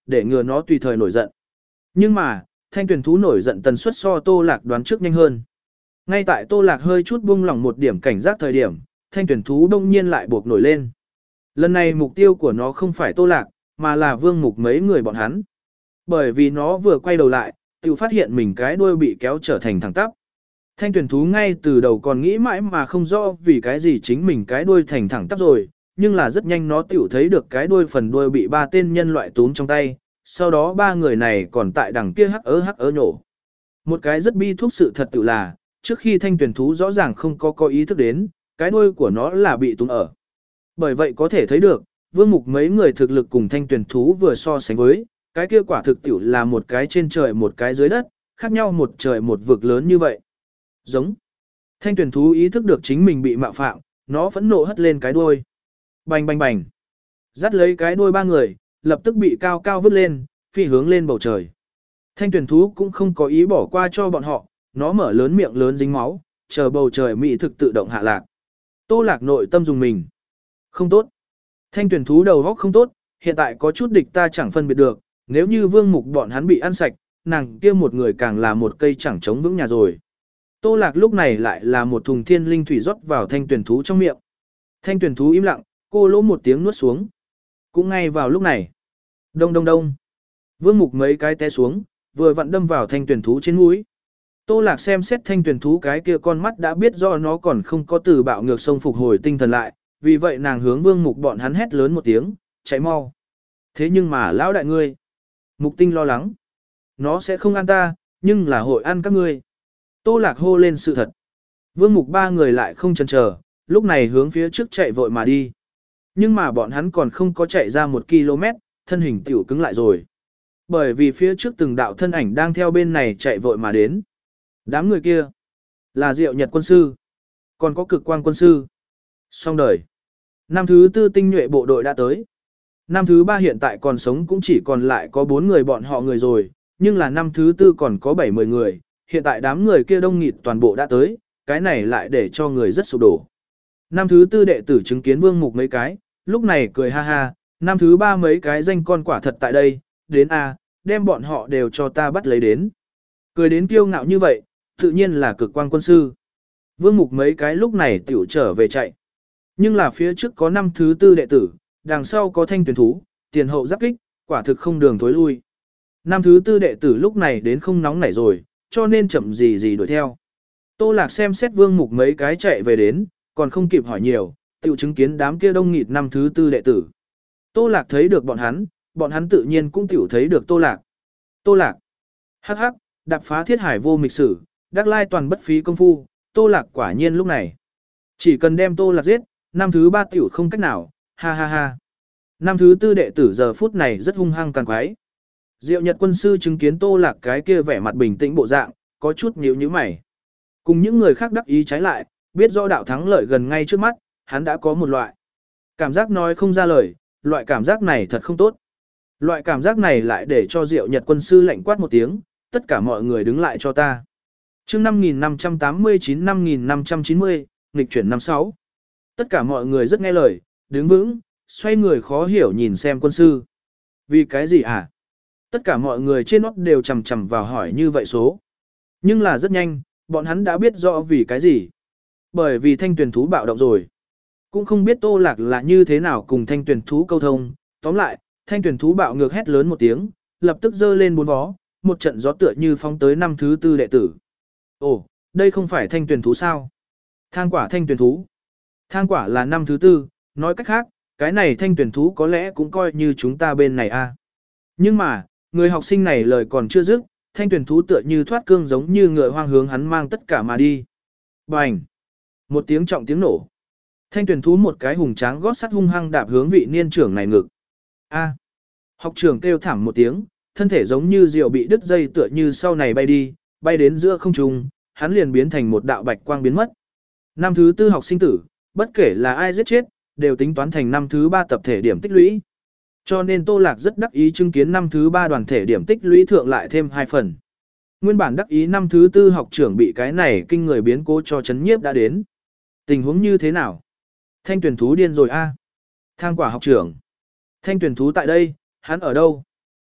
để ngừa nó tùy thời nổi giận. Nhưng mà, thanh tuyển thú nổi giận tần suất so Tô Lạc đoán trước nhanh hơn. Ngay tại Tô Lạc hơi chút buông lỏng một điểm cảnh giác thời điểm, thanh tuyển thú đông nhiên lại buộc nổi lên. Lần này mục tiêu của nó không phải Tô Lạc, mà là Vương Mục mấy người bọn hắn. Bởi vì nó vừa quay đầu lại, tự phát hiện mình cái đuôi bị kéo trở thành thẳng tắp. Thanh tuyển thú ngay từ đầu còn nghĩ mãi mà không rõ vì cái gì chính mình cái đuôi thành thẳng tắp rồi, nhưng là rất nhanh nó tiểu thấy được cái đuôi phần đuôi bị ba tên nhân loại túm trong tay, sau đó ba người này còn tại đằng kia hắc ớ hắc ớ nhổ. Một cái rất bi thuốc sự thật tự là, trước khi thanh tuyển thú rõ ràng không có có ý thức đến, cái đuôi của nó là bị túm ở. Bởi vậy có thể thấy được, Vương Mục mấy người thực lực cùng thanh tuyển thú vừa so sánh với, cái kia quả thực tiểu là một cái trên trời một cái dưới đất, khác nhau một trời một vực lớn như vậy. Giống. Thanh tuyển thú ý thức được chính mình bị mạo phạm, nó phẫn nộ hất lên cái đuôi. Bành bành bành. Dắt lấy cái đuôi ba người, lập tức bị cao cao vứt lên, phi hướng lên bầu trời. Thanh tuyển thú cũng không có ý bỏ qua cho bọn họ, nó mở lớn miệng lớn dính máu, chờ bầu trời mỹ thực tự động hạ lạc. Tô Lạc nội tâm dùng mình. Không tốt. Thanh tuyển thú đầu góc không tốt, hiện tại có chút địch ta chẳng phân biệt được, nếu như Vương Mục bọn hắn bị ăn sạch, nàng kia một người càng là một cây chẳng chống vững nhà rồi. Tô Lạc lúc này lại là một thùng thiên linh thủy rót vào thanh tuyển thú trong miệng. Thanh tuyển thú im lặng, cô lỗ một tiếng nuốt xuống. Cũng ngay vào lúc này. Đông đông đông. Vương Mục mấy cái té xuống, vừa vặn đâm vào thanh tuyển thú trên mũi. Tô Lạc xem xét thanh tuyển thú cái kia con mắt đã biết do nó còn không có từ bạo ngược sông phục hồi tinh thần lại, vì vậy nàng hướng Vương Mục bọn hắn hét lớn một tiếng, chạy mau. Thế nhưng mà lão đại ngươi. Mục Tinh lo lắng. Nó sẽ không ăn ta, nhưng là hội ăn các ngươi. Tô Lạc hô lên sự thật. Vương Mục ba người lại không chần chờ, lúc này hướng phía trước chạy vội mà đi. Nhưng mà bọn hắn còn không có chạy ra một ki lô mét, thân hình tiểu cứng lại rồi. Bởi vì phía trước từng đạo thân ảnh đang theo bên này chạy vội mà đến. Đám người kia là Diệu Nhật quân sư, còn có Cực Quang quân sư. Xong đời. Năm thứ tư tinh nhuệ bộ đội đã tới. Năm thứ ba hiện tại còn sống cũng chỉ còn lại có bốn người bọn họ người rồi, nhưng là năm thứ tư còn có bảy mươi người, hiện tại đám người kia đông nghịt toàn bộ đã tới, cái này lại để cho người rất sụp đổ. Năm thứ tư đệ tử chứng kiến Vương Mục mấy cái, lúc này cười ha ha, năm thứ ba mấy cái danh con quả thật tại đây, đến a, đem bọn họ đều cho ta bắt lấy đến. Cười đến kiêu ngạo như vậy, tự nhiên là Cực Quang quân sư. Vương Mục mấy cái lúc này tiểu trở về chạy. Nhưng là phía trước có năm thứ tư đệ tử, đằng sau có thanh tuyển thú, tiền hậu giáp kích, quả thực không đường thối lui. Năm thứ tư đệ tử lúc này đến không nóng nảy rồi, cho nên chậm gì gì đuổi theo. Tô Lạc xem xét Vương Mục mấy cái chạy về đến, còn không kịp hỏi nhiều, tiểu chứng kiến đám kia đông nghịt năm thứ tư đệ tử. Tô Lạc thấy được bọn hắn, bọn hắn tự nhiên cũng tiểu thấy được Tô Lạc. Tô Lạc. Hắc hắc, đạp phá thiết hải vô mịch sử, đắc lai toàn bất phí công phu, Tô Lạc quả nhiên lúc này. Chỉ cần đem Tô Lạc giết, năm thứ ba tiểu không cách nào, ha ha ha. Năm thứ tư đệ tử giờ phút này rất hung hăng càng quái. Diệu Nhật quân sư chứng kiến Tô Lạc cái kia vẻ mặt bình tĩnh bộ dạng, có chút nhíu nhíu mày. Cùng những người khác đắc ý trái lại, biết rõ đạo thắng lợi gần ngay trước mắt, hắn đã có một loại cảm giác nói không ra lời, loại cảm giác này thật không tốt. Loại cảm giác này lại để cho Diệu Nhật quân sư lạnh quát một tiếng, tất cả mọi người đứng lại cho ta. Chương năm nghìn năm trăm tám mươi chín năm nghìn năm trăm chín mươi, nghịch chuyển năm sáu. Tất cả mọi người rất nghe lời, đứng vững, xoay người khó hiểu nhìn xem quân sư. Vì cái gì hả? Tất cả mọi người trên nót đều chầm chầm vào hỏi như vậy số. Nhưng là rất nhanh, bọn hắn đã biết rõ vì cái gì. Bởi vì thanh tuyển thú bạo động rồi. Cũng không biết Tô Lạc là như thế nào cùng thanh tuyển thú câu thông. Tóm lại, thanh tuyển thú bạo ngược hét lớn một tiếng, lập tức giơ lên bốn vó, một trận gió tựa như phóng tới năm thứ tư đệ tử. Ồ, đây không phải thanh tuyển thú sao? Thang quả thanh tuyển thú. Thang quả là năm thứ tư, nói cách khác, cái này thanh tuyển thú có lẽ cũng coi như chúng ta bên này a. Nhưng mà, người học sinh này lời còn chưa dứt, thanh tuyển thú tựa như thoát cương giống như ngựa hoang hướng hắn mang tất cả mà đi. Bành! Một tiếng trọng tiếng nổ. Thanh tuyển thú một cái hùng tráng gót sắt hung hăng đạp hướng vị niên trưởng này ngực. A! Học trưởng kêu thảm một tiếng, thân thể giống như diều bị đứt dây tựa như sau này bay đi, bay đến giữa không trung, hắn liền biến thành một đạo bạch quang biến mất. Năm thứ tư học sinh tử, bất kể là ai giết chết, đều tính toán thành năm thứ ba tập thể điểm tích lũy. Cho nên Tô Lạc rất đắc ý chứng kiến năm thứ ba đoàn thể điểm tích lũy thượng lại thêm hai phần. Nguyên bản đắc ý năm thứ tư học trưởng bị cái này kinh người biến cố cho chấn nhiếp đã đến. Tình huống như thế nào? Thanh tuyển thú điên rồi a. Thang quả học trưởng. Thanh tuyển thú tại đây, hắn ở đâu?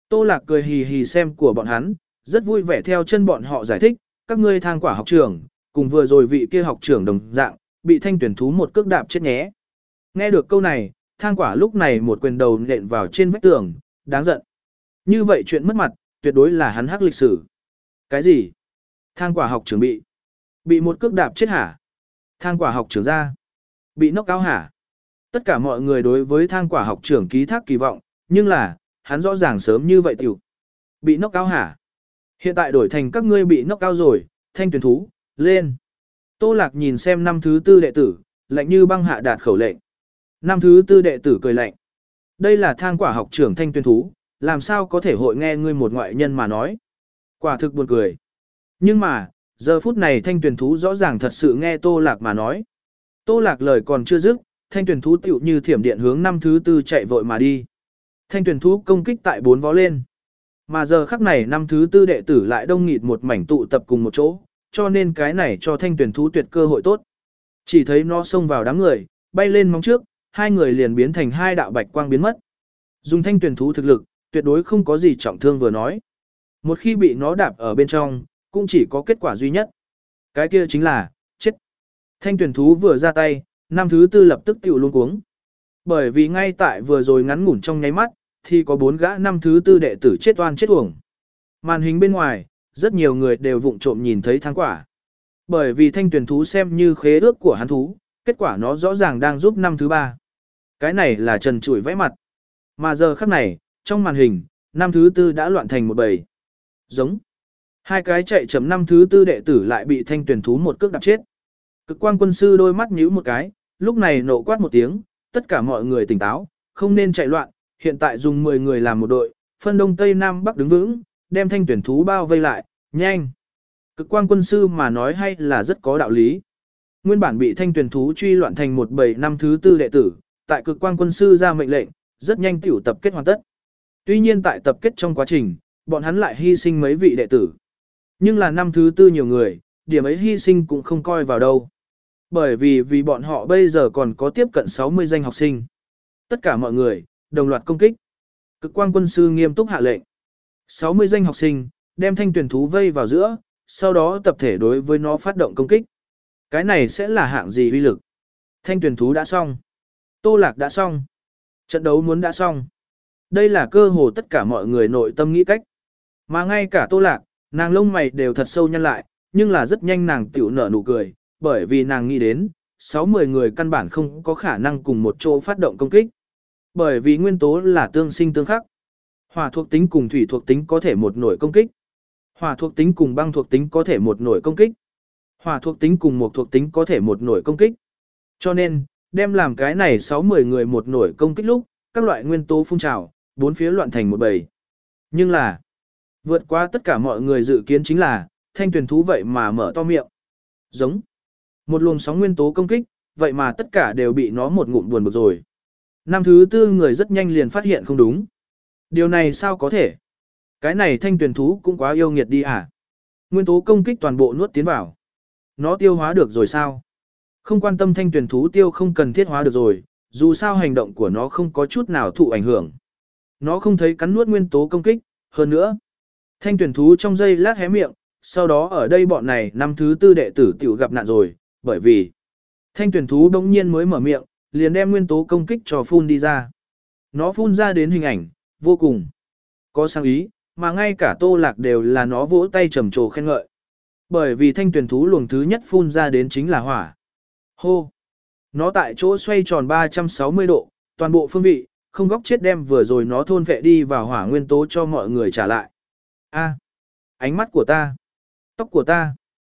Tô Lạc cười hì hì xem của bọn hắn, rất vui vẻ theo chân bọn họ giải thích, các ngươi thang quả học trưởng, cùng vừa rồi vị kia học trưởng đồng dạng, bị thanh tuyển thú một cước đạp chết nhé. Nghe được câu này, thang quả lúc này một quyền đầu nện vào trên vách tường, đáng giận. Như vậy chuyện mất mặt, tuyệt đối là hắn hắc lịch sử. Cái gì? Thang quả học trưởng bị bị một cước đạp chết hả? Thang quả học trưởng ra bị nốc cao hả? Tất cả mọi người đối với thang quả học trưởng ký thác kỳ vọng, nhưng là, hắn rõ ràng sớm như vậy tiểu. Bị nốc cao hả? Hiện tại đổi thành các ngươi bị nốc cao rồi, thanh tuyển thú, lên. Tô Lạc nhìn xem năm thứ tư đệ tử, lạnh như băng hạ đạt khẩu lệnh. Năm thứ tư đệ tử cười lạnh. Đây là thang quả học trưởng thanh tuyển thú, làm sao có thể hội nghe ngươi một ngoại nhân mà nói. Quả thực buồn cười. Nhưng mà, giờ phút này thanh tuyển thú rõ ràng thật sự nghe Tô Lạc mà nói. Tô Lạc lời còn chưa dứt, thanh tuyển thú tựu như thiểm điện hướng năm thứ tư chạy vội mà đi. Thanh tuyển thú công kích tại bốn vó lên. Mà giờ khắc này năm thứ tư đệ tử lại đông nghịt một mảnh tụ tập cùng một chỗ, cho nên cái này cho thanh tuyển thú tuyệt cơ hội tốt. Chỉ thấy nó xông vào đám người, bay lên móng trước, hai người liền biến thành hai đạo bạch quang biến mất. Dùng thanh tuyển thú thực lực, tuyệt đối không có gì trọng thương vừa nói. Một khi bị nó đạp ở bên trong, cũng chỉ có kết quả duy nhất. Cái kia chính là, chết. Thanh tuyển thú vừa ra tay, năm thứ tư lập tức tiểu luôn cuống. Bởi vì ngay tại vừa rồi ngắn ngủn trong nháy mắt, thì có bốn gã năm thứ tư đệ tử chết oan chết uổng. Màn hình bên ngoài, rất nhiều người đều vụng trộm nhìn thấy thắng quả. Bởi vì thanh tuyển thú xem như khế ước của hắn thú, kết quả nó rõ ràng đang giúp năm thứ ba. Cái này là trần trụi vẽ mặt. Mà giờ khắc này, trong màn hình, năm thứ tư đã loạn thành một bầy. Giống. Hai cái chạy chậm năm thứ tư đệ tử lại bị thanh tuyển thú một cước đạp chết. Cực quang quân sư đôi mắt nhíu một cái, lúc này nộ quát một tiếng, tất cả mọi người tỉnh táo, không nên chạy loạn, hiện tại dùng mười người làm một đội, phân đông tây nam bắc đứng vững, đem thanh tuyển thú bao vây lại, nhanh. Cực quang quân sư mà nói hay là rất có đạo lý. Nguyên bản bị thanh tuyển thú truy loạn thành một bầy năm thứ tư đệ tử, tại cực quang quân sư ra mệnh lệnh, rất nhanh tiểu tập kết hoàn tất. Tuy nhiên tại tập kết trong quá trình, bọn hắn lại hy sinh mấy vị đệ tử. Nhưng là năm thứ tư nhiều người, điểm ấy hy sinh cũng không coi vào đâu. Bởi vì vì bọn họ bây giờ còn có tiếp cận sáu mươi danh học sinh. Tất cả mọi người, đồng loạt công kích. Cực quang quân sư nghiêm túc hạ lệnh. sáu mươi danh học sinh, đem thanh tuyển thú vây vào giữa, sau đó tập thể đối với nó phát động công kích. Cái này sẽ là hạng gì uy lực? Thanh tuyển thú đã xong. Tô Lạc đã xong. Trận đấu muốn đã xong. Đây là cơ hồ tất cả mọi người nội tâm nghĩ cách. Mà ngay cả Tô Lạc, nàng lông mày đều thật sâu nhăn lại, nhưng là rất nhanh nàng tiểu nở nụ cười, bởi vì nàng nghĩ đến, sáu mươi người căn bản không có khả năng cùng một chỗ phát động công kích. Bởi vì nguyên tố là tương sinh tương khắc. Hỏa thuộc tính cùng thủy thuộc tính có thể một nổi công kích. Hỏa thuộc tính cùng băng thuộc tính có thể một nổi công kích. Hỏa thuộc tính cùng một thuộc tính có thể một nổi công kích. Cho nên, đem làm cái này sáu mươi người một nổi công kích lúc, các loại nguyên tố phun trào, bốn phía loạn thành một bầy. Nhưng là, vượt qua tất cả mọi người dự kiến chính là, thanh tuyển thú vậy mà mở to miệng. Giống. Một luồng sóng nguyên tố công kích, vậy mà tất cả đều bị nó một ngụm buồn bực rồi. Năm thứ tư người rất nhanh liền phát hiện không đúng. Điều này sao có thể? Cái này thanh tuyển thú cũng quá yêu nghiệt đi à? Nguyên tố công kích toàn bộ nuốt tiến vào. Nó tiêu hóa được rồi sao? Không quan tâm thanh tuyển thú tiêu không cần thiết hóa được rồi, dù sao hành động của nó không có chút nào thụ ảnh hưởng. Nó không thấy cắn nuốt nguyên tố công kích, hơn nữa. Thanh tuyển thú trong giây lát hé miệng, sau đó ở đây bọn này năm thứ tư đệ tử tiểu gặp nạn rồi, bởi vì thanh tuyển thú đống nhiên mới mở miệng, liền đem nguyên tố công kích cho phun đi ra. Nó phun ra đến hình ảnh, vô cùng có sáng ý, mà ngay cả Tô Lạc đều là nó vỗ tay trầm trồ khen ngợi. Bởi vì thanh tuyển thú luồng thứ nhất phun ra đến chính là hỏa. Hô! Nó tại chỗ xoay tròn ba trăm sáu mươi độ, toàn bộ phương vị, không góc chết đem vừa rồi nó thôn vệ đi vào hỏa nguyên tố cho mọi người trả lại. A, ánh mắt của ta, tóc của ta,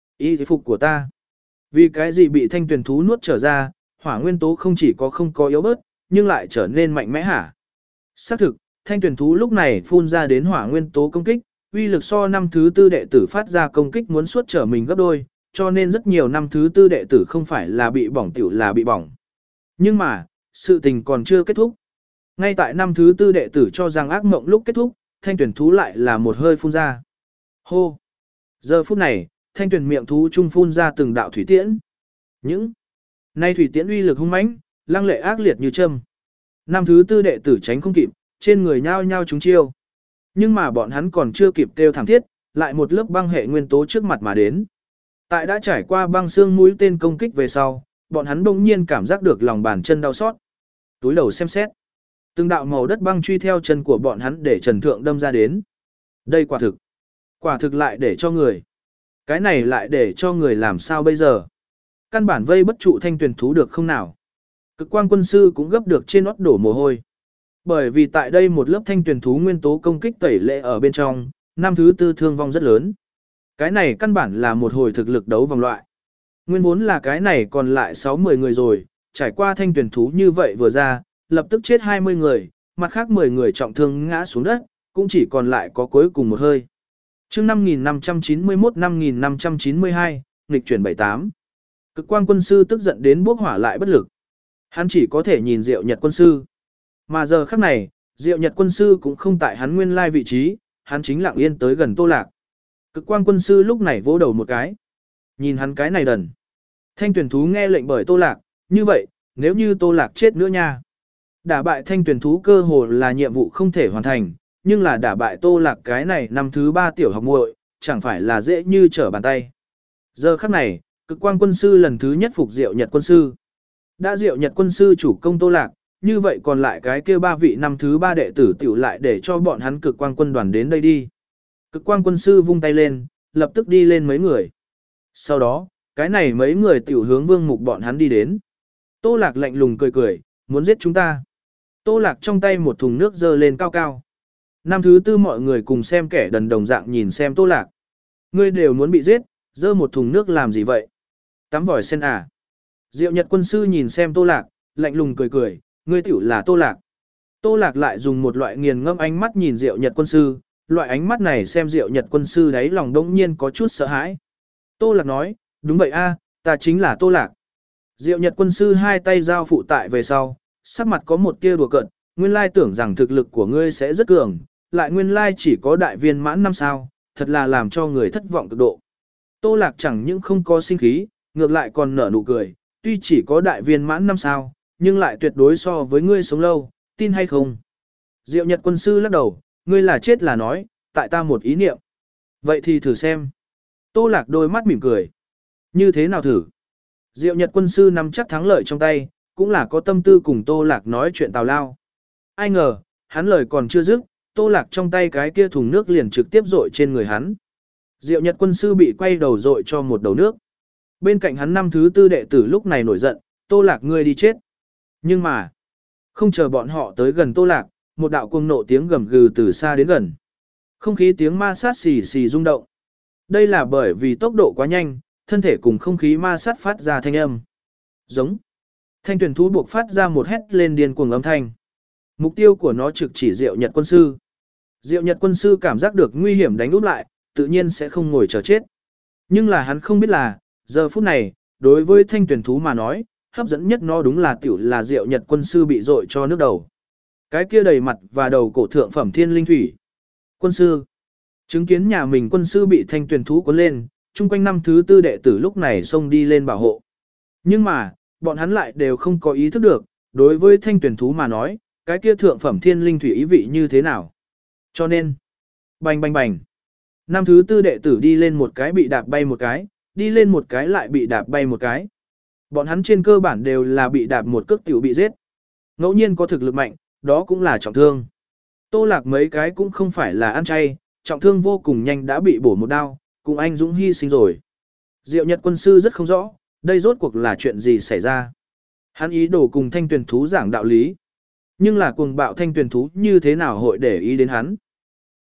y phục của ta. Vì cái gì bị thanh tuyển thú nuốt trở ra, hỏa nguyên tố không chỉ có không có yếu bớt, nhưng lại trở nên mạnh mẽ hả? Xác thực, thanh tuyển thú lúc này phun ra đến hỏa nguyên tố công kích, uy lực so năm thứ tư đệ tử phát ra công kích muốn suốt trở mình gấp đôi, cho nên rất nhiều năm thứ tư đệ tử không phải là bị bỏng tiểu là bị bỏng. Nhưng mà, sự tình còn chưa kết thúc. Ngay tại năm thứ tư đệ tử cho rằng ác mộng lúc kết thúc, thanh tuyển thú lại là một hơi phun ra. Hô! Giờ phút này, thanh tuyển miệng thú trung phun ra từng đạo thủy tiễn. Những nay thủy tiễn uy lực hung mãnh, lăng lệ ác liệt như châm. Năm thứ tư đệ tử tránh không kịp, trên người nhao nhao trúng chiêu. Nhưng mà bọn hắn còn chưa kịp kêu thảm thiết, lại một lớp băng hệ nguyên tố trước mặt mà đến. Tại đã trải qua băng xương mũi tên công kích về sau, bọn hắn bỗng nhiên cảm giác được lòng bàn chân đau xót. Túi đầu xem xét. Từng đạo màu đất băng truy theo chân của bọn hắn để Trần Thượng đâm ra đến. Đây quả thực. Quả thực lại để cho người. Cái này lại để cho người làm sao bây giờ? Căn bản vây bất trụ thanh tuyển thú được không nào? Cực quang quân sư cũng gấp được trên nót đổ mồ hôi. Bởi vì tại đây một lớp thanh tuyển thú nguyên tố công kích tẩy lệ ở bên trong, năm thứ tư thương vong rất lớn. Cái này căn bản là một hồi thực lực đấu vòng loại. Nguyên vốn là cái này còn lại sáu mươi người rồi, trải qua thanh tuyển thú như vậy vừa ra, lập tức chết hai mươi người, mặt khác mười người trọng thương ngã xuống đất, cũng chỉ còn lại có cuối cùng một hơi. Chương năm nghìn năm trăm chín mươi mốt năm nghìn năm trăm chín mươi hai, nghịch chuyển bảy tám. Cực quang quân sư tức giận đến bốc hỏa lại bất lực. Hắn chỉ có thể nhìn Diệu Nhật quân sư. Mà giờ khắc này, Diệu Nhật quân sư cũng không tại hắn nguyên lai vị trí, hắn chính lặng yên tới gần Tô Lạc. Cực quang quân sư lúc này vỗ đầu một cái. Nhìn hắn cái này đần. Thanh tuyển thú nghe lệnh bởi Tô Lạc, như vậy, nếu như Tô Lạc chết nữa nha. Đả bại thanh tuyển thú cơ hồ là nhiệm vụ không thể hoàn thành, nhưng là đả bại Tô Lạc cái này năm thứ ba tiểu học muội, chẳng phải là dễ như trở bàn tay. Giờ khắc này, cực quang quân sư lần thứ nhất phục Diệu Nhật quân sư. Đã Diệu Nhật quân sư chủ công Tô Lạc, như vậy còn lại cái kia ba vị năm thứ ba đệ tử tiểu lại để cho bọn hắn cực quang quân đoàn đến đây đi. Cực quang quân sư vung tay lên, lập tức đi lên mấy người. Sau đó, cái này mấy người tiểu hướng Vương Mục bọn hắn đi đến. Tô Lạc lạnh lùng cười cười, muốn giết chúng ta. Tô Lạc trong tay một thùng nước dơ lên cao cao. Năm thứ tư mọi người cùng xem kẻ đần đồng dạng nhìn xem Tô Lạc. Ngươi đều muốn bị giết, dơ một thùng nước làm gì vậy? Tắm vòi sen à? Diệu Nhật quân sư nhìn xem Tô Lạc, lạnh lùng cười cười, ngươi tiểu là Tô Lạc. Tô Lạc lại dùng một loại nghiền ngẫm ánh mắt nhìn Diệu Nhật quân sư, loại ánh mắt này xem Diệu Nhật quân sư đáy lòng đống nhiên có chút sợ hãi. Tô Lạc nói, đúng vậy a, ta chính là Tô Lạc. Diệu Nhật quân sư hai tay giao phụ tại về sau, sắc mặt có một tia đùa cợt, nguyên lai tưởng rằng thực lực của ngươi sẽ rất cường, lại nguyên lai chỉ có đại viên mãn năm sao, thật là làm cho người thất vọng cực độ. Tô Lạc chẳng những không có sinh khí, ngược lại còn nở nụ cười, tuy chỉ có đại viên mãn năm sao, nhưng lại tuyệt đối so với ngươi sống lâu, tin hay không? Diệu Nhật quân sư lắc đầu, ngươi là chết là nói, tại ta một ý niệm. Vậy thì thử xem. Tô Lạc đôi mắt mỉm cười. Như thế nào thử? Diệu Nhật quân sư nắm chắc thắng lợi trong tay, cũng là có tâm tư cùng Tô Lạc nói chuyện tào lao. Ai ngờ, hắn lời còn chưa dứt, Tô Lạc trong tay cái kia thùng nước liền trực tiếp rội trên người hắn. Diệu Nhật quân sư bị quay đầu rội cho một đầu nước. Bên cạnh hắn năm thứ tư đệ tử lúc này nổi giận, Tô Lạc ngươi đi chết. Nhưng mà, không chờ bọn họ tới gần Tô Lạc, một đạo cuồng nộ tiếng gầm gừ từ xa đến gần. Không khí tiếng ma sát xì xì rung động. Đây là bởi vì tốc độ quá nhanh, thân thể cùng không khí ma sát phát ra thanh âm. Giống. Thanh tuyển thú buộc phát ra một hét lên điên cuồng âm thanh. Mục tiêu của nó trực chỉ Diệu Nhật quân sư. Diệu Nhật quân sư cảm giác được nguy hiểm đánh úp lại, tự nhiên sẽ không ngồi chờ chết. Nhưng là hắn không biết là, giờ phút này, đối với thanh tuyển thú mà nói, hấp dẫn nhất nó đúng là tiểu là Diệu Nhật quân sư bị dội cho nước đầu. Cái kia đầy mặt và đầu cổ thượng phẩm thiên linh thủy. Quân sư. Chứng kiến nhà mình quân sư bị thanh tuyển thú cuốn lên, chung quanh năm thứ tư đệ tử lúc này xông đi lên bảo hộ. Nhưng mà, bọn hắn lại đều không có ý thức được, đối với thanh tuyển thú mà nói, cái kia thượng phẩm thiên linh thủy ý vị như thế nào. Cho nên, bành bành bành. Năm thứ tư đệ tử đi lên một cái bị đạp bay một cái, đi lên một cái lại bị đạp bay một cái. Bọn hắn trên cơ bản đều là bị đạp một cước tiểu bị giết. Ngẫu nhiên có thực lực mạnh, đó cũng là trọng thương. Tô Lạc mấy cái cũng không phải là ăn chay, trọng thương vô cùng nhanh đã bị bổ một đao, cùng anh Dũng hy sinh rồi. Diệu Nhật quân sư rất không rõ, đây rốt cuộc là chuyện gì xảy ra. Hắn ý đồ cùng thanh tuyển thú giảng đạo lý. Nhưng là cuồng bạo thanh tuyển thú như thế nào hội để ý đến hắn.